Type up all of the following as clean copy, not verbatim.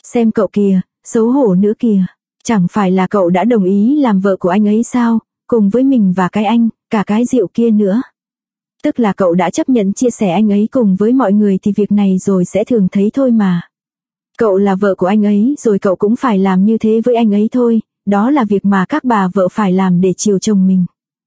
Xem cậu kìa, xấu hổ nữa kìa. Chẳng phải là cậu đã đồng ý làm vợ của anh ấy sao, cùng với mình và cái anh, cả cái Diệu kia nữa. Tức là cậu đã chấp nhận chia sẻ anh ấy cùng với mọi người thì việc này rồi sẽ thường thấy thôi mà. Cậu là vợ của anh ấy rồi cậu cũng phải làm như thế với anh ấy thôi, đó là việc mà các bà vợ phải làm để chiều chồng mình.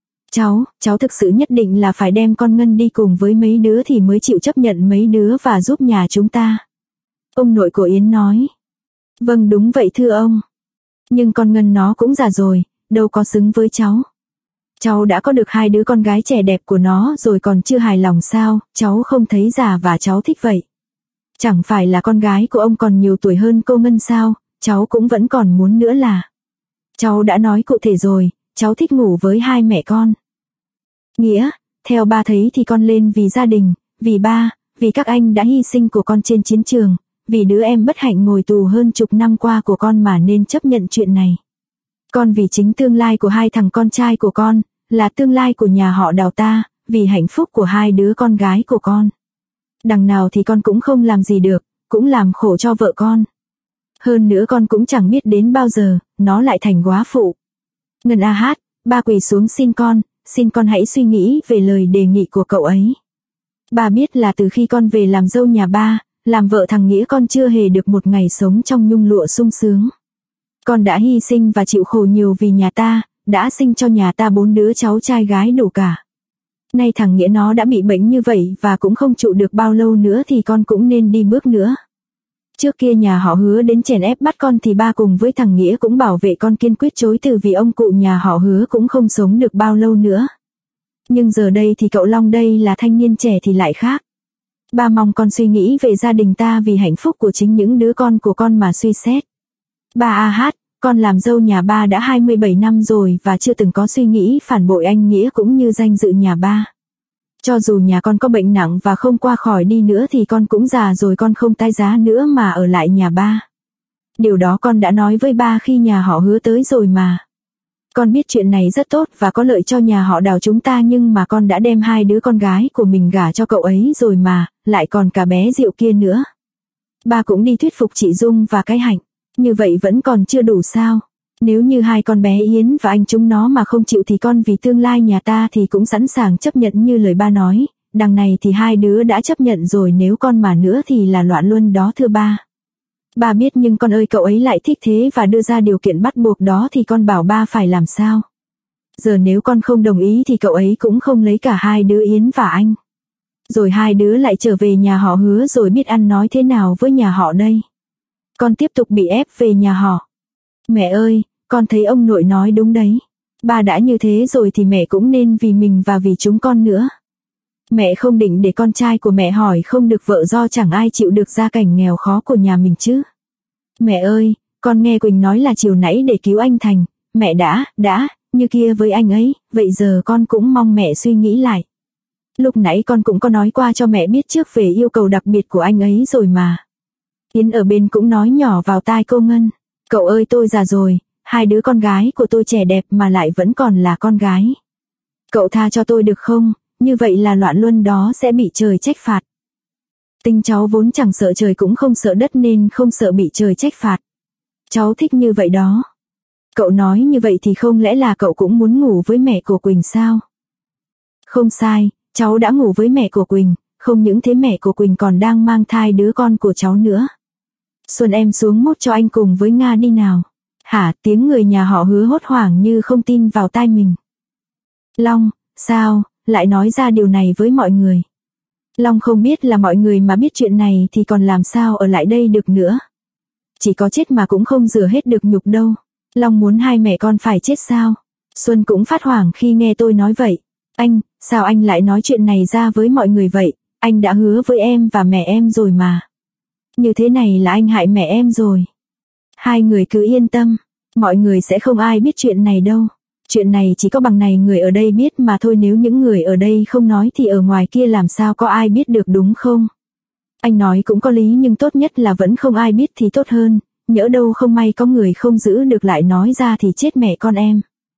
Cháu thực sự nhất định là phải đem con Ngân đi cùng với mấy đứa thì mới chịu chấp nhận mấy đứa và giúp nhà chúng ta. Ông nội của Yến nói. Vâng đúng vậy thưa ông. Nhưng con Ngân nó cũng già rồi, đâu có xứng với cháu. Cháu đã có được 2 đứa con gái trẻ đẹp của nó rồi còn chưa hài lòng sao, cháu không thấy già và cháu thích vậy. Chẳng phải là con gái của ông còn nhiều tuổi hơn cô Ngân sao, cháu cũng vẫn còn muốn nữa là. Cháu đã nói cụ thể rồi, cháu thích ngủ với 2 mẹ con. Nghĩa, theo ba thấy thì con lên vì gia đình, vì ba, vì các anh đã hy sinh của con trên chiến trường, vì đứa em bất hạnh ngồi tù hơn chục năm qua của con mà nên chấp nhận chuyện này. Con vì chính tương lai của 2 thằng con trai của con, là tương lai của nhà họ Đào ta, vì hạnh phúc của 2 đứa con gái của con. Đằng nào thì con cũng không làm gì được, cũng làm khổ cho vợ con. Hơn nữa con cũng chẳng biết đến bao giờ, nó lại thành góa phụ. Ngân hát, ba quỳ xuống xin con hãy suy nghĩ về lời đề nghị của cậu ấy. Ba biết là từ khi con về làm dâu nhà ba, làm vợ thằng Nghĩa con chưa hề được một ngày sống trong nhung lụa sung sướng. Con đã hy sinh và chịu khổ nhiều vì nhà ta, đã sinh cho nhà ta 4 đứa cháu trai gái đủ cả. Nay thằng Nghĩa nó đã bị bệnh như vậy và cũng không trụ được bao lâu nữa thì con cũng nên đi bước nữa. Trước kia nhà họ Hứa đến chèn ép bắt con thì ba cùng với thằng Nghĩa cũng bảo vệ con kiên quyết chối từ vì ông cụ nhà họ Hứa cũng không sống được bao lâu nữa. Nhưng giờ đây thì cậu Long đây là thanh niên trẻ thì lại khác. Ba mong con suy nghĩ về gia đình ta vì hạnh phúc của chính những đứa con của con mà suy xét. Ba con làm dâu nhà ba đã 27 năm rồi và chưa từng có suy nghĩ phản bội anh Nghĩa cũng như danh dự nhà ba. Cho dù nhà con có bệnh nặng và không qua khỏi đi nữa thì con cũng già rồi, con không tái giá nữa mà ở lại nhà ba. Điều đó con đã nói với ba khi nhà họ Hứa tới rồi mà. Con biết chuyện này rất tốt và có lợi cho nhà họ Đào chúng ta, nhưng mà con đã đem 2 đứa con gái của mình gả cho cậu ấy rồi mà, lại còn cả bé Diệu kia nữa. Ba cũng đi thuyết phục chị Dung và cái Hạnh, như vậy vẫn còn chưa đủ sao? Nếu như 2 con bé Yến và anh chúng nó mà không chịu thì con vì tương lai nhà ta thì cũng sẵn sàng chấp nhận như lời ba nói. Đằng này thì 2 đứa đã chấp nhận rồi, nếu con mà nữa thì là loạn luân đó thưa ba. Ba biết nhưng con ơi, cậu ấy lại thích thế và đưa ra điều kiện bắt buộc đó thì con bảo ba phải làm sao? Giờ nếu con không đồng ý thì cậu ấy cũng không lấy cả 2 đứa Yến và anh. Rồi 2 đứa lại trở về nhà họ Hứa rồi biết ăn nói thế nào với nhà họ đây. Con tiếp tục bị ép về nhà họ. Mẹ ơi, con thấy ông nội nói đúng đấy. Ba đã như thế rồi thì mẹ cũng nên vì mình và vì chúng con nữa. Mẹ không định để con trai của mẹ hỏi không được vợ do chẳng ai chịu được gia cảnh nghèo khó của nhà mình chứ. Mẹ ơi, con nghe Quỳnh nói là chiều nãy để cứu anh Thành, mẹ đã, như kia với anh ấy, vậy giờ con cũng mong mẹ suy nghĩ lại. Lúc nãy con cũng có nói qua cho mẹ biết trước về yêu cầu đặc biệt của anh ấy rồi mà. Yến ở bên cũng nói nhỏ vào tai cô Ngân. Cậu ơi, tôi già rồi, 2 đứa con gái của tôi trẻ đẹp mà lại vẫn còn là con gái. Cậu tha cho tôi được không, như vậy là loạn luân đó sẽ bị trời trách phạt. Tinh cháu vốn chẳng sợ trời cũng không sợ đất nên không sợ bị trời trách phạt. Cháu thích như vậy đó. Cậu nói như vậy thì không lẽ là cậu cũng muốn ngủ với mẹ của Quỳnh sao? Không sai, cháu đã ngủ với mẹ của Quỳnh, không những thế mẹ của Quỳnh còn đang mang thai đứa con của cháu nữa. Xuân em xuống mốt cho anh cùng với Nga đi nào. Hả? Tiếng người nhà họ Hứa hốt hoảng như không tin vào tai mình. Long, sao, lại nói ra điều này với mọi người? Long không biết là mọi người mà biết chuyện này thì còn làm sao ở lại đây được nữa. Chỉ có chết mà cũng không rửa hết được nhục đâu. Long muốn 2 mẹ con phải chết sao? Xuân cũng phát hoảng khi nghe tôi nói vậy. Anh, sao anh lại nói chuyện này ra với mọi người vậy? Anh đã hứa với em và mẹ em rồi mà. Như thế này là anh hại mẹ em rồi. 2 người cứ yên tâm, mọi người sẽ không ai biết chuyện này đâu. Chuyện này chỉ có bằng này người ở đây biết mà thôi, nếu những người ở đây không nói thì ở ngoài kia làm sao có ai biết được đúng không? Anh nói cũng có lý nhưng tốt nhất là vẫn không ai biết thì tốt hơn, nhỡ đâu không may có người không giữ được lại nói ra thì chết mẹ con em.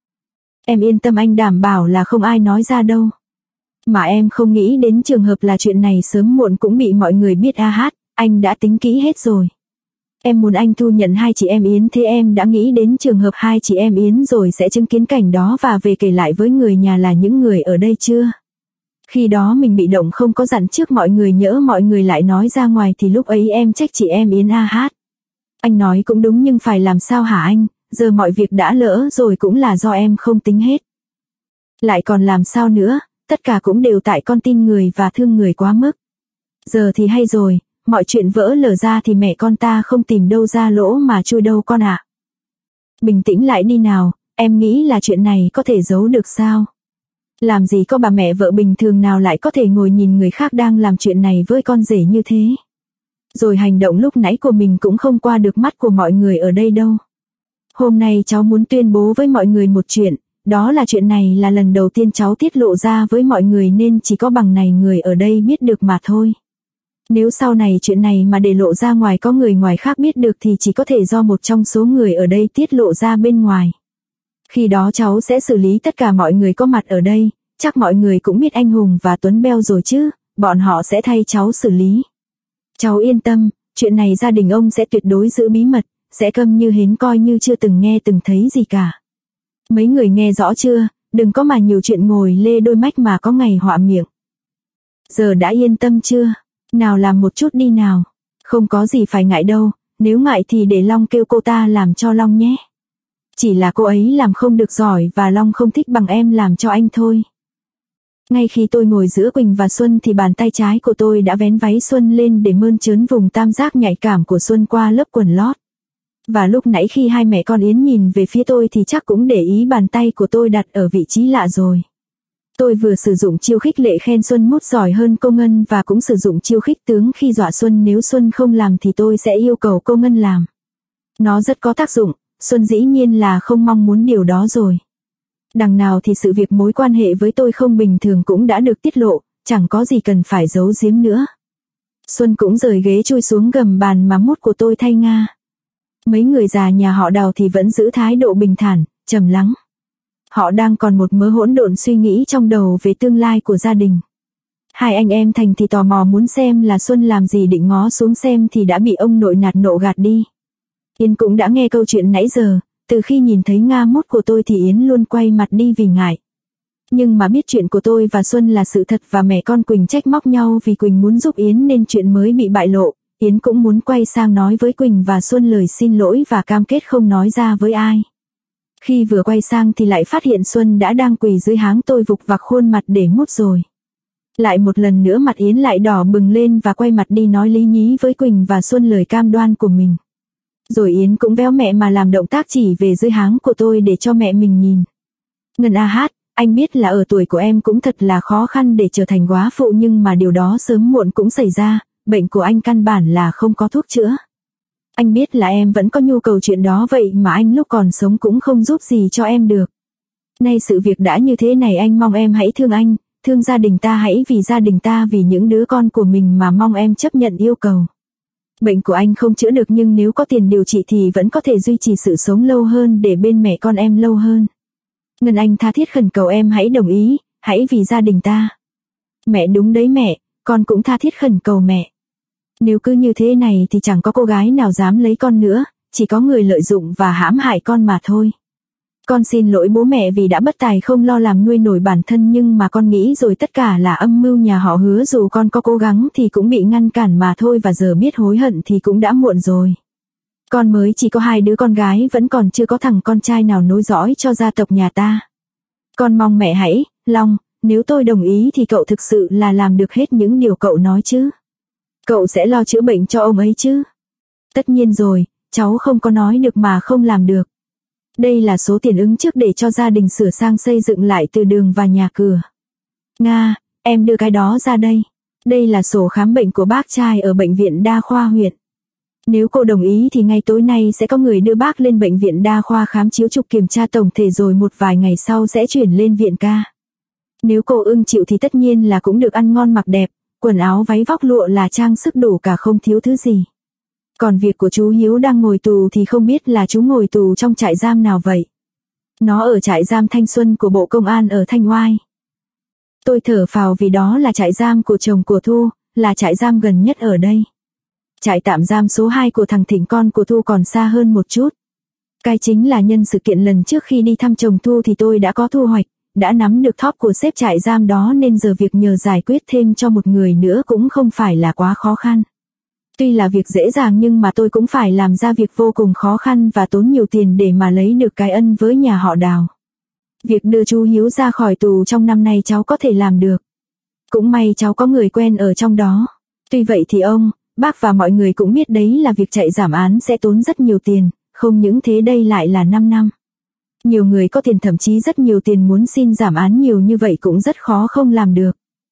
Em yên tâm, anh đảm bảo là không ai nói ra đâu. Mà em không nghĩ đến trường hợp là chuyện này sớm muộn cũng bị mọi người biết. Anh đã tính kỹ hết rồi. Em muốn anh thu nhận hai chị em Yến, thế em đã nghĩ đến trường hợp hai chị em Yến rồi sẽ chứng kiến cảnh đó và về kể lại với người nhà là những người ở đây chưa? Khi đó mình bị động không có dặn trước mọi người, nhỡ mọi người lại nói ra ngoài thì lúc ấy em trách chị em Yến a hát. Anh nói cũng đúng nhưng phải làm sao hả anh, giờ mọi việc đã lỡ rồi, cũng là do em không tính hết. Lại còn làm sao nữa, tất cả cũng đều tại con tin người và thương người quá mức. Giờ thì hay rồi, mọi chuyện vỡ lở ra thì mẹ con ta không tìm đâu ra lỗ mà chui đâu con ạ. Bình tĩnh lại đi nào, em nghĩ là chuyện này có thể giấu được sao? Làm gì có bà mẹ vợ bình thường nào lại có thể ngồi nhìn người khác đang làm chuyện này với con rể như thế. Rồi hành động lúc nãy của mình cũng không qua được mắt của mọi người ở đây đâu. Hôm nay cháu muốn tuyên bố với mọi người một chuyện, đó là chuyện này là lần đầu tiên cháu tiết lộ ra với mọi người nên chỉ có bằng này người ở đây biết được mà thôi. Nếu sau này chuyện này mà để lộ ra ngoài, có người ngoài khác biết được thì chỉ có thể do một trong số người ở đây tiết lộ ra bên ngoài. Khi đó cháu sẽ xử lý tất cả mọi người có mặt ở đây, chắc mọi người cũng biết anh Hùng và Tuấn Beo rồi chứ, bọn họ sẽ thay cháu xử lý. Cháu yên tâm, chuyện này gia đình ông sẽ tuyệt đối giữ bí mật, sẽ câm như hến coi như chưa từng nghe từng thấy gì cả. Mấy người nghe rõ chưa, đừng có mà nhiều chuyện ngồi lê đôi mách mà có ngày họa miệng. Giờ đã yên tâm chưa? Nào làm một chút đi nào. Không có gì phải ngại đâu, nếu ngại thì để Long kêu cô ta làm cho Long nhé. Chỉ là cô ấy làm không được giỏi và Long không thích bằng em làm cho anh thôi. Ngay khi tôi ngồi giữa Quỳnh và Xuân thì bàn tay trái của tôi đã vén váy Xuân lên để mơn trớn vùng tam giác nhạy cảm của Xuân qua lớp quần lót. Và lúc nãy khi hai mẹ con Yến nhìn về phía tôi thì chắc cũng để ý bàn tay của tôi đặt ở vị trí lạ rồi. Tôi vừa sử dụng chiêu khích lệ khen Xuân mút giỏi hơn cô Ngân và cũng sử dụng chiêu khích tướng khi dọa Xuân nếu Xuân không làm thì tôi sẽ yêu cầu cô Ngân làm. Nó rất có tác dụng, Xuân dĩ nhiên là không mong muốn điều đó rồi. Đằng nào thì sự việc mối quan hệ với tôi không bình thường cũng đã được tiết lộ, chẳng có gì cần phải giấu giếm nữa. Xuân cũng rời ghế chui xuống gầm bàn mà mút của tôi thay Nga. Mấy người già nhà họ Đào thì vẫn giữ thái độ bình thản, trầm lắng. Họ đang còn một mớ hỗn độn suy nghĩ trong đầu về tương lai của gia đình. Hai anh em Thành thì tò mò muốn xem là Xuân làm gì, định ngó xuống xem thì đã bị ông nội nạt nộ gạt đi. Yến cũng đã nghe câu chuyện nãy giờ, từ khi nhìn thấy Nga mút của tôi thì Yến luôn quay mặt đi vì ngại. Nhưng mà biết chuyện của tôi và Xuân là sự thật và mẹ con Quỳnh trách móc nhau vì Quỳnh muốn giúp Yến nên chuyện mới bị bại lộ, Yến cũng muốn quay sang nói với Quỳnh và Xuân lời xin lỗi và cam kết không nói ra với ai. Khi vừa quay sang thì lại phát hiện Xuân đã đang quỳ dưới háng tôi vục vặc khuôn mặt để mút rồi. Lại một lần nữa mặt Yến lại đỏ bừng lên và quay mặt đi nói lý nhí với Quỳnh và Xuân lời cam đoan của mình. Rồi Yến cũng véo mẹ mà làm động tác chỉ về dưới háng của tôi để cho mẹ mình nhìn. Ngân a hát, anh biết là ở tuổi của em cũng thật là khó khăn để trở thành góa phụ nhưng mà điều đó sớm muộn cũng xảy ra, bệnh của anh căn bản là không có thuốc chữa. Anh biết là em vẫn có nhu cầu chuyện đó vậy mà anh lúc còn sống cũng không giúp gì cho em được. Nay sự việc đã như thế này anh mong em hãy thương anh, thương gia đình ta, hãy vì gia đình ta, vì những đứa con của mình mà mong em chấp nhận yêu cầu. Bệnh của anh không chữa được nhưng nếu có tiền điều trị thì vẫn có thể duy trì sự sống lâu hơn để bên mẹ con em lâu hơn. Ngân anh tha thiết khẩn cầu em hãy đồng ý, hãy vì gia đình ta. Mẹ đúng đấy mẹ, con cũng tha thiết khẩn cầu mẹ. Nếu cứ như thế này thì chẳng có cô gái nào dám lấy con nữa, chỉ có người lợi dụng và hãm hại con mà thôi. Con xin lỗi bố mẹ vì đã bất tài không lo làm nuôi nổi bản thân nhưng mà con nghĩ rồi tất cả là âm mưu nhà họ Hứa, dù con có cố gắng thì cũng bị ngăn cản mà thôi và giờ biết hối hận thì cũng đã muộn rồi. Con mới chỉ có 2 đứa con gái, vẫn còn chưa có thằng con trai nào nối dõi cho gia tộc nhà ta. Con mong mẹ hãy, Long, nếu tôi đồng ý thì cậu thực sự là làm được hết những điều cậu nói chứ? Cậu sẽ lo chữa bệnh cho ông ấy chứ? Tất nhiên rồi, cháu không có nói được mà không làm được. Đây là số tiền ứng trước để cho gia đình sửa sang xây dựng lại từ đường và nhà cửa. Nga, em đưa cái đó ra đây. Đây là sổ khám bệnh của bác trai ở bệnh viện đa khoa huyện. Nếu cô đồng ý thì ngay tối nay sẽ có người đưa bác lên bệnh viện đa khoa khám chiếu chụp kiểm tra tổng thể rồi một vài ngày sau sẽ chuyển lên viện ca. Nếu cô ưng chịu thì tất nhiên là cũng được ăn ngon mặc đẹp, quần áo váy vóc lụa là trang sức đủ cả không thiếu thứ gì. Còn việc của chú Hiếu đang ngồi tù thì không biết là chú ngồi tù trong trại giam nào vậy. Nó ở trại giam Thanh Xuân của Bộ Công an ở Thanh Oai. Tôi thở phào vì đó là trại giam của chồng của Thu, là trại giam gần nhất ở đây. Trại tạm giam số 2 của thằng Thịnh con của Thu còn xa hơn một chút. Cái chính là nhân sự kiện lần trước khi đi thăm chồng Thu thì tôi đã có thu hoạch, đã nắm được thóp của sếp trại giam đó nên giờ việc nhờ giải quyết thêm cho một người nữa cũng không phải là quá khó khăn. Tuy là việc dễ dàng nhưng mà tôi cũng phải làm ra việc vô cùng khó khăn và tốn nhiều tiền để mà lấy được cái ân với nhà họ Đào. Việc đưa chú Hiếu ra khỏi tù trong năm nay cháu có thể làm được. Cũng may cháu có người quen ở trong đó. Tuy vậy thì ông, bác và mọi người cũng biết đấy là việc chạy giảm án sẽ tốn rất nhiều tiền, không những thế đây lại là 5 năm. Nhiều người có tiền thậm chí rất nhiều tiền muốn xin giảm án nhiều như vậy cũng rất khó không làm được.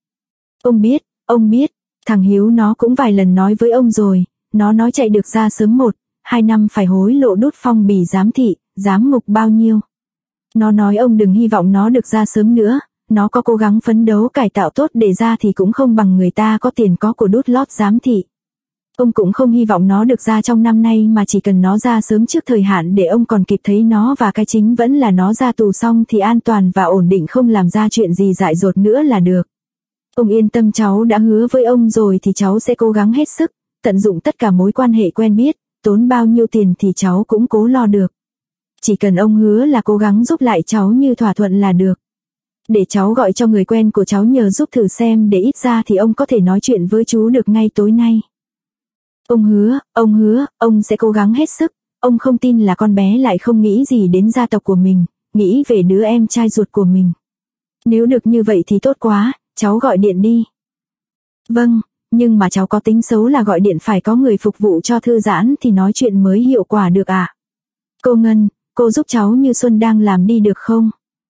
Ông biết, thằng Hiếu nó cũng vài lần nói với ông rồi, nó nói chạy được ra sớm 1-2 năm phải hối lộ đốt phong bì giám thị, giám ngục bao nhiêu. Nó nói ông đừng hy vọng nó được ra sớm nữa, nó có cố gắng phấn đấu cải tạo tốt để ra thì cũng không bằng người ta có tiền có của đốt lót giám thị. Ông cũng không hy vọng nó được ra trong năm nay mà chỉ cần nó ra sớm trước thời hạn để ông còn kịp thấy nó, và cái chính vẫn là nó ra tù xong thì an toàn và ổn định không làm ra chuyện gì dại dột nữa là được. Ông yên tâm, cháu đã hứa với ông rồi thì cháu sẽ cố gắng hết sức, tận dụng tất cả mối quan hệ quen biết, tốn bao nhiêu tiền thì cháu cũng cố lo được. Chỉ cần ông hứa là cố gắng giúp lại cháu như thỏa thuận là được. Để cháu gọi cho người quen của cháu nhờ giúp thử xem, để ít ra thì ông có thể nói chuyện với chú được ngay tối nay. Ông hứa, ông sẽ cố gắng hết sức, ông không tin là con bé lại không nghĩ gì đến gia tộc của mình, nghĩ về đứa em trai ruột của mình. Nếu được như vậy thì tốt quá, cháu gọi điện đi. Vâng, nhưng mà cháu có tính xấu là gọi điện phải có người phục vụ cho thư giãn thì nói chuyện mới hiệu quả được ạ. Cô Ngân, cô giúp cháu như Xuân đang làm đi được không?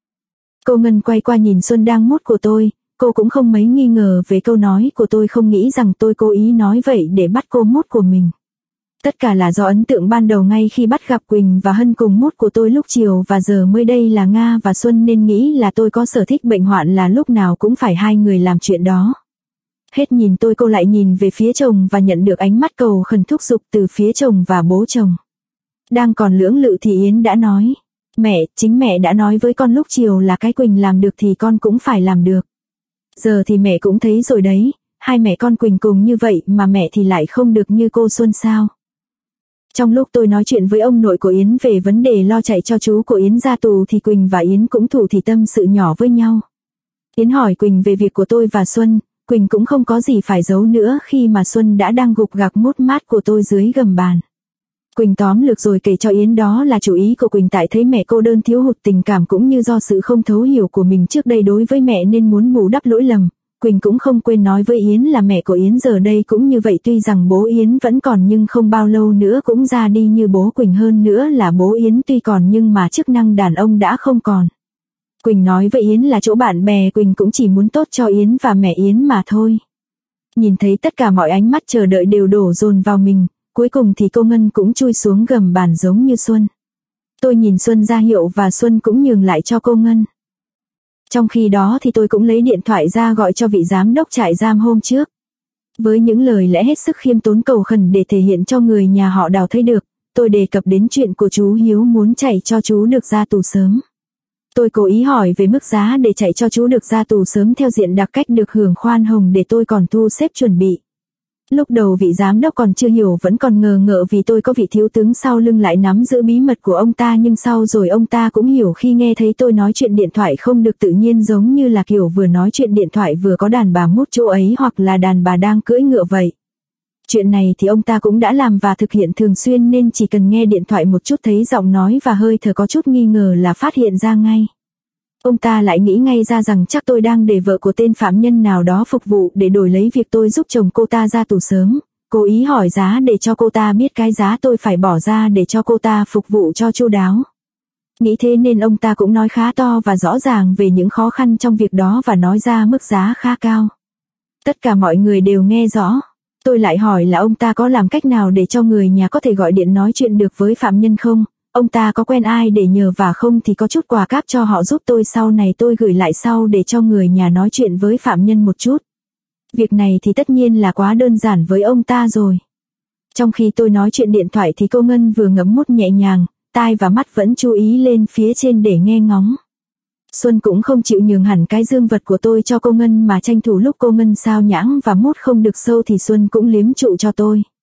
Cô Ngân quay qua nhìn Xuân đang mút của tôi, cô cũng không mấy nghi ngờ về câu nói của tôi, không nghĩ rằng tôi cố ý nói vậy để bắt cô mút của mình. Tất cả là do ấn tượng ban đầu ngay khi bắt gặp Quỳnh và Hân cùng mút của tôi lúc chiều, và giờ mới đây là Nga và Xuân nên nghĩ là tôi có sở thích bệnh hoạn là lúc nào cũng phải hai người làm chuyện đó. Hết nhìn tôi cô lại nhìn về phía chồng và nhận được ánh mắt cầu khẩn thúc giục từ phía chồng và bố chồng. Đang còn lưỡng lự thì Yến đã nói, chính mẹ đã nói với con lúc chiều là cái Quỳnh làm được thì con cũng phải làm được. Giờ thì mẹ cũng thấy rồi đấy, hai mẹ con Quỳnh cùng như vậy mà mẹ thì lại không được như cô Xuân sao? Trong lúc tôi nói chuyện với ông nội của Yến về vấn đề lo chạy cho chú của Yến ra tù thì Quỳnh và Yến cũng thủ thì tâm sự nhỏ với nhau. Yến hỏi Quỳnh về việc của tôi và Xuân, Quỳnh cũng không có gì phải giấu nữa khi mà Xuân đã đang gục gặc mút mát của tôi dưới gầm bàn. Quỳnh tóm lược rồi kể cho Yến đó là chủ ý của Quỳnh tại thấy mẹ cô đơn thiếu hụt tình cảm cũng như do sự không thấu hiểu của mình trước đây đối với mẹ nên muốn bù đắp lỗi lầm. Quỳnh cũng không quên nói với Yến là mẹ của Yến giờ đây cũng như vậy, tuy rằng bố Yến vẫn còn nhưng không bao lâu nữa cũng ra đi như bố Quỳnh, hơn nữa là bố Yến tuy còn nhưng mà chức năng đàn ông đã không còn. Quỳnh nói với Yến là chỗ bạn bè Quỳnh cũng chỉ muốn tốt cho Yến và mẹ Yến mà thôi. Nhìn thấy tất cả mọi ánh mắt chờ đợi đều đổ dồn vào mình, cuối cùng thì cô Ngân cũng chui xuống gầm bàn giống như Xuân. Tôi nhìn Xuân ra hiệu và Xuân cũng nhường lại cho cô Ngân. Trong khi đó thì tôi cũng lấy điện thoại ra gọi cho vị giám đốc trại giam hôm trước. Với những lời lẽ hết sức khiêm tốn cầu khẩn để thể hiện cho người nhà họ Đào thấy được, tôi đề cập đến chuyện của chú Hiếu muốn chạy cho chú được ra tù sớm. Tôi cố ý hỏi về mức giá để chạy cho chú được ra tù sớm theo diện đặc cách được hưởng khoan hồng để tôi còn thu xếp chuẩn bị. Lúc đầu vị giám đốc còn chưa hiểu, vẫn còn ngờ ngợ vì tôi có vị thiếu tướng sau lưng lại nắm giữ bí mật của ông ta, nhưng sau rồi ông ta cũng hiểu khi nghe thấy tôi nói chuyện điện thoại không được tự nhiên, giống như là kiểu vừa nói chuyện điện thoại vừa có đàn bà mút chỗ ấy hoặc là đàn bà đang cưỡi ngựa vậy. Chuyện này thì ông ta cũng đã làm và thực hiện thường xuyên nên chỉ cần nghe điện thoại một chút thấy giọng nói và hơi thở có chút nghi ngờ là phát hiện ra ngay. Ông ta lại nghĩ ngay ra rằng chắc tôi đang để vợ của tên phạm nhân nào đó phục vụ để đổi lấy việc tôi giúp chồng cô ta ra tù sớm, cố ý hỏi giá để cho cô ta biết cái giá tôi phải bỏ ra để cho cô ta phục vụ cho chu đáo. Nghĩ thế nên ông ta cũng nói khá to và rõ ràng về những khó khăn trong việc đó và nói ra mức giá khá cao. Tất cả mọi người đều nghe rõ. Tôi lại hỏi là ông ta có làm cách nào để cho người nhà có thể gọi điện nói chuyện được với phạm nhân không? Ông ta có quen ai để nhờ và không thì có chút quà cáp cho họ giúp tôi, sau này tôi gửi lại sau để cho người nhà nói chuyện với phạm nhân một chút. Việc này thì tất nhiên là quá đơn giản với ông ta rồi. Trong khi tôi nói chuyện điện thoại thì cô Ngân vừa ngấm mút nhẹ nhàng, tai và mắt vẫn chú ý lên phía trên để nghe ngóng. Xuân cũng không chịu nhường hẳn cái dương vật của tôi cho cô Ngân mà tranh thủ lúc cô Ngân sao nhãng và mút không được sâu thì Xuân cũng liếm trụ cho tôi.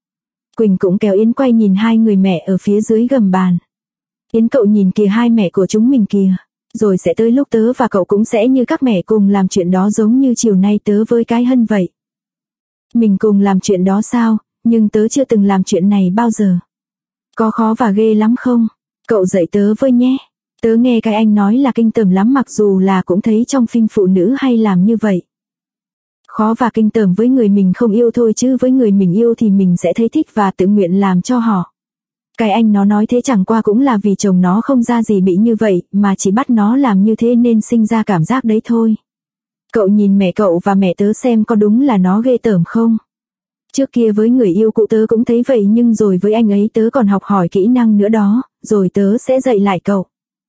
Quỳnh cũng kéo Yến quay nhìn hai người mẹ ở phía dưới gầm bàn. Yến cậu nhìn kìa, hai mẹ của chúng mình kìa. Rồi sẽ tới lúc tớ và cậu cũng sẽ như các mẹ cùng làm chuyện đó, giống như chiều nay tớ với cái Hân vậy. Mình cùng làm chuyện đó sao, nhưng tớ chưa từng làm chuyện này bao giờ. Có khó và ghê lắm không? Cậu dạy tớ với nhé. Tớ nghe cái anh nói là kinh tởm lắm, mặc dù là cũng thấy trong phim phụ nữ hay làm như vậy. Khó và kinh tởm với người mình không yêu thôi, chứ với người mình yêu thì mình sẽ thấy thích và tự nguyện làm cho họ. Cái anh nó nói thế chẳng qua cũng là vì chồng nó không ra gì bị như vậy, mà chỉ bắt nó làm như thế nên sinh ra cảm giác đấy thôi. Cậu nhìn mẹ cậu và mẹ tớ xem có đúng là nó ghê tởm không? Trước kia với người yêu cũ tớ cũng thấy vậy, nhưng rồi với anh ấy tớ còn học hỏi kỹ năng nữa đó, rồi tớ sẽ dạy lại cậu.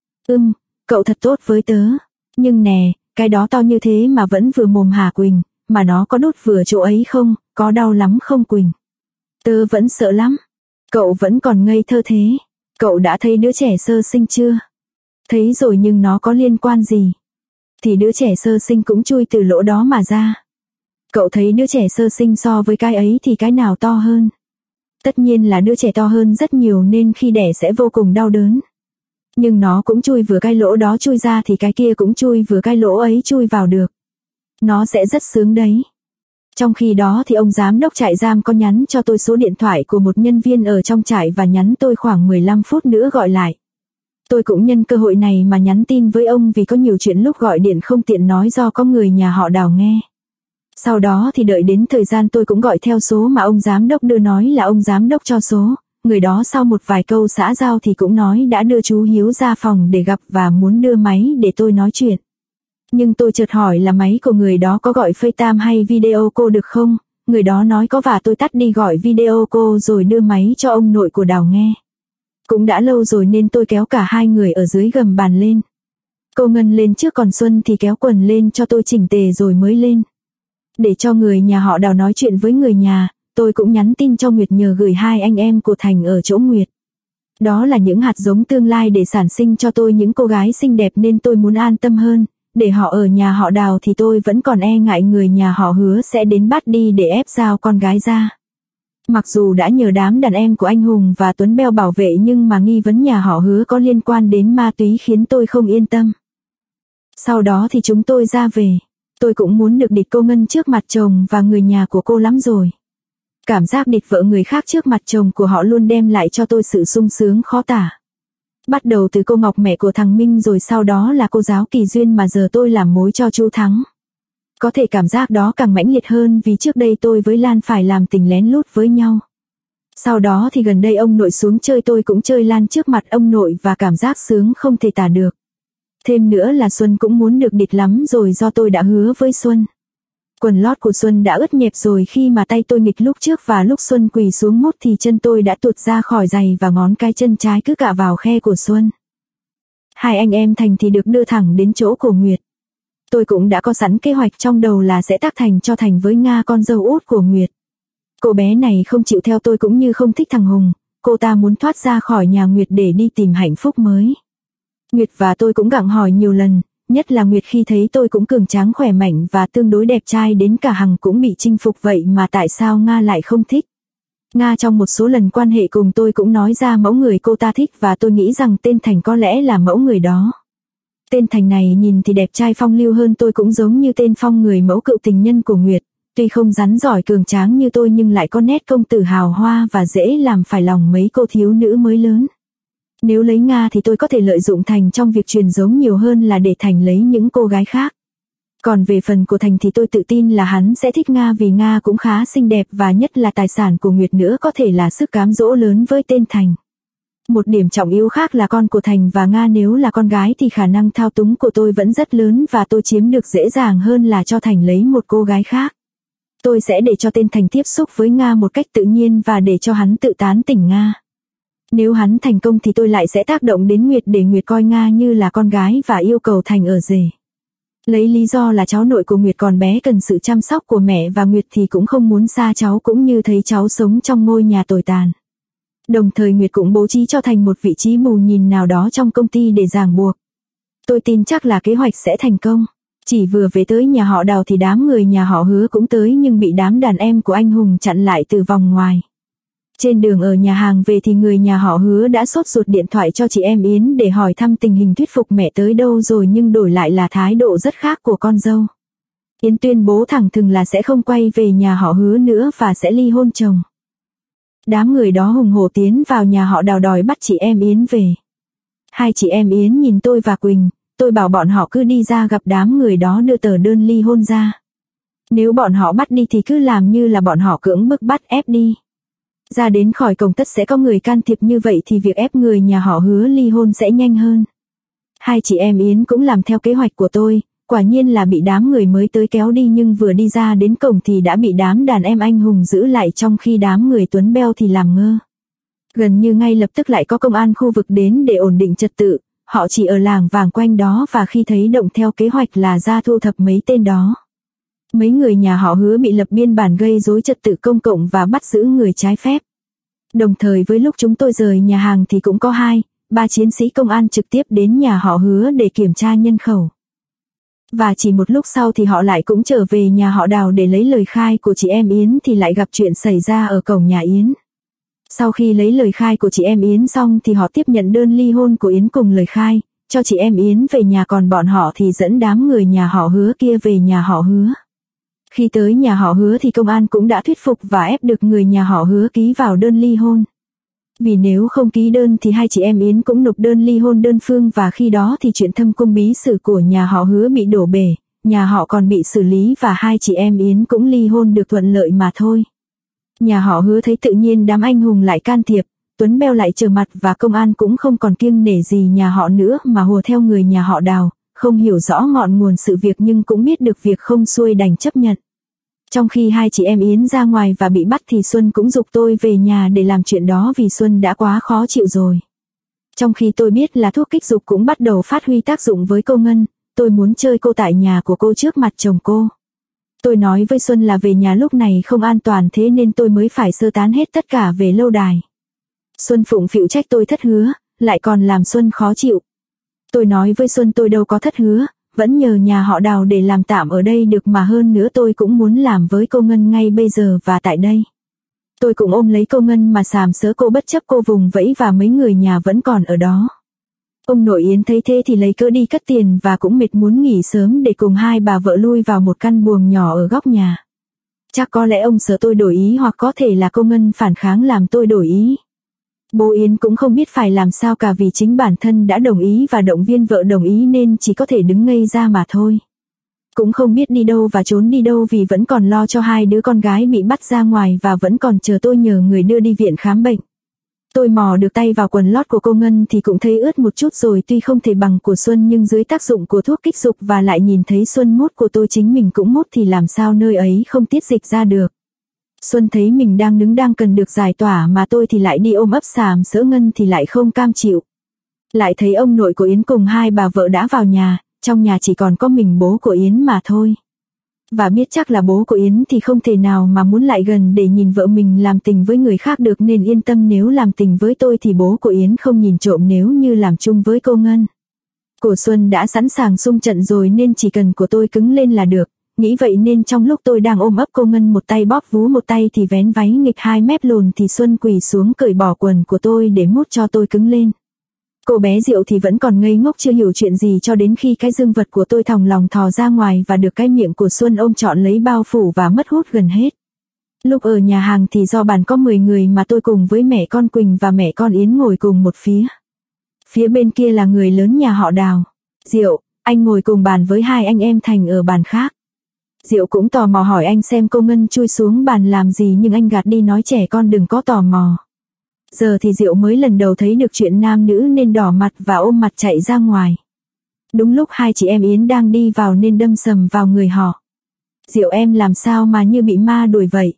Cậu thật tốt với tớ. Nhưng nè, cái đó to như thế mà vẫn vừa mồm hả Quỳnh, mà nó có đút vừa chỗ ấy không, có đau lắm không Quỳnh? Tớ vẫn sợ lắm. Cậu vẫn còn ngây thơ thế. Cậu đã thấy đứa trẻ sơ sinh chưa? Thấy rồi, nhưng nó có liên quan gì? Thì đứa trẻ sơ sinh cũng chui từ lỗ đó mà ra. Cậu thấy đứa trẻ sơ sinh so với cái ấy thì cái nào to hơn? Tất nhiên là đứa trẻ to hơn rất nhiều, nên khi đẻ sẽ vô cùng đau đớn. Nhưng nó cũng chui vừa cái lỗ đó chui ra thì cái kia cũng chui vừa cái lỗ ấy chui vào được. Nó sẽ rất sướng đấy. Trong khi đó thì ông giám đốc trại giam có nhắn cho tôi số điện thoại của một nhân viên ở trong trại và nhắn tôi khoảng 15 phút nữa gọi lại. Tôi cũng nhân cơ hội này mà nhắn tin với ông, vì có nhiều chuyện lúc gọi điện không tiện nói do có người nhà họ Đào nghe. Sau đó thì đợi đến thời gian tôi cũng gọi theo số mà ông giám đốc đưa, nói là ông giám đốc cho số. Người đó sau một vài câu xã giao thì cũng nói đã đưa chú Hiếu ra phòng để gặp và muốn đưa máy để tôi nói chuyện. Nhưng tôi chợt hỏi là máy của người đó có gọi FaceTime hay video call được không? Người đó nói có và tôi tắt đi gọi video call rồi đưa máy cho ông nội của Đào nghe. Cũng đã lâu rồi nên tôi kéo cả hai người ở dưới gầm bàn lên. Cô Ngân lên trước, còn Xuân thì kéo quần lên cho tôi chỉnh tề rồi mới lên. Để cho người nhà họ Đào nói chuyện với người nhà, tôi cũng nhắn tin cho Nguyệt nhờ gửi hai anh em của Thành ở chỗ Nguyệt. Đó là những hạt giống tương lai để sản sinh cho tôi những cô gái xinh đẹp, nên tôi muốn an tâm hơn. Để họ ở nhà họ Đào thì tôi vẫn còn e ngại người nhà họ Hứa sẽ đến bắt đi để ép giao con gái ra. Mặc dù đã nhờ đám đàn em của anh Hùng và Tuấn Beo bảo vệ, nhưng mà nghi vấn nhà họ Hứa có liên quan đến ma túy khiến tôi không yên tâm. Sau đó thì chúng tôi ra về. Tôi cũng muốn được địt cô Ngân trước mặt chồng và người nhà của cô lắm rồi. Cảm giác địt vợ người khác trước mặt chồng của họ luôn đem lại cho tôi sự sung sướng khó tả. Bắt đầu từ cô Ngọc mẹ của thằng Minh, rồi sau đó là cô giáo Kỳ Duyên mà giờ tôi làm mối cho chú Thắng. Có thể cảm giác đó càng mãnh liệt hơn vì trước đây tôi với Lan phải làm tình lén lút với nhau. Sau đó thì gần đây ông nội xuống chơi, tôi cũng chơi Lan trước mặt ông nội và cảm giác sướng không thể tả được. Thêm nữa là Xuân cũng muốn được địt lắm rồi, do tôi đã hứa với Xuân. Quần lót của Xuân đã ướt nhẹp rồi khi mà tay tôi nghịch lúc trước, và lúc Xuân quỳ xuống mút thì chân tôi đã tuột ra khỏi giày và ngón cái chân trái cứ cạ vào khe của Xuân. Hai anh em Thành thì được đưa thẳng đến chỗ của Nguyệt. Tôi cũng đã có sẵn kế hoạch trong đầu là sẽ tác thành cho Thành với Nga, con dâu út của Nguyệt. Cô bé này không chịu theo tôi cũng như không thích thằng Hùng, cô ta muốn thoát ra khỏi nhà Nguyệt để đi tìm hạnh phúc mới. Nguyệt và tôi cũng gặng hỏi nhiều lần, nhất là Nguyệt khi thấy tôi cũng cường tráng khỏe mạnh và tương đối đẹp trai đến cả Hằng cũng bị chinh phục, vậy mà tại sao Nga lại không thích. Nga trong một số lần quan hệ cùng tôi cũng nói ra mẫu người cô ta thích, và tôi nghĩ rằng tên Thành có lẽ là mẫu người đó. Tên Thành này nhìn thì đẹp trai phong lưu hơn tôi, cũng giống như tên Phong, người mẫu cựu tình nhân của Nguyệt. Tuy không rắn giỏi cường tráng như tôi nhưng lại có nét công tử hào hoa và dễ làm phải lòng mấy cô thiếu nữ mới lớn. Nếu lấy Nga thì tôi có thể lợi dụng Thành trong việc truyền giống nhiều hơn là để Thành lấy những cô gái khác. Còn về phần của Thành thì tôi tự tin là hắn sẽ thích Nga, vì Nga cũng khá xinh đẹp và nhất là tài sản của Nguyệt nữa có thể là sức cám dỗ lớn với tên Thành. Một điểm trọng yếu khác là con của Thành và Nga nếu là con gái thì khả năng thao túng của tôi vẫn rất lớn và tôi chiếm được dễ dàng hơn là cho Thành lấy một cô gái khác. Tôi sẽ để cho tên Thành tiếp xúc với Nga một cách tự nhiên và để cho hắn tự tán tỉnh Nga. Nếu hắn thành công thì tôi lại sẽ tác động đến Nguyệt để Nguyệt coi Nga như là con gái và yêu cầu Thành ở rể. Lấy lý do là cháu nội của Nguyệt còn bé cần sự chăm sóc của mẹ, và Nguyệt thì cũng không muốn xa cháu cũng như thấy cháu sống trong ngôi nhà tồi tàn. Đồng thời Nguyệt cũng bố trí cho Thành một vị trí mù nhìn nào đó trong công ty để ràng buộc. Tôi tin chắc là kế hoạch sẽ thành công. Chỉ vừa về tới nhà họ Đào thì đám người nhà họ Hứa cũng tới, nhưng bị đám đàn em của anh Hùng chặn lại từ vòng ngoài. Trên đường ở nhà hàng về thì người nhà họ Hứa đã sốt ruột điện thoại cho chị em Yến để hỏi thăm tình hình, thuyết phục mẹ tới đâu rồi, nhưng đổi lại là thái độ rất khác của con dâu. Yến tuyên bố thẳng thừng là sẽ không quay về nhà họ Hứa nữa và sẽ ly hôn chồng. Đám người đó hùng hổ tiến vào nhà họ Đào đòi bắt chị em Yến về. Hai chị em Yến nhìn tôi và Quỳnh, tôi bảo bọn họ cứ đi ra gặp đám người đó đưa tờ đơn ly hôn ra. Nếu bọn họ bắt đi thì cứ làm như là bọn họ cưỡng bức bắt ép đi. Ra đến khỏi cổng tất sẽ có người can thiệp, như vậy thì việc ép người nhà họ Hứa ly hôn sẽ nhanh hơn. Hai chị em Yến cũng làm theo kế hoạch của tôi, quả nhiên là bị đám người mới tới kéo đi, nhưng vừa đi ra đến cổng thì đã bị đám đàn em anh hùng giữ lại, trong khi đám người Tuấn Beo thì làm ngơ. Gần như ngay lập tức lại có công an khu vực đến để ổn định trật tự, họ chỉ ở làng vàng quanh đó và khi thấy động theo kế hoạch là ra thu thập mấy tên đó. Mấy người nhà họ Hứa bị lập biên bản gây rối trật tự công cộng và bắt giữ người trái phép. Đồng thời với lúc chúng tôi rời nhà hàng thì cũng có 2-3 chiến sĩ công an trực tiếp đến nhà họ Hứa để kiểm tra nhân khẩu. Và chỉ một lúc sau thì họ lại cũng trở về nhà họ Đào để lấy lời khai của chị em Yến thì lại gặp chuyện xảy ra ở cổng nhà Yến. Sau khi lấy lời khai của chị em Yến xong thì họ tiếp nhận đơn ly hôn của Yến cùng lời khai, cho chị em Yến về nhà, còn bọn họ thì dẫn đám người nhà họ Hứa kia về nhà họ Hứa. Khi tới nhà họ Hứa thì công an cũng đã thuyết phục và ép được người nhà họ Hứa ký vào đơn ly hôn. Vì nếu không ký đơn thì hai chị em Yến cũng nộp đơn ly hôn đơn phương, và khi đó thì chuyện thâm cung bí sử của nhà họ Hứa bị đổ bể, nhà họ còn bị xử lý và hai chị em Yến cũng ly hôn được thuận lợi mà thôi. Nhà họ Hứa thấy tự nhiên đám anh hùng lại can thiệp, Tuấn Beo lại trở mặt và công an cũng không còn kiêng nể gì nhà họ nữa mà hùa theo người nhà họ Đào, không hiểu rõ ngọn nguồn sự việc nhưng cũng biết được việc không xuôi đành chấp nhận. Trong khi hai chị em Yến ra ngoài và bị bắt thì Xuân cũng giục tôi về nhà để làm chuyện đó vì Xuân đã quá khó chịu rồi. Trong khi tôi biết là thuốc kích dục cũng bắt đầu phát huy tác dụng với cô Ngân, tôi muốn chơi cô tại nhà của cô trước mặt chồng cô. Tôi nói với Xuân là về nhà lúc này không an toàn, thế nên tôi mới phải sơ tán hết tất cả về lâu đài. Xuân phụng phịu trách tôi thất hứa, lại còn làm Xuân khó chịu. Tôi nói với Xuân tôi đâu có thất hứa, vẫn nhờ nhà họ Đào để làm tạm ở đây được, mà hơn nữa tôi cũng muốn làm với cô Ngân ngay bây giờ và tại đây. Tôi cũng ôm lấy cô Ngân mà sàm sỡ cô bất chấp cô vùng vẫy và mấy người nhà vẫn còn ở đó. Ông nội Yến thấy thế thì lấy cớ đi cất tiền và cũng mệt muốn nghỉ sớm để cùng hai bà vợ lui vào một căn buồng nhỏ ở góc nhà. Chắc có lẽ ông sợ tôi đổi ý, hoặc có thể là cô Ngân phản kháng làm tôi đổi ý. Bố Yến cũng không biết phải làm sao cả, vì chính bản thân đã đồng ý và động viên vợ đồng ý nên chỉ có thể đứng ngây ra mà thôi. Cũng không biết đi đâu và trốn đi đâu vì vẫn còn lo cho hai đứa con gái bị bắt ra ngoài và vẫn còn chờ tôi nhờ người đưa đi viện khám bệnh. Tôi mò được tay vào quần lót của cô Ngân thì cũng thấy ướt một chút rồi, tuy không thể bằng của Xuân nhưng dưới tác dụng của thuốc kích dục và lại nhìn thấy Xuân mút của tôi chính mình cũng mút thì làm sao nơi ấy không tiết dịch ra được. Xuân thấy mình đang đứng đang cần được giải tỏa mà tôi thì lại đi ôm ấp sàm sỡ Ngân thì lại không cam chịu. Lại thấy ông nội của Yến cùng hai bà vợ đã vào nhà, trong nhà chỉ còn có mình bố của Yến mà thôi. Và biết chắc là bố của Yến thì không thể nào mà muốn lại gần để nhìn vợ mình làm tình với người khác được, nên yên tâm nếu làm tình với tôi thì bố của Yến không nhìn trộm nếu như làm chung với cô Ngân. Cổ Xuân đã sẵn sàng xung trận rồi nên chỉ cần của tôi cứng lên là được. Nghĩ vậy nên trong lúc tôi đang ôm ấp cô Ngân, một tay bóp vú một tay thì vén váy nghịch 2 mép lồn, thì Xuân quỳ xuống cởi bỏ quần của tôi để mút cho tôi cứng lên. Cô bé Diệu thì vẫn còn ngây ngốc chưa hiểu chuyện gì cho đến khi cái dương vật của tôi thòng lòng thò ra ngoài và được cái miệng của Xuân ôm trọn lấy bao phủ và mất hút gần hết. Lúc ở nhà hàng thì do bàn có 10 người mà tôi cùng với mẹ con Quỳnh và mẹ con Yến ngồi cùng một phía. Phía bên kia là người lớn nhà họ Đào. Diệu, anh ngồi cùng bàn với hai anh em Thành ở bàn khác. Diệu cũng tò mò hỏi anh xem cô Ngân chui xuống bàn làm gì, nhưng anh gạt đi nói trẻ con đừng có tò mò. Giờ thì Diệu mới lần đầu thấy được chuyện nam nữ nên đỏ mặt và ôm mặt chạy ra ngoài. Đúng lúc hai chị em Yến đang đi vào nên đâm sầm vào người họ. Diệu, em làm sao mà như bị ma đuổi vậy?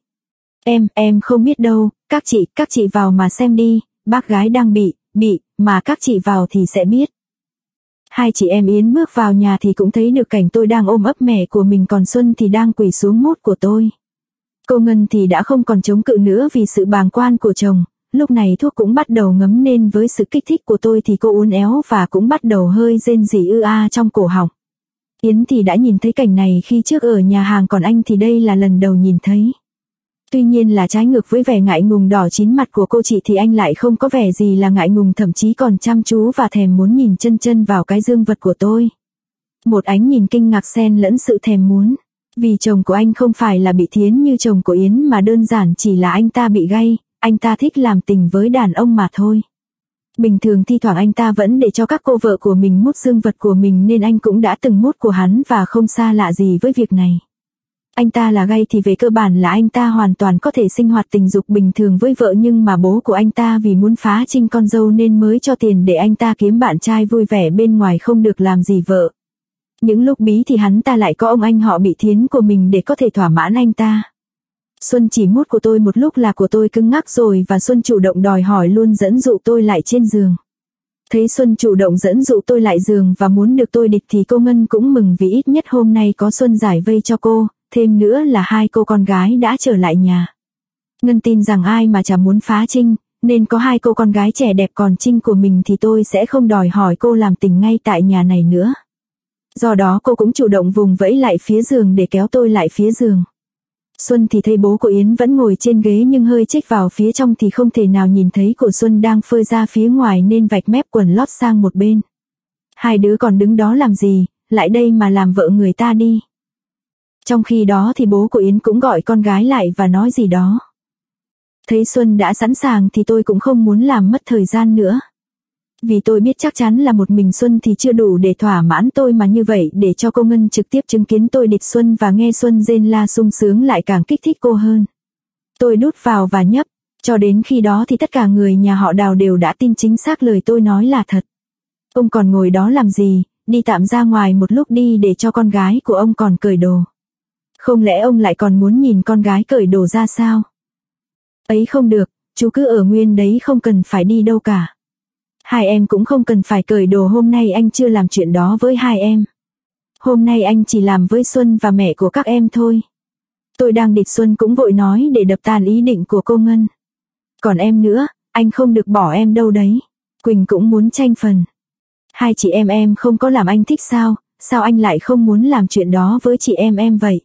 Em không biết đâu, các chị vào mà xem đi, bác gái đang bị, mà các chị vào thì sẽ biết. Hai chị em Yến bước vào nhà thì cũng thấy được cảnh tôi đang ôm ấp mẹ của mình, còn Xuân thì đang quỳ xuống mút của tôi. Cô Ngân thì đã không còn chống cự nữa vì sự bàng quan của chồng. Lúc này thuốc cũng bắt đầu ngấm nên với sự kích thích của tôi thì cô uốn éo và cũng bắt đầu hơi rên rỉ trong cổ họng. Yến thì đã nhìn thấy cảnh này khi trước ở nhà hàng, còn anh thì đây là lần đầu nhìn thấy. Tuy nhiên là trái ngược với vẻ ngại ngùng đỏ chín mặt của cô chị thì anh lại không có vẻ gì là ngại ngùng, thậm chí còn chăm chú và thèm muốn nhìn chân chân vào cái dương vật của tôi. Một ánh nhìn kinh ngạc xen lẫn sự thèm muốn. Vì chồng của anh không phải là bị thiến như chồng của Yến mà đơn giản chỉ là anh ta bị gay, anh ta thích làm tình với đàn ông mà thôi. Bình thường thi thoảng anh ta vẫn để cho các cô vợ của mình mút dương vật của mình nên anh cũng đã từng mút của hắn và không xa lạ gì với việc này. Anh ta là gay thì về cơ bản là anh ta hoàn toàn có thể sinh hoạt tình dục bình thường với vợ, nhưng mà bố của anh ta vì muốn phá trinh con dâu nên mới cho tiền để anh ta kiếm bạn trai vui vẻ bên ngoài, không được làm gì vợ. Những lúc bí thì hắn ta lại có ông anh họ bị thiến của mình để có thể thỏa mãn anh ta. Xuân chỉ mút của tôi một lúc là của tôi cứng ngắc rồi và Xuân chủ động đòi hỏi luôn dẫn dụ tôi lại trên giường. Thấy Xuân chủ động dẫn dụ tôi lại giường và muốn được tôi địch thì cô Ngân cũng mừng vì ít nhất hôm nay có Xuân giải vây cho cô, thêm nữa là hai cô con gái đã trở lại nhà. Ngân tin rằng ai mà chả muốn phá trinh, nên có hai cô con gái trẻ đẹp còn trinh của mình thì tôi sẽ không đòi hỏi cô làm tình ngay tại nhà này nữa. Do đó cô cũng chủ động vùng vẫy lại phía giường để kéo tôi lại phía giường. Xuân thì thấy bố của Yến vẫn ngồi trên ghế nhưng hơi chếch vào phía trong thì không thể nào nhìn thấy của Xuân đang phơi ra phía ngoài nên vạch mép quần lót sang một bên. Hai đứa còn đứng đó làm gì, lại đây mà làm vợ người ta đi. Trong khi đó thì bố của Yến cũng gọi con gái lại và nói gì đó. Thấy Xuân đã sẵn sàng thì tôi cũng không muốn làm mất thời gian nữa. Vì tôi biết chắc chắn là một mình Xuân thì chưa đủ để thỏa mãn tôi, mà như vậy để cho cô Ngân trực tiếp chứng kiến tôi địch Xuân và nghe Xuân rên la sung sướng lại càng kích thích cô hơn. Tôi đút vào và nhấp, cho đến khi đó thì tất cả người nhà họ Đào đều đã tin chính xác lời tôi nói là thật. Ông còn ngồi đó làm gì, đi tạm ra ngoài một lúc đi để cho con gái của ông còn cởi đồ. Không lẽ ông lại còn muốn nhìn con gái cởi đồ ra sao? Ấy không được, chú cứ ở nguyên đấy, không cần phải đi đâu cả. Hai em cũng không cần phải cởi đồ, hôm nay anh chưa làm chuyện đó với hai em. Hôm nay anh chỉ làm với Xuân và mẹ của các em thôi. Tôi đang địch Xuân cũng vội nói để đập tan ý định của cô Ngân. Còn em nữa, anh không được bỏ em đâu đấy. Quỳnh cũng muốn tranh phần. Hai chị em không có làm anh thích sao, sao anh lại không muốn làm chuyện đó với chị em vậy?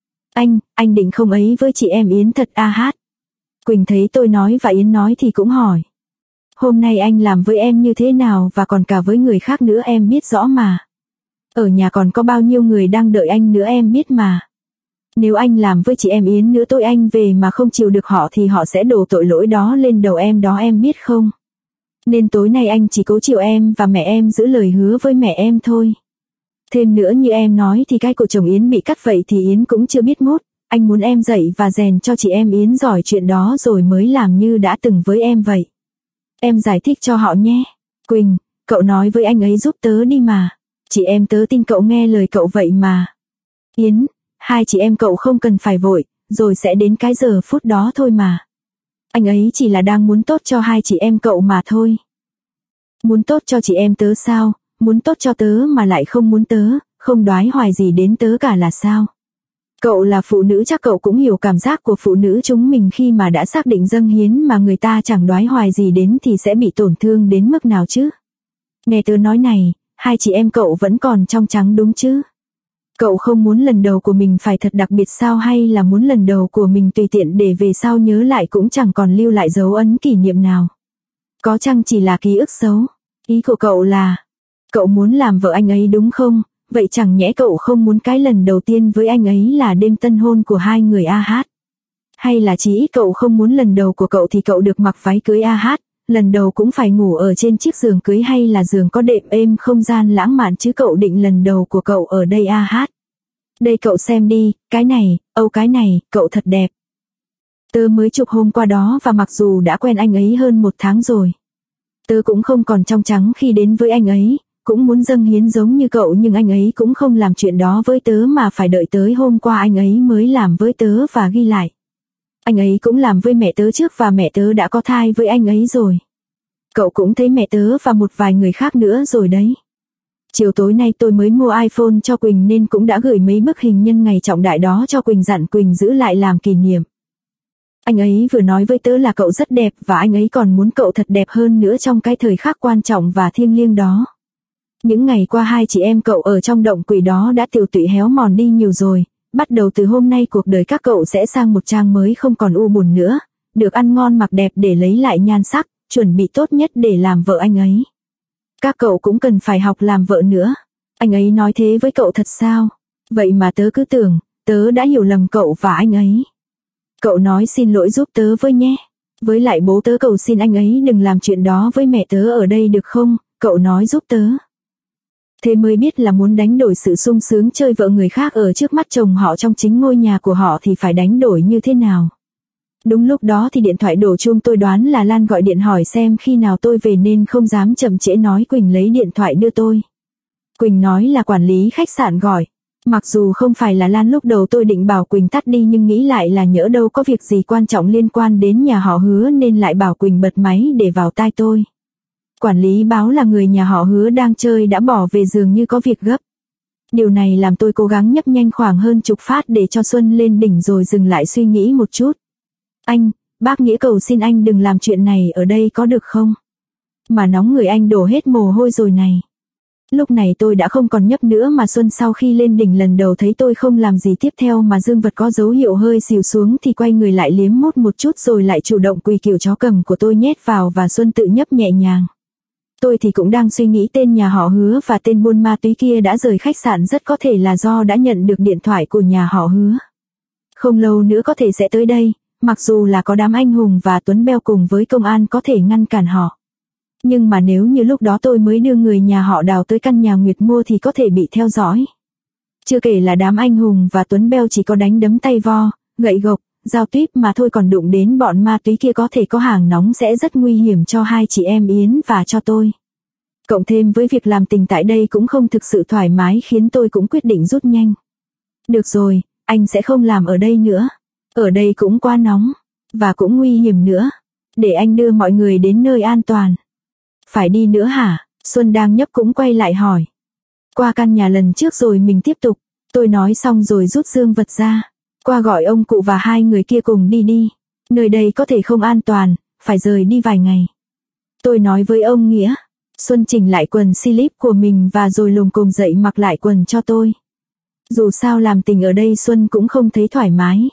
Anh định không ấy với chị em Yến thật a hát. Quỳnh thấy tôi nói và Yến nói thì cũng hỏi. Hôm nay anh làm với em như thế nào và còn cả với người khác nữa em biết rõ mà. Ở nhà còn có bao nhiêu người đang đợi anh nữa em biết mà. Nếu anh làm với chị em Yến nữa tối anh về mà không chịu được họ thì họ sẽ đổ tội lỗi đó lên đầu em đó em biết không. Nên tối nay anh chỉ cố chịu em và mẹ em giữ lời hứa với mẹ em thôi. Thêm nữa như em nói thì cái của chồng Yến bị cắt vậy thì Yến cũng chưa biết mốt. Anh muốn em dạy và rèn cho chị em Yến giỏi chuyện đó rồi mới làm như đã từng với em vậy. Em giải thích cho họ nhé. Quỳnh, cậu nói với anh ấy giúp tớ đi mà. Chị em tớ tin cậu nghe lời cậu vậy mà. Yến, hai chị em cậu không cần phải vội, rồi sẽ đến cái giờ phút đó thôi mà. Anh ấy chỉ là đang muốn tốt cho hai chị em cậu mà thôi. Muốn tốt cho chị em tớ sao, muốn tốt cho tớ mà lại không muốn tớ, không đoái hoài gì đến tớ cả là sao? Cậu là phụ nữ chắc cậu cũng hiểu cảm giác của phụ nữ chúng mình khi mà đã xác định dâng hiến mà người ta chẳng đoái hoài gì đến thì sẽ bị tổn thương đến mức nào chứ? Nghe tớ nói này, hai chị em cậu vẫn còn trong trắng đúng chứ? Cậu không muốn lần đầu của mình phải thật đặc biệt sao, hay là muốn lần đầu của mình tùy tiện để về sau nhớ lại cũng chẳng còn lưu lại dấu ấn kỷ niệm nào? Có chăng chỉ là ký ức xấu? Ý của cậu là, cậu muốn làm vợ anh ấy đúng không? Vậy chẳng nhẽ cậu không muốn cái lần đầu tiên với anh ấy là đêm tân hôn của hai người a hát? Hay là chỉ ít cậu không muốn lần đầu của cậu thì cậu được mặc váy cưới a hát, lần đầu cũng phải ngủ ở trên chiếc giường cưới hay là giường có đệm êm không gian lãng mạn chứ cậu định lần đầu của cậu ở đây a hát? Đây cậu xem đi, cái này, cái này, cậu thật đẹp. Tớ mới chụp hôm qua đó và mặc dù đã quen anh ấy hơn 1 tháng rồi. Tớ cũng không còn trong trắng khi đến với anh ấy, cũng muốn dâng hiến giống như cậu nhưng anh ấy cũng không làm chuyện đó với tớ mà phải đợi tới hôm qua anh ấy mới làm với tớ và ghi lại. Anh ấy cũng làm với mẹ tớ trước và mẹ tớ đã có thai với anh ấy rồi. Cậu cũng thấy mẹ tớ và một vài người khác nữa rồi đấy. Chiều tối nay tôi mới mua iPhone cho Quỳnh nên cũng đã gửi mấy bức hình nhân ngày trọng đại đó cho Quỳnh, dặn Quỳnh giữ lại làm kỷ niệm. Anh ấy vừa nói với tớ là cậu rất đẹp và anh ấy còn muốn cậu thật đẹp hơn nữa trong cái thời khắc quan trọng và thiêng liêng đó. Những ngày qua hai chị em cậu ở trong động quỷ đó đã tiều tụy héo mòn đi nhiều rồi, Bắt đầu từ hôm nay cuộc đời các cậu sẽ sang một trang mới không còn u buồn nữa, được ăn ngon mặc đẹp để lấy lại nhan sắc, chuẩn bị tốt nhất để làm vợ anh ấy. Các cậu cũng cần phải học làm vợ nữa. Anh ấy nói thế với cậu thật sao? Vậy mà tớ cứ tưởng, tớ đã hiểu lầm cậu và anh ấy. Cậu nói xin lỗi giúp tớ với nhé. Với lại bố tớ cầu xin anh ấy đừng làm chuyện đó với mẹ tớ ở đây được không, cậu nói giúp tớ. Thế mới biết là muốn đánh đổi sự sung sướng chơi vợ người khác ở trước mắt chồng họ trong chính ngôi nhà của họ thì phải đánh đổi như thế nào. Đúng lúc đó thì điện thoại đổ chuông, tôi đoán là Lan gọi điện hỏi xem khi nào tôi về nên không dám chậm trễ nói Quỳnh lấy điện thoại đưa tôi. Quỳnh nói là quản lý khách sạn gọi. Mặc dù không phải là Lan, lúc đầu tôi định bảo Quỳnh tắt đi nhưng nghĩ lại là nhỡ đâu có việc gì quan trọng liên quan đến nhà họ Hứa nên lại bảo Quỳnh bật máy để vào tai tôi. Quản lý báo là người nhà họ Hứa đang chơi đã bỏ về dường như có việc gấp. Điều này làm tôi cố gắng nhấp nhanh khoảng hơn chục phát để cho Xuân lên đỉnh rồi dừng lại suy nghĩ một chút. Anh, bác Nghĩa cầu xin anh đừng làm chuyện này ở đây có được không? Mà nóng người anh đổ hết mồ hôi rồi này. Lúc này tôi đã không còn nhấp nữa mà Xuân sau khi lên đỉnh lần đầu thấy tôi không làm gì tiếp theo mà dương vật có dấu hiệu hơi xìu xuống thì quay người lại liếm mút một chút rồi lại chủ động quỳ kiểu chó cầm của tôi nhét vào và Xuân tự nhấp nhẹ nhàng. Tôi thì cũng đang suy nghĩ tên nhà họ Hứa và tên buôn ma túy kia đã rời khách sạn rất có thể là do đã nhận được điện thoại của nhà họ Hứa. Không lâu nữa có thể sẽ tới đây, mặc dù là có đám anh hùng và Tuấn Beo cùng với công an có thể ngăn cản họ. Nhưng mà nếu như lúc đó tôi mới đưa người nhà họ Đào tới căn nhà Nguyệt mua thì có thể bị theo dõi. Chưa kể là đám anh hùng và Tuấn Beo chỉ có đánh đấm tay vo, gậy gộc, dao tuýp mà thôi còn đụng đến bọn ma túy kia có thể có hàng nóng sẽ rất nguy hiểm cho hai chị em Yến và cho tôi. Cộng thêm với việc làm tình tại đây cũng không thực sự thoải mái khiến tôi cũng quyết định rút nhanh. Được rồi, anh sẽ không làm ở đây nữa. Ở đây cũng quá nóng, và cũng nguy hiểm nữa. Để anh đưa mọi người đến nơi an toàn. Phải đi nữa hả? Xuân đang nhấp cũng quay lại hỏi. Qua căn nhà lần trước rồi mình tiếp tục. Tôi nói xong rồi rút dương vật ra. Qua gọi ông cụ và hai người kia cùng đi đi. Nơi đây có thể không an toàn, phải rời đi vài ngày. Tôi nói với ông Nghĩa. Xuân chỉnh lại quần slip của mình và rồi lùng cồm dậy mặc lại quần cho tôi. Dù sao làm tình ở đây Xuân cũng không thấy thoải mái.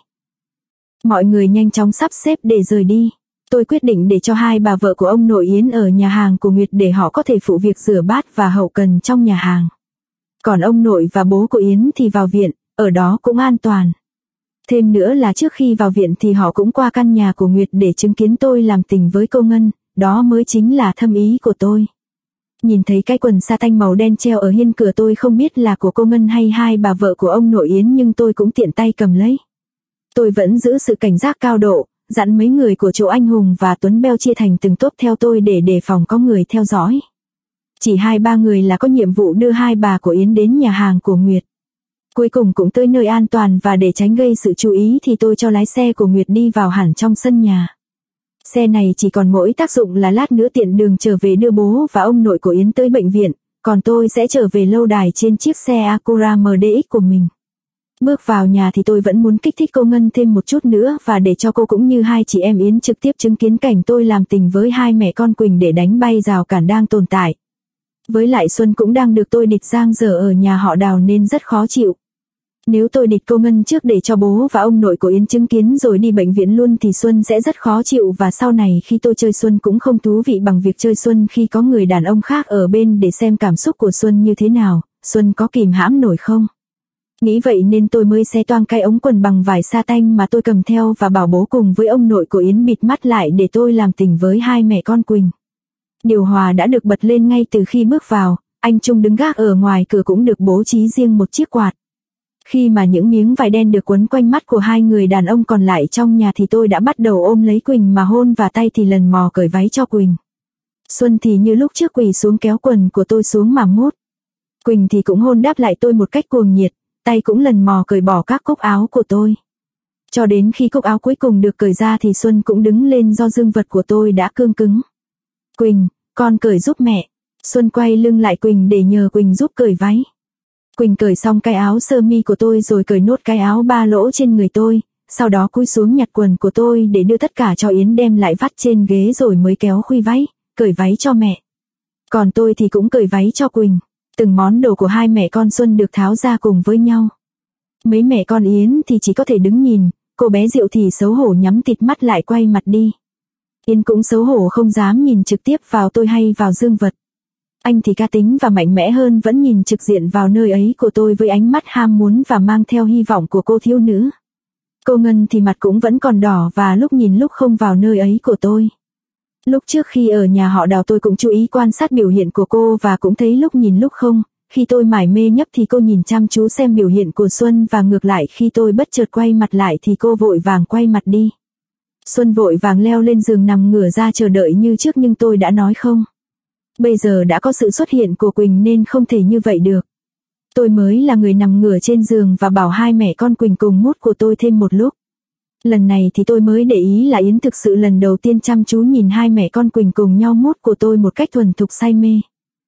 Mọi người nhanh chóng sắp xếp để rời đi. Tôi quyết định để cho hai bà vợ của ông nội Yến ở nhà hàng của Nguyệt để họ có thể phụ việc rửa bát và hậu cần trong nhà hàng. Còn ông nội và bố của Yến thì vào viện, ở đó cũng an toàn. Thêm nữa là trước khi vào viện thì họ cũng qua căn nhà của Nguyệt để chứng kiến tôi làm tình với cô Ngân, đó mới chính là thâm ý của tôi. Nhìn thấy cái quần sa tanh màu đen treo ở hiên cửa tôi không biết là của cô Ngân hay hai bà vợ của ông nội Yến nhưng tôi cũng tiện tay cầm lấy. Tôi vẫn giữ sự cảnh giác cao độ, dặn mấy người của chỗ anh Hùng và Tuấn Beo chia thành từng tốp theo tôi để đề phòng có người theo dõi. Chỉ 2-3 người là có nhiệm vụ đưa hai bà của Yến đến nhà hàng của Nguyệt. Cuối cùng cũng tới nơi an toàn và để tránh gây sự chú ý thì tôi cho lái xe của Nguyệt đi vào hẳn trong sân nhà. Xe này chỉ còn mỗi tác dụng là lát nữa tiện đường trở về đưa bố và ông nội của Yến tới bệnh viện, còn tôi sẽ trở về lâu đài trên chiếc xe Acura MDX của mình. Bước vào nhà thì tôi vẫn muốn kích thích cô Ngân thêm một chút nữa và để cho cô cũng như hai chị em Yến trực tiếp chứng kiến cảnh tôi làm tình với hai mẹ con Quỳnh để đánh bay rào cản đang tồn tại. Với lại Xuân cũng đang được tôi địch giang dở ở nhà họ Đào nên rất khó chịu. Nếu tôi địch cô Ngân trước để cho bố và ông nội của Yến chứng kiến rồi đi bệnh viện luôn thì Xuân sẽ rất khó chịu và sau này khi tôi chơi Xuân cũng không thú vị bằng việc chơi Xuân khi có người đàn ông khác ở bên để xem cảm xúc của Xuân như thế nào, Xuân có kìm hãm nổi không. Nghĩ vậy nên tôi mới xé toang cái ống quần bằng vải sa tanh mà tôi cầm theo và bảo bố cùng với ông nội của Yến bịt mắt lại để tôi làm tình với hai mẹ con Quỳnh. Điều hòa đã được bật lên ngay từ khi bước vào, anh Trung đứng gác ở ngoài cửa cũng được bố trí riêng một chiếc quạt. Khi mà những miếng vải đen được quấn quanh mắt của hai người đàn ông còn lại trong nhà thì tôi đã bắt đầu ôm lấy Quỳnh mà hôn và tay thì lần mò cởi váy cho Quỳnh. Xuân thì như lúc trước quỳ xuống kéo quần của tôi xuống mà mút. Quỳnh thì cũng hôn đáp lại tôi một cách cuồng nhiệt, tay cũng lần mò cởi bỏ các cúc áo của tôi. Cho đến khi cúc áo cuối cùng được cởi ra thì Xuân cũng đứng lên do dương vật của tôi đã cương cứng. Quỳnh, con cởi giúp mẹ. Xuân quay lưng lại Quỳnh để nhờ Quỳnh giúp cởi váy. Quỳnh cởi xong cái áo sơ mi của tôi rồi cởi nốt cái áo ba lỗ trên người tôi, sau đó cúi xuống nhặt quần của tôi để đưa tất cả cho Yến đem lại vắt trên ghế rồi mới kéo khuy váy, cởi váy cho mẹ. Còn tôi thì cũng cởi váy cho Quỳnh. Từng món đồ của hai mẹ con Xuân được tháo ra cùng với nhau. Mấy mẹ con Yến thì chỉ có thể đứng nhìn, cô bé Diệu thì xấu hổ nhắm tịt mắt lại quay mặt đi. Yến cũng xấu hổ không dám nhìn trực tiếp vào tôi hay vào Dương Vật. Anh thì cá tính và mạnh mẽ hơn, vẫn nhìn trực diện vào nơi ấy của tôi với ánh mắt ham muốn và mang theo hy vọng của cô thiếu nữ. Cô Ngân thì mặt cũng vẫn còn đỏ và lúc nhìn lúc không vào nơi ấy của tôi. Lúc trước khi ở nhà họ Đào tôi cũng chú ý quan sát biểu hiện của cô và cũng thấy lúc nhìn lúc không. Khi tôi mải mê nhấp thì cô nhìn chăm chú xem biểu hiện của Xuân, và ngược lại khi tôi bất chợt quay mặt lại thì cô vội vàng quay mặt đi. Xuân vội vàng leo lên giường nằm ngửa ra chờ đợi như trước, nhưng tôi đã nói không. Bây giờ đã có sự xuất hiện của Quỳnh nên không thể như vậy được. Tôi mới là người nằm ngửa trên giường và bảo hai mẹ con Quỳnh cùng mút của tôi thêm một lúc. Lần này thì tôi mới để ý là Yến thực sự lần đầu tiên chăm chú nhìn hai mẹ con Quỳnh cùng nhau mút của tôi một cách thuần thục say mê.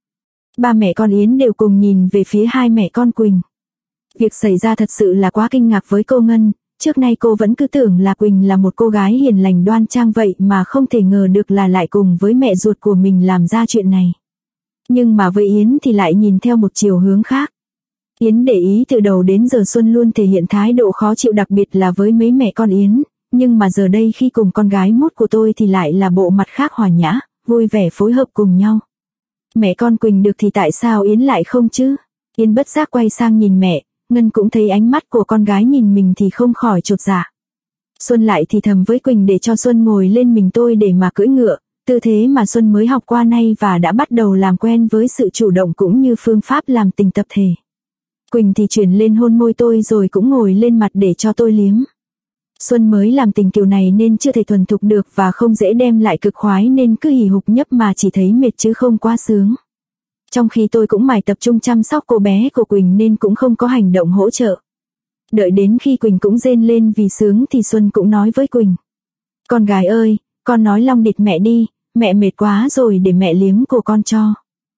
Ba mẹ con Yến đều cùng nhìn về phía hai mẹ con Quỳnh. Việc xảy ra thật sự là quá kinh ngạc với cô Ngân. Trước nay cô vẫn cứ tưởng là Quỳnh là một cô gái hiền lành đoan trang vậy mà không thể ngờ được là lại cùng với mẹ ruột của mình làm ra chuyện này. Nhưng mà với Yến thì lại nhìn theo một chiều hướng khác. Yến để ý từ đầu đến giờ Xuân luôn thể hiện thái độ khó chịu, đặc biệt là với mấy mẹ con Yến. Nhưng mà giờ đây khi cùng con gái mút của tôi thì lại là bộ mặt khác, hòa nhã, vui vẻ phối hợp cùng nhau. Mẹ con Quỳnh được thì tại sao Yến lại không chứ? Yến bất giác quay sang nhìn mẹ. Ngân cũng thấy ánh mắt của con gái nhìn mình thì không khỏi chột dạ. Xuân lại thì thầm với Quỳnh để cho Xuân ngồi lên mình tôi để mà cưỡi ngựa, tư thế mà Xuân mới học qua nay và đã bắt đầu làm quen với sự chủ động cũng như phương pháp làm tình tập thể. Quỳnh thì chuyển lên hôn môi tôi rồi cũng ngồi lên mặt để cho tôi liếm. Xuân mới làm tình kiểu này nên chưa thể thuần thục được và không dễ đem lại cực khoái nên cứ hì hục nhấp mà chỉ thấy mệt chứ không quá sướng. Trong khi tôi cũng mải tập trung chăm sóc cô bé của Quỳnh nên cũng không có hành động hỗ trợ. Đợi đến khi Quỳnh cũng rên lên vì sướng thì Xuân cũng nói với Quỳnh. Con gái ơi, con nói long địch mẹ đi, mẹ mệt quá rồi để mẹ liếm của con cho.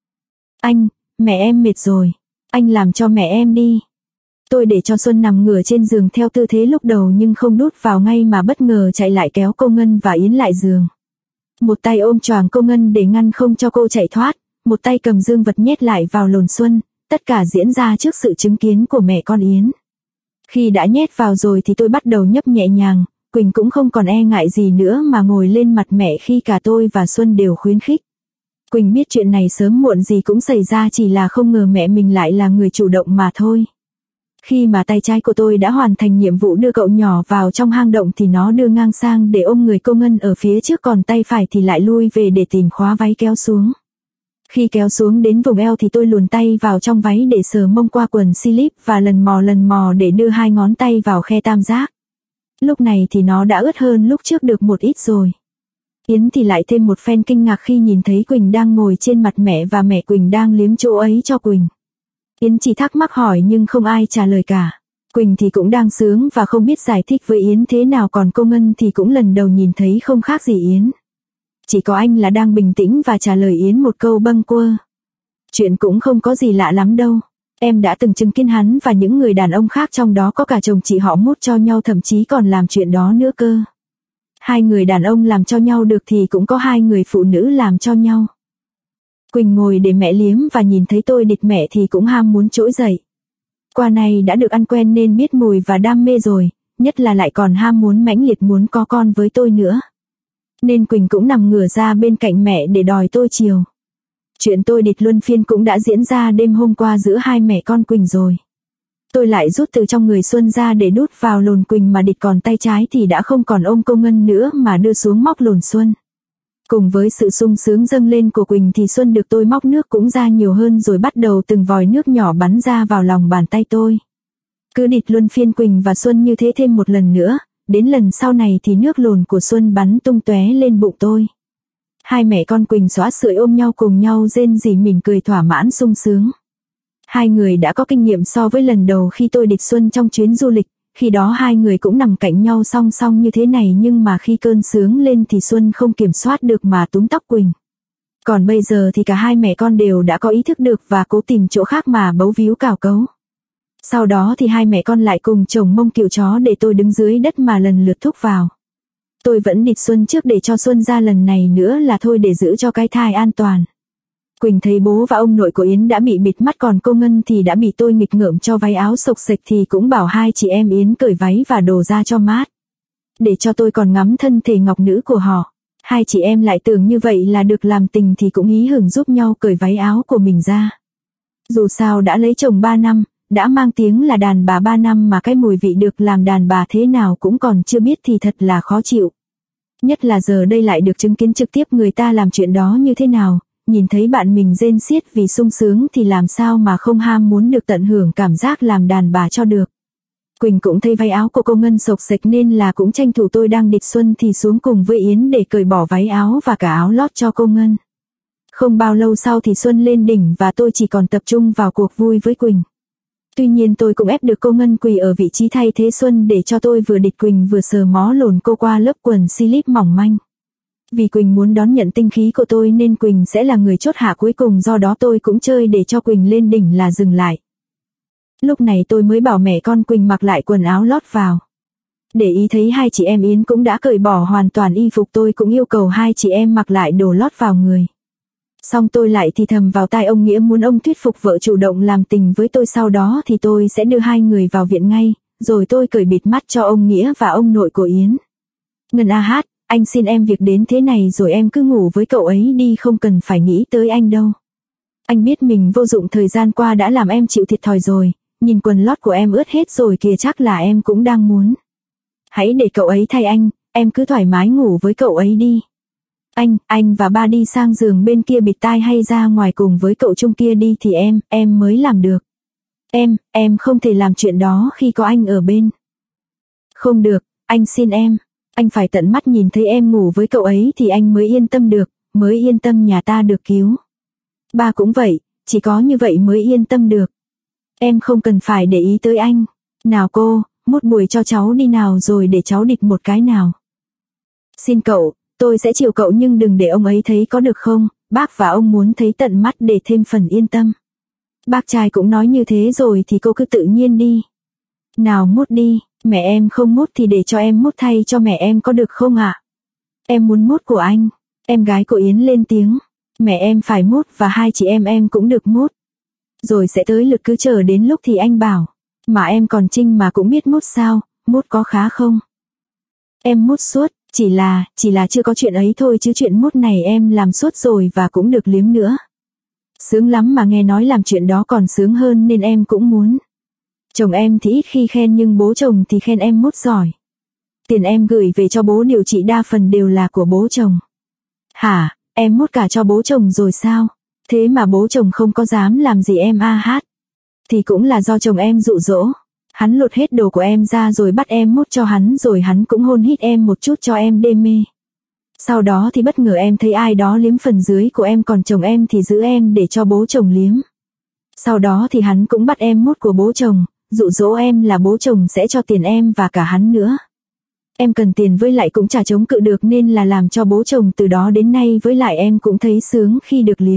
Anh, mẹ em mệt rồi, anh làm cho mẹ em đi. Tôi để cho Xuân nằm ngửa trên giường theo tư thế lúc đầu nhưng không đút vào ngay mà bất ngờ chạy lại kéo cô Ngân và Yến lại giường. Một tay ôm choàng cô Ngân để ngăn không cho cô chạy thoát. Một tay cầm Dương Vật nhét lại vào lồn Xuân, tất cả diễn ra trước sự chứng kiến của mẹ con Yến. Khi đã nhét vào rồi thì tôi bắt đầu nhấp nhẹ nhàng, Quỳnh cũng không còn e ngại gì nữa mà ngồi lên mặt mẹ khi cả tôi và Xuân đều khuyến khích. Quỳnh biết chuyện này sớm muộn gì cũng xảy ra, chỉ là không ngờ mẹ mình lại là người chủ động mà thôi. Khi mà tay trái của tôi đã hoàn thành nhiệm vụ đưa cậu nhỏ vào trong hang động thì nó đưa ngang sang để ôm người cô Ngân ở phía trước, còn tay phải thì lại lui về để tìm khóa váy kéo xuống. Khi kéo xuống đến vùng eo thì tôi luồn tay vào trong váy để sờ mông qua quần slip và lần mò để đưa hai ngón tay vào khe tam giác. Lúc này thì nó đã ướt hơn lúc trước được một ít rồi. Yến thì lại thêm một phen kinh ngạc khi nhìn thấy Quỳnh đang ngồi trên mặt mẹ và mẹ Quỳnh đang liếm chỗ ấy cho Quỳnh. Yến chỉ thắc mắc hỏi nhưng không ai trả lời cả. Quỳnh thì cũng đang sướng và không biết giải thích với Yến thế nào, còn cô Ngân thì cũng lần đầu nhìn thấy không khác gì Yến. Chỉ có anh là đang bình tĩnh và trả lời Yến một câu bâng quơ. Chuyện cũng không có gì lạ lắm đâu. Em đã từng chứng kiến hắn và những người đàn ông khác, trong đó có cả chồng chị họ mút cho nhau, thậm chí còn làm chuyện đó nữa cơ. Hai người đàn ông làm cho nhau được thì cũng có hai người phụ nữ làm cho nhau. Quỳnh ngồi để mẹ liếm và nhìn thấy tôi địt mẹ thì cũng ham muốn trỗi dậy. Qua này đã được ăn quen nên biết mùi và đam mê rồi, nhất là lại còn ham muốn mãnh liệt muốn có con với tôi nữa. Nên Quỳnh cũng nằm ngửa ra bên cạnh mẹ để đòi tôi chiều. Chuyện tôi địt luân phiên cũng đã diễn ra đêm hôm qua giữa hai mẹ con Quỳnh rồi. Tôi lại rút từ trong người Xuân ra để đút vào lồn Quỳnh mà địt, còn tay trái thì đã không còn ôm cô Ngân nữa mà đưa xuống móc lồn Xuân. Cùng với sự sung sướng dâng lên của Quỳnh thì Xuân được tôi móc nước cũng ra nhiều hơn, rồi bắt đầu từng vòi nước nhỏ bắn ra vào lòng bàn tay tôi. Cứ địt luân phiên Quỳnh và Xuân như thế thêm một lần nữa, đến lần sau này thì nước lồn của Xuân bắn tung tóe lên bụng tôi. Hai mẹ con Quỳnh xóa sưởi ôm nhau cùng nhau rên rỉ mỉm cười thỏa mãn sung sướng. Hai người đã có kinh nghiệm so với lần đầu khi tôi địt Xuân trong chuyến du lịch, khi đó hai người cũng nằm cạnh nhau song song như thế này, nhưng mà khi cơn sướng lên thì Xuân không kiểm soát được mà túm tóc Quỳnh. Còn bây giờ thì cả hai mẹ con đều đã có ý thức được và cố tìm chỗ khác mà bấu víu cào cấu. Sau đó thì hai mẹ con lại cùng chồng mông cừu chó để tôi đứng dưới đất mà lần lượt thúc vào. Tôi vẫn địt Xuân trước để cho Xuân ra lần này nữa là thôi để giữ cho cái thai an toàn. Quỳnh thấy bố và ông nội của Yến đã bị bịt mắt, còn cô Ngân thì đã bị tôi nghịch ngợm cho váy áo xộc xệch, thì cũng bảo hai chị em Yến cởi váy và đồ ra cho mát. Để cho tôi còn ngắm thân thể ngọc nữ của họ. Hai chị em lại tưởng như vậy là được làm tình thì cũng hí hửng giúp nhau cởi váy áo của mình ra. Dù sao đã lấy chồng 3 năm, đã mang tiếng là đàn bà 3 năm mà cái mùi vị được làm đàn bà thế nào cũng còn chưa biết thì thật là khó chịu. Nhất là giờ đây lại được chứng kiến trực tiếp người ta làm chuyện đó như thế nào, nhìn thấy bạn mình rên xiết vì sung sướng thì làm sao mà không ham muốn được tận hưởng cảm giác làm đàn bà cho được. Quỳnh cũng thấy váy áo của cô Ngân xộc xệch nên là cũng tranh thủ tôi đang địch xuân thì xuống cùng với Yến để cởi bỏ váy áo và cả áo lót cho cô Ngân. Không bao lâu sau thì Xuân lên đỉnh và tôi chỉ còn tập trung vào cuộc vui với Quỳnh. Tuy nhiên tôi cũng ép được cô Ngân quỳ ở vị trí thay thế Xuân để cho tôi vừa địch Quỳnh vừa sờ mó lồn cô qua lớp quần slip mỏng manh. Vì Quỳnh muốn đón nhận tinh khí của tôi nên Quỳnh sẽ là người chốt hạ cuối cùng, do đó tôi cũng chơi để cho Quỳnh lên đỉnh là dừng lại. Lúc này tôi mới bảo mẹ con Quỳnh mặc lại quần áo lót vào. Để ý thấy hai chị em Yến cũng đã cởi bỏ hoàn toàn y phục, tôi cũng yêu cầu hai chị em mặc lại đồ lót vào người. Xong tôi lại thì thầm vào tai ông Nghĩa muốn ông thuyết phục vợ chủ động làm tình với tôi, sau đó thì tôi sẽ đưa hai người vào viện ngay, rồi tôi cởi bịt mắt cho ông Nghĩa và ông nội của Yến. Ngân hát, anh xin em việc đến thế này rồi em cứ ngủ với cậu ấy đi, không cần phải nghĩ tới anh đâu. Anh biết mình vô dụng thời gian qua đã làm em chịu thiệt thòi rồi, nhìn quần lót của em ướt hết rồi kìa, chắc là em cũng đang muốn. Hãy để cậu ấy thay anh, em cứ thoải mái ngủ với cậu ấy đi. Anh và ba đi sang giường bên kia bịt tai hay ra ngoài cùng với cậu Trung kia đi thì em mới làm được. Em không thể làm chuyện đó khi có anh ở bên. Không được, anh xin em. Anh phải tận mắt nhìn thấy em ngủ với cậu ấy thì anh mới yên tâm được, mới yên tâm nhà ta được cứu. Ba cũng vậy, chỉ có như vậy mới yên tâm được. Em không cần phải để ý tới anh. Nào cô, mút bùi cho cháu đi nào rồi để cháu địch một cái nào. Xin cậu, tôi sẽ chiều cậu nhưng đừng để ông ấy thấy có được không, bác và ông muốn thấy tận mắt để thêm phần yên tâm. Bác trai cũng nói như thế rồi thì cô cứ tự nhiên đi. Nào mút đi, mẹ em không mút thì để cho em mút thay cho mẹ em có được không ạ? Em muốn mút của anh. Em gái của Yến lên tiếng. Mẹ em phải mút và hai chị em cũng được mút. Rồi sẽ tới lượt, cứ chờ đến lúc thì anh bảo. Mà em còn Trinh mà cũng biết mút sao, mút có khá không? Em mút suốt, chỉ là chưa có chuyện ấy thôi chứ chuyện mút này em làm suốt rồi và cũng được liếm nữa. Sướng lắm mà, nghe nói làm chuyện đó còn sướng hơn nên em cũng muốn. Chồng em thì ít khi khen nhưng bố chồng thì khen em mút giỏi. Tiền em gửi về cho bố điều trị đa phần đều là của bố chồng. Hả, em mút cả cho bố chồng rồi sao? Thế mà bố chồng không có dám làm gì em hát. Thì cũng là do chồng em dụ dỗ. Hắn lột hết đồ của em ra rồi bắt em mút cho hắn, rồi hắn cũng hôn hít em một chút cho em đê mê. Sau đó thì bất ngờ em thấy ai đó liếm phần dưới của em, còn chồng em thì giữ em để cho bố chồng liếm. Sau đó thì hắn cũng bắt em mút của bố chồng, dụ dỗ em là bố chồng sẽ cho tiền em và cả hắn nữa. Em cần tiền với lại cũng chả chống cự được nên là làm cho bố chồng, từ đó đến nay với lại em cũng thấy sướng khi được liếm.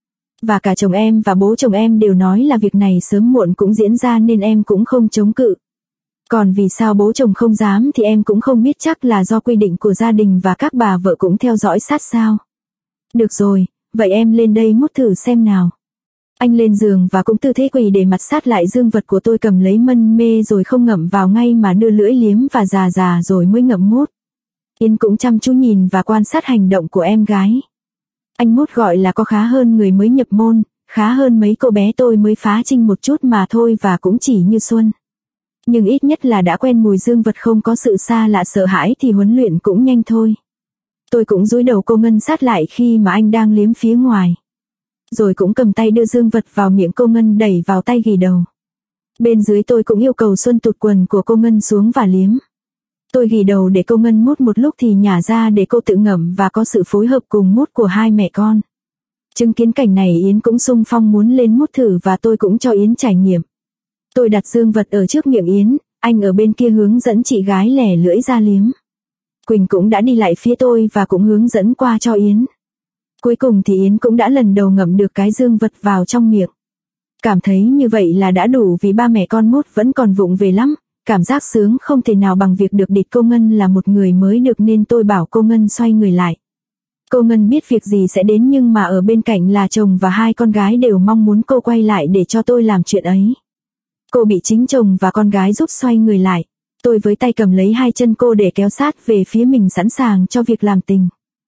Và cả chồng em và bố chồng em đều nói là việc này sớm muộn cũng diễn ra nên em cũng không chống cự. Còn vì sao bố chồng không dám thì em cũng không biết, chắc là do quy định của gia đình và các bà vợ cũng theo dõi sát sao. Được rồi, vậy em lên đây mút thử xem nào. Anh lên giường và cũng tư thế quỳ để mặt sát lại dương vật của tôi, cầm lấy mân mê rồi không ngậm vào ngay mà đưa lưỡi liếm và già rồi mới ngậm mút. Yến cũng chăm chú nhìn và quan sát hành động của em gái. Anh mút gọi là có khá hơn người mới nhập môn, khá hơn mấy cô bé tôi mới phá trinh một chút mà thôi, và cũng chỉ như Xuân. Nhưng ít nhất là đã quen mùi dương vật, không có sự xa lạ sợ hãi thì huấn luyện cũng nhanh thôi. Tôi cũng dúi đầu cô Ngân sát lại khi mà anh đang liếm phía ngoài. Rồi cũng cầm tay đưa dương vật vào miệng cô Ngân, đẩy vào tay ghi đầu. Bên dưới tôi cũng yêu cầu Xuân tụt quần của cô Ngân xuống và liếm. Tôi ghi đầu để cô Ngân mút một lúc thì nhả ra để cô tự ngậm, và có sự phối hợp cùng mút của hai mẹ con. Chứng kiến cảnh này Yến cũng xung phong muốn lên mút thử và tôi cũng cho Yến trải nghiệm. Tôi đặt dương vật ở trước miệng Yến, anh ở bên kia hướng dẫn chị gái lẻ lưỡi ra liếm. Quỳnh cũng đã đi lại phía tôi và cũng hướng dẫn qua cho Yến. Cuối cùng thì Yến cũng đã lần đầu ngậm được cái dương vật vào trong miệng. Cảm thấy như vậy là đã đủ, vì ba mẹ con mút vẫn còn vụng về lắm. Cảm giác sướng không thể nào bằng việc được địt cô Ngân là một người mới được, nên tôi bảo cô Ngân xoay người lại. Cô Ngân biết việc gì sẽ đến nhưng mà ở bên cạnh là chồng và hai con gái đều mong muốn cô quay lại để cho tôi làm chuyện ấy. Cô bị chính chồng và con gái giúp xoay người lại. Tôi với tay cầm lấy hai chân cô để kéo sát về phía mình sẵn sàng cho việc làm tình.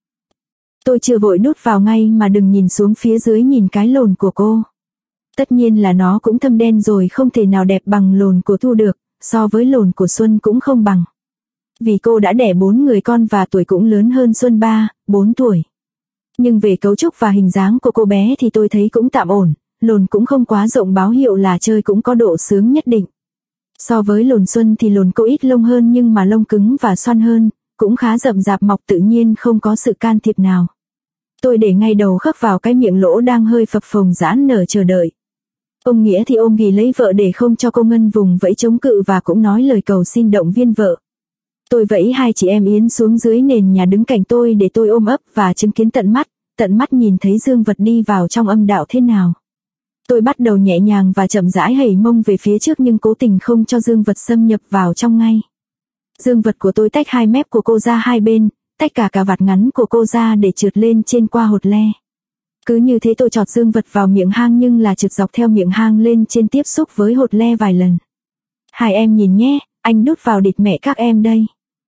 Tôi chưa vội đút vào ngay mà đừng nhìn xuống phía dưới nhìn cái lồn của cô. Tất nhiên là nó cũng thâm đen rồi, không thể nào đẹp bằng lồn của Thu được, so với lồn của Xuân cũng không bằng. Vì cô đã đẻ 4 người con và tuổi cũng lớn hơn Xuân 3, 4 tuổi. Nhưng về cấu trúc và hình dáng của cô bé thì tôi thấy cũng tạm ổn, lồn cũng không quá rộng báo hiệu là chơi cũng có độ sướng nhất định. So với lồn Xuân thì lồn cô ít lông hơn nhưng mà lông cứng và xoăn hơn, cũng khá rậm rạp mọc tự nhiên không có sự can thiệp nào. Tôi để ngay đầu khớp vào cái miệng lỗ đang hơi phập phồng giãn nở chờ đợi. Ông Nghĩa thì ôm ghì lấy vợ để không cho cô Ngân vùng vẫy chống cự và cũng nói lời cầu xin động viên vợ. Tôi vẫy hai chị em Yến xuống dưới nền nhà đứng cạnh tôi để tôi ôm ấp và chứng kiến tận mắt nhìn thấy dương vật đi vào trong âm đạo thế nào. Tôi bắt đầu nhẹ nhàng và chậm rãi hẩy mông về phía trước nhưng cố tình không cho dương vật xâm nhập vào trong ngay. Dương vật của tôi tách hai mép của cô ra hai bên, tách cả vạt ngắn của cô ra để trượt lên trên qua hột le. Cứ như thế tôi chọt dương vật vào miệng hang nhưng là trượt dọc theo miệng hang lên trên tiếp xúc với hột le vài lần. Hai em nhìn nhé, anh đút vào địt mẹ các em đây.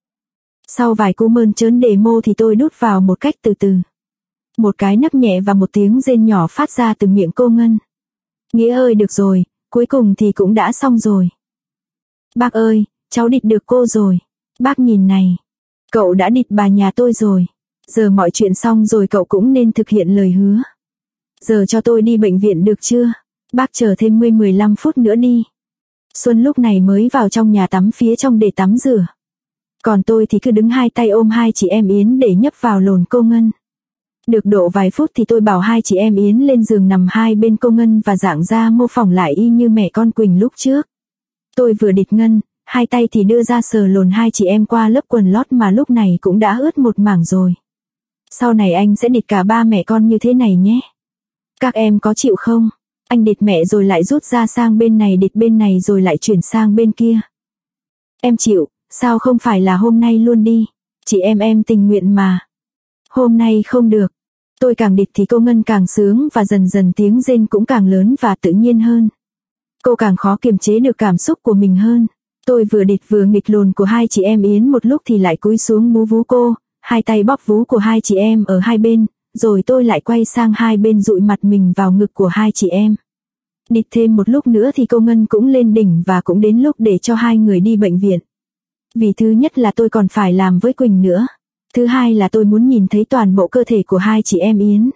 Sau vài cú mơn trớn demo thì tôi đút vào một cách từ từ. Một cái nấc nhẹ và một tiếng rên nhỏ phát ra từ miệng cô Ngân. Nghĩa ơi được rồi, cuối cùng thì cũng đã xong rồi. Bác ơi, cháu địt được cô rồi. Bác nhìn này, cậu đã địt bà nhà tôi rồi. Giờ mọi chuyện xong rồi cậu cũng nên thực hiện lời hứa. Giờ cho tôi đi bệnh viện được chưa? Bác chờ thêm 15 phút nữa đi. Xuân lúc này mới vào trong nhà tắm phía trong để tắm rửa. Còn tôi thì cứ đứng hai tay ôm hai chị em Yến để nhấp vào lồn cô Ngân. Được độ vài phút thì tôi bảo hai chị em Yến lên giường nằm hai bên cô Ngân và dạng ra mô phỏng lại y như mẹ con Quỳnh lúc trước. Tôi vừa địt Ngân, hai tay thì đưa ra sờ lồn hai chị em qua lớp quần lót mà lúc này cũng đã ướt một mảng rồi. Sau này anh sẽ địt cả ba mẹ con như thế này nhé. Các em có chịu không? Anh địt mẹ rồi lại rút ra sang bên này, địt bên này rồi lại chuyển sang bên kia. Em chịu, sao không phải là hôm nay luôn đi? Chị em tình nguyện mà. Hôm nay không được. Tôi càng địt thì cô Ngân càng sướng và dần dần tiếng rên cũng càng lớn và tự nhiên hơn. Cô càng khó kiềm chế được cảm xúc của mình hơn. Tôi vừa địt vừa nghịch lồn của hai chị em Yến một lúc thì lại cúi xuống bú vú cô, hai tay bóp vú của hai chị em ở hai bên, rồi tôi lại quay sang hai bên dụi mặt mình vào ngực của hai chị em. Địt thêm một lúc nữa thì cô Ngân cũng lên đỉnh và cũng đến lúc để cho hai người đi bệnh viện. Vì thứ nhất là tôi còn phải làm với Quỳnh nữa. Thứ hai là tôi muốn nhìn thấy toàn bộ cơ thể của hai chị em Yến.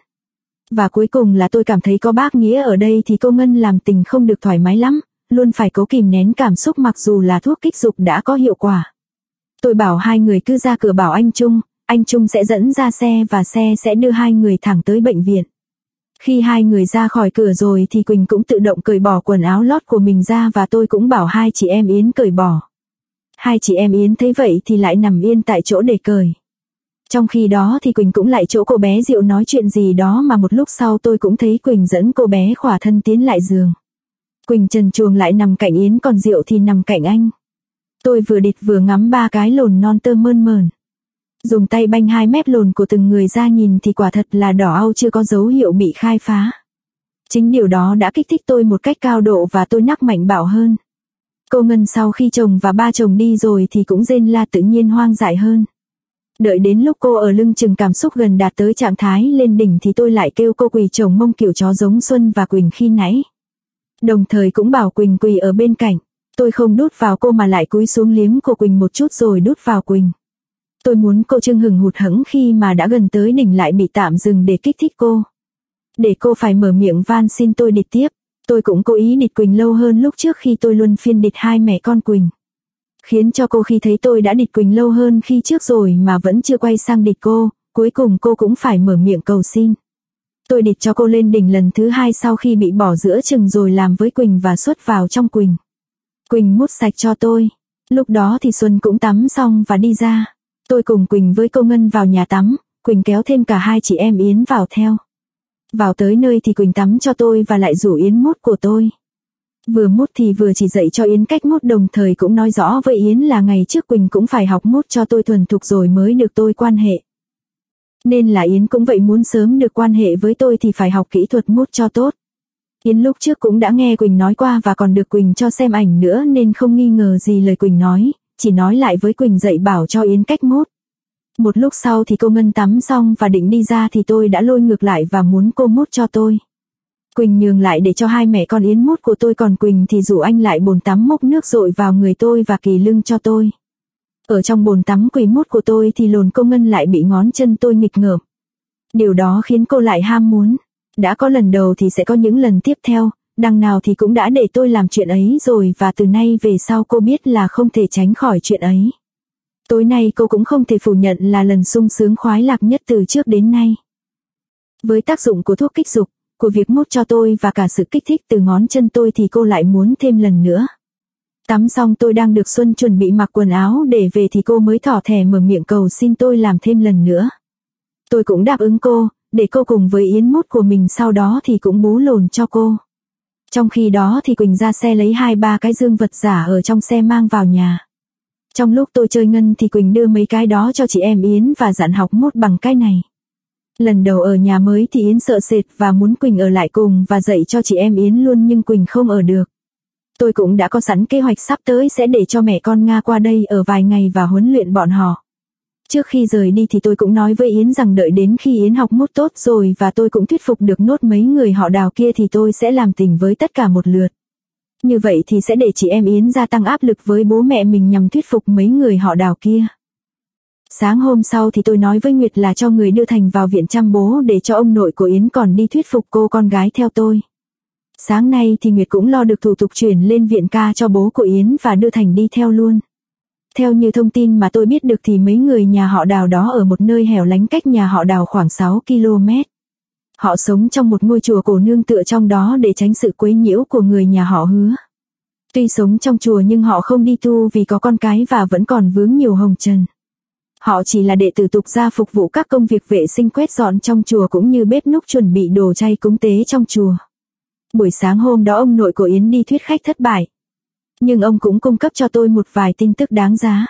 Và cuối cùng là tôi cảm thấy có bác Nghĩa ở đây thì cô Ngân làm tình không được thoải mái lắm, luôn phải cố kìm nén cảm xúc mặc dù là thuốc kích dục đã có hiệu quả. Tôi bảo hai người cứ ra cửa bảo anh Trung sẽ dẫn ra xe và xe sẽ đưa hai người thẳng tới bệnh viện. Khi hai người ra khỏi cửa rồi thì Quỳnh cũng tự động cởi bỏ quần áo lót của mình ra và tôi cũng bảo hai chị em Yến cởi bỏ. Hai chị em Yến thấy vậy thì lại nằm yên tại chỗ để cởi. Trong khi đó thì Quỳnh cũng lại chỗ cô bé Diệu nói chuyện gì đó mà một lúc sau tôi cũng thấy Quỳnh dẫn cô bé khỏa thân tiến lại giường. Quỳnh trần truồng lại nằm cạnh Yến còn Diệu thì nằm cạnh anh. Tôi vừa địt vừa ngắm ba cái lồn non tơ mơn mởn. Dùng tay banh hai mép lồn của từng người ra nhìn thì quả thật là đỏ au chưa có dấu hiệu bị khai phá. Chính điều đó đã kích thích tôi một cách cao độ và tôi nắc mạnh bạo hơn. Cô Ngân sau khi chồng và ba chồng đi rồi thì cũng rên la tự nhiên hoang dại hơn. Đợi đến lúc cô ở lưng chừng cảm xúc gần đạt tới trạng thái lên đỉnh thì tôi lại kêu cô quỳ chồng mông kiểu chó giống Xuân và Quỳnh khi nãy. Đồng thời cũng bảo Quỳnh quỳ ở bên cạnh. Tôi không đút vào cô mà lại cúi xuống liếm cô Quỳnh một chút rồi đút vào Quỳnh. Tôi muốn cô chưng hừng hụt hẫng khi mà đã gần tới đỉnh lại bị tạm dừng để kích thích cô. Để cô phải mở miệng van xin tôi địt tiếp. Tôi cũng cố ý địt Quỳnh lâu hơn lúc trước khi tôi luân phiên địt hai mẹ con Quỳnh. Khiến cho cô khi thấy tôi đã địt Quỳnh lâu hơn khi trước rồi mà vẫn chưa quay sang địt cô, cuối cùng cô cũng phải mở miệng cầu xin. Tôi địt cho cô lên đỉnh lần thứ hai sau khi bị bỏ giữa chừng rồi làm với Quỳnh và xuất vào trong Quỳnh. Quỳnh mút sạch cho tôi. Lúc đó thì Xuân cũng tắm xong và đi ra. Tôi cùng Quỳnh với cô Ngân vào nhà tắm, Quỳnh kéo thêm cả hai chị em Yến vào theo. Vào tới nơi thì Quỳnh tắm cho tôi và lại rủ Yến mút của tôi. Vừa mút thì vừa chỉ dạy cho Yến cách mút đồng thời cũng nói rõ với Yến là ngày trước Quỳnh cũng phải học mút cho tôi thuần thục rồi mới được tôi quan hệ. Nên là Yến cũng vậy, muốn sớm được quan hệ với tôi thì phải học kỹ thuật mút cho tốt. Yến lúc trước cũng đã nghe Quỳnh nói qua và còn được Quỳnh cho xem ảnh nữa nên không nghi ngờ gì lời Quỳnh nói, chỉ nói lại với Quỳnh dạy bảo cho Yến cách mút. Một lúc sau thì cô Ngân tắm xong và định đi ra thì tôi đã lôi ngược lại và muốn cô mút cho tôi. Quỳnh nhường lại để cho hai mẹ con Yến mút của tôi, còn Quỳnh thì rủ anh lại bồn tắm múc nước dội vào người tôi và kỳ lưng cho tôi. Ở trong bồn tắm Quỳnh mút của tôi thì lồn cô Ngân lại bị ngón chân tôi nghịch ngợm. Điều đó khiến cô lại ham muốn. Đã có lần đầu thì sẽ có những lần tiếp theo, đằng nào thì cũng đã để tôi làm chuyện ấy rồi và từ nay về sau cô biết là không thể tránh khỏi chuyện ấy. Tối nay cô cũng không thể phủ nhận là lần sung sướng khoái lạc nhất từ trước đến nay. Với tác dụng của thuốc kích dục, của việc mút cho tôi và cả sự kích thích từ ngón chân tôi thì cô lại muốn thêm lần nữa. Tắm xong tôi đang được Xuân chuẩn bị mặc quần áo để về thì cô mới thỏ thẻ mở miệng cầu xin tôi làm thêm lần nữa. Tôi cũng đáp ứng cô, để cô cùng với Yến mút của mình, sau đó thì cũng bú lồn cho cô. Trong khi đó thì Quỳnh ra xe lấy 2-3 cái dương vật giả ở trong xe mang vào nhà. Trong lúc tôi chơi Ngân thì Quỳnh đưa mấy cái đó cho chị em Yến và dặn học mút bằng cái này. Lần đầu ở nhà mới thì Yến sợ sệt và muốn Quỳnh ở lại cùng và dạy cho chị em Yến luôn, nhưng Quỳnh không ở được. Tôi cũng đã có sẵn kế hoạch sắp tới sẽ để cho mẹ con Nga qua đây ở vài ngày và huấn luyện bọn họ. Trước khi rời đi thì tôi cũng nói với Yến rằng đợi đến khi Yến học mút tốt rồi và tôi cũng thuyết phục được nốt mấy người họ Đào kia thì tôi sẽ làm tình với tất cả một lượt. Như vậy thì sẽ để chị em Yến gia tăng áp lực với bố mẹ mình nhằm thuyết phục mấy người họ Đào kia. Sáng hôm sau thì tôi nói với Nguyệt là cho người đưa Thành vào viện chăm bố để cho ông nội của Yến còn đi thuyết phục cô con gái theo tôi. Sáng nay thì Nguyệt cũng lo được thủ tục chuyển lên viện ca cho bố của Yến và đưa Thành đi theo luôn. Theo như thông tin mà tôi biết được thì mấy người nhà họ Đào đó ở một nơi hẻo lánh cách nhà họ Đào khoảng 6 km. Họ sống trong một ngôi chùa cổ nương tựa trong đó để tránh sự quấy nhiễu của người nhà họ Hứa. Tuy sống trong chùa nhưng họ không đi tu vì có con cái và vẫn còn vướng nhiều hồng trần. Họ chỉ là đệ tử tục gia phục vụ các công việc vệ sinh quét dọn trong chùa cũng như bếp núc chuẩn bị đồ chay cúng tế trong chùa. Buổi sáng hôm đó ông nội của Yến đi thuyết khách thất bại. Nhưng ông cũng cung cấp cho tôi một vài tin tức đáng giá.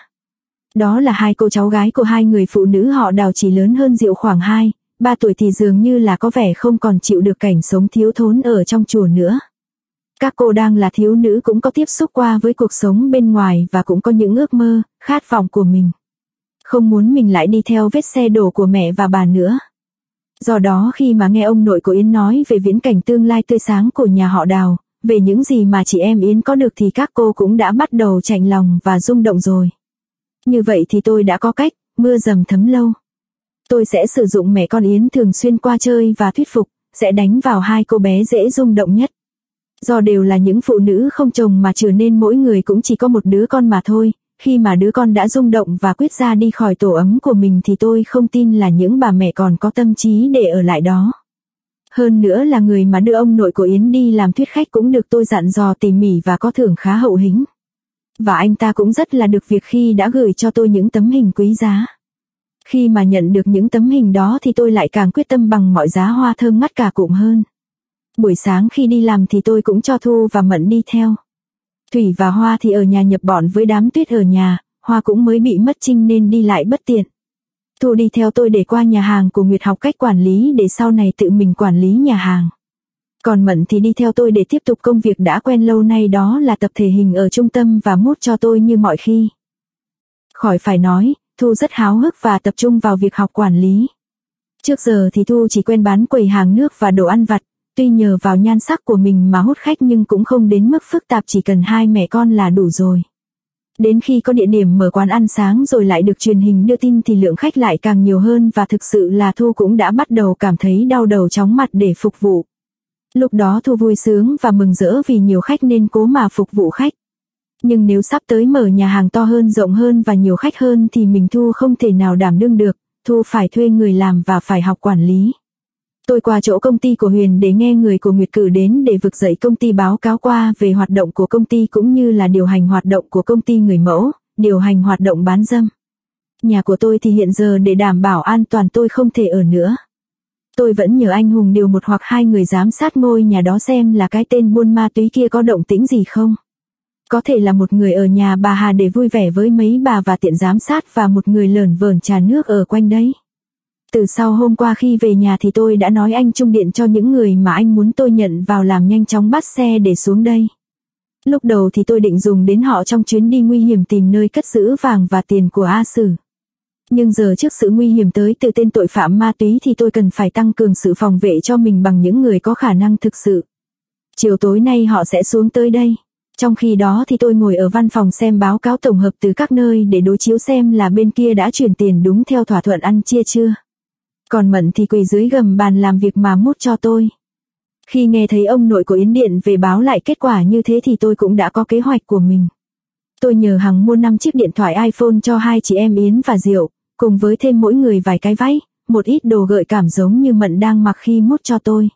Đó là hai cô cháu gái của hai người phụ nữ họ Đào chỉ lớn hơn Diệu khoảng 2-3 tuổi thì dường như là có vẻ không còn chịu được cảnh sống thiếu thốn ở trong chùa nữa. Các cô đang là thiếu nữ cũng có tiếp xúc qua với cuộc sống bên ngoài và cũng có những ước mơ, khát vọng của mình. Không muốn mình lại đi theo vết xe đổ của mẹ và bà nữa. Do đó khi mà nghe ông nội của Yến nói về viễn cảnh tương lai tươi sáng của nhà họ Đào, về những gì mà chị em Yến có được thì các cô cũng đã bắt đầu chạnh lòng và rung động rồi. Như vậy thì tôi đã có cách, mưa dầm thấm lâu. Tôi sẽ sử dụng mẹ con Yến thường xuyên qua chơi và thuyết phục, sẽ đánh vào hai cô bé dễ rung động nhất. Do đều là những phụ nữ không chồng mà chừa nên mỗi người cũng chỉ có một đứa con mà thôi, khi mà đứa con đã rung động và quyết ra đi khỏi tổ ấm của mình thì tôi không tin là những bà mẹ còn có tâm trí để ở lại đó. Hơn nữa là người mà đưa ông nội của Yến đi làm thuyết khách cũng được tôi dặn dò tỉ mỉ và có thưởng khá hậu hĩnh. Và anh ta cũng rất là được việc khi đã gửi cho tôi những tấm hình quý giá. Khi mà nhận được những tấm hình đó thì tôi lại càng quyết tâm bằng mọi giá hoa thơm ngắt cả cụm hơn. Buổi sáng khi đi làm thì tôi cũng cho Thu và Mận đi theo. Thủy và Hoa thì ở nhà nhập bọn với đám tuyết ở nhà, Hoa cũng mới bị mất trinh nên đi lại bất tiện. Thu đi theo tôi để qua nhà hàng của Nguyệt học cách quản lý để sau này tự mình quản lý nhà hàng. Còn Mận thì đi theo tôi để tiếp tục công việc đã quen lâu nay, đó là tập thể hình ở trung tâm và mút cho tôi như mọi khi. Khỏi phải nói, Thu rất háo hức và tập trung vào việc học quản lý. Trước giờ thì Thu chỉ quen bán quầy hàng nước và đồ ăn vặt, tuy nhờ vào nhan sắc của mình mà hút khách nhưng cũng không đến mức phức tạp, chỉ cần hai mẹ con là đủ rồi. Đến khi có địa điểm mở quán ăn sáng rồi lại được truyền hình đưa tin thì lượng khách lại càng nhiều hơn và thực sự là Thu cũng đã bắt đầu cảm thấy đau đầu chóng mặt để phục vụ. Lúc đó Thu vui sướng và mừng rỡ vì nhiều khách nên cố mà phục vụ khách. Nhưng nếu sắp tới mở nhà hàng to hơn, rộng hơn và nhiều khách hơn thì mình Thu không thể nào đảm đương được, Thu phải thuê người làm và phải học quản lý. Tôi qua chỗ công ty của Huyền để nghe người của Nguyệt cử đến để vực dậy công ty báo cáo qua về hoạt động của công ty cũng như là điều hành hoạt động của công ty người mẫu, điều hành hoạt động bán dâm. Nhà của tôi thì hiện giờ để đảm bảo an toàn tôi không thể ở nữa. Tôi vẫn nhờ anh Hùng điều 1 hoặc 2 người giám sát ngôi nhà đó xem là cái tên buôn ma túy kia có động tĩnh gì không. Có thể là một người ở nhà bà Hà để vui vẻ với mấy bà và tiện giám sát và một người lởn vởn trà nước ở quanh đấy. Từ sau hôm qua khi về nhà thì tôi đã nói anh Trung điện cho những người mà anh muốn tôi nhận vào làm nhanh chóng bắt xe để xuống đây. Lúc đầu thì tôi định dùng đến họ trong chuyến đi nguy hiểm tìm nơi cất giữ vàng và tiền của A Sử. Nhưng giờ trước sự nguy hiểm tới từ tên tội phạm ma túy thì tôi cần phải tăng cường sự phòng vệ cho mình bằng những người có khả năng thực sự. Chiều tối nay họ sẽ xuống tới đây. Trong khi đó thì tôi ngồi ở văn phòng xem báo cáo tổng hợp từ các nơi để đối chiếu xem là bên kia đã chuyển tiền đúng theo thỏa thuận ăn chia chưa. Còn Mận thì quỳ dưới gầm bàn làm việc mà mút cho tôi. Khi nghe thấy ông nội của Yến Điện về báo lại kết quả như thế thì tôi cũng đã có kế hoạch của mình. Tôi nhờ Hằng mua 5 chiếc điện thoại iPhone cho hai chị em Yến và Diệu, cùng với thêm mỗi người vài cái váy, một ít đồ gợi cảm giống như Mận đang mặc khi mút cho tôi.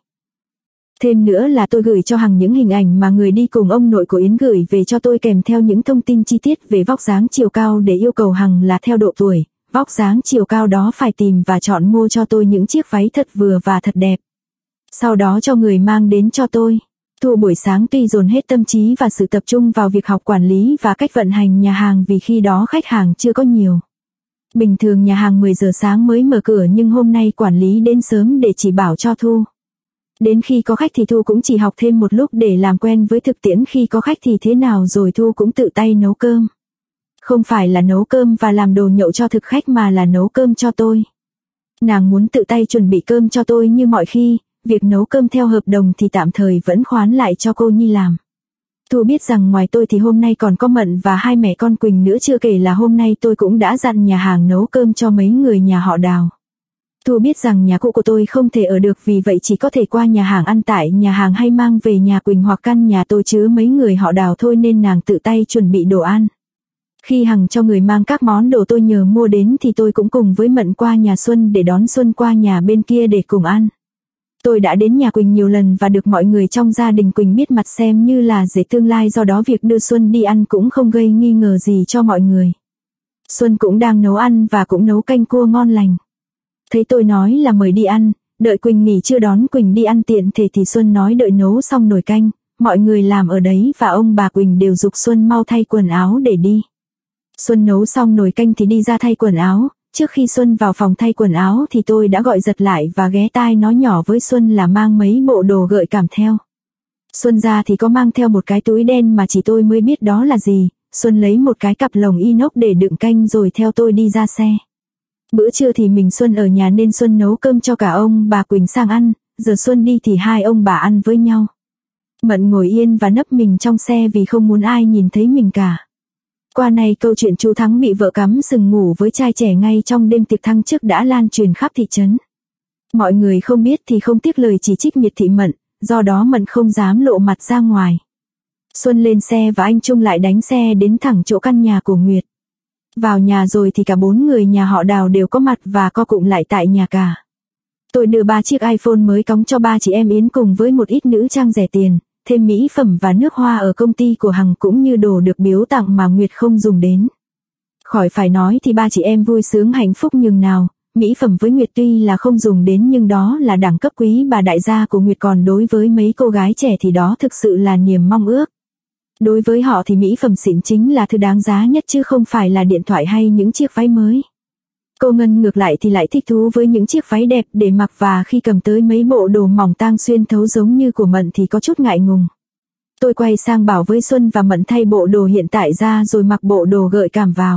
Thêm nữa là tôi gửi cho Hằng những hình ảnh mà người đi cùng ông nội của Yến gửi về cho tôi kèm theo những thông tin chi tiết về vóc dáng chiều cao để yêu cầu Hằng là theo độ tuổi, vóc dáng chiều cao đó phải tìm và chọn mua cho tôi những chiếc váy thật vừa và thật đẹp. Sau đó cho người mang đến cho tôi. Thu buổi sáng tuy dồn hết tâm trí và sự tập trung vào việc học quản lý và cách vận hành nhà hàng vì khi đó khách hàng chưa có nhiều. Bình thường nhà hàng 10 giờ sáng mới mở cửa nhưng hôm nay quản lý đến sớm để chỉ bảo cho Thu. Đến khi có khách thì Thu cũng chỉ học thêm một lúc để làm quen với thực tiễn khi có khách thì thế nào rồi Thu cũng tự tay nấu cơm. Không phải là nấu cơm và làm đồ nhậu cho thực khách mà là nấu cơm cho tôi. Nàng muốn tự tay chuẩn bị cơm cho tôi như mọi khi, việc nấu cơm theo hợp đồng thì tạm thời vẫn khoán lại cho cô Nhi làm. Thu biết rằng ngoài tôi thì hôm nay còn có Mận và hai mẹ con Quỳnh nữa, chưa kể là hôm nay tôi cũng đã dặn nhà hàng nấu cơm cho mấy người nhà họ Đào. Thu biết rằng nhà cũ của tôi không thể ở được vì vậy chỉ có thể qua nhà hàng ăn tại nhà hàng hay mang về nhà Quỳnh hoặc căn nhà tôi chứa mấy người họ Đào thôi nên nàng tự tay chuẩn bị đồ ăn. Khi Hằng cho người mang các món đồ tôi nhờ mua đến thì tôi cũng cùng với Mận qua nhà Xuân để đón Xuân qua nhà bên kia để cùng ăn. Tôi đã đến nhà Quỳnh nhiều lần và được mọi người trong gia đình Quỳnh biết mặt xem như là rể tương lai, do đó việc đưa Xuân đi ăn cũng không gây nghi ngờ gì cho mọi người. Xuân cũng đang nấu ăn và cũng nấu canh cua ngon lành. Thấy tôi nói là mời đi ăn, đợi Quỳnh nghỉ chưa đón Quỳnh đi ăn tiện thể thì Xuân nói đợi nấu xong nồi canh, mọi người làm ở đấy và ông bà Quỳnh đều giục Xuân mau thay quần áo để đi. Xuân nấu xong nồi canh thì đi ra thay quần áo. Trước khi Xuân vào phòng thay quần áo thì tôi đã gọi giật lại và ghé tai nói nhỏ với Xuân là mang mấy bộ đồ gợi cảm theo. Xuân ra thì có mang theo một cái túi đen mà chỉ tôi mới biết đó là gì. Xuân lấy một cái cặp lồng inox để đựng canh rồi theo tôi đi ra xe. Bữa trưa thì mình Xuân ở nhà nên Xuân nấu cơm cho cả ông bà Quỳnh sang ăn, giờ Xuân đi thì hai ông bà ăn với nhau. Mận ngồi yên và nấp mình trong xe vì không muốn ai nhìn thấy mình cả. Qua này câu chuyện chú Thắng bị vợ cắm sừng ngủ với trai trẻ ngay trong đêm tiệc thăng chức đã lan truyền khắp thị trấn. Mọi người không biết thì không tiếc lời chỉ trích miệt thị Mận, do đó Mận không dám lộ mặt ra ngoài. Xuân lên xe và anh Trung lại đánh xe đến thẳng chỗ căn nhà của Nguyệt. Vào nhà rồi thì cả 4 người nhà họ Đào đều có mặt và co cụm lại tại nhà cả. Tôi đưa 3 chiếc iPhone mới cóng cho 3 chị em Yến cùng với một ít nữ trang rẻ tiền, thêm mỹ phẩm và nước hoa ở công ty của Hằng cũng như đồ được biếu tặng mà Nguyệt không dùng đến. Khỏi phải nói thì 3 chị em vui sướng hạnh phúc nhường nào, mỹ phẩm với Nguyệt tuy là không dùng đến nhưng đó là đẳng cấp quý bà đại gia của Nguyệt, còn đối với mấy cô gái trẻ thì đó thực sự là niềm mong ước. Đối với họ thì mỹ phẩm xịn chính là thứ đáng giá nhất chứ không phải là điện thoại hay những chiếc váy mới. Cô Ngân ngược lại thì lại thích thú với những chiếc váy đẹp để mặc và khi cầm tới mấy bộ đồ mỏng tang xuyên thấu giống như của Mận thì có chút ngại ngùng. Tôi quay sang bảo với Xuân và Mận thay bộ đồ hiện tại ra rồi mặc bộ đồ gợi cảm vào.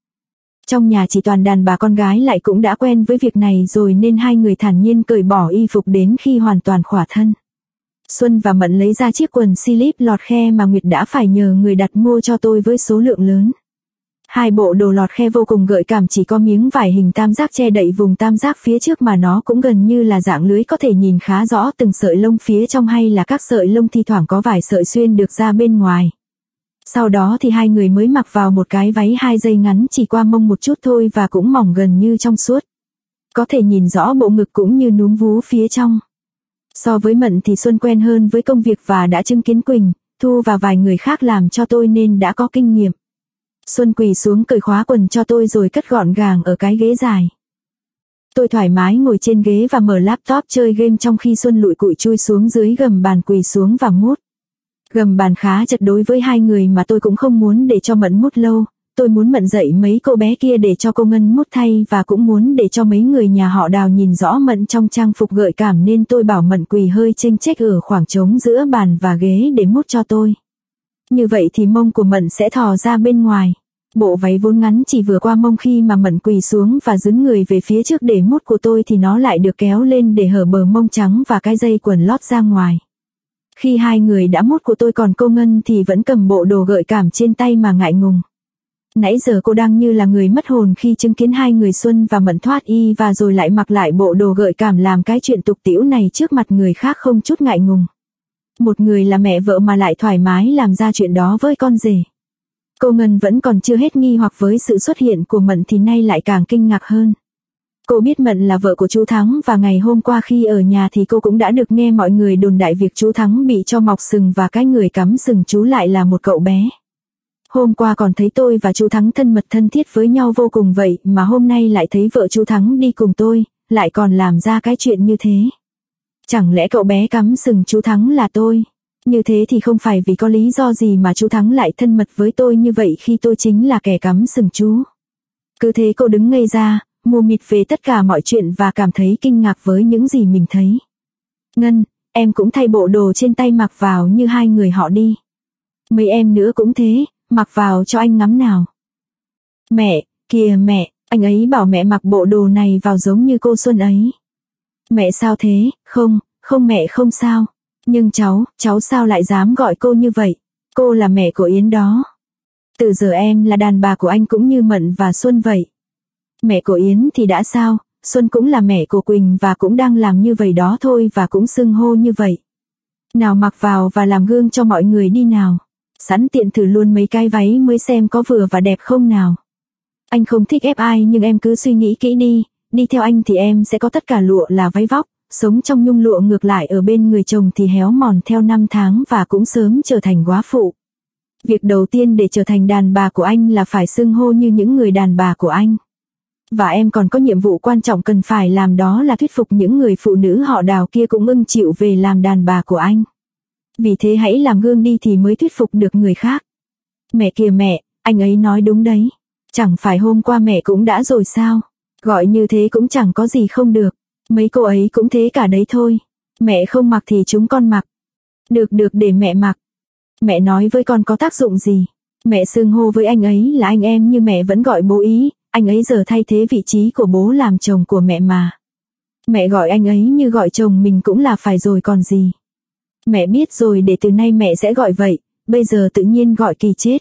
Trong nhà chỉ toàn đàn bà con gái lại cũng đã quen với việc này rồi nên hai người thản nhiên cởi bỏ y phục đến khi hoàn toàn khỏa thân. Xuân và Mận lấy ra chiếc quần slip lọt khe mà Nguyệt đã phải nhờ người đặt mua cho tôi với số lượng lớn. Hai bộ đồ lọt khe vô cùng gợi cảm, chỉ có miếng vải hình tam giác che đậy vùng tam giác phía trước mà nó cũng gần như là dạng lưới, có thể nhìn khá rõ từng sợi lông phía trong hay là các sợi lông thi thoảng có vài sợi xuyên được ra bên ngoài. Sau đó thì hai người mới mặc vào một cái váy 2 dây ngắn chỉ qua mông một chút thôi và cũng mỏng gần như trong suốt. Có thể nhìn rõ bộ ngực cũng như núm vú phía trong. So với Mận thì Xuân quen hơn với công việc và đã chứng kiến Quỳnh, Thu và vài người khác làm cho tôi nên đã có kinh nghiệm. Xuân quỳ xuống cởi khóa quần cho tôi rồi cất gọn gàng ở cái ghế dài. Tôi thoải mái ngồi trên ghế và mở laptop chơi game trong khi Xuân lụi cụi chui xuống dưới gầm bàn quỳ xuống và mút. Gầm bàn khá chật đối với hai người mà tôi cũng không muốn để cho Mận mút lâu, tôi muốn Mận dạy mấy cô bé kia để cho cô Ngân mốt thay và cũng muốn để cho mấy người nhà họ Đào nhìn rõ Mận trong trang phục gợi cảm nên tôi bảo Mận quỳ hơi chênh chếch ở khoảng trống giữa bàn và ghế để mốt cho tôi. Như vậy thì mông của Mận sẽ thò ra bên ngoài. Bộ váy vốn ngắn chỉ vừa qua mông khi mà Mận quỳ xuống và dướn người về phía trước để mốt của tôi thì nó lại được kéo lên để hở bờ mông trắng và cái dây quần lót ra ngoài. Khi hai người đã mốt của tôi còn cô Ngân thì vẫn cầm bộ đồ gợi cảm trên tay mà ngại ngùng. Nãy giờ cô đang như là người mất hồn khi chứng kiến hai người Xuân và Mận thoát y và rồi lại mặc lại bộ đồ gợi cảm làm cái chuyện tục tĩu này trước mặt người khác không chút ngại ngùng. Một người là mẹ vợ mà lại thoải mái làm ra chuyện đó với con rể. Cô Ngân vẫn còn chưa hết nghi hoặc với sự xuất hiện của Mận thì nay lại càng kinh ngạc hơn. Cô biết Mận là vợ của chú Thắng và ngày hôm qua khi ở nhà thì cô cũng đã được nghe mọi người đồn đại việc chú Thắng bị cho mọc sừng và cái người cắm sừng chú lại là một cậu bé. Hôm qua còn thấy tôi và chú Thắng thân mật thân thiết với nhau vô cùng vậy mà hôm nay lại thấy vợ chú Thắng đi cùng tôi, lại còn làm ra cái chuyện như thế. Chẳng lẽ cậu bé cắm sừng chú Thắng là tôi? Như thế thì không phải vì có lý do gì mà chú Thắng lại thân mật với tôi như vậy khi tôi chính là kẻ cắm sừng chú. Cứ thế cô đứng ngây ra, mù mịt về tất cả mọi chuyện và cảm thấy kinh ngạc với những gì mình thấy. Ngân, em cũng thay bộ đồ trên tay mặc vào như hai người họ đi. Mấy em nữa cũng thế, mặc vào cho anh ngắm nào. Mẹ, kìa mẹ, anh ấy bảo mẹ mặc bộ đồ này vào giống như cô Xuân ấy. Mẹ sao thế, không mẹ không sao. Nhưng cháu sao lại dám gọi cô như vậy? Cô là mẹ của Yến đó. Từ giờ em là đàn bà của anh cũng như Mận và Xuân vậy. Mẹ của Yến thì đã sao, Xuân cũng là mẹ của Quỳnh và cũng đang làm như vậy đó thôi và cũng xưng hô như vậy. Nào mặc vào và làm gương cho mọi người đi nào. Sẵn tiện thử luôn mấy cái váy mới xem có vừa và đẹp không nào. Anh không thích ép ai nhưng em cứ suy nghĩ kỹ đi theo anh thì em sẽ có tất cả lụa là váy vóc, sống trong nhung lụa ngược lại ở bên người chồng thì héo mòn theo năm tháng và cũng sớm trở thành góa phụ. Việc đầu tiên để trở thành đàn bà của anh là phải xưng hô như những người đàn bà của anh. Và em còn có nhiệm vụ quan trọng cần phải làm đó là thuyết phục những người phụ nữ họ Đào kia cũng ưng chịu về làm đàn bà của anh. Vì thế hãy làm gương đi thì mới thuyết phục được người khác. Mẹ kìa mẹ, anh ấy nói đúng đấy. Chẳng phải hôm qua mẹ cũng đã rồi sao? Gọi như thế cũng chẳng có gì không được. Mấy cô ấy cũng thế cả đấy thôi. Mẹ không mặc thì chúng con mặc. Được để mẹ mặc. Mẹ nói với con có tác dụng gì? Mẹ xưng hô với anh ấy là anh em như mẹ vẫn gọi bố ý. Anh ấy giờ thay thế vị trí của bố làm chồng của mẹ mà. Mẹ gọi anh ấy như gọi chồng mình cũng là phải rồi còn gì. Mẹ biết rồi để từ nay mẹ sẽ gọi vậy, bây giờ tự nhiên gọi kỳ chết.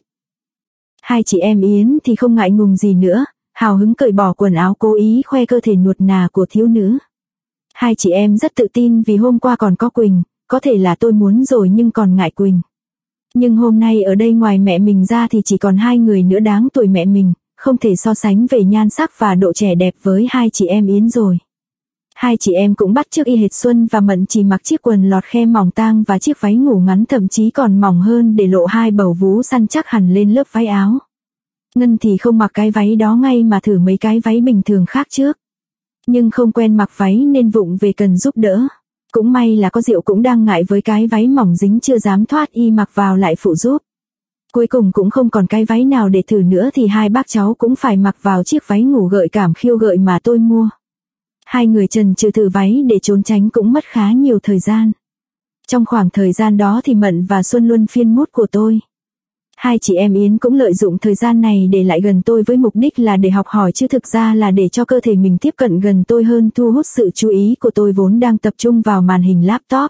Hai chị em Yến thì không ngại ngùng gì nữa, hào hứng cởi bỏ quần áo cố ý khoe cơ thể nuột nà của thiếu nữ. Hai chị em rất tự tin vì hôm qua còn có Quỳnh, có thể là tôi muốn rồi nhưng còn ngại Quỳnh. Nhưng hôm nay ở đây ngoài mẹ mình ra thì chỉ còn hai người nữa đáng tuổi mẹ mình, không thể so sánh về nhan sắc và độ trẻ đẹp với hai chị em Yến rồi. Hai chị em cũng bắt chước y hệt Xuân và Mận, chỉ mặc chiếc quần lọt khe mỏng tang và chiếc váy ngủ ngắn thậm chí còn mỏng hơn để lộ hai bầu vú săn chắc hẳn lên lớp váy áo. Ngân thì không mặc cái váy đó ngay mà thử mấy cái váy bình thường khác trước. Nhưng không quen mặc váy nên vụng về cần giúp đỡ. Cũng may là có Diệu cũng đang ngại với cái váy mỏng dính chưa dám thoát y mặc vào lại phụ giúp. Cuối cùng cũng không còn cái váy nào để thử nữa thì hai bác cháu cũng phải mặc vào chiếc váy ngủ gợi cảm khiêu gợi mà tôi mua. Hai người chần chừ thử váy để trốn tránh cũng mất khá nhiều thời gian. Trong khoảng thời gian đó thì Mận và Xuân luân phiên mốt của tôi. Hai chị em Yến cũng lợi dụng thời gian này để lại gần tôi với mục đích là để học hỏi chứ thực ra là để cho cơ thể mình tiếp cận gần tôi hơn, thu hút sự chú ý của tôi vốn đang tập trung vào màn hình laptop.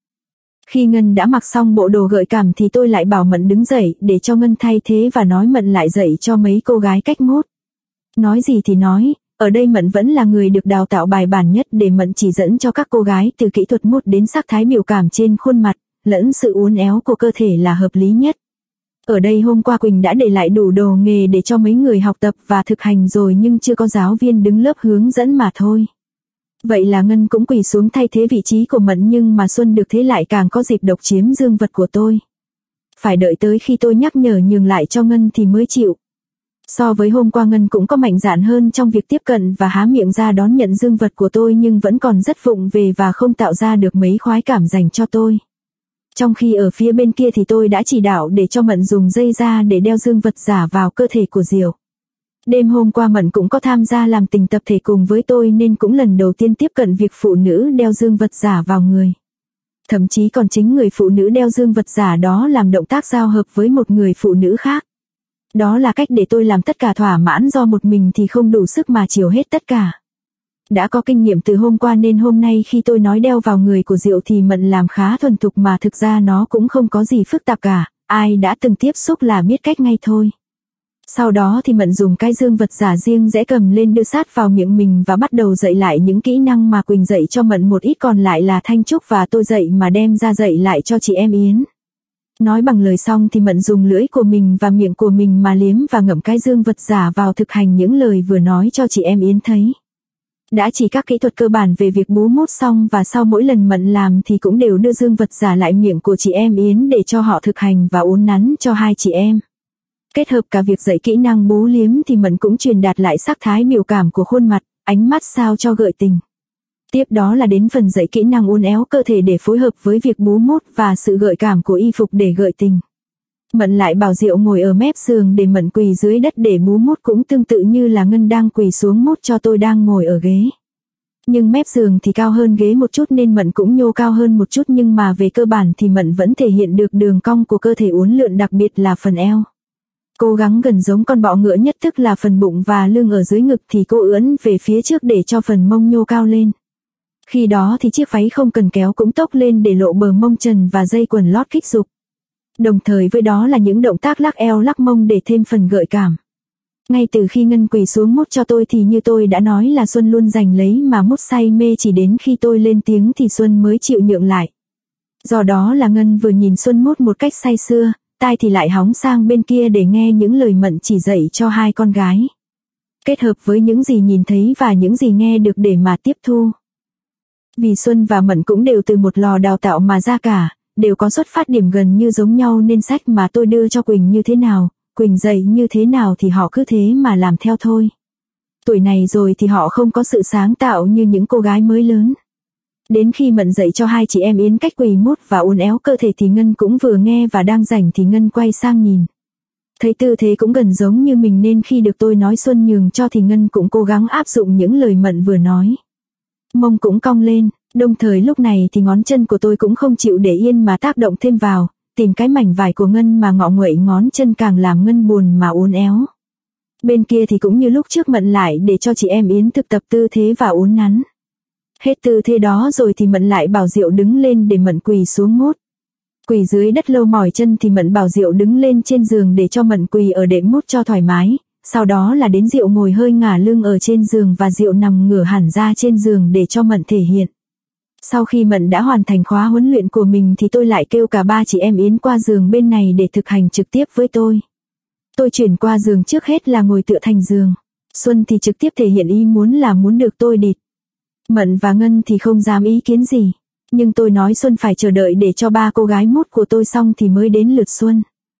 Khi Ngân đã mặc xong bộ đồ gợi cảm thì tôi lại bảo Mận đứng dậy để cho Ngân thay thế và nói Mận lại dạy cho mấy cô gái cách mốt. Nói gì thì nói, ở đây Mận vẫn là người được đào tạo bài bản nhất để Mận chỉ dẫn cho các cô gái từ kỹ thuật mốt đến sắc thái biểu cảm trên khuôn mặt, lẫn sự uốn éo của cơ thể là hợp lý nhất. Ở đây hôm qua Quỳnh đã để lại đủ đồ nghề để cho mấy người học tập và thực hành rồi nhưng chưa có giáo viên đứng lớp hướng dẫn mà thôi. Vậy là Ngân cũng quỳ xuống thay thế vị trí của Mận nhưng mà Xuân được thế lại càng có dịp độc chiếm dương vật của tôi. Phải đợi tới khi tôi nhắc nhở nhường lại cho Ngân thì mới chịu. So với hôm qua Ngân cũng có mạnh dạn hơn trong việc tiếp cận và há miệng ra đón nhận dương vật của tôi nhưng vẫn còn rất vụng về và không tạo ra được mấy khoái cảm dành cho tôi. Trong khi ở phía bên kia thì tôi đã chỉ đạo để cho Mận dùng dây da để đeo dương vật giả vào cơ thể của Diệu. Đêm hôm qua Mận cũng có tham gia làm tình tập thể cùng với tôi nên cũng lần đầu tiên tiếp cận việc phụ nữ đeo dương vật giả vào người. Thậm chí còn chính người phụ nữ đeo dương vật giả đó làm động tác giao hợp với một người phụ nữ khác. Đó là cách để tôi làm tất cả thỏa mãn, do một mình thì không đủ sức mà chiều hết tất cả. Đã có kinh nghiệm từ hôm qua nên hôm nay khi tôi nói đeo vào người của Diệu thì Mận làm khá thuần thục, mà thực ra nó cũng không có gì phức tạp cả, ai đã từng tiếp xúc là biết cách ngay thôi. Sau đó thì Mận dùng cái dương vật giả riêng rẽ cầm lên đưa sát vào miệng mình và bắt đầu dạy lại những kỹ năng mà Quỳnh dạy cho Mận một ít, còn lại là Thanh Trúc và tôi dạy mà đem ra dạy lại cho chị em Yến. Nói bằng lời xong thì Mận dùng lưỡi của mình và miệng của mình mà liếm và ngậm cái dương vật giả vào, thực hành những lời vừa nói cho chị em Yến thấy. Đã chỉ các kỹ thuật cơ bản về việc bú mút xong, và sau mỗi lần Mận làm thì cũng đều đưa dương vật giả lại miệng của chị em Yến để cho họ thực hành và uốn nắn cho hai chị em. Kết hợp cả việc dạy kỹ năng bú liếm thì Mận cũng truyền đạt lại sắc thái biểu cảm của khuôn mặt, ánh mắt sao cho gợi tình. Tiếp đó là đến phần dạy kỹ năng uốn éo cơ thể để phối hợp với việc bú mút và sự gợi cảm của y phục để gợi tình. Mận lại bảo Diệu ngồi ở mép giường để Mận quỳ dưới đất để bú mút, cũng tương tự như là Ngân đang quỳ xuống mút cho tôi đang ngồi ở ghế. Nhưng mép giường thì cao hơn ghế một chút nên Mận cũng nhô cao hơn một chút, nhưng mà về cơ bản thì Mận vẫn thể hiện được đường cong của cơ thể uốn lượn, đặc biệt là phần eo. Cố gắng gần giống con bọ ngựa nhất, tức là phần bụng và lưng ở dưới ngực thì cô ưỡn về phía trước để cho phần mông nhô cao lên. Khi đó thì chiếc váy không cần kéo cũng tốc lên để lộ bờ mông trần và dây quần lót kích dục. Đồng thời với đó là những động tác lắc eo lắc mông để thêm phần gợi cảm. Ngay từ khi Ngân quỳ xuống mút cho tôi thì như tôi đã nói là Xuân luôn giành lấy mà mút say mê, chỉ đến khi tôi lên tiếng thì Xuân mới chịu nhượng lại. Do đó là Ngân vừa nhìn Xuân mút một cách say sưa, tai thì lại hóng sang bên kia để nghe những lời Mận chỉ dạy cho hai con gái. Kết hợp với những gì nhìn thấy và những gì nghe được để mà tiếp thu. Vì Xuân và Mận cũng đều từ một lò đào tạo mà ra cả, đều có xuất phát điểm gần như giống nhau, nên sách mà tôi đưa cho Quỳnh như thế nào, Quỳnh dạy như thế nào thì họ cứ thế mà làm theo thôi. Tuổi này rồi thì họ không có sự sáng tạo như những cô gái mới lớn. Đến khi Mận dạy cho hai chị em Yến cách quỳ mút và uốn éo cơ thể thì Ngân cũng vừa nghe và đang rảnh thì Ngân quay sang nhìn. Thấy tư thế cũng gần giống như mình nên khi được tôi nói Xuân nhường cho thì Ngân cũng cố gắng áp dụng những lời Mận vừa nói. Mông cũng cong lên, đồng thời lúc này thì ngón chân của tôi cũng không chịu để yên mà tác động thêm vào, tìm cái mảnh vải của Ngân mà ngọ nguậy ngón chân càng làm Ngân buồn mà uốn éo. Bên kia thì cũng như lúc trước Mận lại để cho chị em Yến thực tập tư thế và uốn nắn. Hết tư thế đó rồi thì Mận lại bảo Diệu đứng lên để Mận quỳ xuống mút. Quỳ dưới đất lâu mỏi chân thì Mận bảo Diệu đứng lên trên giường để cho Mận quỳ ở đệm mút cho thoải mái. Sau đó là đến Diệu ngồi hơi ngả lưng ở trên giường và Diệu nằm ngửa hẳn ra trên giường để cho Mận thể hiện. Sau khi Mận đã hoàn thành khóa huấn luyện của mình thì tôi lại kêu cả ba chị em Yến qua giường bên này để thực hành trực tiếp với tôi. Tôi chuyển qua giường trước hết là ngồi tựa thành giường. Xuân thì trực tiếp thể hiện ý muốn được tôi địt. Mận và Ngân thì không dám ý kiến gì. Nhưng tôi nói Xuân phải chờ đợi để cho ba cô gái mút của tôi xong thì mới đến lượt Xuân.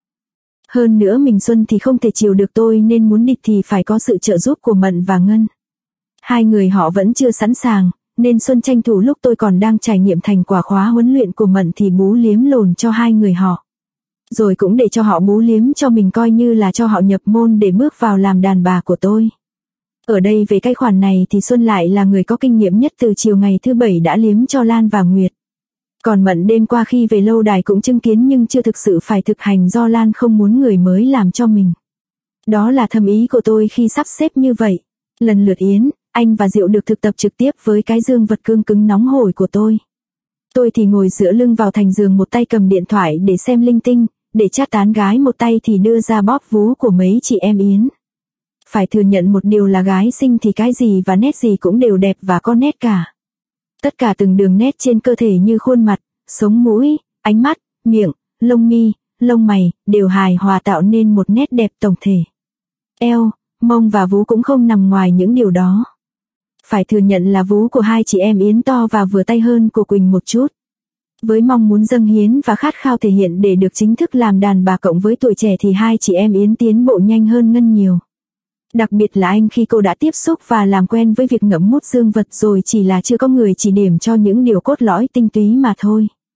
Hơn nữa mình Xuân thì không thể chiều được tôi nên muốn địt thì phải có sự trợ giúp của Mận và Ngân. Hai người họ vẫn chưa sẵn sàng, nên Xuân tranh thủ lúc tôi còn đang trải nghiệm thành quả khóa huấn luyện của Mận thì bú liếm lồn cho hai người họ. Rồi cũng để cho họ bú liếm cho mình, coi như là cho họ nhập môn để bước vào làm đàn bà của tôi. Ở đây về cái khoản này thì Xuân lại là người có kinh nghiệm nhất, từ chiều ngày thứ Bảy đã liếm cho Lan và Nguyệt. Còn Mận đêm qua khi về lâu đài cũng chứng kiến nhưng chưa thực sự phải thực hành do Lan không muốn người mới làm cho mình. Đó là thâm ý của tôi khi sắp xếp như vậy. Lần lượt Yến, anh và Diệu được thực tập trực tiếp với cái dương vật cương cứng nóng hổi của tôi. Tôi thì ngồi dựa lưng vào thành giường, một tay cầm điện thoại để xem linh tinh, để chat tán gái, một tay thì đưa ra bóp vú của mấy chị em Yến. Phải thừa nhận một điều là gái xinh thì cái gì và nét gì cũng đều đẹp và có nét cả. Tất cả từng đường nét trên cơ thể như khuôn mặt, sống mũi, ánh mắt, miệng, lông mi, lông mày, đều hài hòa tạo nên một nét đẹp tổng thể. Eo, mông và vú cũng không nằm ngoài những điều đó. Phải thừa nhận là vú của hai chị em Yến to và vừa tay hơn của Quỳnh một chút. Với mong muốn dâng hiến và khát khao thể hiện để được chính thức làm đàn bà cộng với tuổi trẻ thì hai chị em Yến tiến bộ nhanh hơn Ngân nhiều. Đặc biệt là anh khi cô đã tiếp xúc và làm quen với việc ngậm mút dương vật rồi, chỉ là chưa có người chỉ điểm cho những điều cốt lõi tinh túy mà thôi.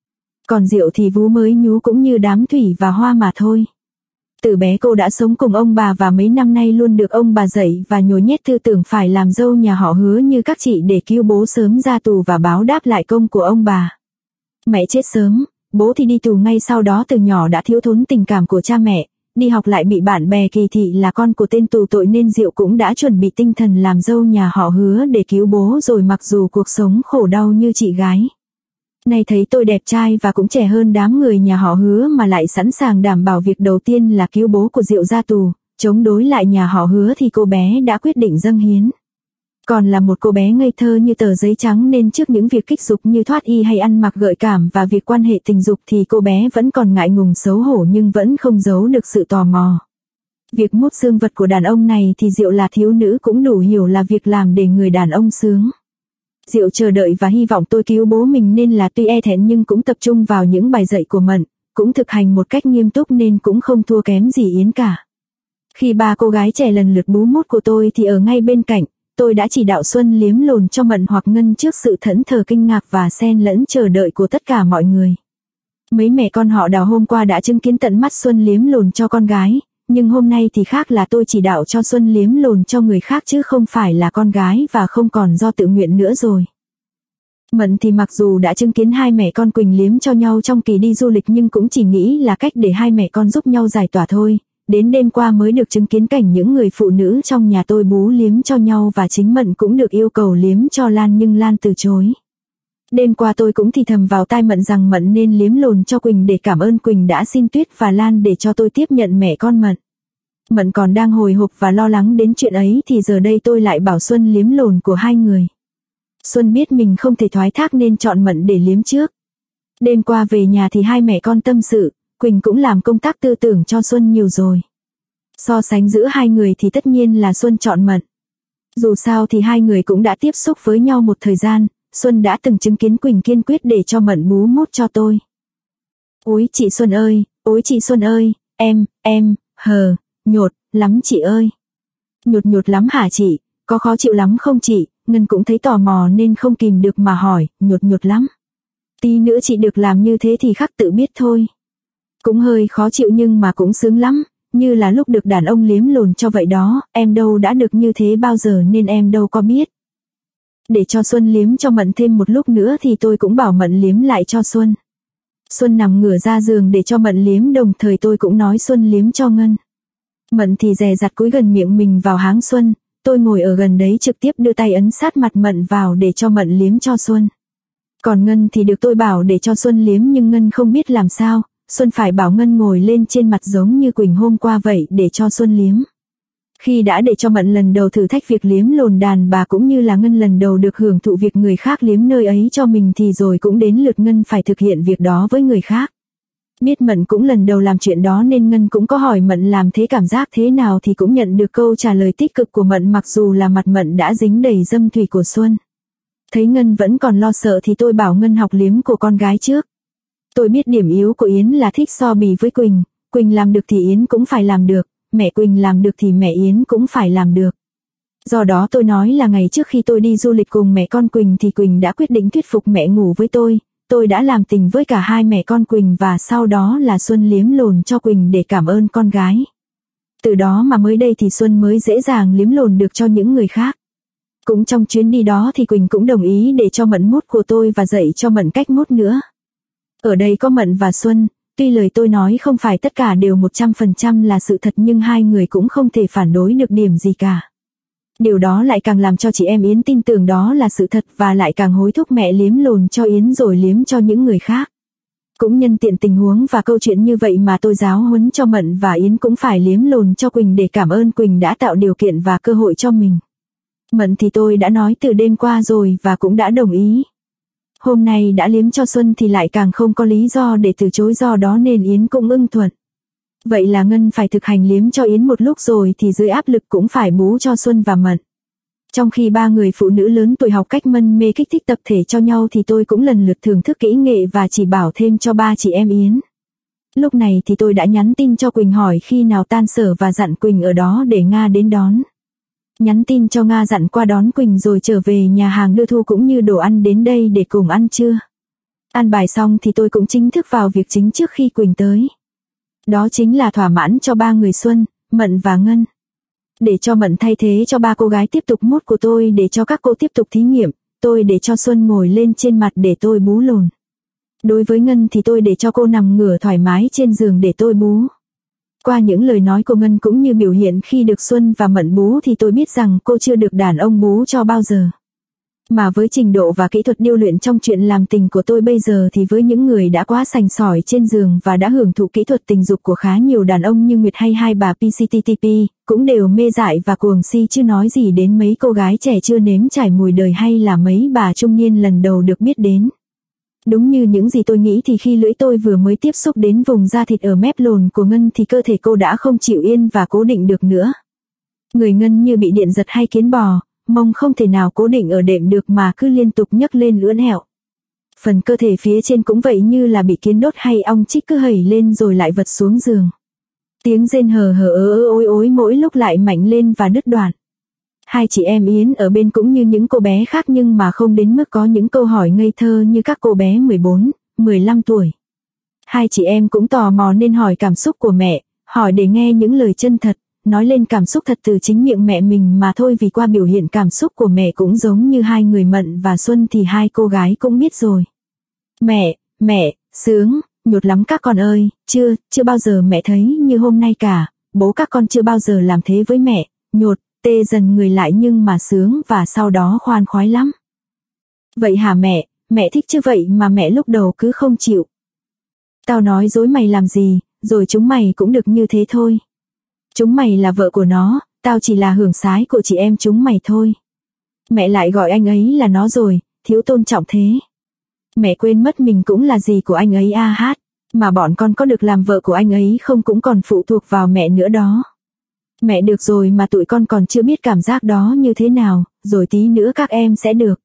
Còn Diệu thì vú mới nhú cũng như đám thủy và hoa mà thôi. Từ bé cô đã sống cùng ông bà và mấy năm nay luôn được ông bà dạy và nhồi nhét tư tưởng phải làm dâu nhà họ Hứa như các chị để cứu bố sớm ra tù và báo đáp lại công của ông bà. Mẹ chết sớm, bố thì đi tù ngay sau đó, từ nhỏ đã thiếu thốn tình cảm của cha mẹ, đi học lại bị bạn bè kỳ thị là con của tên tù tội nên Diệu cũng đã chuẩn bị tinh thần làm dâu nhà họ Hứa để cứu bố rồi, mặc dù cuộc sống khổ đau như chị gái. Nay thấy tôi đẹp trai và cũng trẻ hơn đám người nhà họ Hứa mà lại sẵn sàng đảm bảo việc đầu tiên là cứu bố của Diệu ra tù, chống đối lại nhà họ Hứa, thì cô bé đã quyết định dâng hiến. Còn là một cô bé ngây thơ như tờ giấy trắng nên trước những việc kích dục như thoát y hay ăn mặc gợi cảm và việc quan hệ tình dục thì cô bé vẫn còn ngại ngùng xấu hổ, nhưng vẫn không giấu được sự tò mò. Việc mút dương vật của đàn ông này thì Diệu là thiếu nữ cũng đủ hiểu là việc làm để người đàn ông sướng. Diệu chờ đợi và hy vọng tôi cứu bố mình nên là tuy e thẹn nhưng cũng tập trung vào những bài dạy của Mận, cũng thực hành một cách nghiêm túc nên cũng không thua kém gì Yến cả. Khi ba cô gái trẻ lần lượt bú mút của tôi thì ở ngay bên cạnh, tôi đã chỉ đạo Xuân liếm lồn cho Mận hoặc Ngân trước sự thẫn thờ kinh ngạc và xen lẫn chờ đợi của tất cả mọi người. Mấy mẹ con họ Đào hôm qua đã chứng kiến tận mắt Xuân liếm lồn cho con gái, nhưng hôm nay thì khác, là tôi chỉ đạo cho Xuân liếm lồn cho người khác chứ không phải là con gái và không còn do tự nguyện nữa rồi. Mận thì mặc dù đã chứng kiến hai mẹ con Quỳnh liếm cho nhau trong kỳ đi du lịch nhưng cũng chỉ nghĩ là cách để hai mẹ con giúp nhau giải tỏa thôi. Đến đêm qua mới được chứng kiến cảnh những người phụ nữ trong nhà tôi bú liếm cho nhau và chính Mận cũng được yêu cầu liếm cho Lan nhưng Lan từ chối. Đêm qua tôi cũng thì thầm vào tai Mận rằng Mận nên liếm lồn cho Quỳnh để cảm ơn Quỳnh đã xin Tuyết và Lan để cho tôi tiếp nhận mẹ con Mận. Mận còn đang hồi hộp và lo lắng đến chuyện ấy thì giờ đây tôi lại bảo Xuân liếm lồn của hai người. Xuân biết mình không thể thoái thác nên chọn Mận để liếm trước. Đêm qua về nhà thì hai mẹ con tâm sự, Quỳnh cũng làm công tác tư tưởng cho Xuân nhiều rồi. So sánh giữa hai người thì tất nhiên là Xuân chọn Mận. Dù sao thì hai người cũng đã tiếp xúc với nhau một thời gian, Xuân đã từng chứng kiến Quỳnh kiên quyết để cho Mận bú mút cho tôi. Ôi chị Xuân ơi, ôi chị Xuân ơi, em, nhột lắm chị ơi. Nhột lắm hả chị, có khó chịu lắm không chị? Ngân cũng thấy tò mò nên không kìm được mà hỏi, nhột lắm. Tí nữa chị được làm như thế thì khắc tự biết thôi. Cũng hơi khó chịu nhưng mà cũng sướng lắm, như là lúc được đàn ông liếm lồn cho vậy đó, em đâu đã được như thế bao giờ nên em đâu có biết. Để cho Xuân liếm cho Mận thêm một lúc nữa thì tôi cũng bảo Mận liếm lại cho Xuân. Xuân nằm ngửa ra giường để cho Mận liếm, đồng thời tôi cũng nói Xuân liếm cho Ngân. Mận thì dè dặt cúi gần miệng mình vào háng Xuân, tôi ngồi ở gần đấy trực tiếp đưa tay ấn sát mặt Mận vào để cho Mận liếm cho Xuân. Còn Ngân thì được tôi bảo để cho Xuân liếm nhưng Ngân không biết làm sao, Xuân phải bảo Ngân ngồi lên trên mặt giống như Quỳnh hôm qua vậy để cho Xuân liếm. Khi đã để cho Mận lần đầu thử thách việc liếm lồn đàn bà cũng như là Ngân lần đầu được hưởng thụ việc người khác liếm nơi ấy cho mình thì rồi cũng đến lượt Ngân phải thực hiện việc đó với người khác. Biết Mận cũng lần đầu làm chuyện đó nên Ngân cũng có hỏi Mận làm thế cảm giác thế nào thì cũng nhận được câu trả lời tích cực của Mận mặc dù là mặt Mận đã dính đầy dâm thủy của Xuân. Thấy Ngân vẫn còn lo sợ thì tôi bảo Ngân học liếm của con gái trước. Tôi biết điểm yếu của Yến là thích so bì với Quỳnh, Quỳnh làm được thì Yến cũng phải làm được, mẹ Quỳnh làm được thì mẹ Yến cũng phải làm được. Do đó tôi nói là ngày trước khi tôi đi du lịch cùng mẹ con Quỳnh thì Quỳnh đã quyết định thuyết phục mẹ ngủ với tôi đã làm tình với cả hai mẹ con Quỳnh và sau đó là Xuân liếm lồn cho Quỳnh để cảm ơn con gái. Từ đó mà mới đây thì Xuân mới dễ dàng liếm lồn được cho những người khác. Cũng trong chuyến đi đó thì Quỳnh cũng đồng ý để cho Mận mút của tôi và dạy cho Mận cách mút nữa. Ở đây có Mận và Xuân, tuy lời tôi nói không phải tất cả đều 100% là sự thật nhưng hai người cũng không thể phản đối được điểm gì cả. Điều đó lại càng làm cho chị em Yến tin tưởng đó là sự thật và lại càng hối thúc mẹ liếm lồn cho Yến rồi liếm cho những người khác. Cũng nhân tiện tình huống và câu chuyện như vậy mà tôi giáo huấn cho Mận và Yến cũng phải liếm lồn cho Quỳnh để cảm ơn Quỳnh đã tạo điều kiện và cơ hội cho mình. Mận thì tôi đã nói từ đêm qua rồi và cũng đã đồng ý. Hôm nay đã liếm cho Xuân thì lại càng không có lý do để từ chối, do đó nên Yến cũng ưng thuận. Vậy là Ngân phải thực hành liếm cho Yến một lúc rồi thì dưới áp lực cũng phải bú cho Xuân và Mận. Trong khi ba người phụ nữ lớn tuổi học cách mân mê kích thích tập thể cho nhau thì tôi cũng lần lượt thưởng thức kỹ nghệ và chỉ bảo thêm cho ba chị em Yến. Lúc này thì tôi đã nhắn tin cho Quỳnh hỏi khi nào tan sở và dặn Quỳnh ở đó để Nga đến đón. Nhắn tin cho Nga dặn qua đón Quỳnh rồi trở về nhà hàng đưa Thu cũng như đồ ăn đến đây để cùng ăn trưa. An bài xong thì tôi cũng chính thức vào việc chính trước khi Quỳnh tới. Đó chính là thỏa mãn cho ba người Xuân, Mận và Ngân. Để cho Mận thay thế cho ba cô gái tiếp tục mút của tôi, để cho các cô tiếp tục thí nghiệm, tôi để cho Xuân ngồi lên trên mặt để tôi bú lồn. Đối với Ngân thì tôi để cho cô nằm ngửa thoải mái trên giường để tôi bú. Qua những lời nói của Ngân cũng như biểu hiện khi được Xuân và Mận bú thì tôi biết rằng cô chưa được đàn ông bú cho bao giờ. Mà với trình độ và kỹ thuật điêu luyện trong chuyện làm tình của tôi bây giờ thì với những người đã quá sành sỏi trên giường và đã hưởng thụ kỹ thuật tình dục của khá nhiều đàn ông như Nguyệt hay hai bà PCTTP, cũng đều mê dại và cuồng si, chứ nói gì đến mấy cô gái trẻ chưa nếm trải mùi đời hay là mấy bà trung niên lần đầu được biết đến. Đúng như những gì tôi nghĩ thì khi lưỡi tôi vừa mới tiếp xúc đến vùng da thịt ở mép lồn của Ngân thì cơ thể cô đã không chịu yên và cố định được nữa. Người Ngân như bị điện giật hay kiến bò, mông không thể nào cố định ở đệm được mà cứ liên tục nhấc lên ưỡn ẹo. Phần cơ thể phía trên cũng vậy, như là bị kiến đốt hay ong chích cứ hẩy lên rồi lại vật xuống giường. Tiếng rên hờ hờ ối ối mỗi lúc lại mạnh lên và đứt đoạn. Hai chị em Yến ở bên cũng như những cô bé khác nhưng mà không đến mức có những câu hỏi ngây thơ như các cô bé 14, 15 tuổi. Hai chị em cũng tò mò nên hỏi cảm xúc của mẹ, hỏi để nghe những lời chân thật, nói lên cảm xúc thật từ chính miệng mẹ mình mà thôi, vì qua biểu hiện cảm xúc của mẹ cũng giống như hai người Mận và Xuân thì hai cô gái cũng biết rồi. Mẹ, sướng, nhột lắm các con ơi, chưa bao giờ mẹ thấy như hôm nay cả, bố các con chưa bao giờ làm thế với mẹ, nhột, tê dần người lại nhưng mà sướng và sau đó khoan khoái lắm. Vậy hả mẹ thích chứ vậy mà mẹ lúc đầu cứ không chịu. Tao nói dối mày làm gì, rồi chúng mày cũng được như thế thôi. Chúng mày là vợ của nó, tao chỉ là hưởng sái của chị em chúng mày thôi. Mẹ lại gọi anh ấy là nó rồi, thiếu tôn trọng thế. Mẹ quên mất mình cũng là gì của anh ấy mà bọn con có được làm vợ của anh ấy không cũng còn phụ thuộc vào mẹ nữa đó. Mẹ được rồi mà tụi con còn chưa biết cảm giác đó như thế nào, rồi tí nữa các em sẽ được.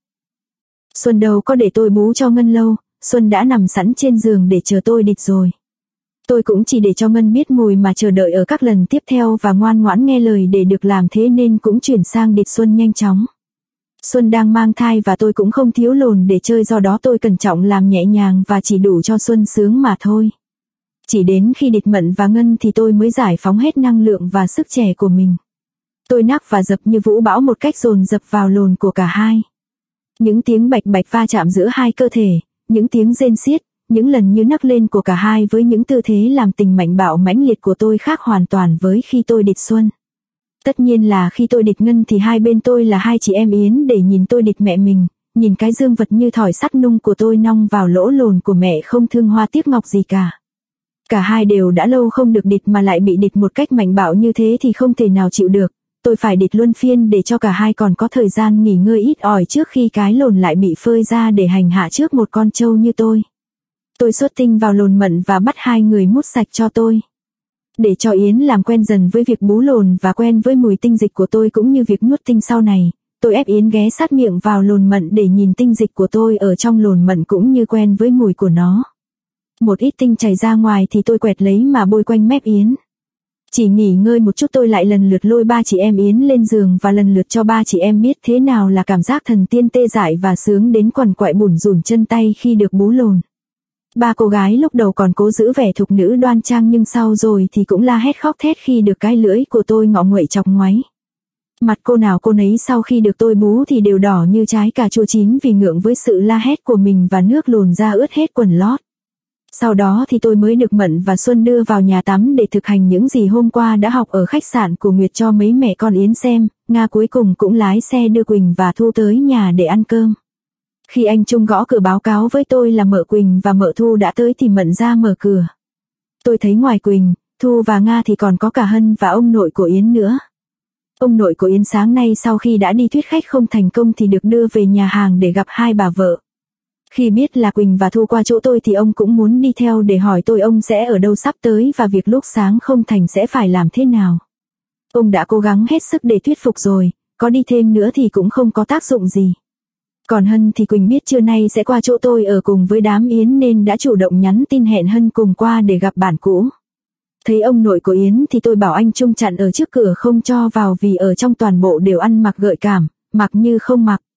Xuân đâu có để tôi bú cho Ngân lâu, Xuân đã nằm sẵn trên giường để chờ tôi địch rồi. Tôi cũng chỉ để cho Ngân biết mùi mà chờ đợi ở các lần tiếp theo và ngoan ngoãn nghe lời để được làm thế nên cũng chuyển sang địch Xuân nhanh chóng. Xuân đang mang thai và tôi cũng không thiếu lồn để chơi, do đó tôi cẩn trọng làm nhẹ nhàng và chỉ đủ cho Xuân sướng mà thôi. Chỉ đến khi địch Mận và Ngân thì tôi mới giải phóng hết năng lượng và sức trẻ của mình. Tôi nắc và dập như vũ bão một cách dồn dập vào lồn của cả hai. Những tiếng bạch bạch va chạm giữa hai cơ thể, những tiếng rên xiết, những lần như nắc lên của cả hai với những tư thế làm tình mạnh bạo mãnh liệt của tôi khác hoàn toàn với khi tôi địch Xuân. Tất nhiên là khi tôi địch Ngân thì hai bên tôi là hai chị em Yến để nhìn tôi địch mẹ mình, nhìn cái dương vật như thỏi sắt nung của tôi nong vào lỗ lồn của mẹ không thương hoa tiếc ngọc gì cả. Cả hai đều đã lâu không được địch mà lại bị địch một cách mạnh bạo như thế thì không thể nào chịu được. Tôi phải địch luân phiên để cho cả hai còn có thời gian nghỉ ngơi ít ỏi trước khi cái lồn lại bị phơi ra để hành hạ trước một con trâu như tôi. Tôi xuất tinh vào lồn Mận và bắt hai người mút sạch cho tôi. Để cho Yến làm quen dần với việc bú lồn và quen với mùi tinh dịch của tôi cũng như việc nuốt tinh sau này, tôi ép Yến ghé sát miệng vào lồn Mận để nhìn tinh dịch của tôi ở trong lồn Mận cũng như quen với mùi của nó. Một ít tinh chảy ra ngoài thì tôi quẹt lấy mà bôi quanh mép Yến. Chỉ nghỉ ngơi một chút tôi lại lần lượt lôi ba chị em Yến lên giường và lần lượt cho ba chị em biết thế nào là cảm giác thần tiên tê dại và sướng đến quằn quại bủn rủn chân tay khi được bú lồn. Ba cô gái lúc đầu còn cố giữ vẻ thục nữ đoan trang nhưng sau rồi thì cũng la hét khóc thét khi được cái lưỡi của tôi ngọ nguậy chọc ngoáy. Mặt cô nào cô nấy sau khi được tôi bú thì đều đỏ như trái cà chua chín vì ngượng với sự la hét của mình và nước lồn ra ướt hết quần lót. Sau đó thì tôi mới được Mận và Xuân đưa vào nhà tắm để thực hành những gì hôm qua đã học ở khách sạn của Nguyệt cho mấy mẹ con Yến xem. Nga cuối cùng cũng lái xe đưa Quỳnh và Thu tới nhà để ăn cơm. Khi anh Trung gõ cửa báo cáo với tôi là mợ Quỳnh và mợ Thu đã tới thì Mận ra mở cửa. Tôi thấy ngoài Quỳnh, Thu và Nga thì còn có cả Hân và ông nội của Yến nữa. Ông nội của Yến sáng nay sau khi đã đi thuyết khách không thành công thì được đưa về nhà hàng để gặp hai bà vợ. Khi biết là Quỳnh và Thu qua chỗ tôi thì ông cũng muốn đi theo để hỏi tôi ông sẽ ở đâu sắp tới và việc lúc sáng không thành sẽ phải làm thế nào. Ông đã cố gắng hết sức để thuyết phục rồi, có đi thêm nữa thì cũng không có tác dụng gì. Còn Hân thì Quỳnh biết trưa nay sẽ qua chỗ tôi ở cùng với đám Yến nên đã chủ động nhắn tin hẹn Hân cùng qua để gặp bạn cũ. Thấy ông nội của Yến thì tôi bảo anh Trung chặn ở trước cửa không cho vào vì ở trong toàn bộ đều ăn mặc gợi cảm, mặc như không mặc.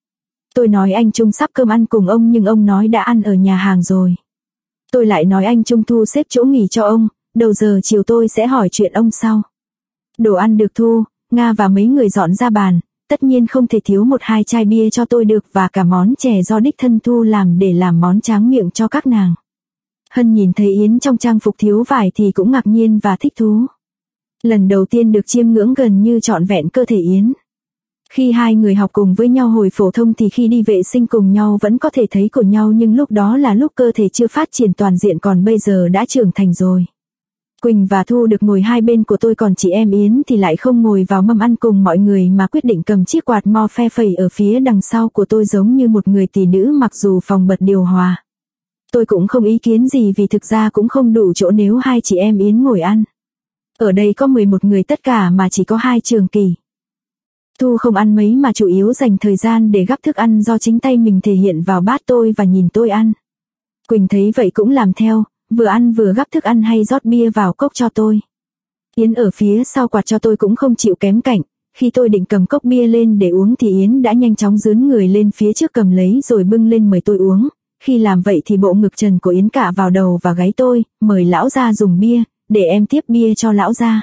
Tôi nói anh Trung sắp cơm ăn cùng ông nhưng ông nói đã ăn ở nhà hàng rồi. Tôi lại nói anh Trung thu xếp chỗ nghỉ cho ông, đầu giờ chiều tôi sẽ hỏi chuyện ông sau. Đồ ăn được thu, Nga và mấy người dọn ra bàn, tất nhiên không thể thiếu 1-2 chai bia cho tôi được và cả món chè do đích thân Thu làm để làm món tráng miệng cho các nàng. Hân nhìn thấy Yến trong trang phục thiếu vải thì cũng ngạc nhiên và thích thú. Lần đầu tiên được chiêm ngưỡng gần như trọn vẹn cơ thể Yến. Khi hai người học cùng với nhau hồi phổ thông thì khi đi vệ sinh cùng nhau vẫn có thể thấy của nhau nhưng lúc đó là lúc cơ thể chưa phát triển toàn diện còn bây giờ đã trưởng thành rồi. Quỳnh và Thu được ngồi hai bên của tôi còn chị em Yến thì lại không ngồi vào mâm ăn cùng mọi người mà quyết định cầm chiếc quạt mo phe phẩy ở phía đằng sau của tôi giống như một người tỷ nữ mặc dù phòng bật điều hòa. Tôi cũng không ý kiến gì vì thực ra cũng không đủ chỗ nếu hai chị em Yến ngồi ăn. Ở đây có 11 người tất cả mà chỉ có 2 Trường Kỳ. Thu không ăn mấy mà chủ yếu dành thời gian để gắp thức ăn do chính tay mình thể hiện vào bát tôi và nhìn tôi ăn. Quỳnh thấy vậy cũng làm theo, vừa ăn vừa gắp thức ăn hay rót bia vào cốc cho tôi. Yến ở phía sau quạt cho tôi cũng không chịu kém cạnh, khi tôi định cầm cốc bia lên để uống thì Yến đã nhanh chóng dướn người lên phía trước cầm lấy rồi bưng lên mời tôi uống. Khi làm vậy thì bộ ngực trần của Yến cạ vào đầu và gáy tôi, mời lão gia dùng bia, để em tiếp bia cho lão gia.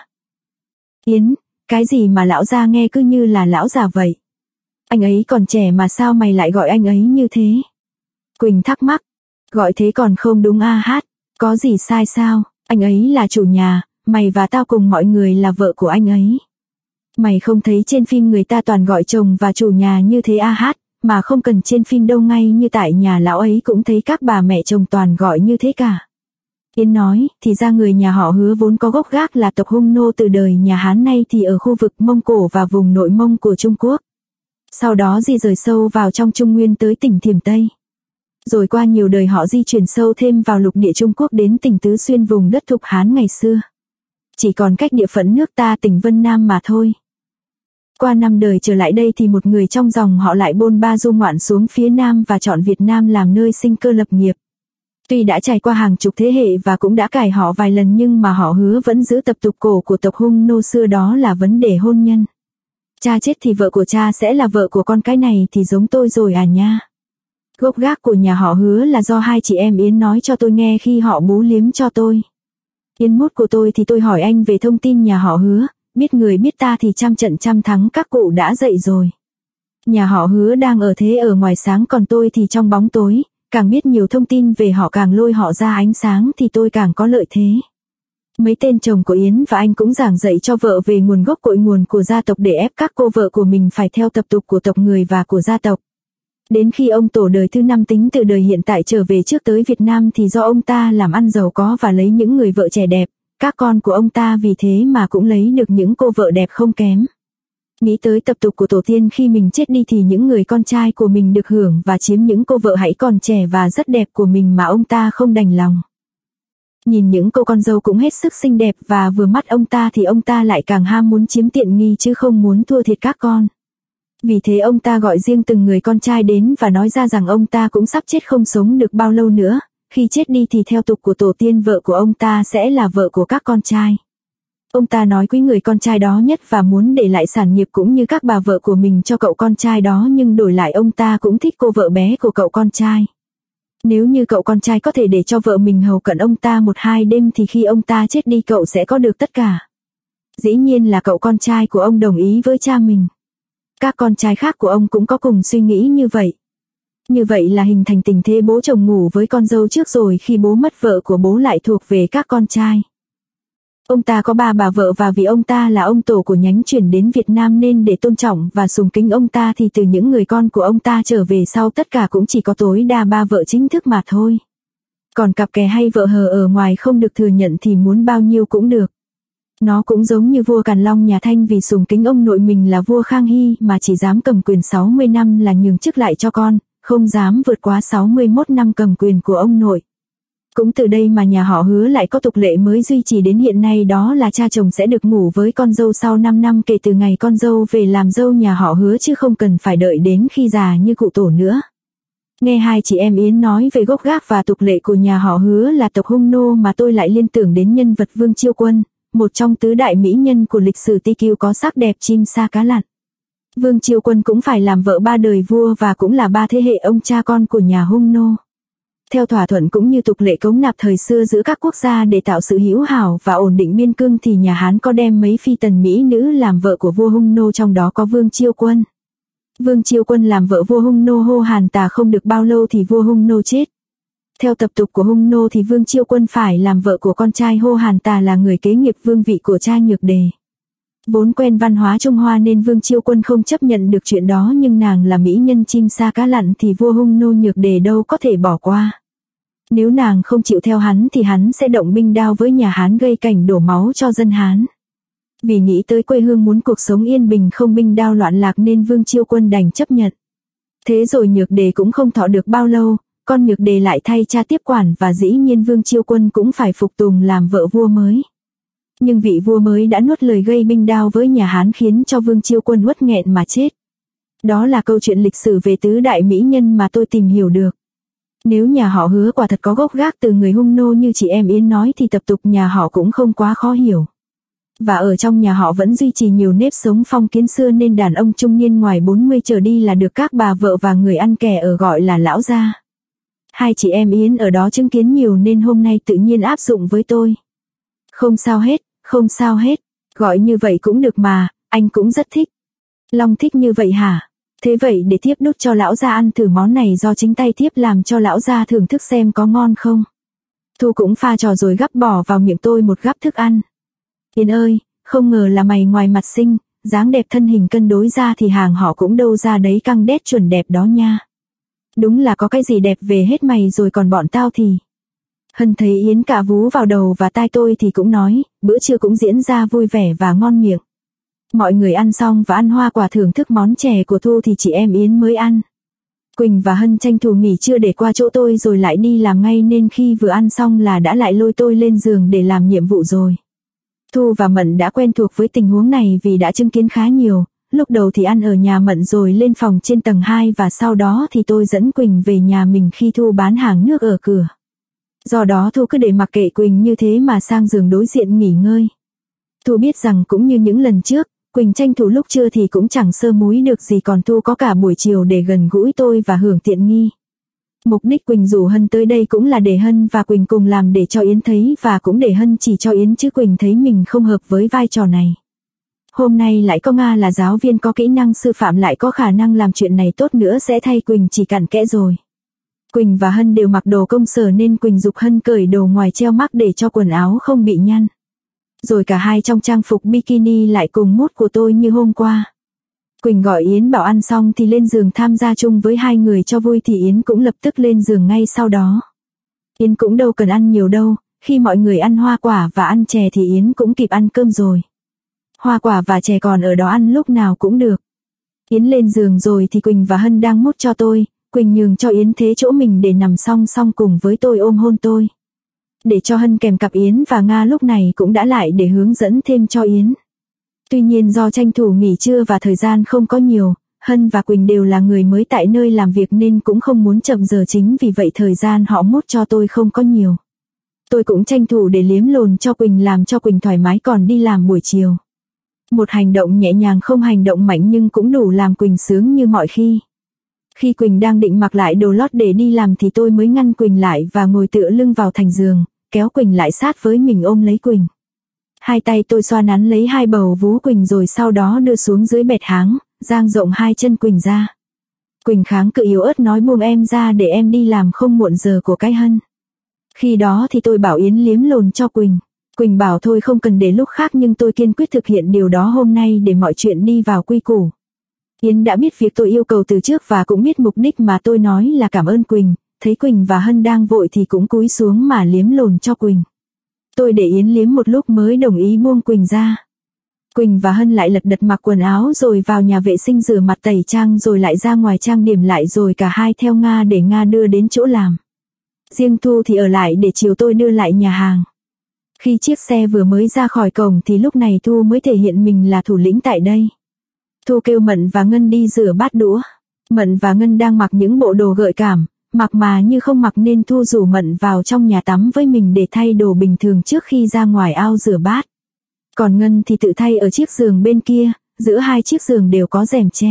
Yến, cái gì mà lão gia nghe cứ như là lão già vậy. Anh ấy còn trẻ mà sao mày lại gọi anh ấy như thế? Quỳnh thắc mắc, gọi thế còn không đúng a hát, có gì sai sao, anh ấy là chủ nhà, mày và tao cùng mọi người là vợ của anh ấy. Mày không thấy trên phim người ta toàn gọi chồng và chủ nhà như thế a hát, mà không cần trên phim đâu ngay như tại nhà lão ấy cũng thấy các bà mẹ chồng toàn gọi như thế cả. Yến nói, thì ra người nhà họ Hứa vốn có gốc gác là tộc Hung Nô từ đời nhà Hán nay thì ở khu vực Mông Cổ và vùng nội Mông của Trung Quốc. Sau đó di rời sâu vào trong Trung Nguyên tới tỉnh Thiểm Tây. Rồi qua nhiều đời họ di chuyển sâu thêm vào lục địa Trung Quốc đến tỉnh Tứ Xuyên vùng đất Thục Hán ngày xưa. Chỉ còn cách địa phận nước ta tỉnh Vân Nam mà thôi. Qua 5 đời trở lại đây thì một người trong dòng họ lại bôn ba du ngoạn xuống phía Nam và chọn Việt Nam làm nơi sinh cơ lập nghiệp. Tuy đã trải qua hàng chục thế hệ và cũng đã cải họ vài lần nhưng mà họ Hứa vẫn giữ tập tục cổ của tộc Hung Nô xưa đó là vấn đề hôn nhân. Cha chết thì vợ của cha sẽ là vợ của con cái này thì giống tôi rồi à nha. Gốc gác của nhà họ Hứa là do hai chị em Yến nói cho tôi nghe khi họ bú liếm cho tôi. Yến mút của tôi thì tôi hỏi anh về thông tin nhà họ Hứa, biết người biết ta thì trăm trận trăm thắng các cụ đã dậy rồi. Nhà họ Hứa đang ở thế ở ngoài sáng còn tôi thì trong bóng tối, càng biết nhiều thông tin về họ càng lôi họ ra ánh sáng thì tôi càng có lợi thế. Mấy tên chồng của Yến và anh cũng giảng dạy cho vợ về nguồn gốc cội nguồn của gia tộc để ép các cô vợ của mình phải theo tập tục của tộc người và của gia tộc. Đến khi ông tổ đời thứ 5 tính từ đời hiện tại trở về trước tới Việt Nam thì do ông ta làm ăn giàu có và lấy những người vợ trẻ đẹp, các con của ông ta vì thế mà cũng lấy được những cô vợ đẹp không kém. Nghĩ tới tập tục của tổ tiên khi mình chết đi thì những người con trai của mình được hưởng và chiếm những cô vợ hãy còn trẻ và rất đẹp của mình mà ông ta không đành lòng. Nhìn những cô con dâu cũng hết sức xinh đẹp và vừa mắt ông ta thì ông ta lại càng ham muốn chiếm tiện nghi chứ không muốn thua thiệt các con. Vì thế ông ta gọi riêng từng người con trai đến và nói ra rằng ông ta cũng sắp chết không sống được bao lâu nữa, khi chết đi thì theo tục của tổ tiên vợ của ông ta sẽ là vợ của các con trai. Ông ta nói quý người con trai đó nhất và muốn để lại sản nghiệp cũng như các bà vợ của mình cho cậu con trai đó nhưng đổi lại ông ta cũng thích cô vợ bé của cậu con trai. Nếu như cậu con trai có thể để cho vợ mình hầu cận ông ta 1-2 đêm thì khi ông ta chết đi cậu sẽ có được tất cả. Dĩ nhiên là cậu con trai của ông đồng ý với cha mình. Các con trai khác của ông cũng có cùng suy nghĩ như vậy. Như vậy là hình thành tình thế bố chồng ngủ với con dâu trước rồi khi bố mất vợ của bố lại thuộc về các con trai. Ông ta có 3 bà vợ và vì ông ta là ông tổ của nhánh chuyển đến Việt Nam nên để tôn trọng và sùng kính ông ta thì từ những người con của ông ta trở về sau tất cả cũng chỉ có tối đa 3 vợ chính thức mà thôi. Còn cặp kè hay vợ hờ ở ngoài không được thừa nhận thì muốn bao nhiêu cũng được. Nó cũng giống như vua Càn Long nhà Thanh vì sùng kính ông nội mình là vua Khang Hy mà chỉ dám cầm quyền 60 năm là nhường chức lại cho con, không dám vượt quá 61 năm cầm quyền của ông nội. Cũng từ đây mà nhà họ Hứa lại có tục lệ mới duy trì đến hiện nay đó là cha chồng sẽ được ngủ với con dâu sau 5 năm kể từ ngày con dâu về làm dâu nhà họ Hứa chứ không cần phải đợi đến khi già như cụ tổ nữa. Nghe hai chị em Yến nói về gốc gác và tục lệ của nhà họ Hứa là tộc Hung Nô mà tôi lại liên tưởng đến nhân vật Vương Chiêu Quân, một trong tứ đại mỹ nhân của lịch sử TQ có sắc đẹp chim sa cá lặn. Vương Chiêu Quân cũng phải làm vợ 3 đời vua và cũng là 3 thế hệ ông cha con của nhà Hung nô. Theo thỏa thuận cũng như tục lệ cống nạp thời xưa giữa các quốc gia để tạo sự hữu hảo và ổn định biên cương thì nhà Hán có đem mấy phi tần mỹ nữ làm vợ của vua Hung nô, trong đó có Vương Chiêu Quân. Vương Chiêu Quân làm vợ vua Hung nô Hô Hàn Tà không được bao lâu thì vua Hung nô chết. Theo tập tục của Hung nô thì Vương Chiêu Quân phải làm vợ của con trai Hô Hàn Tà là người kế nghiệp vương vị của cha Nhược Đề. Vốn quen văn hóa Trung Hoa nên Vương Chiêu Quân không chấp nhận được chuyện đó, nhưng nàng là mỹ nhân chim sa cá lặn thì vua Hung nô Nhược Đề đâu có thể bỏ qua. Nếu nàng không chịu theo hắn thì hắn sẽ động binh đao với nhà Hán gây cảnh đổ máu cho dân Hán. Vì nghĩ tới quê hương muốn cuộc sống yên bình không binh đao loạn lạc nên Vương Chiêu Quân đành chấp nhận. Thế rồi Nhược Đề cũng không thọ được bao lâu, con Nhược Đề lại thay cha tiếp quản và dĩ nhiên Vương Chiêu Quân cũng phải phục tùng làm vợ vua mới. Nhưng vị vua mới đã nuốt lời gây binh đao với nhà Hán khiến cho Vương Chiêu Quân uất nghẹn mà chết. Đó là câu chuyện lịch sử về tứ đại mỹ nhân mà tôi tìm hiểu được. Nếu nhà họ Hứa quả thật có gốc gác từ người Hung nô như chị em Yến nói thì tập tục nhà họ cũng không quá khó hiểu. Và ở trong nhà họ vẫn duy trì nhiều nếp sống phong kiến xưa nên đàn ông trung niên ngoài 40 trở đi là được các bà vợ và người ăn kẻ ở gọi là lão gia. Hai chị em Yến ở đó chứng kiến nhiều nên hôm nay tự nhiên áp dụng với tôi. Không sao hết, không sao hết, gọi như vậy cũng được mà, anh cũng rất thích. Long thích như vậy hả? Thế vậy để thiếp đút cho lão gia ăn thử món này do chính tay thiếp làm cho lão gia thưởng thức xem có ngon không. Thu cũng pha trò rồi gắp bỏ vào miệng tôi một gắp thức ăn. Yến ơi, không ngờ là mày ngoài mặt xinh, dáng đẹp thân hình cân đối ra thì hàng họ cũng đâu ra đấy căng đét chuẩn đẹp đó nha. Đúng là có cái gì đẹp về hết mày rồi còn bọn tao thì. Hân thấy Yến cạ vú vào đầu và tai tôi thì cũng nói, bữa trưa cũng diễn ra vui vẻ và ngon miệng. Mọi người ăn xong và ăn hoa quả thưởng thức món chè của Thu thì chị em Yến mới ăn. Quỳnh và Hân tranh thủ nghỉ trưa để qua chỗ tôi rồi lại đi làm ngay nên khi vừa ăn xong là đã lại lôi tôi lên giường để làm nhiệm vụ rồi. Thu và Mận đã quen thuộc với tình huống này vì đã chứng kiến khá nhiều, lúc đầu thì ăn ở nhà Mận rồi lên phòng trên tầng 2 và sau đó thì tôi dẫn Quỳnh về nhà mình khi Thu bán hàng nước ở cửa. Do đó Thu cứ để mặc kệ Quỳnh như thế mà sang giường đối diện nghỉ ngơi. Thu biết rằng cũng như những lần trước, Quỳnh tranh thủ lúc trưa thì cũng chẳng sơ múi được gì còn Thu có cả buổi chiều để gần gũi tôi và hưởng tiện nghi. Mục đích Quỳnh rủ Hân tới đây cũng là để Hân và Quỳnh cùng làm để cho Yến thấy và cũng để Hân chỉ cho Yến chứ Quỳnh thấy mình không hợp với vai trò này. Hôm nay lại có Nga là giáo viên có kỹ năng sư phạm lại có khả năng làm chuyện này tốt nữa sẽ thay Quỳnh chỉ cặn kẽ rồi. Quỳnh và Hân đều mặc đồ công sở nên Quỳnh giục Hân cởi đồ ngoài treo mác để cho quần áo không bị nhăn. Rồi cả hai trong trang phục bikini lại cùng mốt của tôi như hôm qua. Quỳnh gọi Yến bảo ăn xong thì lên giường tham gia chung với hai người cho vui thì Yến cũng lập tức lên giường ngay sau đó. Yến cũng đâu cần ăn nhiều đâu, khi mọi người ăn hoa quả và ăn chè thì Yến cũng kịp ăn cơm rồi. Hoa quả và chè còn ở đó ăn lúc nào cũng được. Yến lên giường rồi thì Quỳnh và Hân đang mút cho tôi, Quỳnh nhường cho Yến thế chỗ mình để nằm song song cùng với tôi ôm hôn tôi. Để cho Hân kèm cặp Yến và Nga lúc này cũng đã lại để hướng dẫn thêm cho Yến. Tuy nhiên do tranh thủ nghỉ trưa và thời gian không có nhiều, Hân và Quỳnh đều là người mới tại nơi làm việc nên cũng không muốn chậm giờ chính vì vậy thời gian họ mút cho tôi không có nhiều. Tôi cũng tranh thủ để liếm lồn cho Quỳnh làm cho Quỳnh thoải mái còn đi làm buổi chiều. Một hành động nhẹ nhàng không hành động mạnh nhưng cũng đủ làm Quỳnh sướng như mọi khi. Khi Quỳnh đang định mặc lại đồ lót để đi làm thì tôi mới ngăn Quỳnh lại và ngồi tựa lưng vào thành giường, kéo Quỳnh lại sát với mình ôm lấy Quỳnh. Hai tay tôi xoa nắn lấy hai bầu vú Quỳnh rồi sau đó đưa xuống dưới bẹt háng, dang rộng hai chân Quỳnh ra. Quỳnh kháng cự yếu ớt nói buông em ra để em đi làm không muộn giờ của cái Hân. Khi đó thì tôi bảo Yến liếm lồn cho Quỳnh. Quỳnh bảo thôi không cần để lúc khác nhưng tôi kiên quyết thực hiện điều đó hôm nay để mọi chuyện đi vào quy củ. Yến đã biết việc tôi yêu cầu từ trước và cũng biết mục đích mà tôi nói là cảm ơn Quỳnh, thấy Quỳnh và Hân đang vội thì cũng cúi xuống mà liếm lồn cho Quỳnh. Tôi để Yến liếm một lúc mới đồng ý buông Quỳnh ra. Quỳnh và Hân lại lật đật mặc quần áo rồi vào nhà vệ sinh rửa mặt tẩy trang rồi lại ra ngoài trang điểm lại rồi cả hai theo Nga để Nga đưa đến chỗ làm. Riêng Thu thì ở lại để chiều tôi đưa lại nhà hàng. Khi chiếc xe vừa mới ra khỏi cổng thì lúc này Thu mới thể hiện mình là thủ lĩnh tại đây. Thu kêu Mận và Ngân đi rửa bát đũa. Mận và Ngân đang mặc những bộ đồ gợi cảm, mặc mà như không mặc nên Thu rủ Mận vào trong nhà tắm với mình để thay đồ bình thường trước khi ra ngoài ao rửa bát. Còn Ngân thì tự thay ở chiếc giường bên kia, giữa hai chiếc giường đều có rèm che.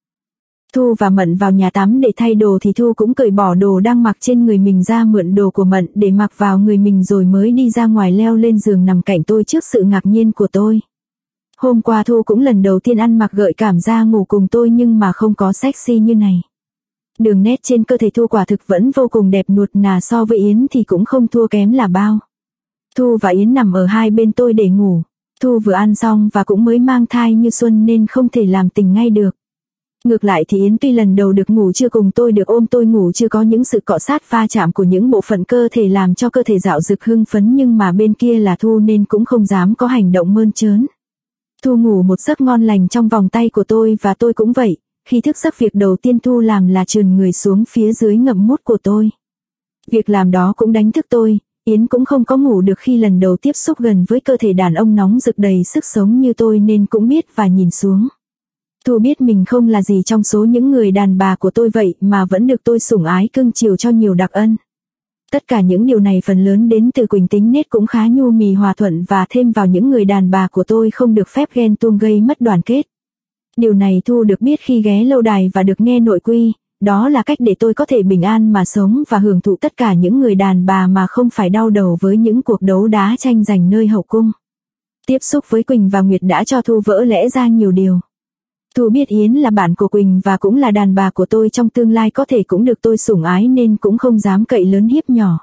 Thu và Mận vào nhà tắm để thay đồ thì Thu cũng cởi bỏ đồ đang mặc trên người mình ra, mượn đồ của Mận để mặc vào người mình rồi mới đi ra ngoài leo lên giường nằm cạnh tôi trước sự ngạc nhiên của tôi. Hôm qua Thu cũng lần đầu tiên ăn mặc gợi cảm ra ngủ cùng tôi nhưng mà không có sexy như này. Đường nét trên cơ thể Thu quả thực vẫn vô cùng đẹp nuột nà, so với Yến thì cũng không thua kém là bao. Thu và Yến nằm ở hai bên tôi để ngủ. Thu vừa ăn xong và cũng mới mang thai như xuân nên không thể làm tình ngay được. Ngược lại thì Yến tuy lần đầu được ngủ trưa cùng tôi, được ôm tôi ngủ chưa có những sự cọ sát va chạm của những bộ phận cơ thể làm cho cơ thể dạo dực hưng phấn, nhưng mà bên kia là Thu nên cũng không dám có hành động mơn trớn. Thu ngủ một giấc ngon lành trong vòng tay của tôi và tôi cũng vậy. Khi thức giấc việc đầu tiên Thu làm là trườn người xuống phía dưới ngậm mút của tôi. Việc làm đó cũng đánh thức tôi. Yến cũng không có ngủ được khi lần đầu tiếp xúc gần với cơ thể đàn ông nóng rực đầy sức sống như tôi nên cũng biết và nhìn xuống. Thu biết mình không là gì trong số những người đàn bà của tôi vậy mà vẫn được tôi sủng ái cưng chiều cho nhiều đặc ân. Tất cả những điều này phần lớn đến từ Quỳnh, tính nết cũng khá nhu mì hòa thuận, và thêm vào những người đàn bà của tôi không được phép ghen tuông gây mất đoàn kết. Điều này Thu được biết khi ghé lâu đài và được nghe nội quy, đó là cách để tôi có thể bình an mà sống và hưởng thụ tất cả những người đàn bà mà không phải đau đầu với những cuộc đấu đá tranh giành nơi hậu cung. Tiếp xúc với Quỳnh và Nguyệt đã cho Thu vỡ lẽ ra nhiều điều. Thu biết Yến là bạn của Quỳnh và cũng là đàn bà của tôi trong tương lai, có thể cũng được tôi sủng ái nên cũng không dám cậy lớn hiếp nhỏ.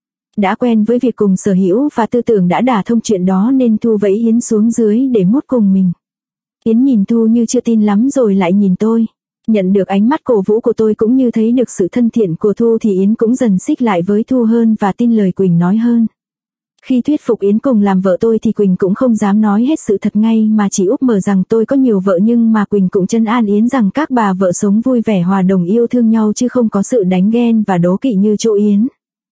Đã quen với việc cùng sở hữu và tư tưởng đã đả thông chuyện đó nên Thu vẫy Yến xuống dưới để mút cùng mình. Yến nhìn Thu như chưa tin lắm rồi lại nhìn tôi. Nhận được ánh mắt cổ vũ của tôi cũng như thấy được sự thân thiện của Thu thì Yến cũng dần xích lại với Thu hơn và tin lời Quỳnh nói hơn. Khi thuyết phục Yến cùng làm vợ tôi thì Quỳnh cũng không dám nói hết sự thật ngay mà chỉ úp mở rằng tôi có nhiều vợ, nhưng mà Quỳnh cũng trấn an Yến rằng các bà vợ sống vui vẻ hòa đồng yêu thương nhau chứ không có sự đánh ghen và đố kỵ như chỗ Yến.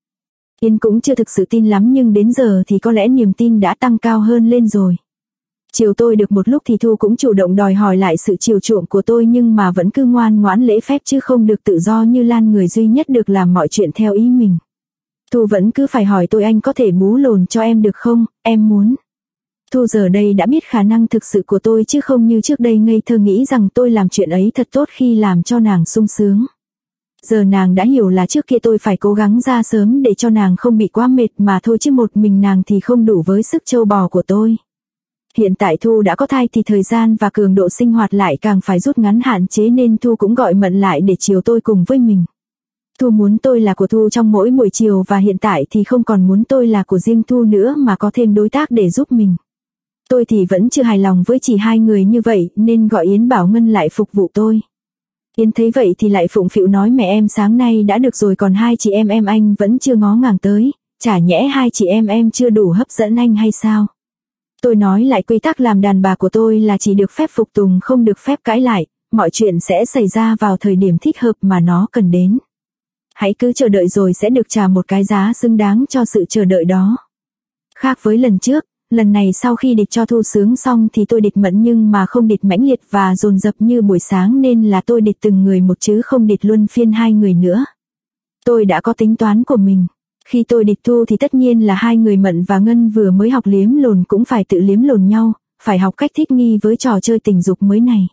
Yến cũng chưa thực sự tin lắm nhưng đến giờ thì có lẽ niềm tin đã tăng cao hơn lên rồi. Chiều tôi được một lúc thì Thu cũng chủ động đòi hỏi lại sự chiều chuộng của tôi, nhưng mà vẫn cứ ngoan ngoãn lễ phép chứ không được tự do như Lan, người duy nhất được làm mọi chuyện theo ý mình. Thu vẫn cứ phải hỏi tôi: anh có thể bú lồn cho em được không, em muốn. Thu giờ đây đã biết khả năng thực sự của tôi chứ không như trước đây ngây thơ nghĩ rằng tôi làm chuyện ấy thật tốt khi làm cho nàng sung sướng. Giờ nàng đã hiểu là trước kia tôi phải cố gắng ra sớm để cho nàng không bị quá mệt mà thôi, chứ một mình nàng thì không đủ với sức trâu bò của tôi. Hiện tại Thu đã có thai thì thời gian và cường độ sinh hoạt lại càng phải rút ngắn hạn chế nên Thu cũng gọi Mận lại để chiều tôi cùng với mình. Thu muốn tôi là của Thu trong mỗi buổi chiều và hiện tại thì không còn muốn tôi là của riêng Thu nữa mà có thêm đối tác để giúp mình. Tôi thì vẫn chưa hài lòng với chỉ hai người như vậy nên gọi Yến bảo Ngân lại phục vụ tôi. Yến thấy vậy thì lại phụng phịu nói: mẹ em sáng nay đã được rồi, còn hai chị em anh vẫn chưa ngó ngàng tới, chả nhẽ hai chị em chưa đủ hấp dẫn anh hay sao? Tôi nói lại quy tắc làm đàn bà của tôi là chỉ được phép phục tùng, không được phép cãi lại, mọi chuyện sẽ xảy ra vào thời điểm thích hợp mà nó cần đến. Hãy cứ chờ đợi rồi sẽ được trả một cái giá xứng đáng cho sự chờ đợi đó. Khác với lần trước, lần này sau khi địch cho Thu sướng xong thì tôi địch Mận, nhưng mà không địch mãnh liệt và dồn dập như buổi sáng, nên là tôi địch từng người một chứ không địch luân phiên hai người nữa. Tôi đã có tính toán của mình. Khi tôi địch Thu thì tất nhiên là hai người Mận và Ngân vừa mới học liếm lồn cũng phải tự liếm lồn nhau, phải học cách thích nghi với trò chơi tình dục mới này.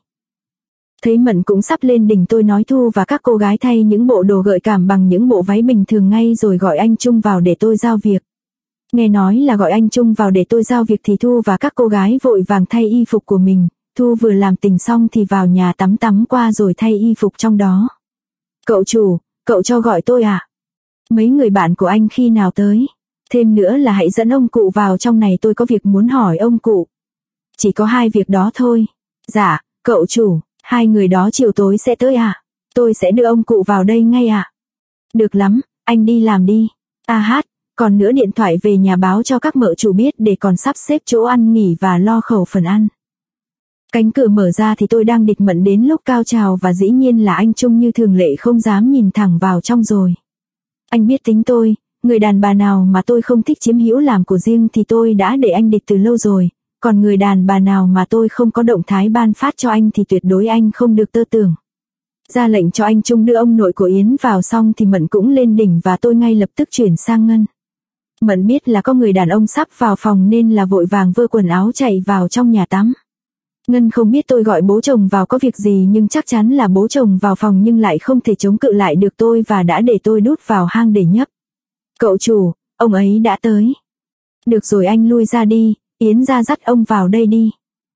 Thấy Mận cũng sắp lên đỉnh, tôi nói Thu và các cô gái thay những bộ đồ gợi cảm bằng những bộ váy bình thường ngay rồi gọi anh Trung vào để tôi giao việc. Nghe nói là gọi anh Trung vào để tôi giao việc thì Thu và các cô gái vội vàng thay y phục của mình. Thu vừa làm tình xong thì vào nhà tắm qua rồi thay y phục trong đó. Cậu chủ, cậu cho gọi tôi à? Mấy người bạn của anh khi nào tới? Thêm nữa là hãy dẫn ông cụ vào trong này, tôi có việc muốn hỏi ông cụ. Chỉ có hai việc đó thôi. Dạ, cậu chủ, hai người đó chiều tối sẽ tới à? Tôi sẽ đưa ông cụ vào đây ngay à? Được lắm, anh đi làm đi. Còn nữa điện thoại về nhà báo cho các mợ chủ biết để còn sắp xếp chỗ ăn nghỉ và lo khẩu phần ăn. Cánh cửa mở ra thì tôi đang địch Mận đến lúc cao trào và dĩ nhiên là anh Trung như thường lệ không dám nhìn thẳng vào trong rồi. Anh biết tính tôi, người đàn bà nào mà tôi không thích chiếm hữu làm của riêng thì tôi đã để anh địch từ lâu rồi, còn người đàn bà nào mà tôi không có động thái ban phát cho anh thì tuyệt đối anh không được tơ tưởng. Ra lệnh cho anh Trung đưa ông nội của Yến vào xong thì Mận cũng lên đỉnh và tôi ngay lập tức chuyển sang Ngân. Mận biết là có người đàn ông sắp vào phòng nên là vội vàng vơ quần áo chạy vào trong nhà tắm. Ngân không biết tôi gọi bố chồng vào có việc gì nhưng chắc chắn là bố chồng vào phòng nhưng lại không thể chống cự lại được tôi và đã để tôi đút vào hang để nhấp. Cậu chủ, ông ấy đã tới. Được rồi anh lui ra đi, Yến ra dắt ông vào đây đi.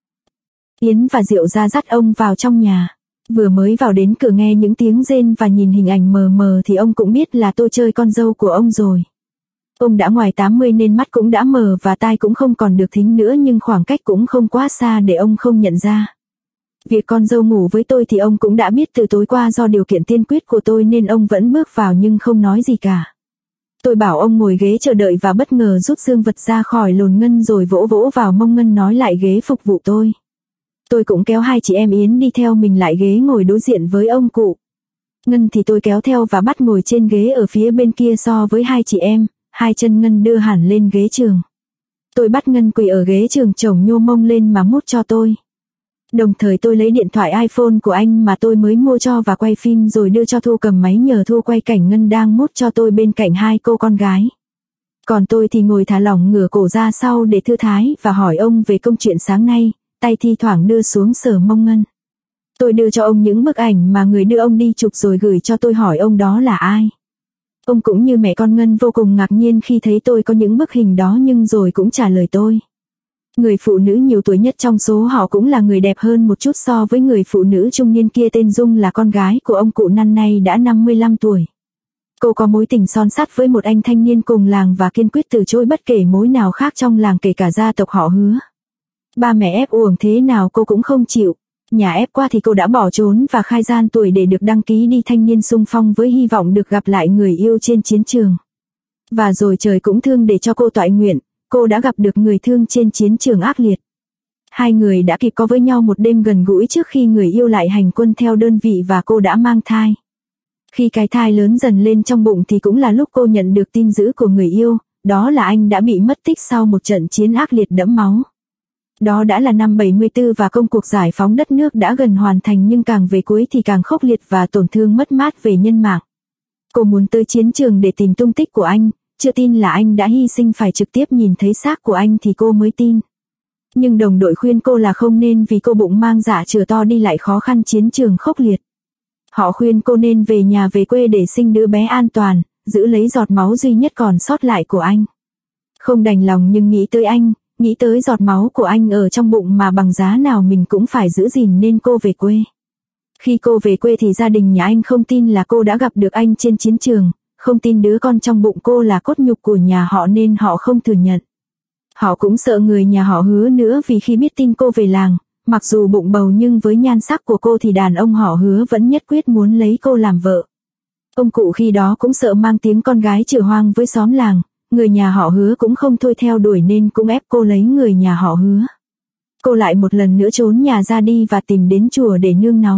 Yến và Diệu ra dắt ông vào trong nhà. Vừa mới vào đến cửa nghe những tiếng rên và nhìn hình ảnh mờ mờ thì ông cũng biết là tôi chơi con dâu của ông rồi. Ông đã ngoài 80 nên mắt cũng đã mờ và tai cũng không còn được thính nữa nhưng khoảng cách cũng không quá xa để ông không nhận ra. Việc con dâu ngủ với tôi thì ông cũng đã biết từ tối qua do điều kiện tiên quyết của tôi nên ông vẫn bước vào nhưng không nói gì cả. Tôi bảo ông ngồi ghế chờ đợi và bất ngờ rút dương vật ra khỏi lồn Ngân rồi vỗ vỗ vào mông Ngân nói lại ghế phục vụ tôi. Tôi cũng kéo hai chị em Yến đi theo mình lại ghế ngồi đối diện với ông cụ. Ngân thì tôi kéo theo và bắt ngồi trên ghế ở phía bên kia so với hai chị em, hai chân Ngân đưa hẳn lên ghế trường. Tôi bắt Ngân quỳ ở ghế trường chồng nhô mông lên mà mút cho tôi. Đồng thời tôi lấy điện thoại iPhone của anh mà tôi mới mua cho và quay phim rồi đưa cho Thu cầm máy nhờ Thu quay cảnh Ngân đang mút cho tôi bên cạnh hai cô con gái. Còn tôi thì ngồi thả lỏng ngửa cổ ra sau để thư thái và hỏi ông về công chuyện sáng nay, tay thi thoảng đưa xuống sờ mông Ngân. Tôi đưa cho ông những bức ảnh mà người đưa ông đi chụp rồi gửi cho tôi hỏi ông đó là ai. Ông cũng như mẹ con Ngân vô cùng ngạc nhiên khi thấy tôi có những bức hình đó nhưng rồi cũng trả lời tôi. Người phụ nữ nhiều tuổi nhất trong số họ cũng là người đẹp hơn một chút so với người phụ nữ trung niên kia tên Dung là con gái của ông cụ năm nay đã 55 tuổi. Cô có mối tình son sắt với một anh thanh niên cùng làng và kiên quyết từ chối bất kể mối nào khác trong làng kể cả gia tộc họ Hứa. Ba mẹ ép uổng thế nào cô cũng không chịu. Nhà ép qua thì cô đã bỏ trốn và khai gian tuổi để được đăng ký đi thanh niên xung phong với hy vọng được gặp lại người yêu trên chiến trường. Và rồi trời cũng thương để cho cô toại nguyện, cô đã gặp được người thương trên chiến trường ác liệt. Hai người đã kịp có với nhau một đêm gần gũi trước khi người yêu lại hành quân theo đơn vị và cô đã mang thai. Khi cái thai lớn dần lên trong bụng thì cũng là lúc cô nhận được tin dữ của người yêu, đó là anh đã bị mất tích sau một trận chiến ác liệt đẫm máu. Đó đã là năm 74 và công cuộc giải phóng đất nước đã gần hoàn thành nhưng càng về cuối thì càng khốc liệt và tổn thương mất mát về nhân mạng. Cô muốn tới chiến trường để tìm tung tích của anh, chưa tin là anh đã hy sinh phải trực tiếp nhìn thấy xác của anh thì cô mới tin. Nhưng đồng đội khuyên cô là không nên vì cô bụng mang dạ chửa to đi lại khó khăn chiến trường khốc liệt. Họ khuyên cô nên về nhà về quê để sinh đứa bé an toàn, giữ lấy giọt máu duy nhất còn sót lại của anh. Không đành lòng nhưng nghĩ tới anh, nghĩ tới giọt máu của anh ở trong bụng mà bằng giá nào mình cũng phải giữ gìn nên cô về quê. Khi cô về quê thì gia đình nhà anh không tin là cô đã gặp được anh trên chiến trường, không tin đứa con trong bụng cô là cốt nhục của nhà họ nên họ không thừa nhận. Họ cũng sợ người nhà họ Hứa nữa vì khi biết tin cô về làng, mặc dù bụng bầu nhưng với nhan sắc của cô thì đàn ông họ Hứa vẫn nhất quyết muốn lấy cô làm vợ. Ông cụ khi đó cũng sợ mang tiếng con gái chửa hoang với xóm làng, người nhà họ Hứa cũng không thôi theo đuổi nên cũng ép cô lấy người nhà họ Hứa. Cô lại một lần nữa trốn nhà ra đi và tìm đến chùa để nương náu.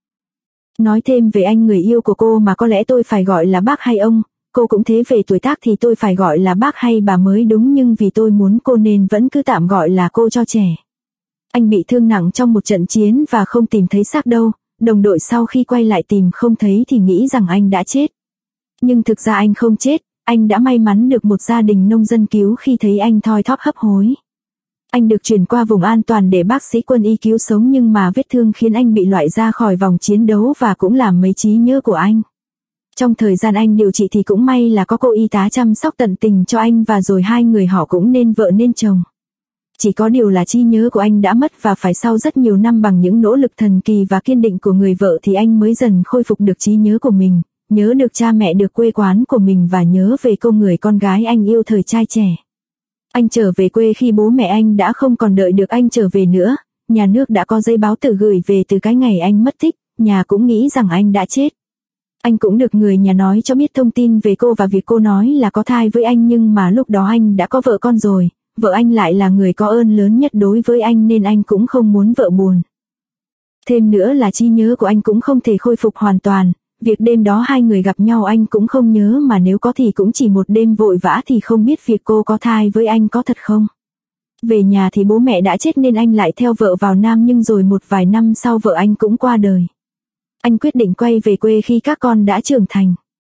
Nói thêm về anh người yêu của cô mà có lẽ tôi phải gọi là bác hay ông, cô cũng thế về tuổi tác thì tôi phải gọi là bác hay bà mới đúng nhưng vì tôi muốn cô nên vẫn cứ tạm gọi là cô cho trẻ. Anh bị thương nặng trong một trận chiến và không tìm thấy xác đâu, đồng đội sau khi quay lại tìm không thấy thì nghĩ rằng anh đã chết. Nhưng thực ra anh không chết, anh đã may mắn được một gia đình nông dân cứu khi thấy anh thoi thóp hấp hối. Anh được chuyển qua vùng an toàn để bác sĩ quân y cứu sống nhưng mà vết thương khiến anh bị loại ra khỏi vòng chiến đấu và cũng làm mấy trí nhớ của anh. Trong thời gian anh điều trị thì cũng may là có cô y tá chăm sóc tận tình cho anh và rồi hai người họ cũng nên vợ nên chồng. Chỉ có điều là trí nhớ của anh đã mất và phải sau rất nhiều năm bằng những nỗ lực thần kỳ và kiên định của người vợ thì anh mới dần khôi phục được trí nhớ của mình, nhớ được cha mẹ được quê quán của mình và nhớ về cô người con gái anh yêu thời trai trẻ. Anh trở về quê khi bố mẹ anh đã không còn đợi được anh trở về nữa, nhà nước đã có giấy báo tử gửi về từ cái ngày anh mất tích, nhà cũng nghĩ rằng anh đã chết. Anh cũng được người nhà nói cho biết thông tin về cô và việc cô nói là có thai với anh nhưng mà lúc đó anh đã có vợ con rồi, vợ anh lại là người có ơn lớn nhất đối với anh nên anh cũng không muốn vợ buồn. Thêm nữa là trí nhớ của anh cũng không thể khôi phục hoàn toàn, việc đêm đó hai người gặp nhau anh cũng không nhớ mà nếu có thì cũng chỉ một đêm vội vã thì không biết việc cô có thai với anh có thật không. Về nhà thì bố mẹ đã chết nên anh lại theo vợ vào Nam nhưng rồi một vài năm sau vợ anh cũng qua đời. Anh quyết định quay về quê khi các con đã trưởng thành.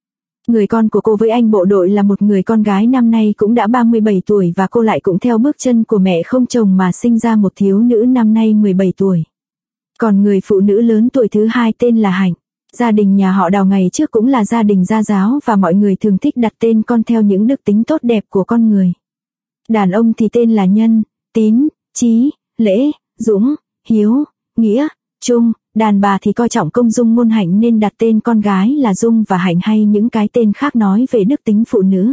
Người con của cô với anh bộ đội là một người con gái năm nay cũng đã 37 tuổi và cô lại cũng theo bước chân của mẹ không chồng mà sinh ra một thiếu nữ năm nay 17 tuổi. Còn người phụ nữ lớn tuổi thứ hai tên là Hạnh. Gia đình nhà họ Đào ngày trước cũng là gia đình gia giáo và mọi người thường thích đặt tên con theo những đức tính tốt đẹp của con người. Đàn ông thì tên là Nhân, Tín, Chí, Lễ, Dũng, Hiếu, Nghĩa, Trung. Đàn bà thì coi trọng công dung ngôn hạnh nên đặt tên con gái là Dung và Hạnh hay những cái tên khác nói về đức tính phụ nữ.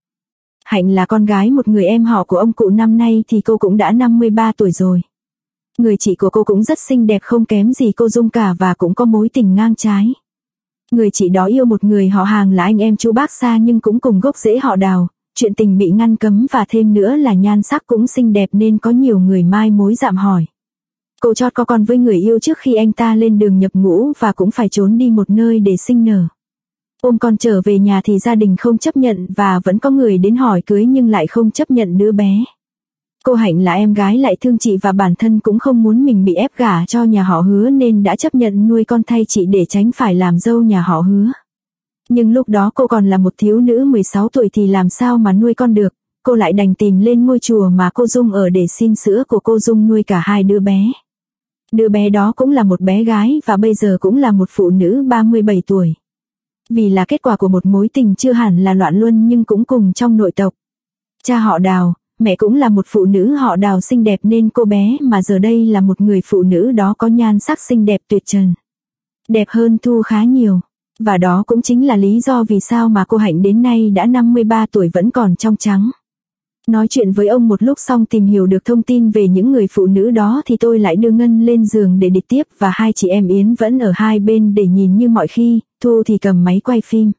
Hạnh là con gái một người em họ của ông cụ, năm nay thì cô cũng đã 53 tuổi rồi. Người chị của cô cũng rất xinh đẹp không kém gì cô Dung cả và cũng có mối tình ngang trái. Người chị đó yêu một người họ hàng là anh em chú bác xa nhưng cũng cùng gốc rễ họ Đào, chuyện tình bị ngăn cấm và thêm nữa là nhan sắc cũng xinh đẹp nên có nhiều người mai mối dạm hỏi. Cô chót có con với người yêu trước khi anh ta lên đường nhập ngũ và cũng phải trốn đi một nơi để sinh nở. Ôm con trở về nhà thì gia đình không chấp nhận và vẫn có người đến hỏi cưới nhưng lại không chấp nhận đứa bé. Cô Hạnh là em gái lại thương chị và bản thân cũng không muốn mình bị ép gả cho nhà họ Hứa nên đã chấp nhận nuôi con thay chị để tránh phải làm dâu nhà họ Hứa. Nhưng lúc đó cô còn là một thiếu nữ 16 tuổi thì làm sao mà nuôi con được, cô lại đành tìm lên ngôi chùa mà cô Dung ở để xin sữa của cô Dung nuôi cả hai đứa bé. Đứa bé đó cũng là một bé gái và bây giờ cũng là một phụ nữ 37 tuổi. Vì là kết quả của một mối tình chưa hẳn là loạn luân nhưng cũng cùng trong nội tộc. Cha họ Đào, mẹ cũng là một phụ nữ họ Đào xinh đẹp nên cô bé mà giờ đây là một người phụ nữ đó có nhan sắc xinh đẹp tuyệt trần. Đẹp hơn Thu khá nhiều. Và đó cũng chính là lý do vì sao mà cô Hạnh đến nay đã 53 tuổi vẫn còn trong trắng. Nói chuyện với ông một lúc xong tìm hiểu được thông tin về những người phụ nữ đó thì tôi lại đưa Ngân lên giường để địch tiếp và hai chị em Yến vẫn ở hai bên để nhìn như mọi khi, Thu thì cầm máy quay phim.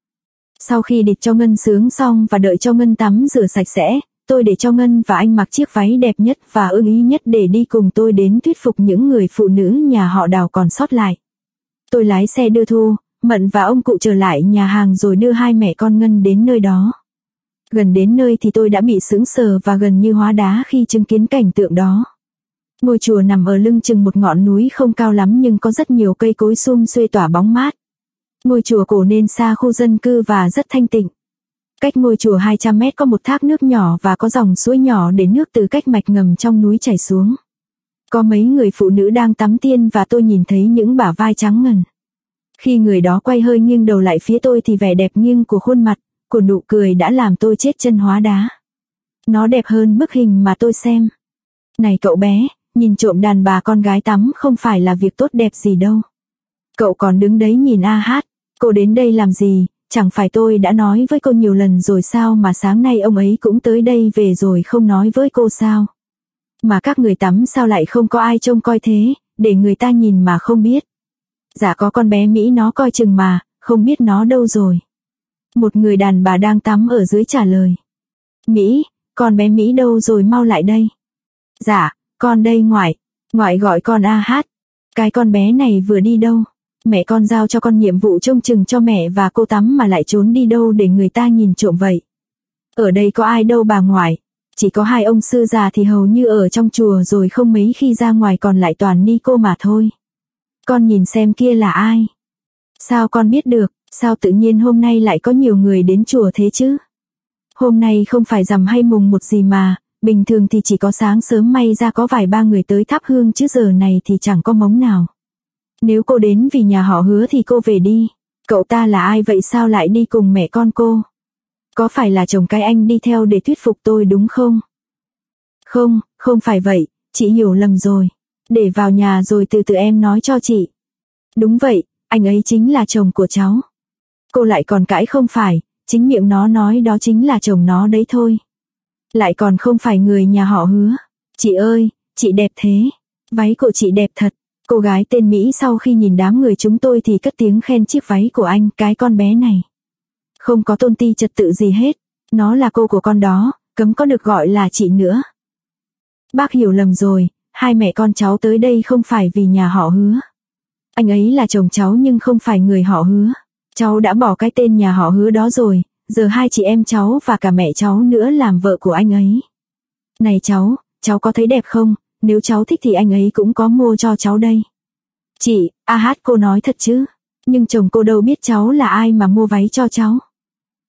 Sau khi địch cho Ngân sướng xong và đợi cho Ngân tắm rửa sạch sẽ, tôi để cho Ngân và anh mặc chiếc váy đẹp nhất và ưng ý nhất để đi cùng tôi đến thuyết phục những người phụ nữ nhà họ Đào còn sót lại. Tôi lái xe đưa Thu, Mận và ông cụ trở lại nhà hàng rồi đưa hai mẹ con Ngân đến nơi đó. Gần đến nơi thì tôi đã bị sững sờ và gần như hóa đá khi chứng kiến cảnh tượng đó. Ngôi chùa nằm ở lưng chừng một ngọn núi không cao lắm nhưng có rất nhiều cây cối sum xuê tỏa bóng mát. Ngôi chùa cổ nên xa khu dân cư và rất thanh tịnh. Cách ngôi chùa 200 mét có một thác nước nhỏ và có dòng suối nhỏ để nước từ cách mạch ngầm trong núi chảy xuống. Có mấy người phụ nữ đang tắm tiên và tôi nhìn thấy những bả vai trắng ngần. Khi người đó quay hơi nghiêng đầu lại phía tôi thì vẻ đẹp nghiêng của khuôn mặt, của nụ cười đã làm tôi chết chân hóa đá. Nó đẹp hơn bức hình mà tôi xem. Này cậu bé, nhìn trộm đàn bà con gái tắm không phải là việc tốt đẹp gì đâu. Cậu còn đứng đấy nhìn AH, cô đến đây làm gì, chẳng phải tôi đã nói với cô nhiều lần rồi sao mà sáng nay ông ấy cũng tới đây về rồi không nói với cô sao. Mà các người tắm sao lại không có ai trông coi thế, để người ta nhìn mà không biết. Dạ có con bé Mỹ nó coi chừng mà, không biết nó đâu rồi. Một người đàn bà đang tắm ở dưới trả lời. Mỹ, con bé Mỹ đâu rồi mau lại đây. Dạ, con đây ngoại, ngoại gọi con AH. Cái con bé này vừa đi đâu? Mẹ con giao cho con nhiệm vụ trông chừng cho mẹ và cô tắm mà lại trốn đi đâu để người ta nhìn trộm vậy. Ở đây có ai đâu bà ngoại, chỉ có hai ông sư già thì hầu như ở trong chùa rồi không mấy khi ra ngoài còn lại toàn ni cô mà thôi. Con nhìn xem kia là ai? Sao con biết được, sao tự nhiên hôm nay lại có nhiều người đến chùa thế chứ? Hôm nay không phải rằm hay mùng một gì mà, bình thường thì chỉ có sáng sớm may ra có vài ba người tới thắp hương chứ giờ này thì chẳng có mống nào. Nếu cô đến vì nhà họ Hứa thì cô về đi. Cậu ta là ai vậy sao lại đi cùng mẹ con cô? Có phải là chồng cái anh đi theo để thuyết phục tôi đúng không? Không, không phải vậy, chị hiểu lầm rồi. Để vào nhà rồi từ từ em nói cho chị. Đúng vậy, anh ấy chính là chồng của cháu. Cô lại còn cãi không phải, chính miệng nó nói đó chính là chồng nó đấy thôi. Lại còn không phải người nhà họ Hứa. Chị ơi, chị đẹp thế. Váy của chị đẹp thật. Cô gái tên Mỹ sau khi nhìn đám người chúng tôi thì cất tiếng khen chiếc váy của anh, cái con bé này. Không có tôn ti trật tự gì hết. Nó là cô của con đó, cấm có được gọi là chị nữa. Bác hiểu lầm rồi, hai mẹ con cháu tới đây không phải vì nhà họ Hứa. Anh ấy là chồng cháu nhưng không phải người họ Hứa. Cháu đã bỏ cái tên nhà họ Hứa đó rồi, giờ hai chị em cháu và cả mẹ cháu nữa làm vợ của anh ấy. Này cháu có thấy đẹp không? Nếu cháu thích thì anh ấy cũng có mua cho cháu đây. Chị, AH cô nói thật chứ? Nhưng chồng cô đâu biết cháu là ai mà mua váy cho cháu.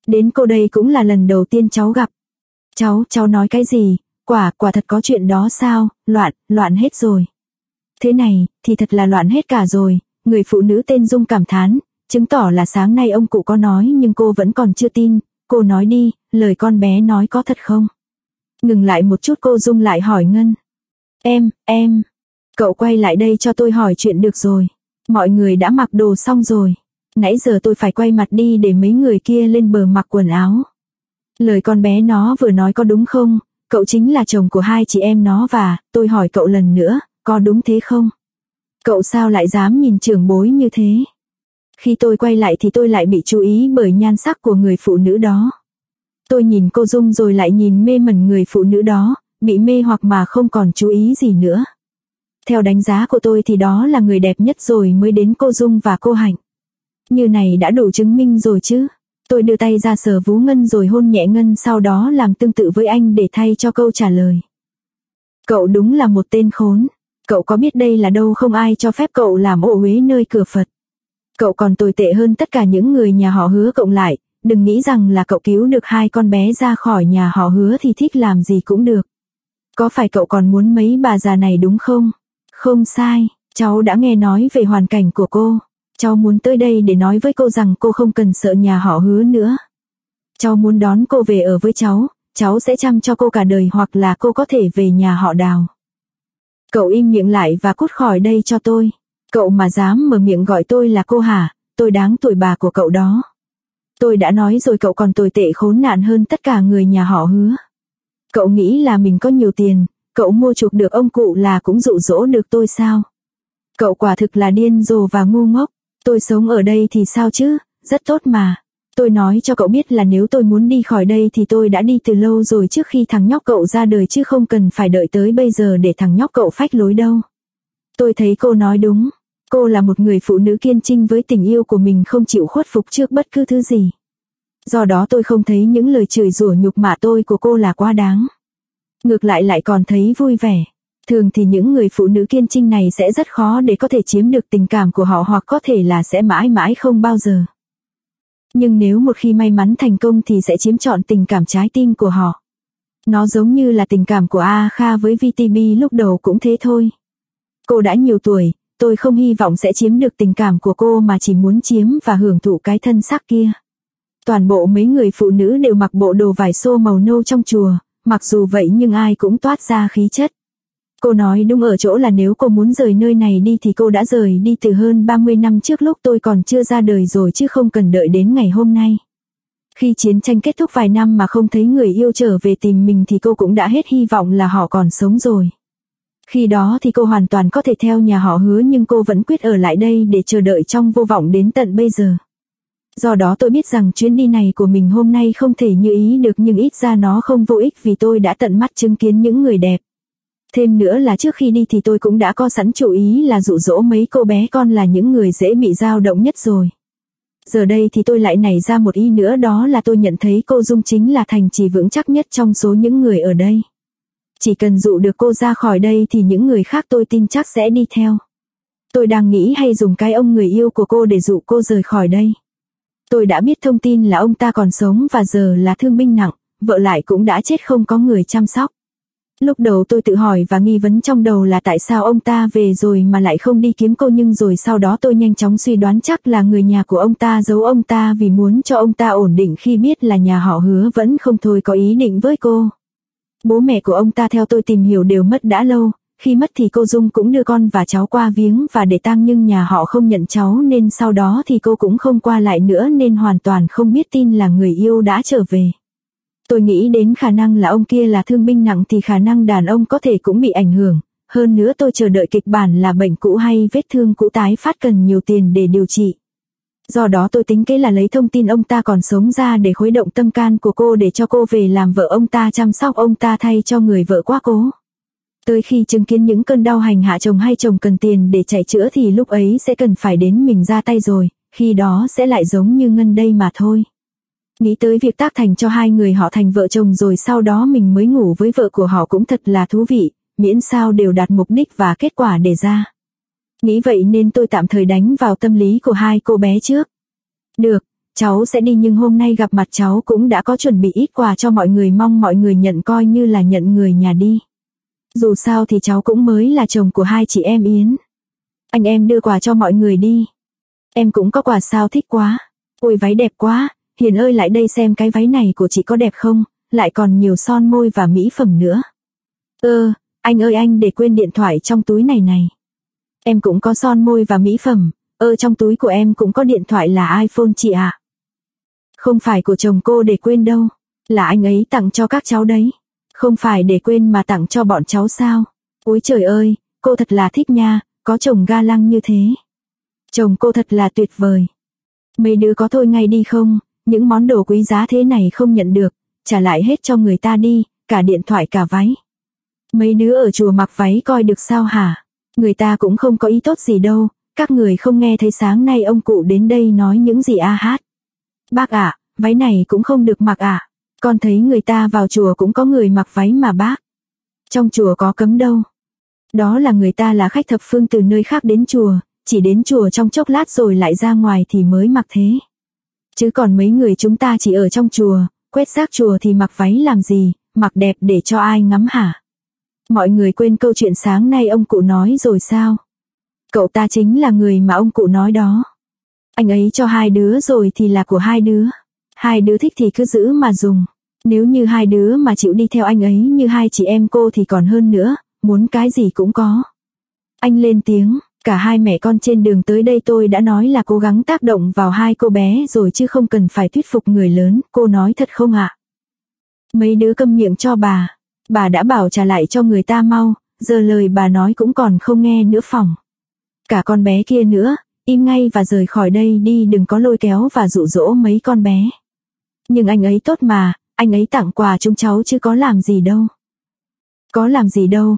Đến cô đây cũng là lần đầu tiên cháu gặp. Cháu nói cái gì, quả thật có chuyện đó sao, loạn hết rồi. Thế này, thì thật là loạn hết cả rồi, người phụ nữ tên Dung cảm thán, chứng tỏ là sáng nay ông cụ có nói nhưng cô vẫn còn chưa tin, cô nói đi, lời con bé nói có thật không? Ngừng lại một chút cô Dung lại hỏi Ngân. Em, cậu quay lại đây cho tôi hỏi chuyện được rồi. Mọi người đã mặc đồ xong rồi. Nãy giờ tôi phải quay mặt đi để mấy người kia lên bờ mặc quần áo. Lời con bé nó vừa nói có đúng không? Cậu chính là chồng của hai chị em nó và, tôi hỏi cậu lần nữa, có đúng thế không? Cậu sao lại dám nhìn trưởng bối như thế? Khi tôi quay lại thì tôi lại bị chú ý bởi nhan sắc của người phụ nữ đó. Tôi nhìn cô Dung rồi lại nhìn mê mẩn người phụ nữ đó, bị mê hoặc mà không còn chú ý gì nữa. Theo đánh giá của tôi thì đó là người đẹp nhất rồi mới đến cô Dung và cô Hạnh. Như này đã đủ chứng minh rồi chứ. Tôi đưa tay ra sờ vú Ngân rồi hôn nhẹ Ngân, sau đó làm tương tự với anh để thay cho câu trả lời. Cậu đúng là một tên khốn. Cậu có biết đây là đâu không, ai cho phép cậu làm ô uế nơi cửa Phật. Cậu còn tồi tệ hơn tất cả những người nhà họ Hứa cộng lại. Đừng nghĩ rằng là cậu cứu được hai con bé ra khỏi nhà họ Hứa thì thích làm gì cũng được. Có phải cậu còn muốn mấy bà già này đúng không? Không sai, cháu đã nghe nói về hoàn cảnh của cô. Cháu muốn tới đây để nói với cô rằng cô không cần sợ nhà họ Hứa nữa. Cháu muốn đón cô về ở với cháu sẽ chăm cho cô cả đời, hoặc là cô có thể về nhà họ Đào. Cậu im miệng lại và cút khỏi đây cho tôi. Cậu mà dám mở miệng gọi tôi là cô hả? Tôi đáng tuổi bà của cậu đó. Tôi đã nói rồi, cậu còn tồi tệ khốn nạn hơn tất cả người nhà họ Hứa. Cậu nghĩ là mình có nhiều tiền, cậu mua chuộc được ông cụ là cũng dụ dỗ được tôi sao? Cậu quả thực là điên rồ và ngu ngốc. Tôi sống ở đây thì sao chứ, rất tốt mà. Tôi nói cho cậu biết là nếu tôi muốn đi khỏi đây thì tôi đã đi từ lâu rồi, trước khi thằng nhóc cậu ra đời, chứ không cần phải đợi tới bây giờ để thằng nhóc cậu phách lối đâu. Tôi thấy cô nói đúng. Cô là một người phụ nữ kiên trinh với tình yêu của mình, không chịu khuất phục trước bất cứ thứ gì. Do đó tôi không thấy những lời chửi rủa nhục mạ tôi của cô là quá đáng. Ngược lại còn thấy vui vẻ. Thường thì những người phụ nữ kiên trinh này sẽ rất khó để có thể chiếm được tình cảm của họ, hoặc có thể là sẽ mãi mãi không bao giờ. Nhưng nếu một khi may mắn thành công thì sẽ chiếm trọn tình cảm trái tim của họ. Nó giống như là tình cảm của A Kha với VTB lúc đầu cũng thế thôi. Cô đã nhiều tuổi, tôi không hy vọng sẽ chiếm được tình cảm của cô mà chỉ muốn chiếm và hưởng thụ cái thân xác kia. Toàn bộ mấy người phụ nữ đều mặc bộ đồ vải xô màu nâu trong chùa, mặc dù vậy nhưng ai cũng toát ra khí chất. Cô nói đúng ở chỗ là nếu cô muốn rời nơi này đi thì cô đã rời đi từ hơn 30 năm trước, lúc tôi còn chưa ra đời rồi, chứ không cần đợi đến ngày hôm nay. Khi chiến tranh kết thúc vài năm mà không thấy người yêu trở về tìm mình thì cô cũng đã hết hy vọng là họ còn sống rồi. Khi đó thì cô hoàn toàn có thể theo nhà họ Hứa, nhưng cô vẫn quyết ở lại đây để chờ đợi trong vô vọng đến tận bây giờ. Do đó tôi biết rằng chuyến đi này của mình hôm nay không thể như ý được, nhưng ít ra nó không vô ích vì tôi đã tận mắt chứng kiến những người đẹp. Thêm nữa là trước khi đi thì tôi cũng đã có sẵn chủ ý là dụ dỗ mấy cô bé con là những người dễ bị dao động nhất rồi. Giờ đây thì tôi lại nảy ra một ý nữa, đó là tôi nhận thấy cô Dung chính là thành trì vững chắc nhất trong số những người ở đây. Chỉ cần dụ được cô ra khỏi đây thì những người khác tôi tin chắc sẽ đi theo. Tôi đang nghĩ hay dùng cái ông người yêu của cô để dụ cô rời khỏi đây. Tôi đã biết thông tin là ông ta còn sống và giờ là thương binh nặng, vợ lại cũng đã chết không có người chăm sóc. Lúc đầu tôi tự hỏi và nghi vấn trong đầu là tại sao ông ta về rồi mà lại không đi kiếm cô, nhưng rồi sau đó tôi nhanh chóng suy đoán chắc là người nhà của ông ta giấu ông ta vì muốn cho ông ta ổn định khi biết là nhà họ Hứa vẫn không thôi có ý định với cô. Bố mẹ của ông ta theo tôi tìm hiểu đều mất đã lâu, khi mất thì cô Dung cũng đưa con và cháu qua viếng và để tang, nhưng nhà họ không nhận cháu nên sau đó thì cô cũng không qua lại nữa, nên hoàn toàn không biết tin là người yêu đã trở về. Tôi nghĩ đến khả năng là ông kia là thương binh nặng thì khả năng đàn ông có thể cũng bị ảnh hưởng. Hơn nữa tôi chờ đợi kịch bản là bệnh cũ hay vết thương cũ tái phát cần nhiều tiền để điều trị. Do đó tôi tính kế là lấy thông tin ông ta còn sống ra để khuấy động tâm can của cô để cho cô về làm vợ ông ta, chăm sóc ông ta thay cho người vợ quá cố. Tới khi chứng kiến những cơn đau hành hạ chồng hay chồng cần tiền để chạy chữa thì lúc ấy sẽ cần phải đến mình ra tay rồi, khi đó sẽ lại giống như Ngân đây mà thôi. Nghĩ tới việc tác thành cho hai người họ thành vợ chồng rồi sau đó mình mới ngủ với vợ của họ cũng thật là thú vị, miễn sao đều đạt mục đích và kết quả đề ra. Nghĩ vậy nên tôi tạm thời đánh vào tâm lý của hai cô bé trước. Được, cháu sẽ đi nhưng hôm nay gặp mặt cháu cũng đã có chuẩn bị ít quà cho mọi người, mong mọi người nhận coi như là nhận người nhà đi. Dù sao thì cháu cũng mới là chồng của hai chị em Yến. Anh em đưa quà cho mọi người đi. Em cũng có quà sao, thích quá. Ôi váy đẹp quá, Hiền ơi lại đây xem cái váy này của chị có đẹp không, lại còn nhiều son môi và mỹ phẩm nữa. Anh ơi anh để quên điện thoại trong túi này này. Em cũng có son môi và mỹ phẩm, trong túi của em cũng có điện thoại là iPhone chị ạ. Không phải của chồng cô để quên đâu, là anh ấy tặng cho các cháu đấy. Không phải để quên mà tặng cho bọn cháu sao? Ôi trời ơi, cô thật là thích nha, có chồng ga lăng như thế. Chồng cô thật là tuyệt vời. Mấy đứa có thôi ngay đi không, những món đồ quý giá thế này không nhận được, trả lại hết cho người ta đi, cả điện thoại cả váy. Mấy đứa ở chùa mặc váy coi được sao hả? Người ta cũng không có ý tốt gì đâu, các người không nghe thấy sáng nay ông cụ đến đây nói những gì hát. Bác ạ, váy này cũng không được mặc ạ. Con thấy người ta vào chùa cũng có người mặc váy mà bác. Trong chùa có cấm đâu. Đó là người ta là khách thập phương từ nơi khác đến chùa, chỉ đến chùa trong chốc lát rồi lại ra ngoài thì mới mặc thế. Chứ còn mấy người chúng ta chỉ ở trong chùa, quét rác chùa thì mặc váy làm gì, mặc đẹp để cho ai ngắm hả? Mọi người quên câu chuyện sáng nay ông cụ nói rồi sao? Cậu ta chính là người mà ông cụ nói đó. Anh ấy cho hai đứa rồi thì là của hai đứa. Hai đứa thích thì cứ giữ mà dùng. Nếu như hai đứa mà chịu đi theo anh ấy như hai chị em cô thì còn hơn nữa, muốn cái gì cũng có. Anh lên tiếng, cả hai mẹ con trên đường tới đây tôi đã nói là cố gắng tác động vào hai cô bé rồi chứ không cần phải thuyết phục người lớn, cô nói thật không ạ? Mấy đứa câm miệng cho bà đã bảo trả lại cho người ta mau, giờ lời bà nói cũng còn không nghe nữa phòng. Cả con bé kia nữa, im ngay và rời khỏi đây đi, đừng có lôi kéo và dụ dỗ mấy con bé. Nhưng anh ấy tốt mà, anh ấy tặng quà chúng cháu chứ có làm gì đâu. Có làm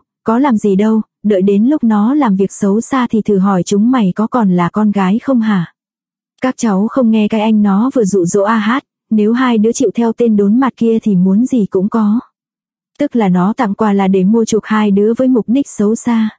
gì đâu, đợi đến lúc nó làm việc xấu xa thì thử hỏi chúng mày có còn là con gái không hả? Các cháu không nghe cái anh nó vừa dụ dỗ hát, nếu hai đứa chịu theo tên đốn mặt kia thì muốn gì cũng có. Tức là nó tặng quà là để mua chuộc hai đứa với mục đích xấu xa.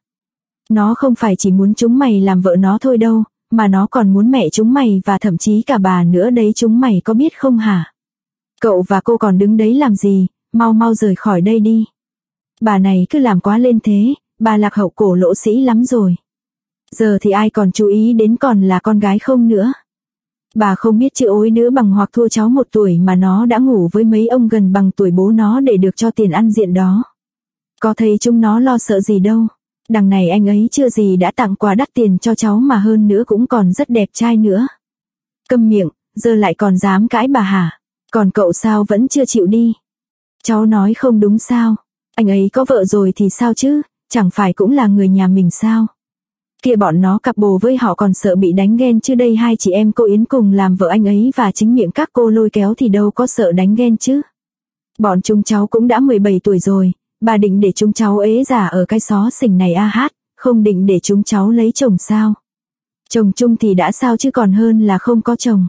Nó không phải chỉ muốn chúng mày làm vợ nó thôi đâu, mà nó còn muốn mẹ chúng mày và thậm chí cả bà nữa đấy, chúng mày có biết không hả? Cậu và cô còn đứng đấy làm gì, mau rời khỏi đây đi. Bà này cứ làm quá lên thế, bà lạc hậu cổ lỗ sĩ lắm rồi. Giờ thì ai còn chú ý đến còn là con gái không nữa. Bà không biết chữ ối nữa bằng hoặc thua cháu 1 tuổi mà nó đã ngủ với mấy ông gần bằng tuổi bố nó để được cho tiền ăn diện đó. Có thấy chúng nó lo sợ gì đâu. Đằng này anh ấy chưa gì đã tặng quà đắt tiền cho cháu mà hơn nữa cũng còn rất đẹp trai nữa. Câm miệng, giờ lại còn dám cãi bà hả? Còn cậu sao vẫn chưa chịu đi? Cháu nói không đúng sao? Anh ấy có vợ rồi thì sao chứ, chẳng phải cũng là người nhà mình sao? Kia bọn nó cặp bồ với họ còn sợ bị đánh ghen chứ, đây hai chị em cô Yến cùng làm vợ anh ấy và chính miệng các cô lôi kéo thì đâu có sợ đánh ghen chứ. Bọn chúng cháu cũng đã 17 tuổi rồi, bà định để chúng cháu ế giả ở cái xó xỉnh này hát, không định để chúng cháu lấy chồng sao? Chồng chung thì đã sao chứ còn hơn là không có chồng.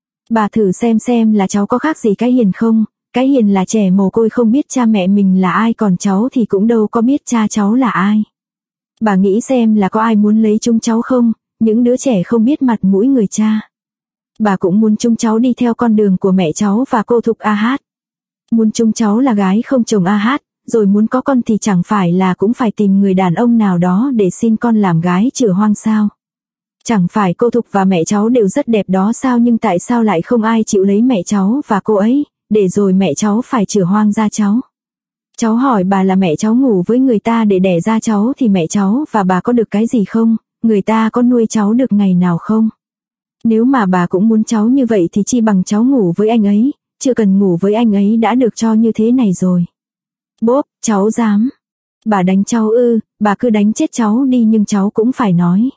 Bà thử xem là cháu có khác gì cái Hiền không? Cái Hiền là trẻ mồ côi không biết cha mẹ mình là ai, còn cháu thì cũng đâu có biết cha cháu là ai. Bà nghĩ xem là có ai muốn lấy chúng cháu không, những đứa trẻ không biết mặt mũi người cha. Bà cũng muốn chúng cháu đi theo con đường của mẹ cháu và cô Thục hát. Muốn chúng cháu là gái không chồng hát, rồi muốn có con thì chẳng phải là cũng phải tìm người đàn ông nào đó để xin con làm gái chửa hoang sao. Chẳng phải cô Thục và mẹ cháu đều rất đẹp đó sao, nhưng tại sao lại không ai chịu lấy mẹ cháu và cô ấy, để rồi mẹ cháu phải chửa hoang ra cháu. Cháu hỏi bà là mẹ cháu ngủ với người ta để đẻ ra cháu thì mẹ cháu và bà có được cái gì không, người ta có nuôi cháu được ngày nào không? Nếu mà bà cũng muốn cháu như vậy thì chi bằng cháu ngủ với anh ấy, chưa cần ngủ với anh ấy đã được cho như thế này rồi. Bốp, cháu dám. Bà đánh cháu ư, bà cứ đánh chết cháu đi nhưng cháu cũng phải nói.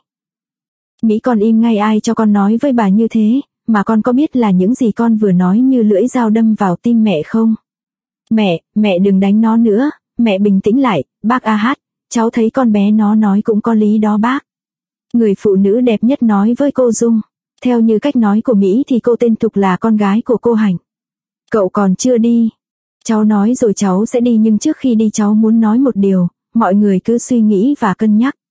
Mỹ con im ngay, ai cho con nói với bà như thế, mà con có biết là những gì con vừa nói như lưỡi dao đâm vào tim mẹ không? Mẹ đừng đánh nó nữa, mẹ bình tĩnh lại, bác hát, cháu thấy con bé nó nói cũng có lý đó bác. Người phụ nữ đẹp nhất nói với cô Dung, theo như cách nói của Mỹ thì cô tên Thục là con gái của cô Hạnh. Cậu còn chưa đi. Cháu nói rồi cháu sẽ đi nhưng trước khi đi cháu muốn nói một điều, mọi người cứ suy nghĩ và cân nhắc.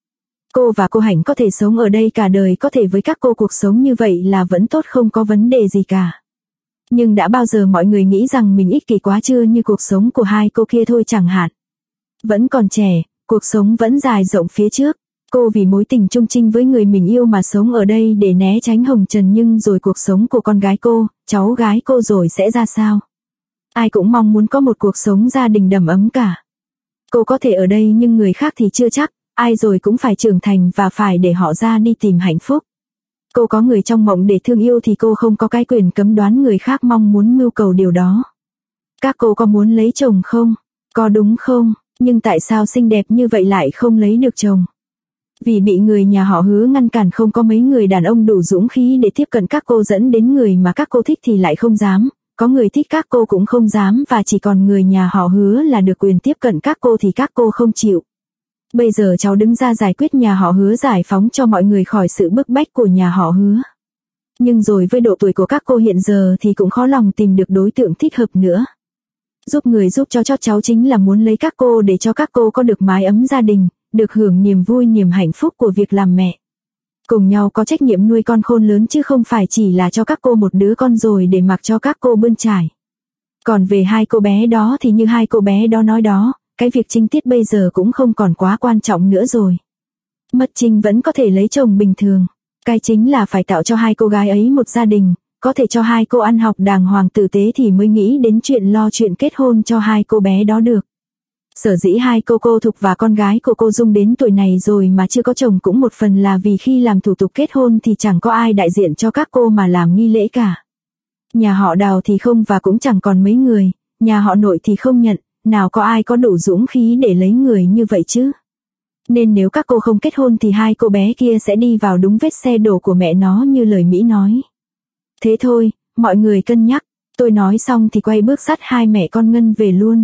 Cô và cô Hạnh có thể sống ở đây cả đời, có thể với các cô cuộc sống như vậy là vẫn tốt, không có vấn đề gì cả. Nhưng đã bao giờ mọi người nghĩ rằng mình ích kỷ quá chưa, như cuộc sống của hai cô kia thôi chẳng hạn. Vẫn còn trẻ, cuộc sống vẫn dài rộng phía trước. Cô vì mối tình chung trinh với người mình yêu mà sống ở đây để né tránh hồng trần, nhưng rồi cuộc sống của con gái cô, cháu gái cô rồi sẽ ra sao? Ai cũng mong muốn có một cuộc sống gia đình đầm ấm cả. Cô có thể ở đây nhưng người khác thì chưa chắc, ai rồi cũng phải trưởng thành và phải để họ ra đi tìm hạnh phúc. Cô có người trong mộng để thương yêu thì cô không có cái quyền cấm đoán người khác mong muốn mưu cầu điều đó. Các cô có muốn lấy chồng không? Có đúng không? Nhưng tại sao xinh đẹp như vậy lại không lấy được chồng? Vì bị người nhà họ Hứa ngăn cản, không có mấy người đàn ông đủ dũng khí để tiếp cận các cô, dẫn đến người mà các cô thích thì lại không dám. Có người thích các cô cũng không dám, và chỉ còn người nhà họ Hứa là được quyền tiếp cận các cô thì các cô không chịu. Bây giờ cháu đứng ra giải quyết nhà họ Hứa, giải phóng cho mọi người khỏi sự bức bách của nhà họ Hứa. Nhưng rồi với độ tuổi của các cô hiện giờ thì cũng khó lòng tìm được đối tượng thích hợp nữa. Giúp người giúp cho cháu chính là muốn lấy các cô để cho các cô có được mái ấm gia đình, được hưởng niềm vui niềm hạnh phúc của việc làm mẹ. Cùng nhau có trách nhiệm nuôi con khôn lớn, chứ không phải chỉ là cho các cô một đứa con rồi để mặc cho các cô bươn trải. Còn về hai cô bé đó thì như hai cô bé đó nói đó, cái việc Trinh Tiết bây giờ cũng không còn quá quan trọng nữa rồi. Mất Trinh vẫn có thể lấy chồng bình thường. Cái chính là phải tạo cho hai cô gái ấy một gia đình, có thể cho hai cô ăn học đàng hoàng tử tế thì mới nghĩ đến chuyện lo chuyện kết hôn cho hai cô bé đó được. Sở dĩ hai cô Thục và con gái của cô Dung đến tuổi này rồi mà chưa có chồng cũng một phần là vì khi làm thủ tục kết hôn thì chẳng có ai đại diện cho các cô mà làm nghi lễ cả. Nhà họ Đào thì không, và cũng chẳng còn mấy người, nhà họ Nội thì không nhận, nào có ai có đủ dũng khí để lấy người như vậy chứ. Nên nếu các cô không kết hôn thì hai cô bé kia sẽ đi vào đúng vết xe đổ của mẹ nó như lời Mỹ nói. Thế thôi, mọi người cân nhắc. Tôi nói xong thì quay bước dắt hai mẹ con Ngân về luôn.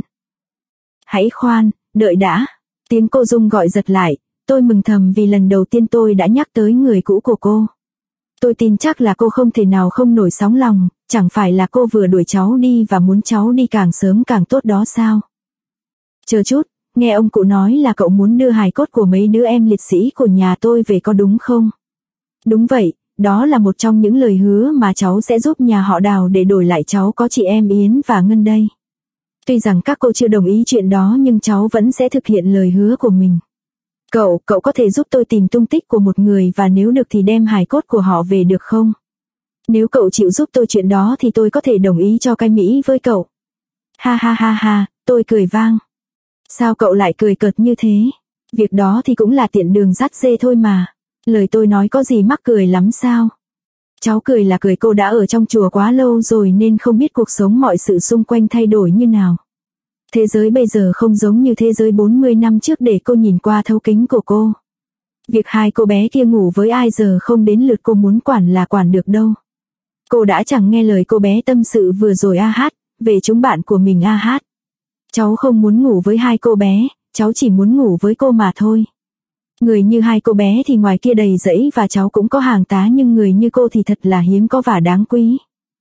Hãy khoan, đợi đã. Tiếng cô Dung gọi giật lại. Tôi mừng thầm vì lần đầu tiên tôi đã nhắc tới người cũ của cô. Tôi tin chắc là cô không thể nào không nổi sóng lòng. Chẳng phải là cô vừa đuổi cháu đi và muốn cháu đi càng sớm càng tốt đó sao? Chờ chút, nghe ông cụ nói là cậu muốn đưa hài cốt của mấy đứa em liệt sĩ của nhà tôi về, có đúng không? Đúng vậy, đó là một trong những lời hứa mà cháu sẽ giúp nhà họ Đào để đổi lại cháu có chị em Yến và Ngân đây. Tuy rằng các cô chưa đồng ý chuyện đó nhưng cháu vẫn sẽ thực hiện lời hứa của mình. Cậu có thể giúp tôi tìm tung tích của một người và nếu được thì đem hài cốt của họ về được không? Nếu cậu chịu giúp tôi chuyện đó thì tôi có thể đồng ý cho cái Mỹ với cậu. Ha ha ha ha, tôi cười vang. Sao cậu lại cười cợt như thế? Việc đó thì cũng là tiện đường dắt dê thôi mà. Lời tôi nói có gì mắc cười lắm sao? Cháu cười là cười, cô đã ở trong chùa quá lâu rồi nên không biết cuộc sống mọi sự xung quanh thay đổi như nào. Thế giới bây giờ không giống như thế giới 40 năm trước để cô nhìn qua thấu kính của cô. Việc hai cô bé kia ngủ với ai giờ không đến lượt cô muốn quản là quản được đâu. Cô đã chẳng nghe lời cô bé tâm sự vừa rồi về chúng bạn của mình Cháu không muốn ngủ với hai cô bé, cháu chỉ muốn ngủ với cô mà thôi. Người như hai cô bé thì ngoài kia đầy rẫy và cháu cũng có hàng tá, nhưng người như cô thì thật là hiếm có và đáng quý.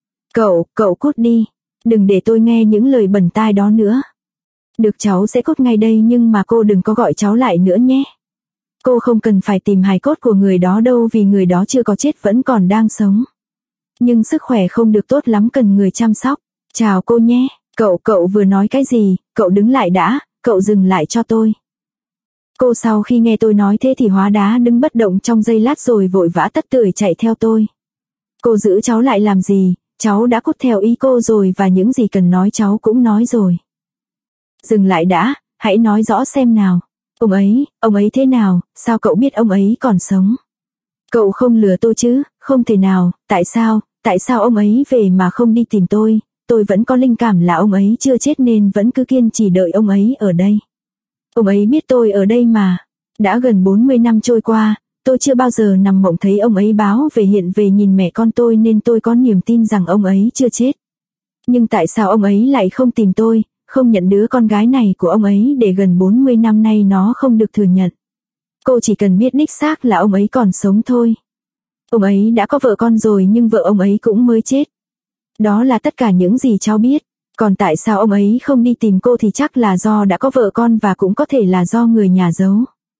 Cậu cút đi, đừng để tôi nghe những lời bẩn tai đó nữa. Được, cháu sẽ cút ngay đây, nhưng mà cô đừng có gọi cháu lại nữa nhé. Cô không cần phải tìm hài cốt của người đó đâu, vì người đó chưa có chết, vẫn còn đang sống. Nhưng sức khỏe không được tốt lắm, cần người chăm sóc. Chào cô nhé. Cậu vừa nói cái gì? Cậu đứng lại đã, cậu dừng lại cho tôi. Cô sau khi nghe tôi nói thế thì hóa đá đứng bất động trong giây lát rồi vội vã tất tưởi chạy theo tôi. Cô giữ cháu lại làm gì? Cháu đã cút theo ý cô rồi và những gì cần nói cháu cũng nói rồi. Dừng lại đã, hãy nói rõ xem nào. Ông ấy thế nào, sao cậu biết ông ấy còn sống? Cậu không lừa tôi chứ? Không thể nào, tại sao ông ấy về mà không đi tìm tôi? Tôi vẫn có linh cảm là ông ấy chưa chết nên vẫn cứ kiên trì đợi ông ấy ở đây. Ông ấy biết tôi ở đây mà. Đã gần 40 năm trôi qua, tôi chưa bao giờ nằm mộng thấy ông ấy báo về hiện về nhìn mẹ con tôi nên tôi có niềm tin rằng ông ấy chưa chết. Nhưng tại sao ông ấy lại không tìm tôi, không nhận đứa con gái này của ông ấy để gần 40 năm nay nó không được thừa nhận? Cô chỉ cần biết đích xác là ông ấy còn sống thôi. Ông ấy đã có vợ con rồi nhưng vợ ông ấy cũng mới chết. Đó là tất cả những gì cháu biết. Còn tại sao ông ấy không đi tìm cô thì chắc là do đã có vợ con và cũng có thể là do người nhà giấu.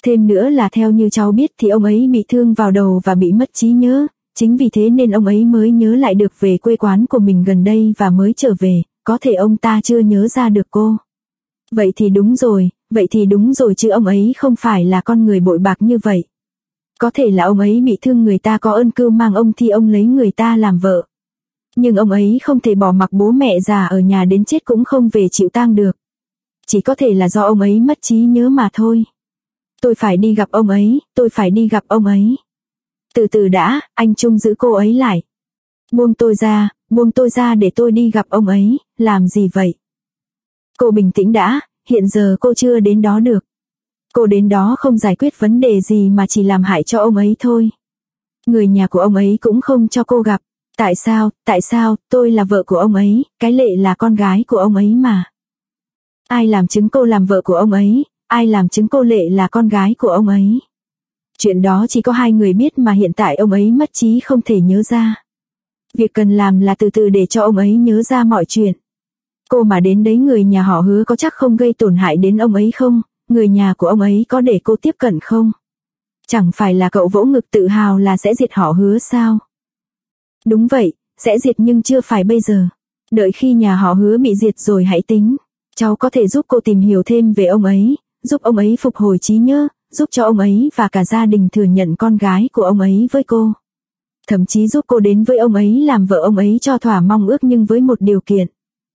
Thêm nữa là theo như cháu biết thì ông ấy bị thương vào đầu và bị mất trí nhớ, chính vì thế nên ông ấy mới nhớ lại được về quê quán của mình gần đây và mới trở về, có thể ông ta chưa nhớ ra được cô. Vậy thì đúng rồi chứ ông ấy không phải là con người bội bạc như vậy. Có thể là ông ấy bị thương người ta có ơn cưu mang ông thì ông lấy người ta làm vợ. Nhưng ông ấy không thể bỏ mặc bố mẹ già ở nhà đến chết cũng không về chịu tang được. Chỉ có thể là do ông ấy mất trí nhớ mà thôi. Tôi phải đi gặp ông ấy. Từ từ đã, anh Trung giữ cô ấy lại. Buông tôi ra để tôi đi gặp ông ấy, làm gì vậy? Cô bình tĩnh đã, hiện giờ cô chưa đến đó được. Cô đến đó không giải quyết vấn đề gì mà chỉ làm hại cho ông ấy thôi. Người nhà của ông ấy cũng không cho cô gặp. Tại sao, tôi là vợ của ông ấy, cái Lệ là con gái của ông ấy mà. Ai làm chứng cô làm vợ của ông ấy, ai làm chứng cô Lệ là con gái của ông ấy. Chuyện đó chỉ có hai người biết mà hiện tại ông ấy mất trí không thể nhớ ra. Việc cần làm là từ từ để cho ông ấy nhớ ra mọi chuyện. Cô mà đến đấy người nhà họ Hứa có chắc không gây tổn hại đến ông ấy không? Người nhà của ông ấy có để cô tiếp cận không? Chẳng phải là cậu vỗ ngực tự hào là sẽ diệt họ Hứa sao? Đúng vậy, sẽ diệt nhưng chưa phải bây giờ. Đợi khi nhà họ Hứa bị diệt rồi hãy tính. Cháu có thể giúp cô tìm hiểu thêm về ông ấy, giúp ông ấy phục hồi trí nhớ, giúp cho ông ấy và cả gia đình thừa nhận con gái của ông ấy với cô. Thậm chí giúp cô đến với ông ấy làm vợ ông ấy cho thỏa mong ước nhưng với một điều kiện.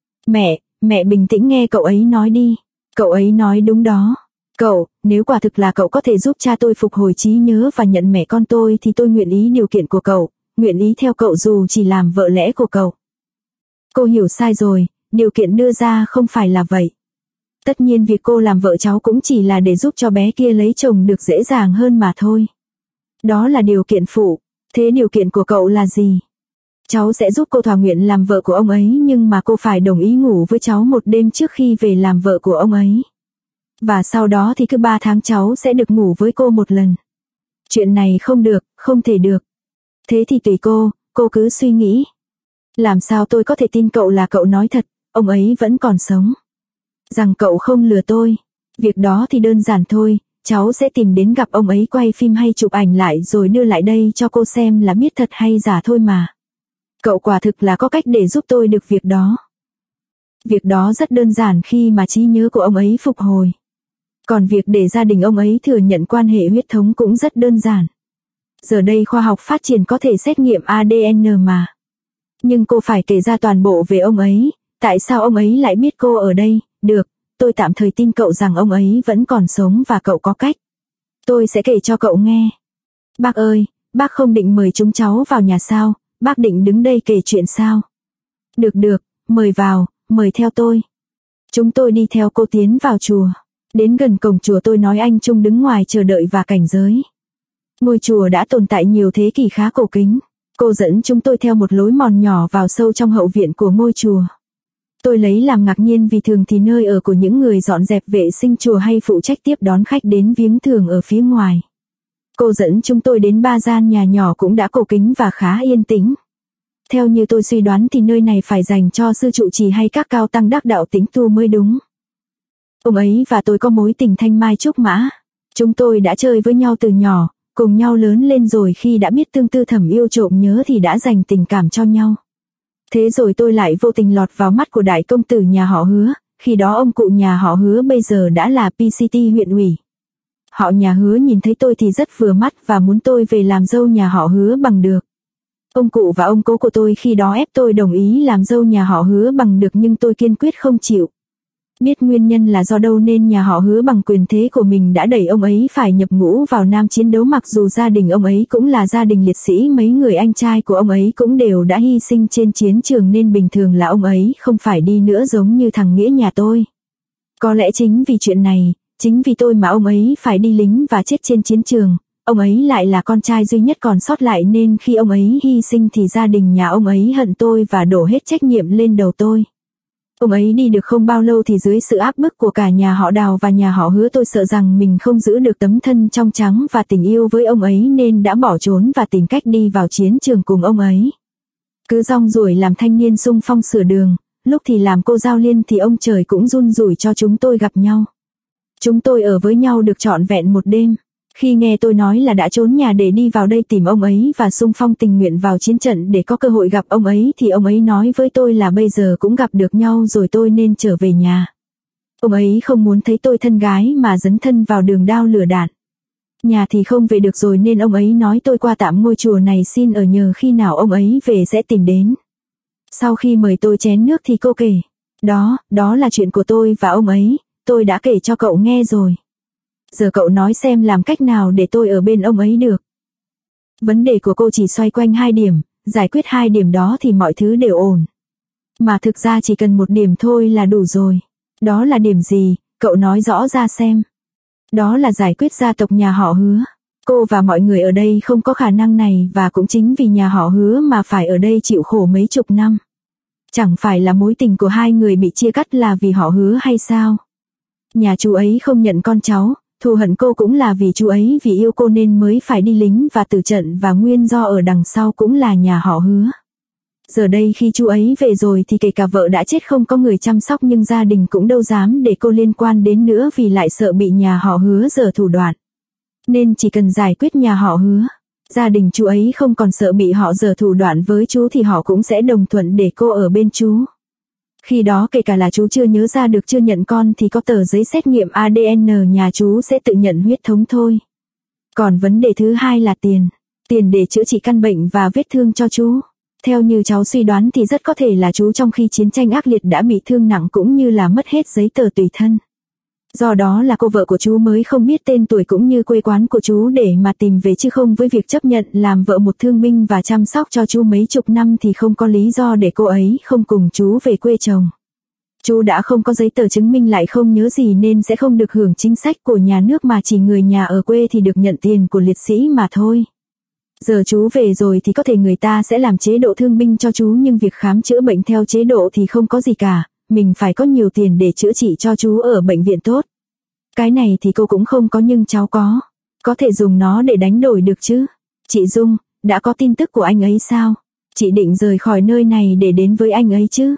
Mẹ bình tĩnh nghe cậu ấy nói đi. Cậu ấy nói đúng đó. Nếu quả thực là cậu có thể giúp cha tôi phục hồi trí nhớ và nhận mẹ con tôi thì tôi nguyện ý điều kiện của cậu, nguyện ý theo cậu dù chỉ làm vợ lẽ của cậu. Cô hiểu sai rồi, điều kiện đưa ra không phải là vậy. Tất nhiên việc cô làm vợ cháu cũng chỉ là để giúp cho bé kia lấy chồng được dễ dàng hơn mà thôi. Đó là điều kiện phụ. Thế điều kiện của cậu là gì? Cháu sẽ giúp cô thỏa nguyện làm vợ của ông ấy nhưng mà cô phải đồng ý ngủ với cháu một đêm trước khi về làm vợ của ông ấy. Và sau đó thì cứ 3 tháng cháu sẽ được ngủ với cô một lần. Chuyện này không thể được. Thế thì tùy cô cứ suy nghĩ. Làm sao tôi có thể tin cậu là cậu nói thật, ông ấy vẫn còn sống. Rằng cậu không lừa tôi. Việc đó thì đơn giản thôi, cháu sẽ tìm đến gặp ông ấy quay phim hay chụp ảnh lại rồi đưa lại đây cho cô xem là biết thật hay giả thôi mà. Cậu quả thực là có cách để giúp tôi được việc đó. Việc đó rất đơn giản khi mà trí nhớ của ông ấy phục hồi. Còn việc để gia đình ông ấy thừa nhận quan hệ huyết thống cũng rất đơn giản. Giờ đây khoa học phát triển có thể xét nghiệm ADN mà. Nhưng cô phải kể ra toàn bộ về ông ấy, tại sao ông ấy lại biết cô ở đây, được, tôi tạm thời tin cậu rằng ông ấy vẫn còn sống và cậu có cách. Tôi sẽ kể cho cậu nghe. Bác ơi, bác không định mời chúng cháu vào nhà sao, bác định đứng đây kể chuyện sao? Được, mời vào, mời theo tôi. Chúng tôi đi theo cô tiến vào chùa. Đến gần cổng chùa tôi nói anh Trung đứng ngoài chờ đợi và cảnh giới. Ngôi chùa đã tồn tại nhiều thế kỷ khá cổ kính. Cô dẫn chúng tôi theo một lối mòn nhỏ vào sâu trong hậu viện của ngôi chùa. Tôi lấy làm ngạc nhiên vì thường thì nơi ở của những người dọn dẹp vệ sinh chùa hay phụ trách tiếp đón khách đến viếng thường ở phía ngoài. Cô dẫn chúng tôi đến 3 gian nhà nhỏ cũng đã cổ kính và khá yên tĩnh. Theo như tôi suy đoán thì nơi này phải dành cho sư trụ trì hay các cao tăng đắc đạo tĩnh tu mới đúng. Ông ấy và tôi có mối tình thanh mai trúc mã. Chúng tôi đã chơi với nhau từ nhỏ, cùng nhau lớn lên rồi khi đã biết tương tư thầm yêu trộm nhớ thì đã dành tình cảm cho nhau. Thế rồi tôi lại vô tình lọt vào mắt của đại công tử nhà họ Hứa, khi đó ông cụ nhà họ Hứa bây giờ đã là PCT huyện ủy. Họ nhà Hứa nhìn thấy tôi thì rất vừa mắt và muốn tôi về làm dâu nhà họ Hứa bằng được. Ông cụ và ông cố của tôi khi đó ép tôi đồng ý làm dâu nhà họ Hứa bằng được nhưng tôi kiên quyết không chịu. Biết nguyên nhân là do đâu nên nhà họ Hứa bằng quyền thế của mình đã đẩy ông ấy phải nhập ngũ vào Nam chiến đấu mặc dù gia đình ông ấy cũng là gia đình liệt sĩ, mấy người anh trai của ông ấy cũng đều đã hy sinh trên chiến trường nên bình thường là ông ấy không phải đi nữa giống như thằng Nghĩa nhà tôi. Có lẽ chính vì chuyện này, chính vì tôi mà ông ấy phải đi lính và chết trên chiến trường, ông ấy lại là con trai duy nhất còn sót lại nên khi ông ấy hy sinh thì gia đình nhà ông ấy hận tôi và đổ hết trách nhiệm lên đầu tôi. Ông ấy đi được không bao lâu thì dưới sự áp bức của cả nhà họ Đào và nhà họ Hứa tôi sợ rằng mình không giữ được tấm thân trong trắng và tình yêu với ông ấy nên đã bỏ trốn và tìm cách đi vào chiến trường cùng ông ấy. Cứ rong ruổi làm thanh niên xung phong sửa đường, lúc thì làm cô giao liên thì ông trời cũng run rủi cho chúng tôi gặp nhau. Chúng tôi ở với nhau được trọn vẹn một đêm. Khi nghe tôi nói là đã trốn nhà để đi vào đây tìm ông ấy và xung phong tình nguyện vào chiến trận để có cơ hội gặp ông ấy thì ông ấy nói với tôi là bây giờ cũng gặp được nhau rồi tôi nên trở về nhà. Ông ấy không muốn thấy tôi thân gái mà dấn thân vào đường đao lửa đạn. Nhà thì không về được rồi nên ông ấy nói tôi qua tạm ngôi chùa này xin ở nhờ khi nào ông ấy về sẽ tìm đến. Sau khi mời tôi chén nước thì cô kể. Đó là chuyện của tôi và ông ấy, tôi đã kể cho cậu nghe rồi. Giờ cậu nói xem làm cách nào để tôi ở bên ông ấy được. Vấn đề của cô chỉ xoay quanh 2 điểm, giải quyết 2 điểm đó thì mọi thứ đều ổn. Mà thực ra chỉ cần 1 điểm thôi là đủ rồi. Đó là điểm gì, cậu nói rõ ra xem. Đó là giải quyết gia tộc nhà họ Hứa. Cô và mọi người ở đây không có khả năng này và cũng chính vì nhà họ Hứa mà phải ở đây chịu khổ mấy chục năm. Chẳng phải là mối tình của 2 người bị chia cắt là vì họ Hứa hay sao? Nhà chú ấy không nhận con cháu, thù hận cô cũng là vì chú ấy vì yêu cô nên mới phải đi lính và tử trận và nguyên do ở đằng sau cũng là nhà họ Hứa. Giờ đây khi chú ấy về rồi thì kể cả vợ đã chết không có người chăm sóc nhưng gia đình cũng đâu dám để cô liên quan đến nữa vì lại sợ bị nhà họ Hứa giở thủ đoạn. Nên chỉ cần giải quyết nhà họ Hứa, gia đình chú ấy không còn sợ bị họ giở thủ đoạn với chú thì họ cũng sẽ đồng thuận để cô ở bên chú. Khi đó kể cả là chú chưa nhớ ra được chưa nhận con thì có tờ giấy xét nghiệm ADN nhà chú sẽ tự nhận huyết thống thôi. Còn vấn đề thứ 2 là tiền. Tiền để chữa trị căn bệnh và vết thương cho chú. Theo như cháu suy đoán thì rất có thể là chú trong khi chiến tranh ác liệt đã bị thương nặng cũng như là mất hết giấy tờ tùy thân. Do đó là cô vợ của chú mới không biết tên tuổi cũng như quê quán của chú để mà tìm về chứ không với việc chấp nhận làm vợ một thương binh và chăm sóc cho chú mấy chục năm thì không có lý do để cô ấy không cùng chú về quê chồng. Chú đã không có giấy tờ chứng minh lại không nhớ gì nên sẽ không được hưởng chính sách của nhà nước mà chỉ người nhà ở quê thì được nhận tiền của liệt sĩ mà thôi. Giờ chú về rồi thì có thể người ta sẽ làm chế độ thương binh cho chú nhưng việc khám chữa bệnh theo chế độ thì không có gì cả. Mình phải có nhiều tiền để chữa trị cho chú ở bệnh viện tốt. Cái này thì cô cũng không có nhưng cháu có. Có thể dùng nó để đánh đổi được chứ. Chị Dung, đã có tin tức của anh ấy sao? Chị định rời khỏi nơi này để đến với anh ấy chứ?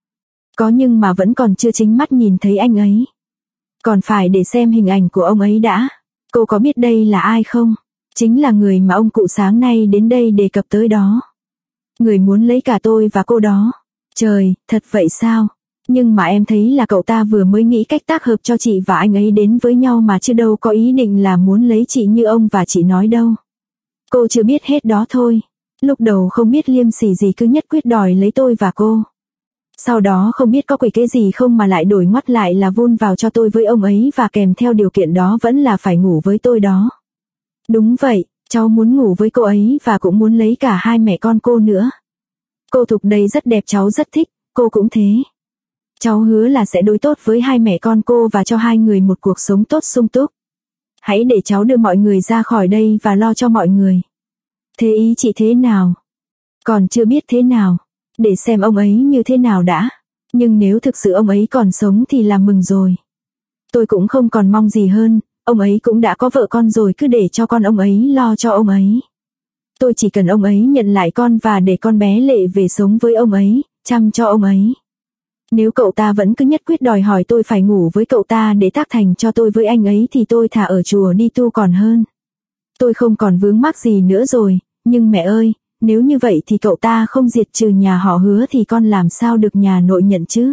Có nhưng mà vẫn còn chưa chính mắt nhìn thấy anh ấy. Còn phải để xem hình ảnh của ông ấy đã. Cô có biết đây là ai không? Chính là người mà ông cụ sáng nay đến đây đề cập tới đó. Người muốn lấy cả tôi và cô đó. Trời, thật vậy sao? Nhưng mà em thấy là cậu ta vừa mới nghĩ cách tác hợp cho chị và anh ấy đến với nhau mà chứ đâu có ý định là muốn lấy chị như ông và chị nói đâu. Cô chưa biết hết đó thôi. Lúc đầu không biết liêm sỉ gì cứ nhất quyết đòi lấy tôi và cô. Sau đó không biết có quỷ kế gì không mà lại đổi ngoắt lại là vun vào cho tôi với ông ấy và kèm theo điều kiện đó vẫn là phải ngủ với tôi đó. Đúng vậy, cháu muốn ngủ với cô ấy và cũng muốn lấy cả 2 mẹ con cô nữa. Cô Thục đây rất đẹp cháu rất thích, cô cũng thế. Cháu hứa là sẽ đối tốt với 2 mẹ con cô và cho 2 người một cuộc sống tốt sung túc. Hãy để cháu đưa mọi người ra khỏi đây và lo cho mọi người. Thế ý chị thế nào? Còn chưa biết thế nào. Để xem ông ấy như thế nào đã. Nhưng nếu thực sự ông ấy còn sống thì là mừng rồi. Tôi cũng không còn mong gì hơn. Ông ấy cũng đã có vợ con rồi cứ để cho con ông ấy lo cho ông ấy. Tôi chỉ cần ông ấy nhận lại con và để con bé Lệ về sống với ông ấy, chăm cho ông ấy. Nếu cậu ta vẫn cứ nhất quyết đòi hỏi tôi phải ngủ với cậu ta để tác thành cho tôi với anh ấy thì tôi thà ở chùa đi tu còn hơn. Tôi không còn vướng mắc gì nữa rồi, nhưng mẹ ơi, nếu như vậy thì cậu ta không diệt trừ nhà họ Hứa thì con làm sao được nhà nội nhận chứ?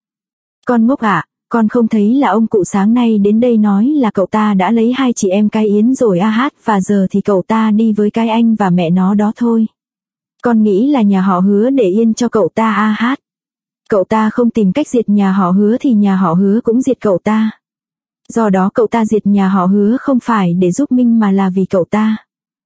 Con ngốc ạ, con không thấy là ông cụ sáng nay đến đây nói là cậu ta đã lấy 2 chị em cái Yến rồi và giờ thì cậu ta đi với cái anh và mẹ nó đó thôi. Con nghĩ là nhà họ Hứa để yên cho cậu ta Cậu ta không tìm cách diệt nhà họ Hứa thì nhà họ Hứa cũng diệt cậu ta. Do đó cậu ta diệt nhà họ Hứa không phải để giúp Minh mà là vì cậu ta.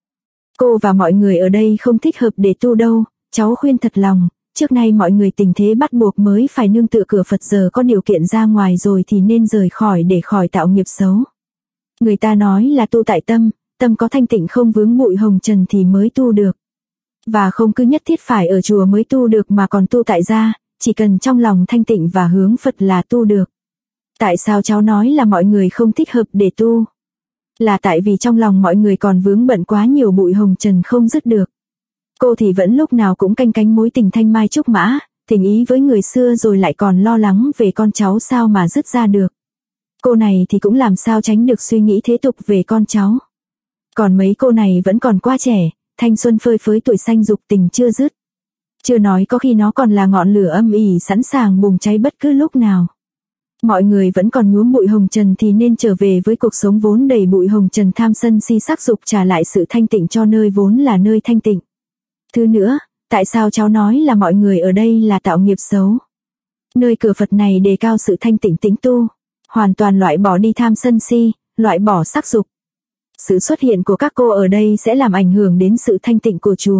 Cô và mọi người ở đây không thích hợp để tu đâu, cháu khuyên thật lòng, trước nay mọi người tình thế bắt buộc mới phải nương tựa cửa Phật giờ có điều kiện ra ngoài rồi thì nên rời khỏi để khỏi tạo nghiệp xấu. Người ta nói là tu tại tâm, tâm có thanh tịnh không vướng bụi hồng trần thì mới tu được. Và không cứ nhất thiết phải ở chùa mới tu được mà còn tu tại gia, chỉ cần trong lòng thanh tịnh và hướng Phật là tu được. Tại sao cháu nói là mọi người không thích hợp để tu? Là tại vì trong lòng mọi người còn vướng bận quá nhiều bụi hồng trần không dứt được. Cô thì vẫn lúc nào cũng canh cánh mối tình thanh mai trúc mã, tình ý với người xưa rồi lại còn lo lắng về con cháu sao mà dứt ra được. Cô này thì cũng làm sao tránh được suy nghĩ thế tục về con cháu. Còn mấy cô này vẫn còn quá trẻ, thanh xuân phơi phới tuổi xanh dục tình chưa dứt. Chưa nói có khi nó còn là ngọn lửa âm ỉ sẵn sàng bùng cháy bất cứ lúc nào. Mọi người vẫn còn nhuốm bụi hồng trần thì nên trở về với cuộc sống vốn đầy bụi hồng trần, tham sân si sắc dục, trả lại sự thanh tịnh cho nơi vốn là nơi thanh tịnh. Thứ nữa, tại sao cháu nói là mọi người ở đây là tạo nghiệp xấu? Nơi cửa Phật này đề cao sự thanh tịnh tĩnh tu, hoàn toàn loại bỏ đi tham sân si, loại bỏ sắc dục. Sự xuất hiện của các cô ở đây sẽ làm ảnh hưởng đến sự thanh tịnh của chùa.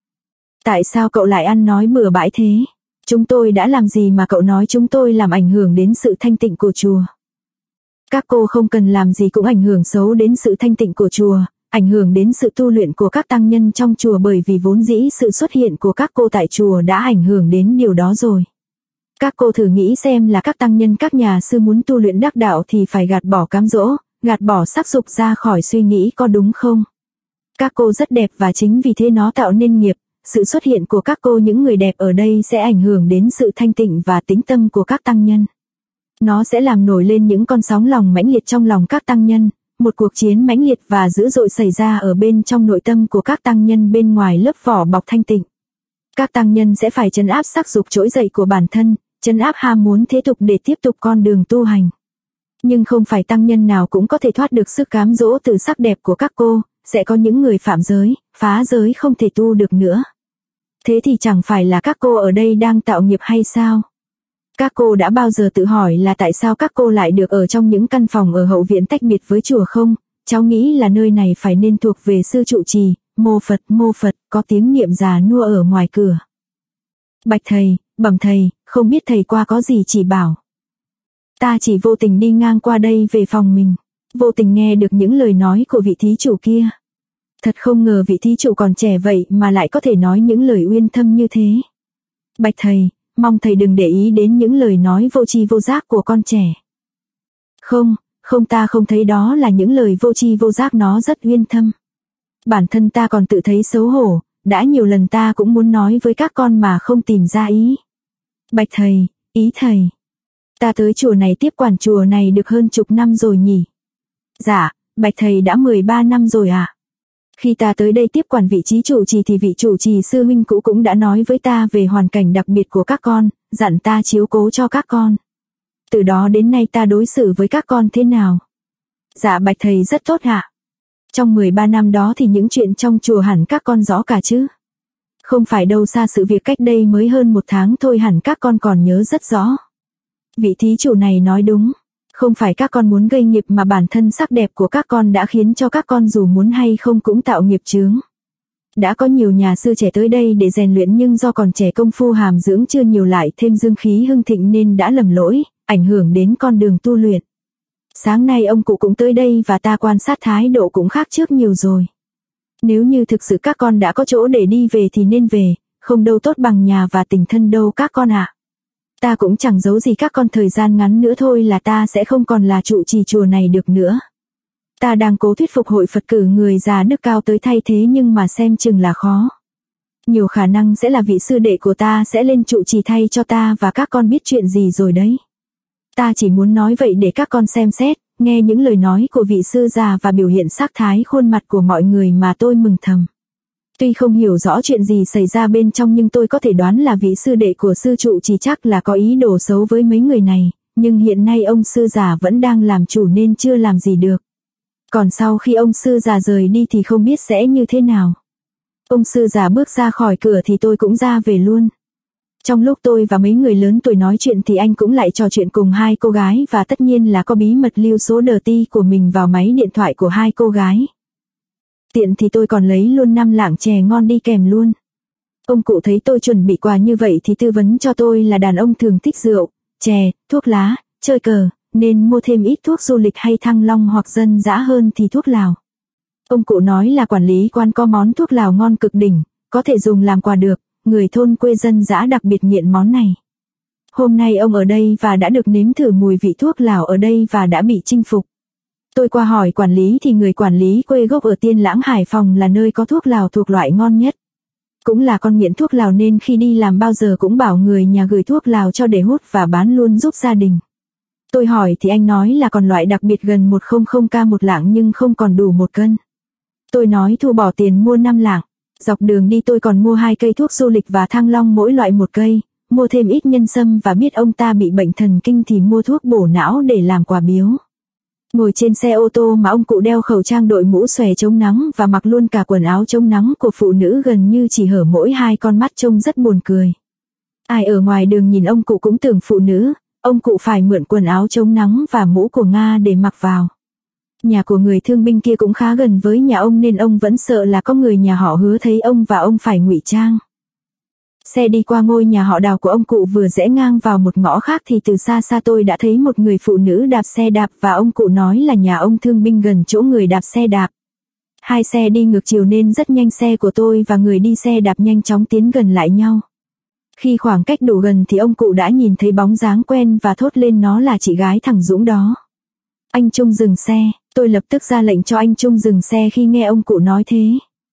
Tại sao cậu lại ăn nói bừa bãi thế? Chúng tôi đã làm gì mà cậu nói chúng tôi làm ảnh hưởng đến sự thanh tịnh của chùa? Các cô không cần làm gì cũng ảnh hưởng xấu đến sự thanh tịnh của chùa, ảnh hưởng đến sự tu luyện của các tăng nhân trong chùa, bởi vì vốn dĩ sự xuất hiện của các cô tại chùa đã ảnh hưởng đến điều đó rồi. Các cô thử nghĩ xem là các tăng nhân các nhà sư muốn tu luyện đắc đạo thì phải gạt bỏ cám dỗ, gạt bỏ sắc dục ra khỏi suy nghĩ, có đúng không? Các cô rất đẹp và chính vì thế nó tạo nên nghiệp. Sự xuất hiện của các cô, những người đẹp ở đây, sẽ ảnh hưởng đến sự thanh tịnh và tĩnh tâm của các tăng nhân. Nó sẽ làm nổi lên những con sóng lòng mãnh liệt trong lòng các tăng nhân, một cuộc chiến mãnh liệt và dữ dội xảy ra ở bên trong nội tâm của các tăng nhân bên ngoài lớp vỏ bọc thanh tịnh. Các tăng nhân sẽ phải trấn áp sắc dục trỗi dậy của bản thân, trấn áp ham muốn thế tục để tiếp tục con đường tu hành. Nhưng không phải tăng nhân nào cũng có thể thoát được sức cám dỗ từ sắc đẹp của các cô, sẽ có những người phạm giới, phá giới không thể tu được nữa. Thế thì chẳng phải là các cô ở đây đang tạo nghiệp hay sao? Các cô đã bao giờ tự hỏi là tại sao các cô lại được ở trong những căn phòng ở hậu viện tách biệt với chùa không? Cháu nghĩ là nơi này phải nên thuộc về sư trụ trì, mô Phật, có tiếng niệm già nua ở ngoài cửa. Bạch thầy, bẩm thầy, không biết thầy qua có gì chỉ bảo. Ta chỉ vô tình đi ngang qua đây về phòng mình, vô tình nghe được những lời nói của vị thí chủ kia. Thật không ngờ vị thí chủ còn trẻ vậy mà lại có thể nói những lời uyên thâm như thế. Bạch thầy, mong thầy đừng để ý đến những lời nói vô tri vô giác của con trẻ. Không, ta không thấy đó là những lời vô tri vô giác, nó rất uyên thâm. Bản thân ta còn tự thấy xấu hổ, đã nhiều lần ta cũng muốn nói với các con mà không tìm ra ý. Bạch thầy, ý thầy. Ta tới chùa này tiếp quản chùa này được hơn chục năm rồi nhỉ? Dạ, bạch thầy đã 13 năm rồi ạ. Khi ta tới đây tiếp quản vị trí trụ trì thì vị trụ trì sư huynh cũ cũng đã nói với ta về hoàn cảnh đặc biệt của các con, dặn ta chiếu cố cho các con. Từ đó đến nay ta đối xử với các con thế nào? Dạ bạch thầy rất tốt ạ. Trong 13 năm đó thì những chuyện trong chùa hẳn các con rõ cả chứ? Không phải đâu xa, sự việc cách đây mới hơn 1 tháng thôi hẳn các con còn nhớ rất rõ. Vị thí chủ này nói đúng. Không phải các con muốn gây nghiệp mà bản thân sắc đẹp của các con đã khiến cho các con dù muốn hay không cũng tạo nghiệp chướng. Đã có nhiều nhà sư trẻ tới đây để rèn luyện nhưng do còn trẻ công phu hàm dưỡng chưa nhiều lại thêm dương khí hưng thịnh nên đã lầm lỗi, ảnh hưởng đến con đường tu luyện. Sáng nay ông cụ cũng tới đây và ta quan sát thái độ cũng khác trước nhiều rồi. Nếu như thực sự các con đã có chỗ để đi về thì nên về, không đâu tốt bằng nhà và tình thân đâu các con ạ. Ta cũng chẳng giấu gì các con, thời gian ngắn nữa thôi là ta sẽ không còn là trụ trì chùa này được nữa. Ta đang cố thuyết phục hội Phật cử người già đức cao tới thay thế nhưng mà xem chừng là khó. Nhiều khả năng sẽ là vị sư đệ của ta sẽ lên trụ trì thay cho ta và các con biết chuyện gì rồi đấy. Ta chỉ muốn nói vậy để các con xem xét, nghe những lời nói của vị sư già và biểu hiện sắc thái khuôn mặt của mọi người mà tôi mừng thầm. Tuy không hiểu rõ chuyện gì xảy ra bên trong nhưng tôi có thể đoán là vị sư đệ của sư trụ trì chắc là có ý đồ xấu với mấy người này, nhưng hiện nay ông sư già vẫn đang làm chủ nên chưa làm gì được. Còn sau khi ông sư già rời đi thì không biết sẽ như thế nào. Ông sư già bước ra khỏi cửa thì tôi cũng ra về luôn. Trong lúc tôi và mấy người lớn tuổi nói chuyện thì anh cũng lại trò chuyện cùng 2 cô gái và tất nhiên là có bí mật lưu số đờ ti của mình vào máy điện thoại của 2 cô gái. Tiện thì tôi còn lấy luôn 5 lạng chè ngon đi kèm luôn. Ông cụ thấy tôi chuẩn bị quà như vậy thì tư vấn cho tôi là đàn ông thường thích rượu, chè, thuốc lá, chơi cờ, nên mua thêm ít thuốc du lịch hay Thăng Long hoặc dân dã hơn thì thuốc lào. Ông cụ nói là quản lý quán có món thuốc lào ngon cực đỉnh, có thể dùng làm quà được, người thôn quê dân dã đặc biệt nghiện món này. Hôm nay ông ở đây và đã được nếm thử mùi vị thuốc lào ở đây và đã bị chinh phục. Tôi qua hỏi quản lý thì người quản lý quê gốc ở Tiên Lãng Hải Phòng là nơi có thuốc lào thuộc loại ngon nhất. Cũng là con nghiện thuốc lào nên khi đi làm bao giờ cũng bảo người nhà gửi thuốc lào cho để hút và bán luôn giúp gia đình. Tôi hỏi thì anh nói là còn loại đặc biệt gần 100k một lạng nhưng không còn đủ 1 cân. Tôi nói thu bỏ tiền mua 5 lạng. Dọc đường đi tôi còn mua 2 cây thuốc du lịch và thăng long mỗi loại 1 cây, mua thêm ít nhân sâm và biết ông ta bị bệnh thần kinh thì mua thuốc bổ não để làm quà biếu. Ngồi trên xe ô tô mà ông cụ đeo khẩu trang, đội mũ xòe chống nắng và mặc luôn cả quần áo chống nắng của phụ nữ gần như chỉ hở mỗi 2 con mắt, trông rất buồn cười. Ai ở ngoài đường nhìn ông cụ cũng tưởng phụ nữ, ông cụ phải mượn quần áo chống nắng và mũ của Nga để mặc vào. Nhà của người thương binh kia cũng khá gần với nhà ông nên ông vẫn sợ là có người nhà họ Hứa thấy ông và ông phải ngụy trang. Xe đi qua ngôi nhà họ Đào của ông cụ vừa rẽ ngang vào một ngõ khác thì từ xa xa tôi đã thấy một người phụ nữ đạp xe đạp và ông cụ nói là nhà ông thương binh gần chỗ người đạp xe đạp. 2 xe đi ngược chiều nên rất nhanh, xe của tôi và người đi xe đạp nhanh chóng tiến gần lại nhau. Khi khoảng cách đủ gần thì ông cụ đã nhìn thấy bóng dáng quen và thốt lên nó là chị gái thằng Dũng đó. Anh Trung dừng xe, tôi lập tức ra lệnh cho anh Trung dừng xe khi nghe ông cụ nói thế.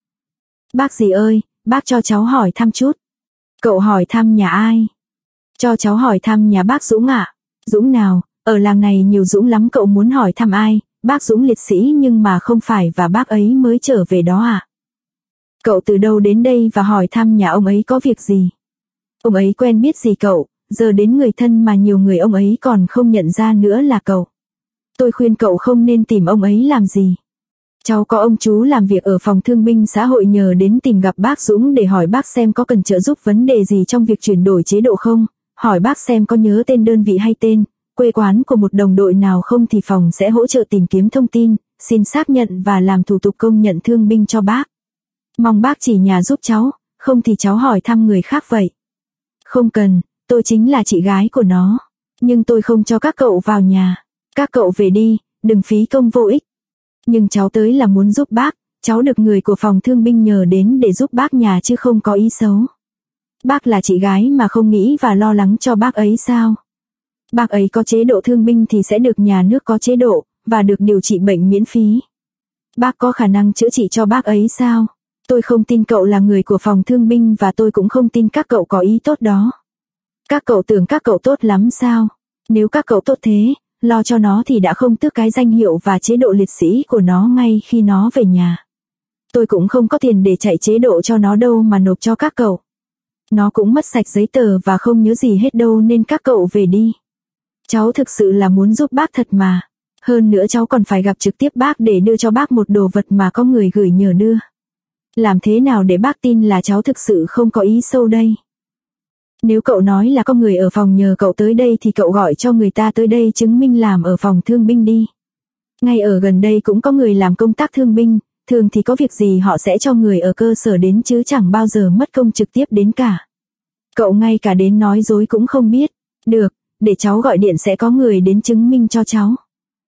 Bác gì ơi, bác cho cháu hỏi thăm chút. Cậu hỏi thăm nhà ai? Cho cháu hỏi thăm nhà bác Dũng ạ. Dũng nào? Ở làng này nhiều Dũng lắm, cậu muốn hỏi thăm ai? Bác Dũng liệt sĩ nhưng mà không phải và bác ấy mới trở về đó à? Cậu từ đâu đến đây và hỏi thăm nhà ông ấy có việc gì? Ông ấy quen biết gì cậu? Giờ đến người thân mà nhiều người ông ấy còn không nhận ra nữa là cậu. Tôi khuyên cậu không nên tìm ông ấy làm gì. Cháu có ông chú làm việc ở phòng thương binh xã hội nhờ đến tìm gặp bác Dũng để hỏi bác xem có cần trợ giúp vấn đề gì trong việc chuyển đổi chế độ không, hỏi bác xem có nhớ tên đơn vị hay tên, quê quán của một đồng đội nào không thì phòng sẽ hỗ trợ tìm kiếm thông tin, xin xác nhận và làm thủ tục công nhận thương binh cho bác. Mong bác chỉ nhà giúp cháu, không thì cháu hỏi thăm người khác vậy. Không cần, tôi chính là chị gái của nó. Nhưng tôi không cho các cậu vào nhà. Các cậu về đi, đừng phí công vô ích. Nhưng cháu tới là muốn giúp bác, cháu được người của phòng thương binh nhờ đến để giúp bác nhà chứ không có ý xấu. Bác là chị gái mà không nghĩ và lo lắng cho bác ấy sao? Bác ấy có chế độ thương binh thì sẽ được nhà nước có chế độ, và được điều trị bệnh miễn phí. Bác có khả năng chữa trị cho bác ấy sao? Tôi không tin cậu là người của phòng thương binh và tôi cũng không tin các cậu có ý tốt đó. Các cậu tưởng các cậu tốt lắm sao? Nếu các cậu tốt thế, lo cho nó thì đã không tước cái danh hiệu và chế độ liệt sĩ của nó ngay khi nó về nhà. Tôi cũng không có tiền để chạy chế độ cho nó đâu mà nộp cho các cậu. Nó cũng mất sạch giấy tờ và không nhớ gì hết đâu nên các cậu về đi. Cháu thực sự là muốn giúp bác thật mà. Hơn nữa cháu còn phải gặp trực tiếp bác để đưa cho bác một đồ vật mà có người gửi nhờ đưa. Làm thế nào để bác tin là cháu thực sự không có ý sâu đây? Nếu cậu nói là có người ở phòng nhờ cậu tới đây thì cậu gọi cho người ta tới đây chứng minh làm ở phòng thương binh đi. Ngay ở gần đây cũng có người làm công tác thương binh, thường thì có việc gì họ sẽ cho người ở cơ sở đến chứ chẳng bao giờ mất công trực tiếp đến cả. Cậu ngay cả đến nói dối cũng không biết. Được, để cháu gọi điện sẽ có người đến chứng minh cho cháu.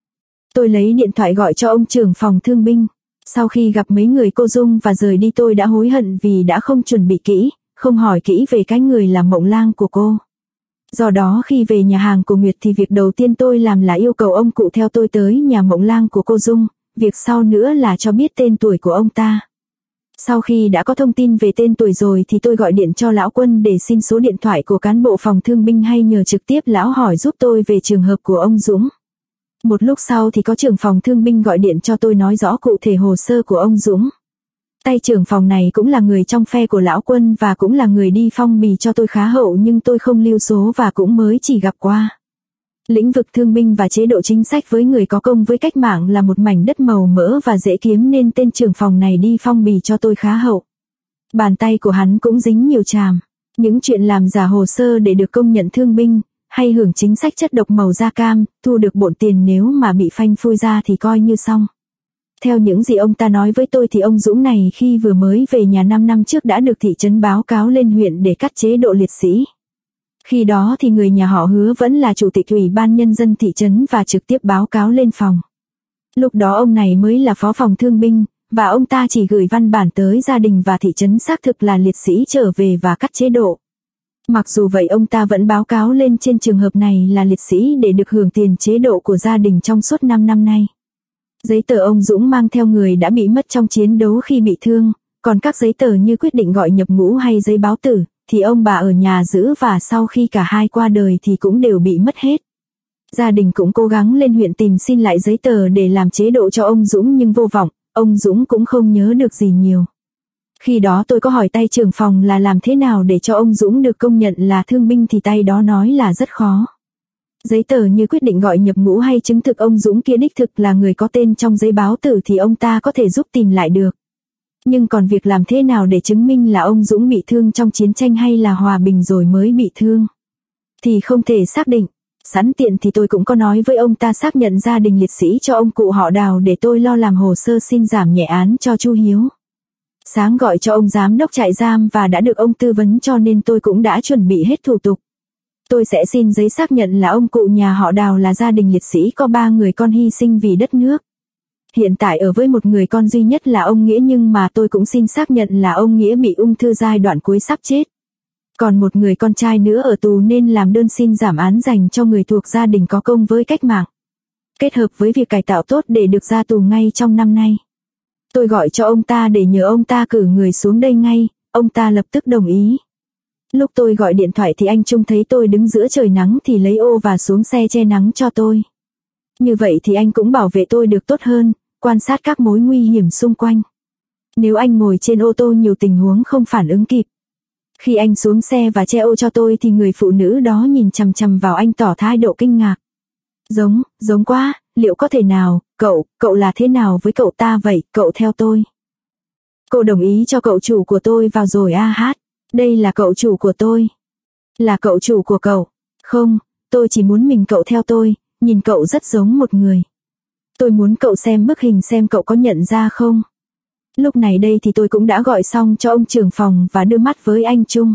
Tôi lấy điện thoại gọi cho ông trưởng phòng thương binh. Sau khi gặp mấy người cô Dung và rời đi tôi đã hối hận vì đã không chuẩn bị kỹ, không hỏi kỹ về cái người làm mộng lang của cô. Do đó khi về nhà hàng của Nguyệt thì việc đầu tiên tôi làm là yêu cầu ông cụ theo tôi tới nhà mộng lang của cô Dung, việc sau nữa là cho biết tên tuổi của ông ta. Sau khi đã có thông tin về tên tuổi rồi thì tôi gọi điện cho lão Quân để xin số điện thoại của cán bộ phòng thương binh hay nhờ trực tiếp lão hỏi giúp tôi về trường hợp của ông Dũng. Một lúc sau thì có trưởng phòng thương binh gọi điện cho tôi nói rõ cụ thể hồ sơ của ông Dũng. Tay trưởng phòng này cũng là người trong phe của lão Quân và cũng là người đi phong bì cho tôi khá hậu nhưng tôi không lưu số và cũng mới chỉ gặp qua. Lĩnh vực thương binh và chế độ chính sách với người có công với cách mạng là một mảnh đất màu mỡ và dễ kiếm nên tên trưởng phòng này đi phong bì cho tôi khá hậu. Bàn tay của hắn cũng dính nhiều tràm. Những chuyện làm giả hồ sơ để được công nhận thương binh, hay hưởng chính sách chất độc màu da cam, thu được bộn tiền nếu mà bị phanh phui ra thì coi như xong. Theo những gì ông ta nói với tôi thì ông Dũng này khi vừa mới về nhà 5 năm trước đã được thị trấn báo cáo lên huyện để cắt chế độ liệt sĩ. Khi đó thì người nhà họ Hứa vẫn là chủ tịch ủy ban nhân dân thị trấn và trực tiếp báo cáo lên phòng. Lúc đó ông này mới là phó phòng thương binh, và ông ta chỉ gửi văn bản tới gia đình và thị trấn xác thực là liệt sĩ trở về và cắt chế độ. Mặc dù vậy ông ta vẫn báo cáo lên trên trường hợp này là liệt sĩ để được hưởng tiền chế độ của gia đình trong suốt 5 năm nay. Giấy tờ ông Dũng mang theo người đã bị mất trong chiến đấu khi bị thương, còn các giấy tờ như quyết định gọi nhập ngũ hay giấy báo tử, thì ông bà ở nhà giữ và sau khi cả hai qua đời thì cũng đều bị mất hết. Gia đình cũng cố gắng lên huyện tìm xin lại giấy tờ để làm chế độ cho ông Dũng nhưng vô vọng, ông Dũng cũng không nhớ được gì nhiều. Khi đó tôi có hỏi tay trưởng phòng là làm thế nào để cho ông Dũng được công nhận là thương binh thì tay đó nói là rất khó. Giấy tờ như quyết định gọi nhập ngũ hay chứng thực ông Dũng kia đích thực là người có tên trong giấy báo tử thì ông ta có thể giúp tìm lại được. Nhưng còn việc làm thế nào để chứng minh là ông Dũng bị thương trong chiến tranh hay là hòa bình rồi mới bị thương thì không thể xác định. Sẵn tiện thì tôi cũng có nói với ông ta xác nhận gia đình liệt sĩ cho ông cụ họ Đào để tôi lo làm hồ sơ xin giảm nhẹ án cho Chu Hiếu. Sáng gọi cho ông giám đốc trại giam và đã được ông tư vấn cho nên tôi cũng đã chuẩn bị hết thủ tục. Tôi sẽ xin giấy xác nhận là ông cụ nhà họ Đào là gia đình liệt sĩ có 3 người con hy sinh vì đất nước. Hiện tại ở với một người con duy nhất là ông Nghĩa nhưng mà tôi cũng xin xác nhận là ông Nghĩa bị ung thư giai đoạn cuối sắp chết. Còn một người con trai nữa ở tù nên làm đơn xin giảm án dành cho người thuộc gia đình có công với cách mạng. Kết hợp với việc cải tạo tốt để được ra tù ngay trong năm nay. Tôi gọi cho ông ta để nhờ ông ta cử người xuống đây ngay, ông ta lập tức đồng ý. Lúc tôi gọi điện thoại thì anh Trung thấy tôi đứng giữa trời nắng thì lấy ô và xuống xe che nắng cho tôi. Như vậy thì anh cũng bảo vệ tôi được tốt hơn, quan sát các mối nguy hiểm xung quanh. Nếu anh ngồi trên ô tô nhiều tình huống không phản ứng kịp. Khi anh xuống xe và che ô cho tôi thì người phụ nữ đó nhìn chằm chằm vào anh tỏ thái độ kinh ngạc. Giống quá, liệu có thể nào, cậu là thế nào với cậu ta vậy, cậu theo tôi. Cô đồng ý cho cậu chủ của tôi vào rồi hát. Đây là cậu chủ của tôi. Là cậu chủ của cậu. Không, tôi chỉ muốn mình cậu theo tôi, nhìn cậu rất giống một người. Tôi muốn cậu xem bức hình xem cậu có nhận ra không. Lúc này đây thì tôi cũng đã gọi xong cho ông trưởng phòng và đưa mắt với anh Trung.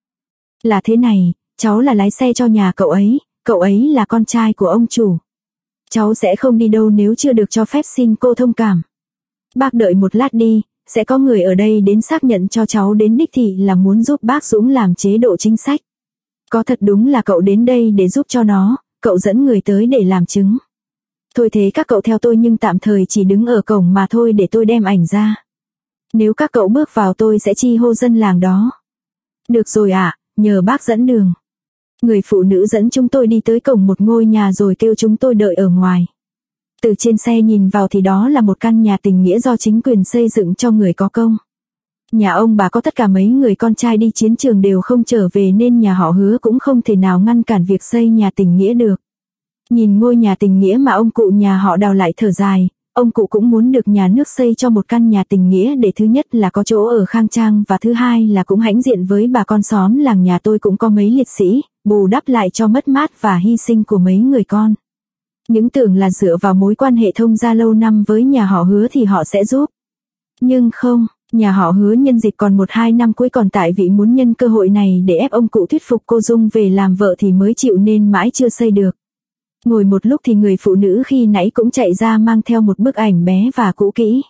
Là thế này, cháu là lái xe cho nhà cậu ấy là con trai của ông chủ. Cháu sẽ không đi đâu nếu chưa được cho phép, xin cô thông cảm. Bác đợi một lát đi, sẽ có người ở đây đến xác nhận cho cháu đến đích thị là muốn giúp bác Dũng làm chế độ chính sách. Có thật đúng là cậu đến đây để giúp cho nó, cậu dẫn người tới để làm chứng. Thôi thế các cậu theo tôi nhưng tạm thời chỉ đứng ở cổng mà thôi để tôi đem ảnh ra. Nếu các cậu bước vào tôi sẽ chi hô dân làng đó. Được rồi ạ, nhờ bác dẫn đường. Người phụ nữ dẫn chúng tôi đi tới cổng một ngôi nhà rồi kêu chúng tôi đợi ở ngoài. Từ trên xe nhìn vào thì đó là một căn nhà tình nghĩa do chính quyền xây dựng cho người có công. Nhà ông bà có tất cả mấy người con trai đi chiến trường đều không trở về nên nhà họ Hứa cũng không thể nào ngăn cản việc xây nhà tình nghĩa được. Nhìn ngôi nhà tình nghĩa mà ông cụ nhà họ Đào lại thở dài, ông cụ cũng muốn được nhà nước xây cho một căn nhà tình nghĩa để thứ nhất là có chỗ ở khang trang và thứ hai là cũng hãnh diện với bà con xóm làng nhà tôi cũng có mấy liệt sĩ, bù đắp lại cho mất mát và hy sinh của mấy người con. Những tưởng là dựa vào mối quan hệ thông gia lâu năm với nhà họ Hứa thì họ sẽ giúp. Nhưng không, nhà họ Hứa nhân dịp còn 1-2 năm cuối còn tại vị muốn nhân cơ hội này để ép ông cụ thuyết phục cô Dung về làm vợ thì mới chịu nên mãi chưa xây được. Ngồi một lúc thì người phụ nữ khi nãy cũng chạy ra mang theo một bức ảnh bé và cũ kỹ.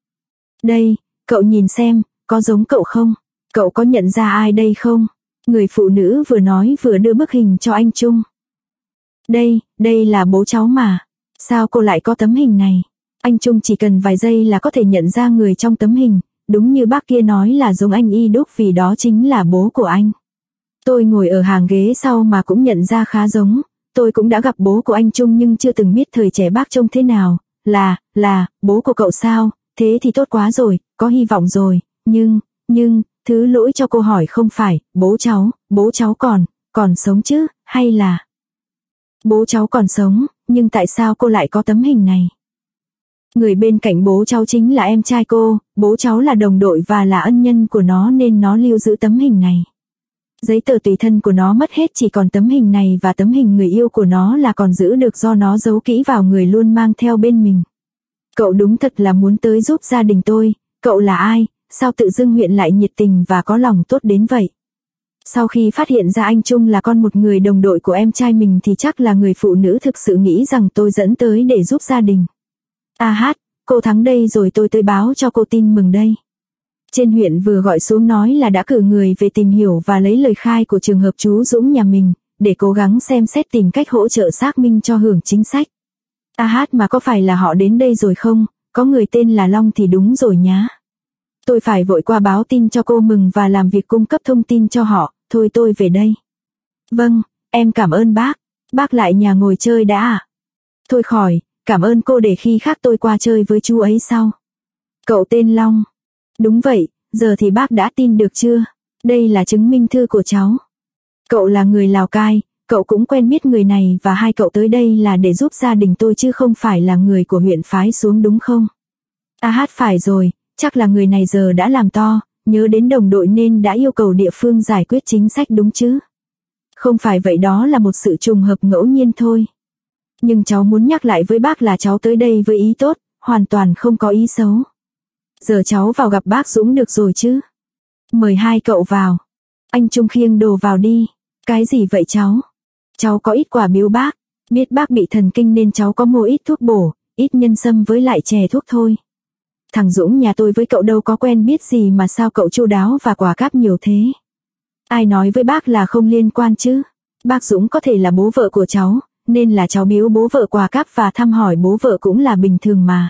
Đây, cậu nhìn xem, có giống cậu không? Cậu có nhận ra ai đây không? Người phụ nữ vừa nói vừa đưa bức hình cho anh Trung. Đây là bố cháu mà. Sao cô lại có tấm hình này? Anh Trung chỉ cần vài giây là có thể nhận ra người trong tấm hình, đúng như bác kia nói là giống anh y đúc vì đó chính là bố của anh. Tôi ngồi ở hàng ghế sau mà cũng nhận ra khá giống. Tôi cũng đã gặp bố của anh Trung nhưng chưa từng biết thời trẻ bác trông thế nào. Là, bố của cậu sao? Thế thì tốt quá rồi, có hy vọng rồi. Nhưng, thứ lỗi cho cô hỏi không phải, bố cháu còn sống chứ, hay là... Bố cháu còn sống, nhưng tại sao cô lại có tấm hình này? Người bên cạnh bố cháu chính là em trai cô, bố cháu là đồng đội và là ân nhân của nó nên nó lưu giữ tấm hình này. Giấy tờ tùy thân của nó mất hết chỉ còn tấm hình này và tấm hình người yêu của nó là còn giữ được do nó giấu kỹ vào người luôn mang theo bên mình. Cậu đúng thật là muốn tới giúp gia đình tôi, cậu là ai, sao tự dưng huyện lại nhiệt tình và có lòng tốt đến vậy? Sau khi phát hiện ra anh Trung là con một người đồng đội của em trai mình thì chắc là người phụ nữ thực sự nghĩ rằng tôi dẫn tới để giúp gia đình. Cô thắng đây rồi tôi tới báo cho cô tin mừng đây. Trên huyện vừa gọi xuống nói là đã cử người về tìm hiểu và lấy lời khai của trường hợp chú Dũng nhà mình, để cố gắng xem xét tìm cách hỗ trợ xác minh cho hưởng chính sách. Mà có phải là họ đến đây rồi không? Có người tên là Long thì đúng rồi nhá. Tôi phải vội qua báo tin cho cô mừng và làm việc cung cấp thông tin cho họ, thôi tôi về đây. Vâng, em cảm ơn bác. Bác lại nhà ngồi chơi đã à? Thôi khỏi, cảm ơn cô để khi khác tôi qua chơi với chú ấy sau. Cậu tên Long. Đúng vậy, giờ thì bác đã tin được chưa? Đây là chứng minh thư của cháu. Cậu là người Lào Cai, cậu cũng quen biết người này và hai cậu tới đây là để giúp gia đình tôi chứ không phải là người của huyện phái xuống đúng không? Phải rồi, chắc là người này giờ đã làm to, nhớ đến đồng đội nên đã yêu cầu địa phương giải quyết chính sách đúng chứ? Không phải vậy, đó là một sự trùng hợp ngẫu nhiên thôi. Nhưng cháu muốn nhắc lại với bác là cháu tới đây với ý tốt, hoàn toàn không có ý xấu. Giờ cháu vào gặp bác Dũng được rồi chứ? Mời hai cậu vào. Anh Trung khiêng đồ vào đi. Cái gì vậy cháu? Cháu có ít quà biếu bác. Biết bác bị thần kinh nên cháu có mua ít thuốc bổ, ít nhân sâm với lại chè thuốc thôi. Thằng Dũng nhà tôi với cậu đâu có quen biết gì mà sao cậu chu đáo và quà cáp nhiều thế? Ai nói với bác là không liên quan chứ? Bác Dũng có thể là bố vợ của cháu, nên là cháu biếu bố vợ quà cáp và thăm hỏi bố vợ cũng là bình thường mà.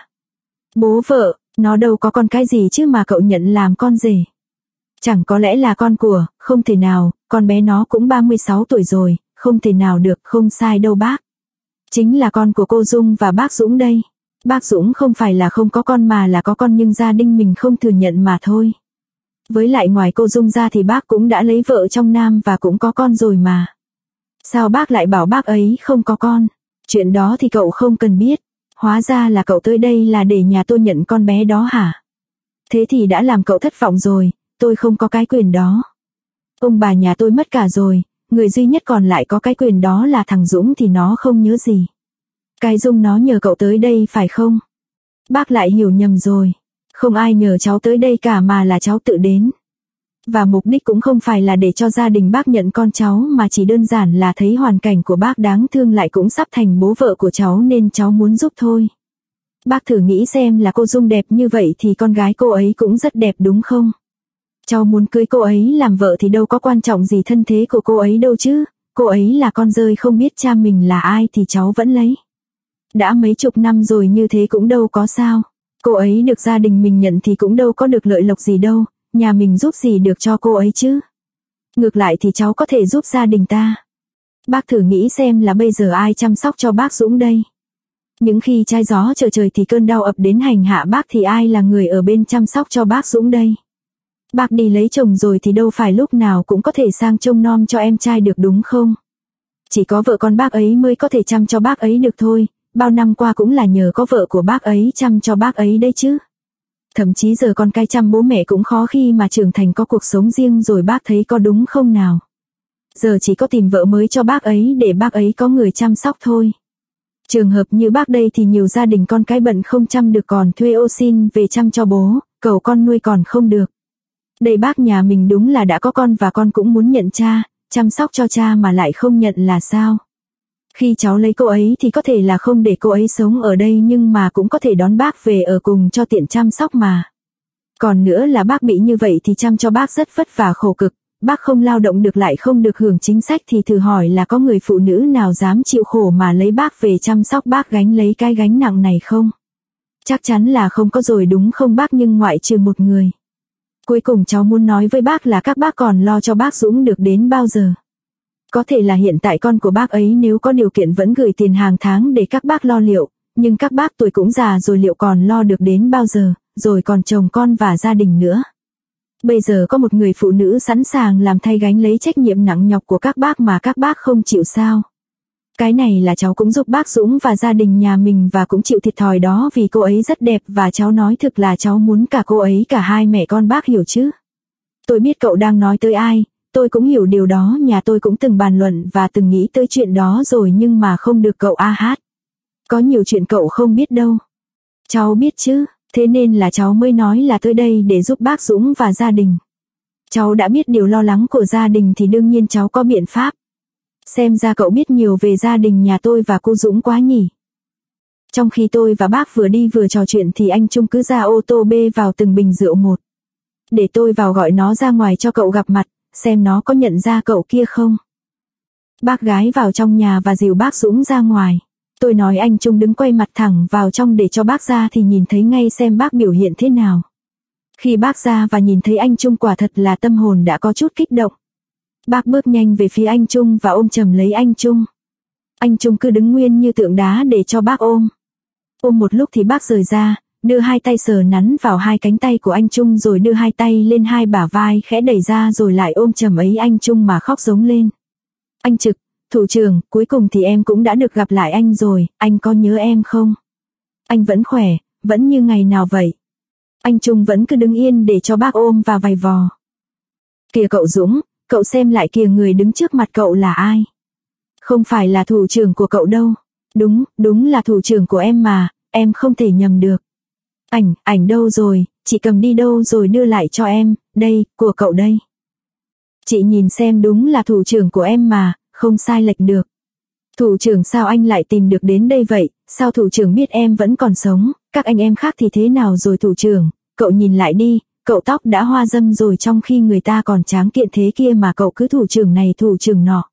Bố vợ, nó đâu có con cái gì chứ mà cậu nhận làm con rể. Chẳng có lẽ là con của, không thể nào, con bé nó cũng 36 tuổi rồi, không thể nào được, không sai đâu bác. Chính là con của cô Dung và bác Dũng đây. Bác Dũng không phải là không có con mà là có con nhưng gia đình mình không thừa nhận mà thôi. Với lại ngoài cô Dung ra thì bác cũng đã lấy vợ trong Nam và cũng có con rồi mà. Sao bác lại bảo bác ấy không có con? Chuyện đó thì cậu không cần biết. Hóa ra là cậu tới đây là để nhà tôi nhận con bé đó hả? Thế thì đã làm cậu thất vọng rồi, tôi không có cái quyền đó. Ông bà nhà tôi mất cả rồi, người duy nhất còn lại có cái quyền đó là thằng Dũng thì nó không nhớ gì. Cái Dung nó nhờ cậu tới đây phải không? Bác lại hiểu nhầm rồi. Không ai nhờ cháu tới đây cả mà là cháu tự đến. Và mục đích cũng không phải là để cho gia đình bác nhận con cháu mà chỉ đơn giản là thấy hoàn cảnh của bác đáng thương lại cũng sắp thành bố vợ của cháu nên cháu muốn giúp thôi. Bác thử nghĩ xem là cô Dung đẹp như vậy thì con gái cô ấy cũng rất đẹp đúng không? Cháu muốn cưới cô ấy làm vợ thì đâu có quan trọng gì thân thế của cô ấy đâu chứ. Cô ấy là con rơi không biết cha mình là ai thì cháu vẫn lấy. Đã mấy chục năm rồi như thế cũng đâu có sao. Cô ấy được gia đình mình nhận thì cũng đâu có được lợi lộc gì đâu. Nhà mình giúp gì được cho cô ấy chứ. Ngược lại thì cháu có thể giúp gia đình ta. Bác thử nghĩ xem là bây giờ ai chăm sóc cho bác Dũng đây. Những khi trái gió trở trời thì cơn đau ập đến hành hạ bác thì ai là người ở bên chăm sóc cho bác Dũng đây. Bác đi lấy chồng rồi thì đâu phải lúc nào cũng có thể sang trông nom cho em trai được đúng không? Chỉ có vợ con bác ấy mới có thể chăm cho bác ấy được thôi. Bao năm qua cũng là nhờ có vợ của bác ấy chăm cho bác ấy đấy chứ. Thậm chí giờ con cái chăm bố mẹ cũng khó khi mà trưởng thành có cuộc sống riêng rồi bác thấy có đúng không nào? Giờ chỉ có tìm vợ mới cho bác ấy để bác ấy có người chăm sóc thôi. Trường hợp như bác đây thì nhiều gia đình con cái bận không chăm được còn thuê ô xin về chăm cho bố, cầu con nuôi còn không được. Đây bác nhà mình đúng là đã có con và con cũng muốn nhận cha, chăm sóc cho cha mà lại không nhận là sao? Khi cháu lấy cô ấy thì có thể là không để cô ấy sống ở đây nhưng mà cũng có thể đón bác về ở cùng cho tiện chăm sóc mà. Còn nữa là bác bị như vậy thì chăm cho bác rất vất vả khổ cực, bác không lao động được lại không được hưởng chính sách thì thử hỏi là có người phụ nữ nào dám chịu khổ mà lấy bác về chăm sóc bác gánh lấy cái gánh nặng này không? Chắc chắn là không có rồi đúng không bác nhưng ngoại trừ một người. Cuối cùng cháu muốn nói với bác là các bác còn lo cho bác Dũng được đến bao giờ? Có thể là hiện tại con của bác ấy nếu có điều kiện vẫn gửi tiền hàng tháng để các bác lo liệu, nhưng các bác tuổi cũng già rồi liệu còn lo được đến bao giờ, rồi còn chồng con và gia đình nữa. Bây giờ có một người phụ nữ sẵn sàng làm thay gánh lấy trách nhiệm nặng nhọc của các bác mà các bác không chịu sao. Cái này là cháu cũng giúp bác Dũng và gia đình nhà mình và cũng chịu thiệt thòi đó vì cô ấy rất đẹp và cháu nói thực là cháu muốn cả cô ấy cả hai mẹ con bác hiểu chứ. Tôi biết cậu đang nói tới ai. Tôi cũng hiểu điều đó, nhà tôi cũng từng bàn luận và từng nghĩ tới chuyện đó rồi nhưng mà không được cậu hát. Có nhiều chuyện cậu không biết đâu. Cháu biết chứ, thế nên là cháu mới nói là tới đây để giúp bác Dũng và gia đình. Cháu đã biết điều lo lắng của gia đình thì đương nhiên cháu có biện pháp. Xem ra cậu biết nhiều về gia đình nhà tôi và cô Dũng quá nhỉ. Trong khi tôi và bác vừa đi vừa trò chuyện thì anh Trung cứ ra ô tô bê vào từng bình rượu một. Để tôi vào gọi nó ra ngoài cho cậu gặp mặt. Xem nó có nhận ra cậu kia không. Bác gái vào trong nhà và dìu bác Dũng ra ngoài. Tôi nói anh Trung đứng quay mặt thẳng vào trong để cho bác ra thì nhìn thấy ngay xem bác biểu hiện thế nào. Khi bác ra và nhìn thấy anh Trung quả thật là tâm hồn đã có chút kích động. Bác bước nhanh về phía anh Trung và ôm chầm lấy anh Trung. Anh Trung cứ đứng nguyên như tượng đá để cho bác ôm. Ôm một lúc thì bác rời ra, đưa hai tay sờ nắn vào hai cánh tay của anh Trung rồi đưa hai tay lên hai bả vai khẽ đẩy ra rồi lại ôm chầm ấy anh Trung mà khóc giống lên. Anh Trực, thủ trưởng, cuối cùng thì em cũng đã được gặp lại anh rồi, anh có nhớ em không? Anh vẫn khỏe, vẫn như ngày nào vậy. Anh Trung vẫn cứ đứng yên để cho bác ôm và vầy vò. Kìa cậu Dũng, cậu xem lại kìa người đứng trước mặt cậu là ai? Không phải là thủ trưởng của cậu đâu. Đúng là thủ trưởng của em mà, em không thể nhầm được. Ảnh đâu rồi, chị cầm đi đâu rồi đưa lại cho em, đây, của cậu đây. Chị nhìn xem đúng là thủ trưởng của em mà, không sai lệch được. Thủ trưởng sao anh lại tìm được đến đây vậy, sao thủ trưởng biết em vẫn còn sống, các anh em khác thì thế nào rồi thủ trưởng, cậu nhìn lại đi, cậu tóc đã hoa râm rồi trong khi người ta còn tráng kiện thế kia mà cậu cứ thủ trưởng này thủ trưởng nọ.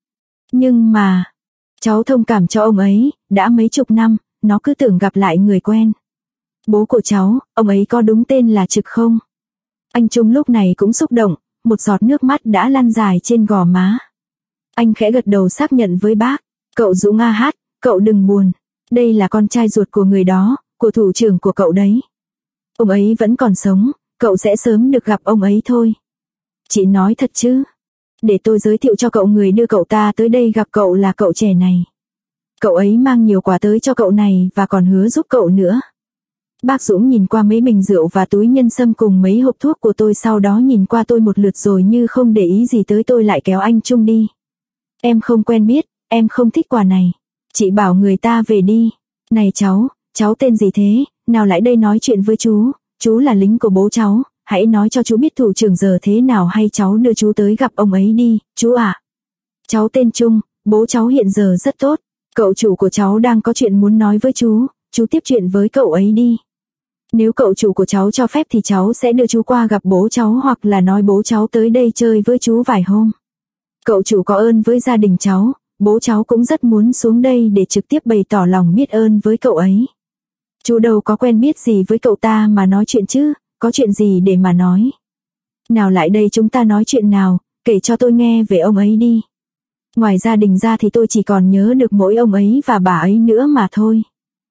Nhưng mà, cháu thông cảm cho ông ấy, đã mấy chục năm, nó cứ tưởng gặp lại người quen. Bố của cháu, ông ấy có đúng tên là Trực không? Anh Trung lúc này cũng xúc động, một giọt nước mắt đã lăn dài trên gò má. Anh khẽ gật đầu xác nhận với bác, cậu Dũng hát, cậu đừng buồn, đây là con trai ruột của người đó, của thủ trưởng của cậu đấy. Ông ấy vẫn còn sống, cậu sẽ sớm được gặp ông ấy thôi. Chị nói thật chứ? Để tôi giới thiệu cho cậu người đưa cậu ta tới đây gặp cậu là cậu trẻ này. Cậu ấy mang nhiều quà tới cho cậu này và còn hứa giúp cậu nữa. Bác Dũng nhìn qua mấy bình rượu và túi nhân sâm cùng mấy hộp thuốc của tôi, sau đó nhìn qua tôi một lượt rồi như không để ý gì tới tôi lại kéo anh Trung đi. Em không quen biết, em không thích quà này. Chị bảo người ta về đi. Này cháu tên gì thế, nào lại đây nói chuyện với chú là lính của bố cháu, hãy nói cho chú biết thủ trưởng giờ thế nào hay cháu đưa chú tới gặp ông ấy đi, chú ạ. Cháu tên Trung, bố cháu hiện giờ rất tốt, cậu chủ của cháu đang có chuyện muốn nói với chú tiếp chuyện với cậu ấy đi. Nếu cậu chủ của cháu cho phép thì cháu sẽ đưa chú qua gặp bố cháu hoặc là nói bố cháu tới đây chơi với chú vài hôm. Cậu chủ có ơn với gia đình cháu, bố cháu cũng rất muốn xuống đây để trực tiếp bày tỏ lòng biết ơn với cậu ấy. Chú đâu có quen biết gì với cậu ta mà nói chuyện chứ, có chuyện gì để mà nói. Nào lại đây chúng ta nói chuyện nào, kể cho tôi nghe về ông ấy đi. Ngoài gia đình ra thì tôi chỉ còn nhớ được mỗi ông ấy và bà ấy nữa mà thôi.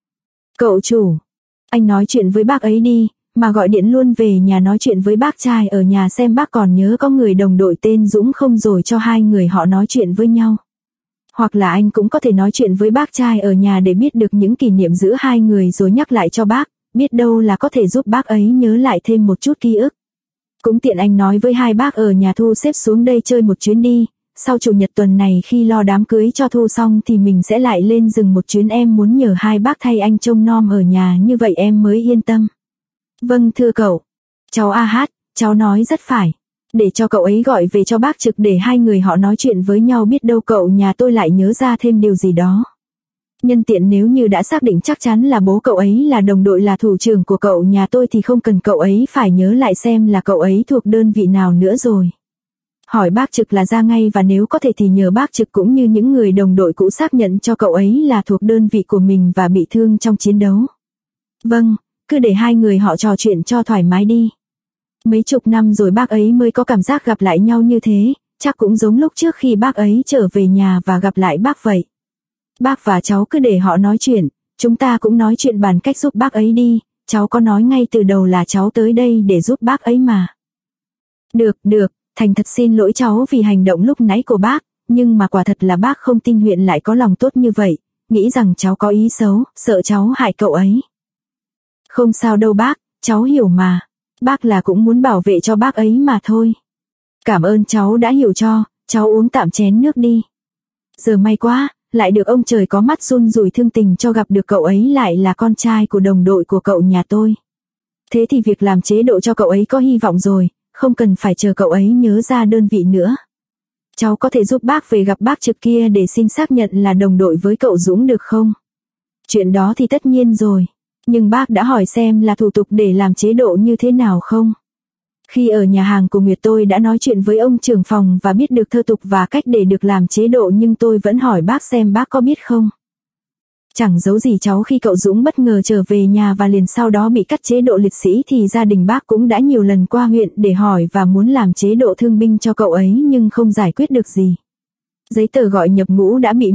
Cậu chủ, anh nói chuyện với bác ấy đi, mà gọi điện luôn về nhà nói chuyện với bác trai ở nhà xem bác còn nhớ có người đồng đội tên Dũng không rồi cho hai người họ nói chuyện với nhau. Hoặc là anh cũng có thể nói chuyện với bác trai ở nhà để biết được những kỷ niệm giữa hai người rồi nhắc lại cho bác, biết đâu là có thể giúp bác ấy nhớ lại thêm một chút ký ức. Cũng tiện anh nói với hai bác ở nhà thu xếp xuống đây chơi một chuyến đi, sau chủ nhật tuần này khi lo đám cưới cho Thu xong thì mình sẽ lại lên rừng một chuyến, em muốn nhờ hai bác thay anh trông nom ở nhà như vậy em mới yên tâm. Vâng thưa cậu. Cháu hát, cháu nói rất phải. Để cho cậu ấy gọi về cho bác Trực để hai người họ nói chuyện với nhau, biết đâu cậu nhà tôi lại nhớ ra thêm điều gì đó. Nhân tiện nếu như đã xác định chắc chắn là bố cậu ấy là đồng đội là thủ trưởng của cậu nhà tôi thì không cần cậu ấy phải nhớ lại xem là cậu ấy thuộc đơn vị nào nữa rồi. Hỏi bác Trực là ra ngay, và nếu có thể thì nhờ bác Trực cũng như những người đồng đội cũ xác nhận cho cậu ấy là thuộc đơn vị của mình và bị thương trong chiến đấu. Vâng, cứ để hai người họ trò chuyện cho thoải mái đi. Mấy chục năm rồi bác ấy mới có cảm giác gặp lại nhau như thế, chắc cũng giống lúc trước khi bác ấy trở về nhà và gặp lại bác vậy. Bác và cháu cứ để họ nói chuyện, chúng ta cũng nói chuyện bàn cách giúp bác ấy đi, cháu có nói ngay từ đầu là cháu tới đây để giúp bác ấy mà. Được, thành thật xin lỗi cháu vì hành động lúc nãy của bác, nhưng mà quả thật là bác không tin Huyện lại có lòng tốt như vậy, nghĩ rằng cháu có ý xấu, sợ cháu hại cậu ấy. Không sao đâu bác, cháu hiểu mà, bác là cũng muốn bảo vệ cho bác ấy mà thôi. Cảm ơn cháu đã hiểu cho, cháu uống tạm chén nước đi. Giờ may quá, lại được ông trời có mắt run rủi thương tình cho gặp được cậu ấy lại là con trai của đồng đội của cậu nhà tôi. Thế thì việc làm chế độ cho cậu ấy có hy vọng rồi, không cần phải chờ cậu ấy nhớ ra đơn vị nữa. Cháu có thể giúp bác về gặp bác Trực kia để xin xác nhận là đồng đội với cậu Dũng được không? Chuyện đó thì tất nhiên rồi, nhưng bác đã hỏi xem là thủ tục để làm chế độ như thế nào không? Khi ở nhà hàng của Nguyệt tôi đã nói chuyện với ông trưởng phòng và biết được thơ tục và cách để được làm chế độ, nhưng tôi vẫn hỏi bác xem bác có biết không. Chẳng giấu gì cháu, khi cậu Dũng bất ngờ trở về nhà và liền sau đó bị cắt chế độ liệt sĩ thì gia đình bác cũng đã nhiều lần qua huyện để hỏi và muốn làm chế độ thương binh cho cậu ấy nhưng không giải quyết được gì. Giấy tờ gọi nhập ngũ đã bị mất,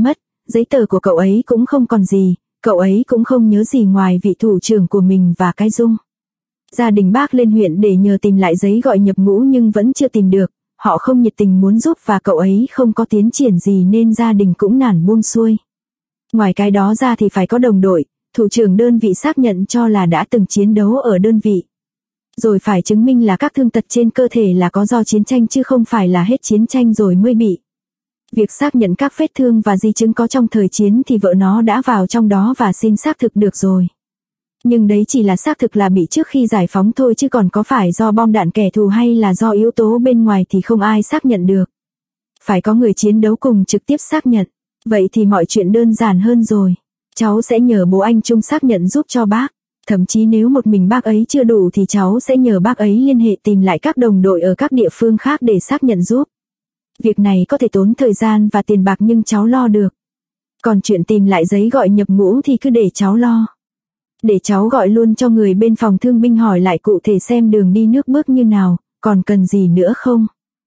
giấy tờ của cậu ấy cũng không còn gì, cậu ấy cũng không nhớ gì ngoài vị thủ trưởng của mình và cái Dung. Gia đình bác lên huyện để nhờ tìm lại giấy gọi nhập ngũ nhưng vẫn chưa tìm được, họ không nhiệt tình muốn giúp và cậu ấy không có tiến triển gì nên gia đình cũng nản buông xuôi. Ngoài cái đó ra thì phải có đồng đội, thủ trưởng đơn vị xác nhận cho là đã từng chiến đấu ở đơn vị. Rồi phải chứng minh là các thương tật trên cơ thể là có do chiến tranh chứ không phải là hết chiến tranh rồi mới bị. Việc xác nhận các vết thương và di chứng có trong thời chiến thì vợ nó đã vào trong đó và xin xác thực được rồi. Nhưng đấy chỉ là xác thực là bị trước khi giải phóng thôi chứ còn có phải do bom đạn kẻ thù hay là do yếu tố bên ngoài thì không ai xác nhận được. Phải có người chiến đấu cùng trực tiếp xác nhận. Vậy thì mọi chuyện đơn giản hơn rồi. Cháu sẽ nhờ bố anh Trung xác nhận giúp cho bác. Thậm chí nếu một mình bác ấy chưa đủ thì cháu sẽ nhờ bác ấy liên hệ tìm lại các đồng đội ở các địa phương khác để xác nhận giúp. Việc này có thể tốn thời gian và tiền bạc nhưng cháu lo được. Còn chuyện tìm lại giấy gọi nhập ngũ thì cứ để cháu lo. Để cháu gọi luôn cho người bên phòng thương binh hỏi lại cụ thể xem đường đi nước bước như nào, còn cần gì nữa không.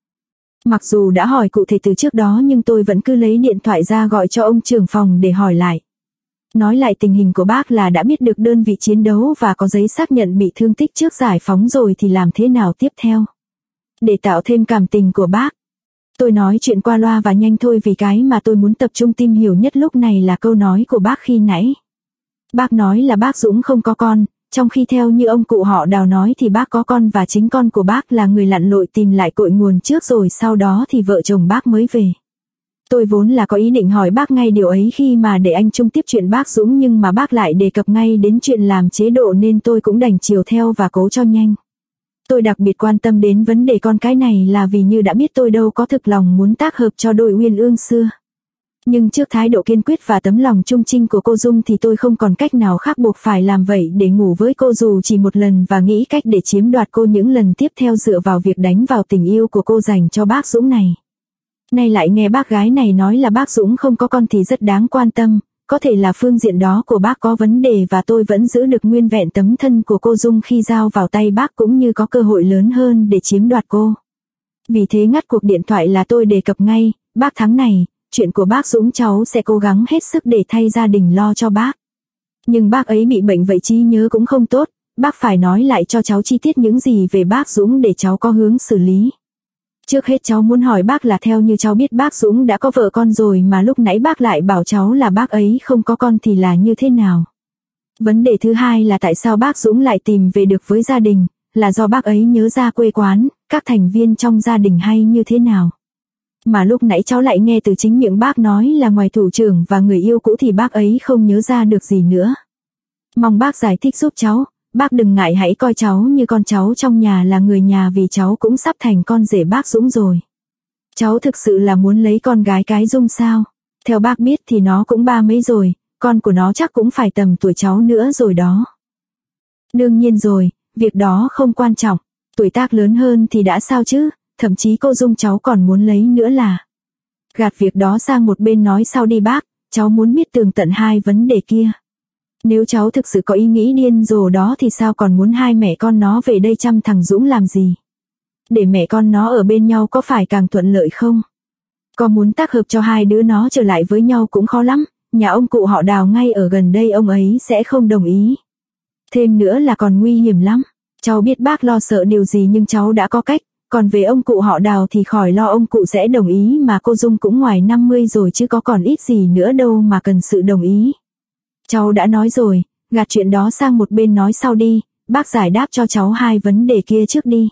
Mặc dù đã hỏi cụ thể từ trước đó nhưng tôi vẫn cứ lấy điện thoại ra gọi cho ông trưởng phòng để hỏi lại. Nói lại tình hình của bác là đã biết được đơn vị chiến đấu và có giấy xác nhận bị thương tích trước giải phóng rồi thì làm thế nào tiếp theo. Để tạo thêm cảm tình của bác. Tôi nói chuyện qua loa và nhanh thôi vì cái mà tôi muốn tập trung tìm hiểu nhất lúc này là câu nói của bác khi nãy. Bác nói là bác Dũng không có con, trong khi theo như ông cụ họ Đào nói thì bác có con và chính con của bác là người lặn lội tìm lại cội nguồn trước rồi sau đó thì vợ chồng bác mới về. Tôi vốn là có ý định hỏi bác ngay điều ấy khi mà để anh Trung tiếp chuyện bác Dũng nhưng mà bác lại đề cập ngay đến chuyện làm chế độ nên tôi cũng đành chiều theo và cố cho nhanh. Tôi đặc biệt quan tâm đến vấn đề con cái này là vì như đã biết tôi đâu có thực lòng muốn tác hợp cho đôi uyên ương xưa. Nhưng trước thái độ kiên quyết và tấm lòng trung trinh của cô Dung thì tôi không còn cách nào khác buộc phải làm vậy để ngủ với cô dù chỉ một lần và nghĩ cách để chiếm đoạt cô những lần tiếp theo dựa vào việc đánh vào tình yêu của cô dành cho bác Dũng này. Nay lại nghe bác gái này nói là bác Dũng không có con thì rất đáng quan tâm, có thể là phương diện đó của bác có vấn đề và tôi vẫn giữ được nguyên vẹn tấm thân của cô Dung khi giao vào tay bác cũng như có cơ hội lớn hơn để chiếm đoạt cô. Vì thế ngắt cuộc điện thoại là tôi đề cập ngay, bác Thắng này, chuyện của bác Dũng cháu sẽ cố gắng hết sức để thay gia đình lo cho bác. Nhưng bác ấy bị bệnh vậy trí nhớ cũng không tốt, bác phải nói lại cho cháu chi tiết những gì về bác Dũng để cháu có hướng xử lý. Trước hết cháu muốn hỏi bác là theo như cháu biết bác Dũng đã có vợ con rồi mà lúc nãy bác lại bảo cháu là bác ấy không có con thì là như thế nào? Vấn đề thứ hai là tại sao bác Dũng lại tìm về được với gia đình, là do bác ấy nhớ ra quê quán, các thành viên trong gia đình hay như thế nào? Mà lúc nãy cháu lại nghe từ chính miệng bác nói là ngoài thủ trưởng và người yêu cũ thì bác ấy không nhớ ra được gì nữa. Mong bác giải thích giúp cháu, bác đừng ngại hãy coi cháu như con cháu trong nhà là người nhà vì cháu cũng sắp thành con rể bác Dũng rồi. Cháu thực sự là muốn lấy con gái cái Dung sao? Theo bác biết thì nó cũng 30 rồi, con của nó chắc cũng phải tầm tuổi cháu nữa rồi đó. Đương nhiên rồi, việc đó không quan trọng, tuổi tác lớn hơn thì đã sao chứ, thậm chí cô Dung cháu còn muốn lấy nữa là. Gạt việc đó sang một bên nói sau đi bác, cháu muốn biết tường tận hai vấn đề kia. Nếu cháu thực sự có ý nghĩ điên rồ đó thì sao còn muốn hai mẹ con nó về đây chăm thằng Dũng làm gì? Để mẹ con nó ở bên nhau có phải càng thuận lợi không? Có muốn tác hợp cho hai đứa nó trở lại với nhau cũng khó lắm, nhà ông cụ họ Đào ngay ở gần đây ông ấy sẽ không đồng ý. Thêm nữa là còn nguy hiểm lắm, cháu biết bác lo sợ điều gì nhưng cháu đã có cách, còn về ông cụ họ Đào thì khỏi lo ông cụ sẽ đồng ý mà cô Dung cũng ngoài 50 rồi chứ có còn ít gì nữa đâu mà cần sự đồng ý. Cháu đã nói rồi, gạt chuyện đó sang một bên nói sau đi, bác giải đáp cho cháu hai vấn đề kia trước đi.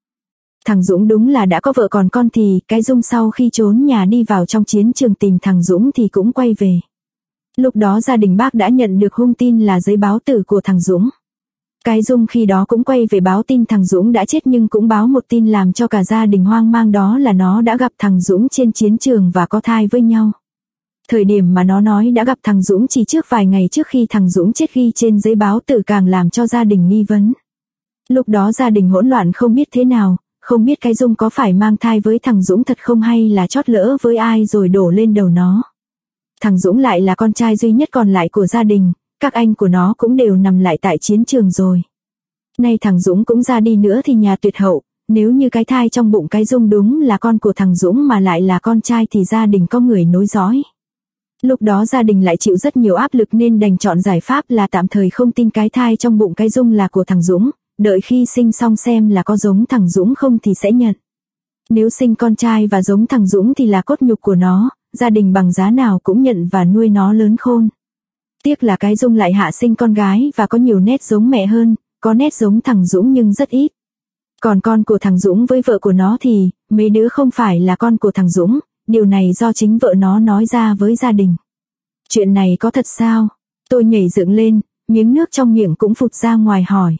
Thằng Dũng đúng là đã có vợ còn con thì cái Dung sau khi trốn nhà đi vào trong chiến trường tìm thằng Dũng thì cũng quay về. Lúc đó gia đình bác đã nhận được hung tin là giấy báo tử của thằng Dũng. Cái Dung khi đó cũng quay về báo tin thằng Dũng đã chết nhưng cũng báo một tin làm cho cả gia đình hoang mang đó là nó đã gặp thằng Dũng trên chiến trường và có thai với nhau. Thời điểm mà nó nói đã gặp thằng Dũng chỉ trước vài ngày trước khi thằng Dũng chết ghi trên giấy báo tử càng làm cho gia đình nghi vấn. Lúc đó gia đình hỗn loạn không biết thế nào, không biết cái Dung có phải mang thai với thằng Dũng thật không hay là chót lỡ với ai rồi đổ lên đầu nó. Thằng Dũng lại là con trai duy nhất còn lại của gia đình, các anh của nó cũng đều nằm lại tại chiến trường rồi. Nay thằng Dũng cũng ra đi nữa thì nhà tuyệt hậu, nếu như cái thai trong bụng cái Dung đúng là con của thằng Dũng mà lại là con trai thì gia đình có người nối dõi. Lúc đó gia đình lại chịu rất nhiều áp lực nên đành chọn giải pháp là tạm thời không tin cái thai trong bụng cái Dung là của thằng Dũng, đợi khi sinh xong xem là có giống thằng Dũng không thì sẽ nhận. Nếu sinh con trai và giống thằng Dũng thì là cốt nhục của nó, gia đình bằng giá nào cũng nhận và nuôi nó lớn khôn. Tiếc là cái Dung lại hạ sinh con gái và có nhiều nét giống mẹ hơn, có nét giống thằng Dũng nhưng rất ít. Còn con của thằng Dũng với vợ của nó thì, mấy đứa không phải là con của thằng Dũng, điều này do chính vợ nó nói ra với gia đình. Chuyện này có thật sao? Tôi nhảy dựng lên, miếng nước trong miệng cũng phụt ra ngoài hỏi.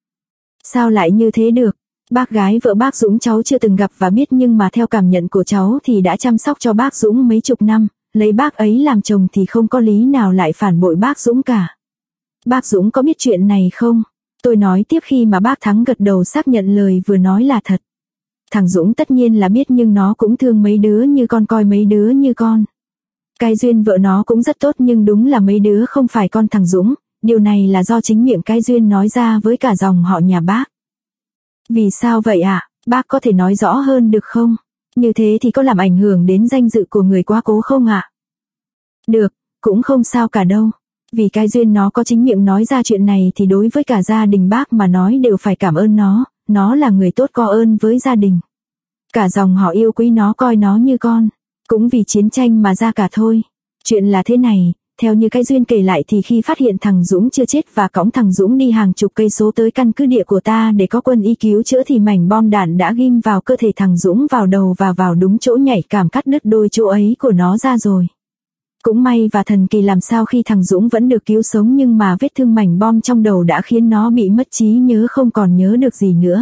Sao lại như thế được? Bác gái vợ bác Dũng cháu chưa từng gặp và biết nhưng mà theo cảm nhận của cháu thì đã chăm sóc cho bác Dũng mấy chục năm, lấy bác ấy làm chồng thì không có lý nào lại phản bội bác Dũng cả. Bác Dũng có biết chuyện này không? Tôi nói tiếp khi mà bác Thắng gật đầu xác nhận lời vừa nói là thật. Thằng Dũng tất nhiên là biết nhưng nó cũng thương mấy đứa như con coi mấy đứa như con. Cái Duyên vợ nó cũng rất tốt nhưng đúng là mấy đứa không phải con thằng Dũng, điều này là do chính miệng cái Duyên nói ra với cả dòng họ nhà bác. Vì sao vậy ạ? Bác có thể nói rõ hơn được không? Như thế thì có làm ảnh hưởng đến danh dự của người quá cố không ạ? Được, cũng không sao cả đâu. Vì cái Duyên nó có chính miệng nói ra chuyện này thì đối với cả gia đình bác mà nói đều phải cảm ơn nó là người tốt có ơn với gia đình. Cả dòng họ yêu quý nó coi nó như con, cũng vì chiến tranh mà ra cả thôi. Chuyện là thế này, theo như cái Duyên kể lại thì khi phát hiện thằng Dũng chưa chết và cõng thằng Dũng đi hàng chục cây số tới căn cứ địa của ta để có quân y cứu chữa thì mảnh bom đạn đã ghim vào cơ thể thằng Dũng vào đầu và vào đúng chỗ nhạy cảm cắt đứt đôi chỗ ấy của nó ra rồi. Cũng may và thần kỳ làm sao khi thằng Dũng vẫn được cứu sống nhưng mà vết thương mảnh bom trong đầu đã khiến nó bị mất trí nhớ không còn nhớ được gì nữa.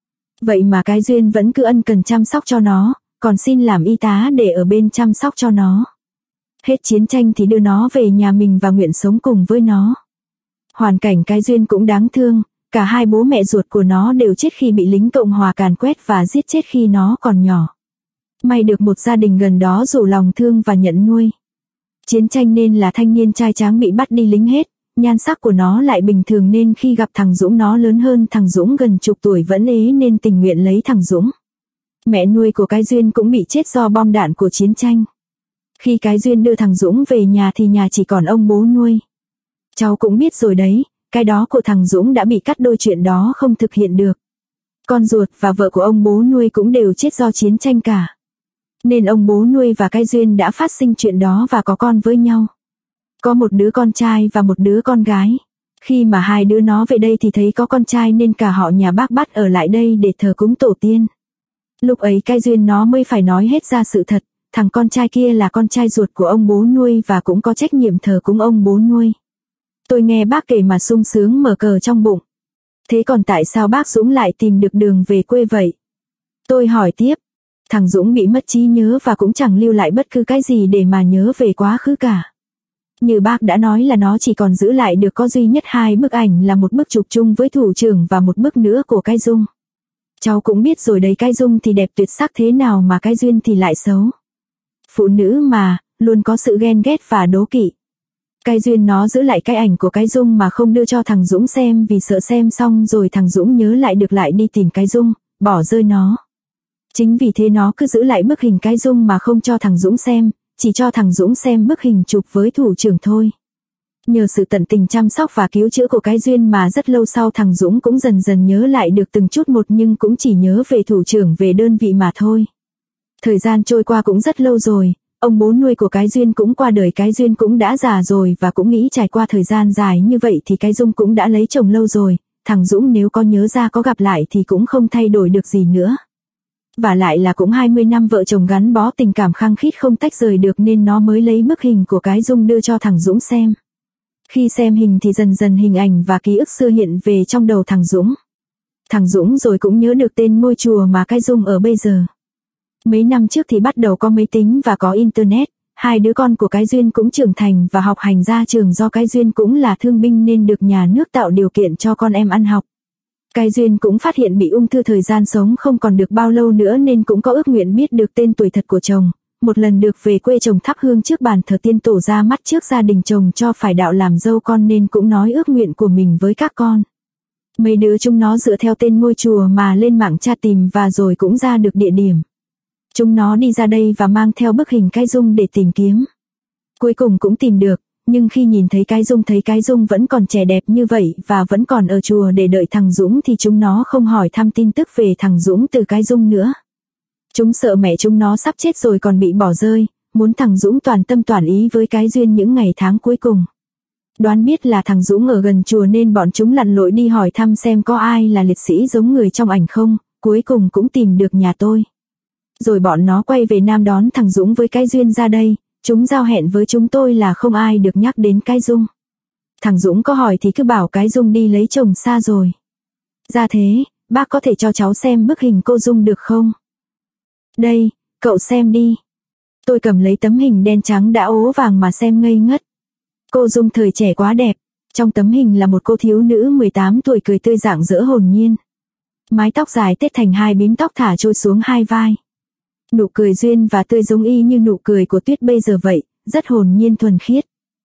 Vậy mà cái Duyên vẫn cứ ân cần chăm sóc cho nó, còn xin làm y tá để ở bên chăm sóc cho nó. Hết chiến tranh thì đưa nó về nhà mình và nguyện sống cùng với nó. Hoàn cảnh cái Duyên cũng đáng thương, cả hai bố mẹ ruột của nó đều chết khi bị lính Cộng hòa càn quét và giết chết khi nó còn nhỏ. May được một gia đình gần đó rủ lòng thương và nhận nuôi. Chiến tranh nên là thanh niên trai tráng bị bắt đi lính hết, nhan sắc của nó lại bình thường nên khi gặp thằng Dũng nó lớn hơn thằng Dũng gần chục tuổi vẫn ế nên tình nguyện lấy thằng Dũng. Mẹ nuôi của cái Duyên cũng bị chết do bom đạn của chiến tranh. Khi cái Duyên đưa thằng Dũng về nhà thì nhà chỉ còn ông bố nuôi. Cháu cũng biết rồi đấy, cái đó của thằng Dũng đã bị cắt đôi, chuyện đó không thực hiện được. Con ruột và vợ của ông bố nuôi cũng đều chết do chiến tranh cả. Nên ông bố nuôi và cái Duyên đã phát sinh chuyện đó và có con với nhau. Có một đứa con trai và một đứa con gái. Khi mà hai đứa nó về đây thì thấy có con trai nên cả họ nhà bác bắt ở lại đây để thờ cúng tổ tiên. Lúc ấy cái Duyên nó mới phải nói hết ra sự thật, thằng con trai kia là con trai ruột của ông bố nuôi và cũng có trách nhiệm thờ cúng ông bố nuôi. Tôi nghe bác kể mà sung sướng mở cờ trong bụng. Thế còn tại sao bác Dũng lại tìm được đường về quê vậy? Tôi hỏi tiếp. Thằng Dũng bị mất trí nhớ và cũng chẳng lưu lại bất cứ cái gì để mà nhớ về quá khứ cả. Như bác đã nói là nó chỉ còn giữ lại được có duy nhất 2 bức ảnh là một bức chụp chung với thủ trưởng và một bức nữa của cái Dung. Cháu cũng biết rồi đấy, cái Dung thì đẹp tuyệt sắc thế nào mà cái Duyên thì lại xấu. Phụ nữ mà, luôn có sự ghen ghét và đố kỵ. Cái Duyên nó giữ lại cái ảnh của cái Dung mà không đưa cho thằng Dũng xem vì sợ xem xong rồi thằng Dũng nhớ lại được lại đi tìm cái Dung, bỏ rơi nó. Chính vì thế nó cứ giữ lại bức hình cái Dung mà không cho thằng Dũng xem, chỉ cho thằng Dũng xem bức hình chụp với thủ trưởng thôi. Nhờ sự tận tình chăm sóc và cứu chữa của cái Duyên mà rất lâu sau thằng Dũng cũng dần dần nhớ lại được từng chút một nhưng cũng chỉ nhớ về thủ trưởng về đơn vị mà thôi. Thời gian trôi qua cũng rất lâu rồi, ông bố nuôi của cái Duyên cũng qua đời, cái Duyên cũng đã già rồi và cũng nghĩ trải qua thời gian dài như vậy thì cái Dung cũng đã lấy chồng lâu rồi, thằng Dũng nếu có nhớ ra có gặp lại thì cũng không thay đổi được gì nữa. Và lại là cũng 20 năm vợ chồng gắn bó tình cảm khăng khít không tách rời được nên nó mới lấy bức hình của cái Dung đưa cho thằng Dũng xem. Khi xem hình thì dần dần hình ảnh và ký ức xưa hiện về trong đầu thằng Dũng. Thằng Dũng rồi cũng nhớ được tên ngôi chùa mà cái Dung ở bây giờ. Mấy năm trước thì bắt đầu có máy tính và có internet, 2 đứa con của cái Duyên cũng trưởng thành và học hành ra trường do cái Duyên cũng là thương binh nên được nhà nước tạo điều kiện cho con em ăn học. Cái Duyên cũng phát hiện bị ung thư, thời gian sống không còn được bao lâu nữa nên cũng có ước nguyện biết được tên tuổi thật của chồng. Một lần được về quê chồng thắp hương trước bàn thờ tiên tổ ra mắt trước gia đình chồng cho phải đạo làm dâu con nên cũng nói ước nguyện của mình với các con. Mấy đứa chúng nó dựa theo tên ngôi chùa mà lên mạng tra tìm và rồi cũng ra được địa điểm. Chúng nó đi ra đây và mang theo bức hình cái Dung để tìm kiếm. Cuối cùng cũng tìm được, nhưng khi nhìn thấy cái Dung vẫn còn trẻ đẹp như vậy và vẫn còn ở chùa để đợi thằng Dũng thì chúng nó không hỏi thăm tin tức về thằng Dũng từ cái Dung nữa. Chúng sợ mẹ chúng nó sắp chết rồi còn bị bỏ rơi, muốn thằng Dũng toàn tâm toàn ý với cái Duyên những ngày tháng cuối cùng. Đoán biết là thằng Dũng ở gần chùa nên bọn chúng lặn lội đi hỏi thăm xem có ai là liệt sĩ giống người trong ảnh không, cuối cùng cũng tìm được nhà tôi. Rồi bọn nó quay về Nam đón thằng Dũng với cái Duyên ra đây, chúng giao hẹn với chúng tôi là không ai được nhắc đến cái Dung. Thằng Dũng có hỏi thì cứ bảo cái Dung đi lấy chồng xa rồi. Ra thế, bác có thể cho cháu xem bức hình cô Dung được không? Đây, cậu xem đi. Tôi cầm lấy tấm hình đen trắng đã ố vàng mà xem ngây ngất. Cô Dung thời trẻ quá đẹp. Trong tấm hình là một cô thiếu nữ 18 tuổi cười tươi rạng rỡ hồn nhiên. Mái tóc dài tết thành hai bím tóc thả trôi xuống hai vai. Nụ cười duyên và tươi giống y như nụ cười của Tuyết bây giờ vậy, rất hồn nhiên thuần khiết.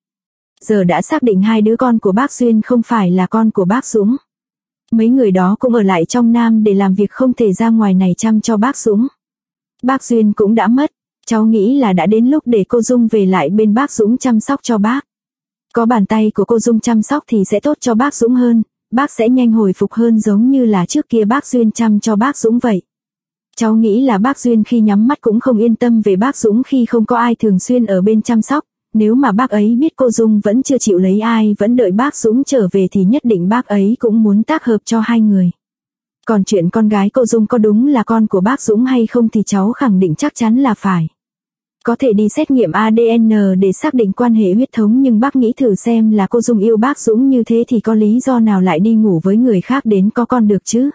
Giờ đã xác định hai đứa con của bác Duyên không phải là con của bác Dũng. Mấy người đó cũng ở lại trong Nam để làm việc không thể ra ngoài này chăm cho bác Dũng. Bác Duyên cũng đã mất, cháu nghĩ là đã đến lúc để cô Dung về lại bên bác Dũng chăm sóc cho bác. Có bàn tay của cô Dung chăm sóc thì sẽ tốt cho bác Dũng hơn, bác sẽ nhanh hồi phục hơn giống như là trước kia bác Duyên chăm cho bác Dũng vậy. Cháu nghĩ là bác Duyên khi nhắm mắt cũng không yên tâm về bác Dũng khi không có ai thường xuyên ở bên chăm sóc, nếu mà bác ấy biết cô Dung vẫn chưa chịu lấy ai vẫn đợi bác Dũng trở về thì nhất định bác ấy cũng muốn tác hợp cho hai người. Còn chuyện con gái cô Dung có đúng là con của bác Dũng hay không thì cháu khẳng định chắc chắn là phải. Có thể đi xét nghiệm ADN để xác định quan hệ huyết thống nhưng bác nghĩ thử xem là cô Dung yêu bác Dũng như thế thì có lý do nào lại đi ngủ với người khác đến có con được chứ.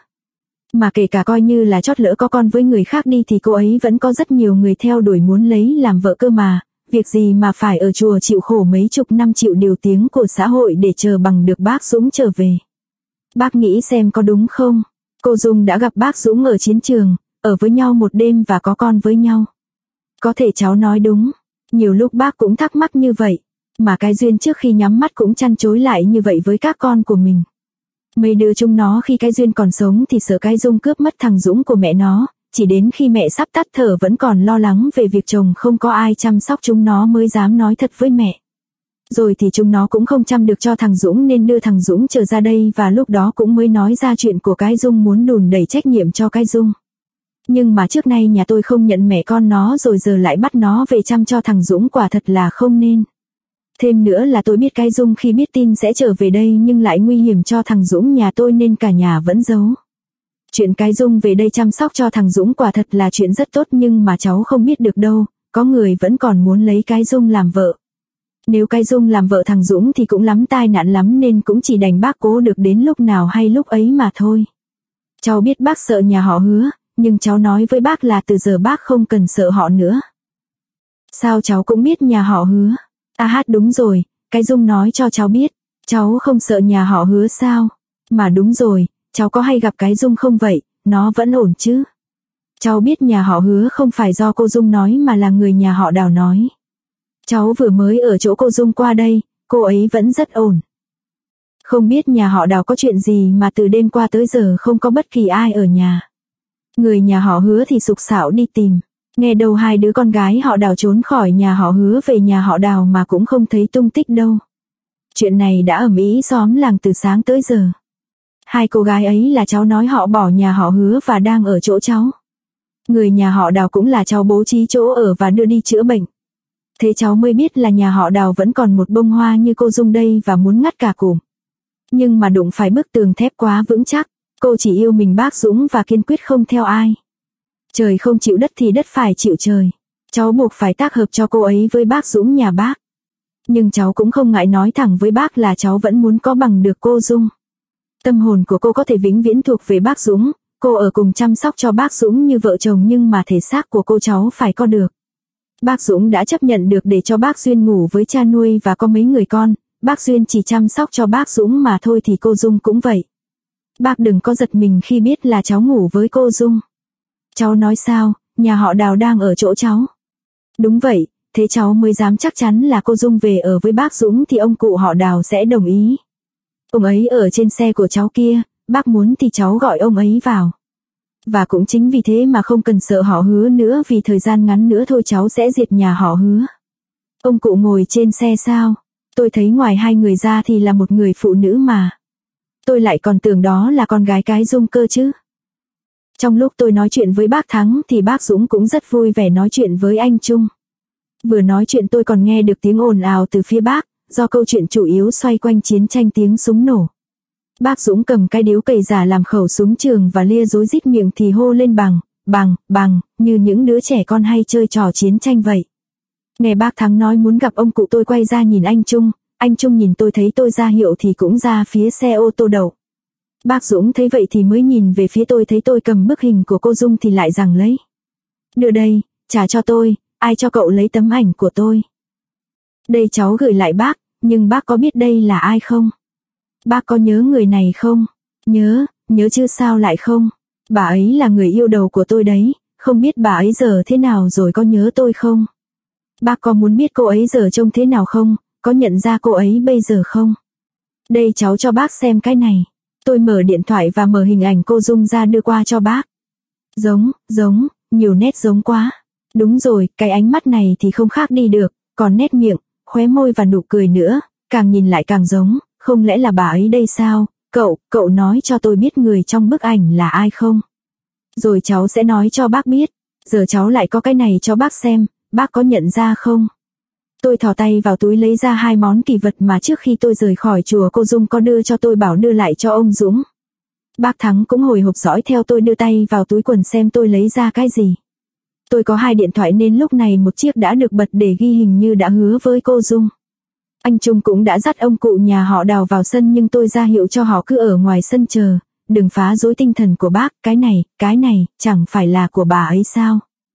Mà kể cả coi như là chót lỡ có con với người khác đi thì cô ấy vẫn có rất nhiều người theo đuổi muốn lấy làm vợ cơ mà, việc gì mà phải ở chùa chịu khổ mấy chục năm chịu điều tiếng của xã hội để chờ bằng được bác Dũng trở về. Bác nghĩ xem có đúng không? Cô Dung đã gặp bác Dũng ở chiến trường, ở với nhau một đêm và có con với nhau. Có thể cháu nói đúng, nhiều lúc bác cũng thắc mắc như vậy, mà cái Duyên trước khi nhắm mắt cũng chăn chối lại như vậy với các con của mình. Mấy đứa chúng nó khi cái Duyên còn sống thì sợ cái Dung cướp mất thằng Dũng của mẹ nó, chỉ đến khi mẹ sắp tắt thở vẫn còn lo lắng về việc chồng không có ai chăm sóc chúng nó mới dám nói thật với mẹ. Rồi thì chúng nó cũng không chăm được cho thằng Dũng nên đưa thằng Dũng trở ra đây và lúc đó cũng mới nói ra chuyện của cái Dung muốn đùn đẩy trách nhiệm cho cái Dung. Nhưng mà trước nay nhà tôi không nhận mẹ con nó rồi giờ lại bắt nó về chăm cho thằng Dũng quả thật là không nên. Thêm nữa là tôi biết cái Dung khi biết tin sẽ trở về đây nhưng lại nguy hiểm cho thằng Dũng nhà tôi nên cả nhà vẫn giấu. Chuyện cái Dung về đây chăm sóc cho thằng Dũng quả thật là chuyện rất tốt nhưng mà cháu không biết được đâu, có người vẫn còn muốn lấy cái Dung làm vợ. Nếu cái Dung làm vợ thằng Dũng thì cũng lắm tai nạn lắm nên cũng chỉ đành bác cố được đến lúc nào hay lúc ấy mà thôi. Cháu biết bác sợ nhà họ Hứa, nhưng cháu nói với bác là từ giờ bác không cần sợ họ nữa. Sao cháu cũng biết nhà họ Hứa? Đúng rồi, cái Dung nói cho cháu biết, cháu không sợ nhà họ Hứa sao? Mà đúng rồi, cháu có hay gặp cái Dung không vậy, nó vẫn ổn chứ? Cháu biết nhà họ Hứa không phải do cô Dung nói mà là người nhà họ Đào nói. Cháu vừa mới ở chỗ cô Dung qua đây, cô ấy vẫn rất ổn. Không biết nhà họ Đào có chuyện gì mà từ đêm qua tới giờ không có bất kỳ ai ở nhà. Người nhà họ Hứa thì sục sạo đi tìm, nghe đâu hai đứa con gái họ Đào trốn khỏi nhà họ Hứa về nhà họ Đào mà cũng không thấy tung tích đâu. Chuyện này đã ầm ĩ xóm làng từ sáng tới giờ. Hai cô gái ấy là cháu nói họ bỏ nhà họ Hứa và đang ở chỗ cháu. Người nhà họ Đào cũng là cháu bố trí chỗ ở và đưa đi chữa bệnh. Thế cháu mới biết là nhà họ Đào vẫn còn một bông hoa như cô Dung đây và muốn ngắt cả cụm. Nhưng mà đụng phải bức tường thép quá vững chắc, cô chỉ yêu mình bác Dũng và kiên quyết không theo ai. Trời không chịu đất thì đất phải chịu trời. Cháu buộc phải tác hợp cho cô ấy với bác Dũng nhà bác. Nhưng cháu cũng không ngại nói thẳng với bác là cháu vẫn muốn có bằng được cô Dung. Tâm hồn của cô có thể vĩnh viễn thuộc về bác Dũng, cô ở cùng chăm sóc cho bác Dũng như vợ chồng nhưng mà thể xác của cô cháu phải có được. Bác Dũng đã chấp nhận được để cho bác Duyên ngủ với cha nuôi và có mấy người con, bác Duyên chỉ chăm sóc cho bác Dũng mà thôi thì cô Dung cũng vậy. Bác đừng có giật mình khi biết là cháu ngủ với cô Dung. Cháu nói sao, nhà họ Đào đang ở chỗ cháu. Đúng vậy, thế cháu mới dám chắc chắn là cô Dung về ở với bác Dũng thì ông cụ họ Đào sẽ đồng ý. Ông ấy ở trên xe của cháu kia, bác muốn thì cháu gọi ông ấy vào. Và cũng chính vì thế mà không cần sợ họ Hứa nữa vì thời gian ngắn nữa thôi cháu sẽ diệt nhà họ Hứa. Ông cụ ngồi trên xe sao? Tôi thấy ngoài hai người ra thì là một người phụ nữ mà. Tôi lại còn tưởng đó là con gái cái Dung cơ chứ. Trong lúc tôi nói chuyện với bác Thắng thì bác Dũng cũng rất vui vẻ nói chuyện với anh Trung. Vừa nói chuyện tôi còn nghe được tiếng ồn ào từ phía bác, do câu chuyện chủ yếu xoay quanh chiến tranh tiếng súng nổ. Bác Dũng cầm cái điếu cày giả làm khẩu súng trường và lia rối rít miệng thì hô lên bằng, như những đứa trẻ con hay chơi trò chiến tranh vậy. Nghe bác Thắng nói muốn gặp ông cụ, tôi quay ra nhìn anh Trung nhìn tôi, thấy tôi ra hiệu thì cũng ra phía xe ô tô đậu. Bác Dũng thấy vậy thì mới nhìn về phía tôi, thấy tôi cầm bức hình của cô Dung thì lại rằng lấy. Đưa đây, trả cho tôi, ai cho cậu lấy tấm ảnh của tôi? Đây cháu gửi lại bác, nhưng bác có biết đây là ai không? Bác có nhớ người này không? Nhớ chứ sao lại không? Bà ấy là người yêu đầu của tôi đấy, không biết bà ấy giờ thế nào rồi, có nhớ tôi không? Bác có muốn biết cô ấy giờ trông thế nào không? Có nhận ra cô ấy bây giờ không? Đây cháu cho bác xem cái này. Tôi mở điện thoại và mở hình ảnh cô Dung ra đưa qua cho bác. Giống, nhiều nét giống quá. Đúng rồi, cái ánh mắt này thì không khác đi được, còn nét miệng, khóe môi và nụ cười nữa, càng nhìn lại càng giống, không lẽ là bà ấy đây sao? Cậu nói cho tôi biết người trong bức ảnh là ai không? Rồi cháu sẽ nói cho bác biết. Giờ cháu lại có cái này cho bác xem, bác có nhận ra không? Tôi thò tay vào túi lấy ra hai món kỳ vật mà trước khi tôi rời khỏi chùa cô Dung có đưa cho tôi, bảo đưa lại cho ông Dũng. Bác Thắng cũng hồi hộp dõi theo tôi, đưa tay vào túi quần xem tôi lấy ra cái gì. Tôi có hai điện thoại nên lúc này một chiếc đã được bật để ghi hình như đã hứa với cô Dung. Anh Trung cũng đã dắt ông cụ nhà họ Đào vào sân, nhưng tôi ra hiệu cho họ cứ ở ngoài sân chờ, đừng phá rối tinh thần của bác. Cái này, chẳng phải là của bà ấy sao?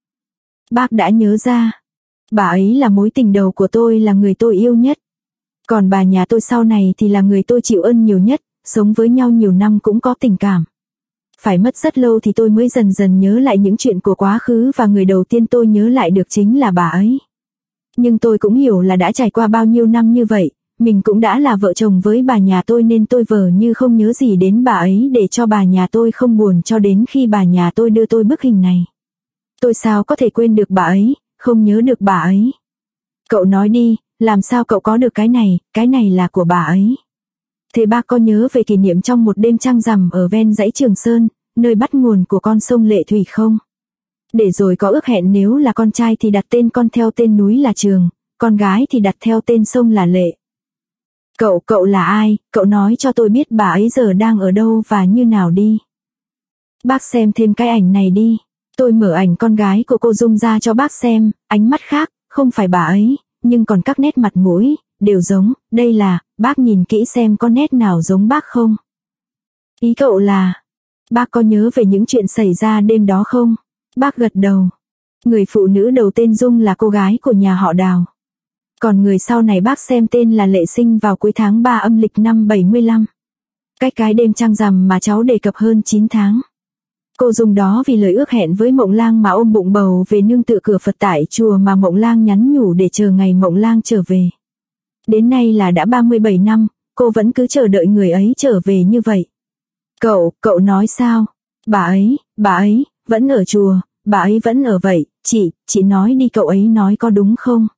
Bác đã nhớ ra. Bà ấy là mối tình đầu của tôi, là người tôi yêu nhất. Còn bà nhà tôi sau này thì là người tôi chịu ơn nhiều nhất, sống với nhau nhiều năm cũng có tình cảm. Phải mất rất lâu thì tôi mới dần dần nhớ lại những chuyện của quá khứ, và người đầu tiên tôi nhớ lại được chính là bà ấy. Nhưng tôi cũng hiểu là đã trải qua bao nhiêu năm như vậy, mình cũng đã là vợ chồng với bà nhà tôi nên tôi vờ như không nhớ gì đến bà ấy để cho bà nhà tôi không buồn, cho đến khi bà nhà tôi đưa tôi bức hình này. Tôi sao có thể quên được bà ấy, không nhớ được bà ấy. Cậu nói đi, làm sao cậu có được cái này là của bà ấy. Thế bác có nhớ về kỷ niệm trong một đêm trăng rằm ở ven dãy Trường Sơn, nơi bắt nguồn của con sông Lệ Thủy không? Để rồi có ước hẹn nếu là con trai thì đặt tên con theo tên núi là Trường, con gái thì đặt theo tên sông là Lệ. Cậu là ai? Cậu nói cho tôi biết bà ấy giờ đang ở đâu và như nào đi. Bác xem thêm cái ảnh này đi. Tôi mở ảnh con gái của cô Dung ra cho bác xem, ánh mắt khác, không phải bà ấy, nhưng còn các nét mặt mũi, đều giống. Đây là, bác nhìn kỹ xem có nét nào giống bác không? Ý cậu là, bác có nhớ về những chuyện xảy ra đêm đó không? Bác gật đầu. Người phụ nữ đầu tên Dung là cô gái của nhà họ Đào. Còn người sau này bác xem tên là Lệ, sinh vào cuối tháng 3 âm lịch năm 75. Cách cái đêm trăng rằm mà cháu đề cập hơn 9 tháng. Cô Dung đó vì lời ước hẹn với Mộng Lang mà ôm bụng bầu về nương tựa cửa Phật tại chùa mà Mộng Lang nhắn nhủ để chờ ngày Mộng Lang trở về. Đến nay là đã 37 năm, cô vẫn cứ chờ đợi người ấy trở về như vậy. Cậu nói sao? Bà ấy, vẫn ở chùa, bà ấy vẫn ở vậy, chị nói đi, cậu ấy nói có đúng không?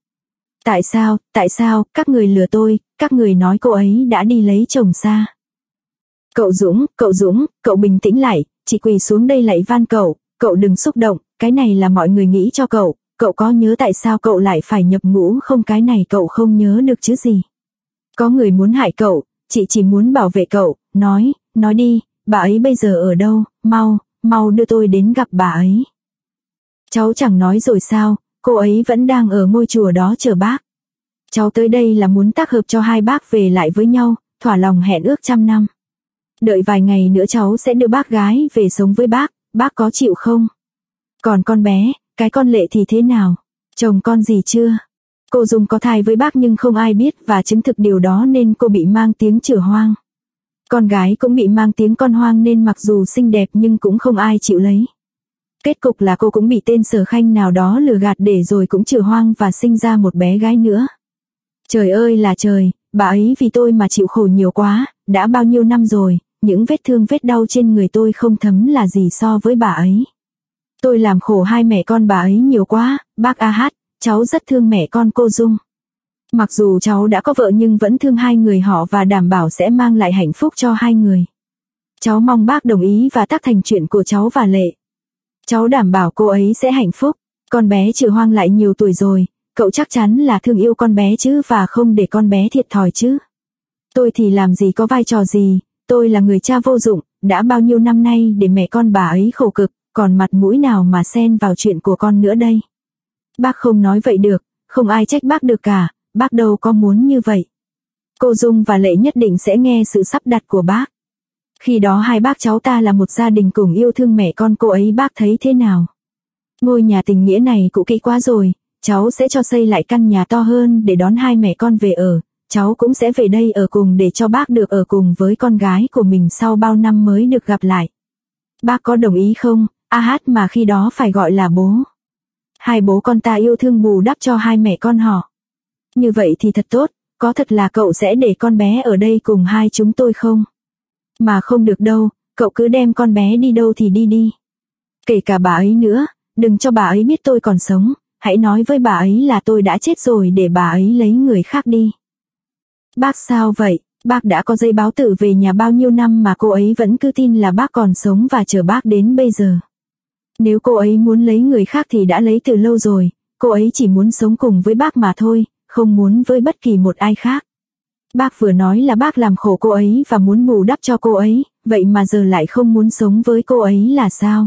Tại sao, các người lừa tôi, các người nói cô ấy đã đi lấy chồng xa. Cậu Dũng, cậu bình tĩnh lại, chị quỳ xuống đây lạy van cậu đừng xúc động, cái này là mọi người nghĩ cho cậu có nhớ tại sao cậu lại phải nhập ngũ không? Cái này cậu không nhớ được chứ gì. Có người muốn hại cậu, chị chỉ muốn bảo vệ cậu, nói đi, bà ấy bây giờ ở đâu, mau đưa tôi đến gặp bà ấy. Cháu chẳng nói rồi sao, cô ấy vẫn đang ở ngôi chùa đó chờ bác. Cháu tới đây là muốn tác hợp cho hai bác về lại với nhau, thỏa lòng hẹn ước 100 năm. Đợi vài ngày nữa cháu sẽ đưa bác gái về sống với bác có chịu không? Còn con bé, cái con Lệ thì thế nào? Chồng con gì chưa? Cô Dung có thai với bác nhưng không ai biết và chứng thực điều đó nên cô bị mang tiếng chửa hoang. Con gái cũng bị mang tiếng con hoang nên mặc dù xinh đẹp nhưng cũng không ai chịu lấy. Kết cục là cô cũng bị tên Sở Khanh nào đó lừa gạt để rồi cũng chửa hoang và sinh ra một bé gái nữa. Trời ơi là trời, bà ấy vì tôi mà chịu khổ nhiều quá, đã bao nhiêu năm rồi, những vết thương vết đau trên người tôi không thấm là gì so với bà ấy. Tôi làm khổ hai mẹ con bà ấy nhiều quá, bác A Hát, cháu rất thương mẹ con cô Dung. Mặc dù cháu đã có vợ nhưng vẫn thương hai người họ và đảm bảo sẽ mang lại hạnh phúc cho hai người. Cháu mong bác đồng ý và tác thành chuyện của cháu và Lệ. Cháu đảm bảo cô ấy sẽ hạnh phúc. Con bé Triệu Hoang lại nhiều tuổi rồi, cậu chắc chắn là thương yêu con bé chứ và không để con bé thiệt thòi chứ. Tôi thì làm gì có vai trò gì, tôi là người cha vô dụng, đã bao nhiêu năm nay để mẹ con bà ấy khổ cực, còn mặt mũi nào mà xen vào chuyện của con nữa đây. Bác không nói vậy được, không ai trách bác được cả, bác đâu có muốn như vậy. Cô Dung và Lệ nhất định sẽ nghe sự sắp đặt của bác. Khi đó hai bác cháu ta là một gia đình cùng yêu thương mẹ con cô ấy, bác thấy thế nào? Ngôi nhà tình nghĩa này cũ kỹ quá rồi, cháu sẽ cho xây lại căn nhà to hơn để đón hai mẹ con về ở, cháu cũng sẽ về đây ở cùng để cho bác được ở cùng với con gái của mình sau bao năm mới được gặp lại. Bác có đồng ý không? Hát mà khi đó phải gọi là bố. Hai bố con ta yêu thương bù đắp cho hai mẹ con họ. Như vậy thì thật tốt, có thật là cậu sẽ để con bé ở đây cùng hai chúng tôi không? Mà không được đâu, cậu cứ đem con bé đi đâu thì đi đi. Kể cả bà ấy nữa, đừng cho bà ấy biết tôi còn sống, hãy nói với bà ấy là tôi đã chết rồi để bà ấy lấy người khác đi. Bác sao vậy? Bác đã có giấy báo tử về nhà bao nhiêu năm mà cô ấy vẫn cứ tin là bác còn sống và chờ bác đến bây giờ. Nếu cô ấy muốn lấy người khác thì đã lấy từ lâu rồi, cô ấy chỉ muốn sống cùng với bác mà thôi, không muốn với bất kỳ một ai khác. Bác vừa nói là bác làm khổ cô ấy và muốn bù đắp cho cô ấy, vậy mà giờ lại không muốn sống với cô ấy là sao?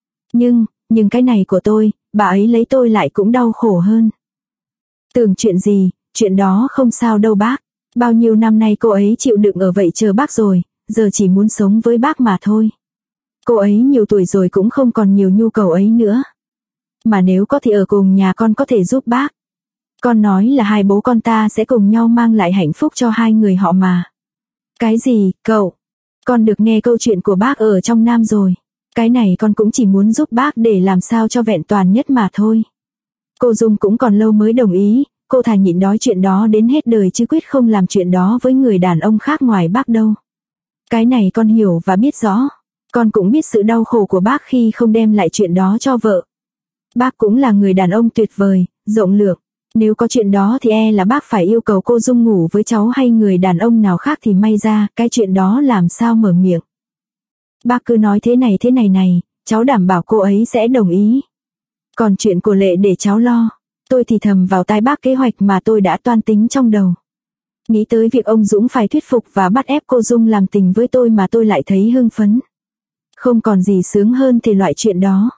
Nhưng cái này của tôi, bà ấy lấy tôi lại cũng đau khổ hơn. Tưởng chuyện gì, chuyện đó không sao đâu bác. Bao nhiêu năm nay cô ấy chịu đựng ở vậy chờ bác rồi, giờ chỉ muốn sống với bác mà thôi. Cô ấy nhiều tuổi rồi cũng không còn nhiều nhu cầu ấy nữa. Mà nếu có thì ở cùng nhà con có thể giúp bác. Con nói là hai bố con ta sẽ cùng nhau mang lại hạnh phúc cho hai người họ mà. Cái gì, cậu? Con được nghe câu chuyện của bác ở trong Nam rồi. Cái này con cũng chỉ muốn giúp bác để làm sao cho vẹn toàn nhất mà thôi. Cô Dung cũng còn lâu mới đồng ý, cô thà nhịn đói chuyện đó đến hết đời chứ quyết không làm chuyện đó với người đàn ông khác ngoài bác đâu. Cái này con hiểu và biết rõ. Con cũng biết sự đau khổ của bác khi không đem lại chuyện đó cho vợ. Bác cũng là người đàn ông tuyệt vời, rộng lượng. Nếu có chuyện đó thì là bác phải yêu cầu cô Dung ngủ với cháu hay người đàn ông nào khác thì may ra, cái chuyện đó làm sao mở miệng. Bác cứ nói thế này, cháu đảm bảo cô ấy sẽ đồng ý. Còn chuyện của Lệ để cháu lo. Tôi thì thầm vào tai bác kế hoạch mà tôi đã toan tính trong đầu. Nghĩ tới việc ông Dũng phải thuyết phục và bắt ép cô Dung làm tình với tôi mà tôi lại thấy hưng phấn. Không còn gì sướng hơn thì loại chuyện đó.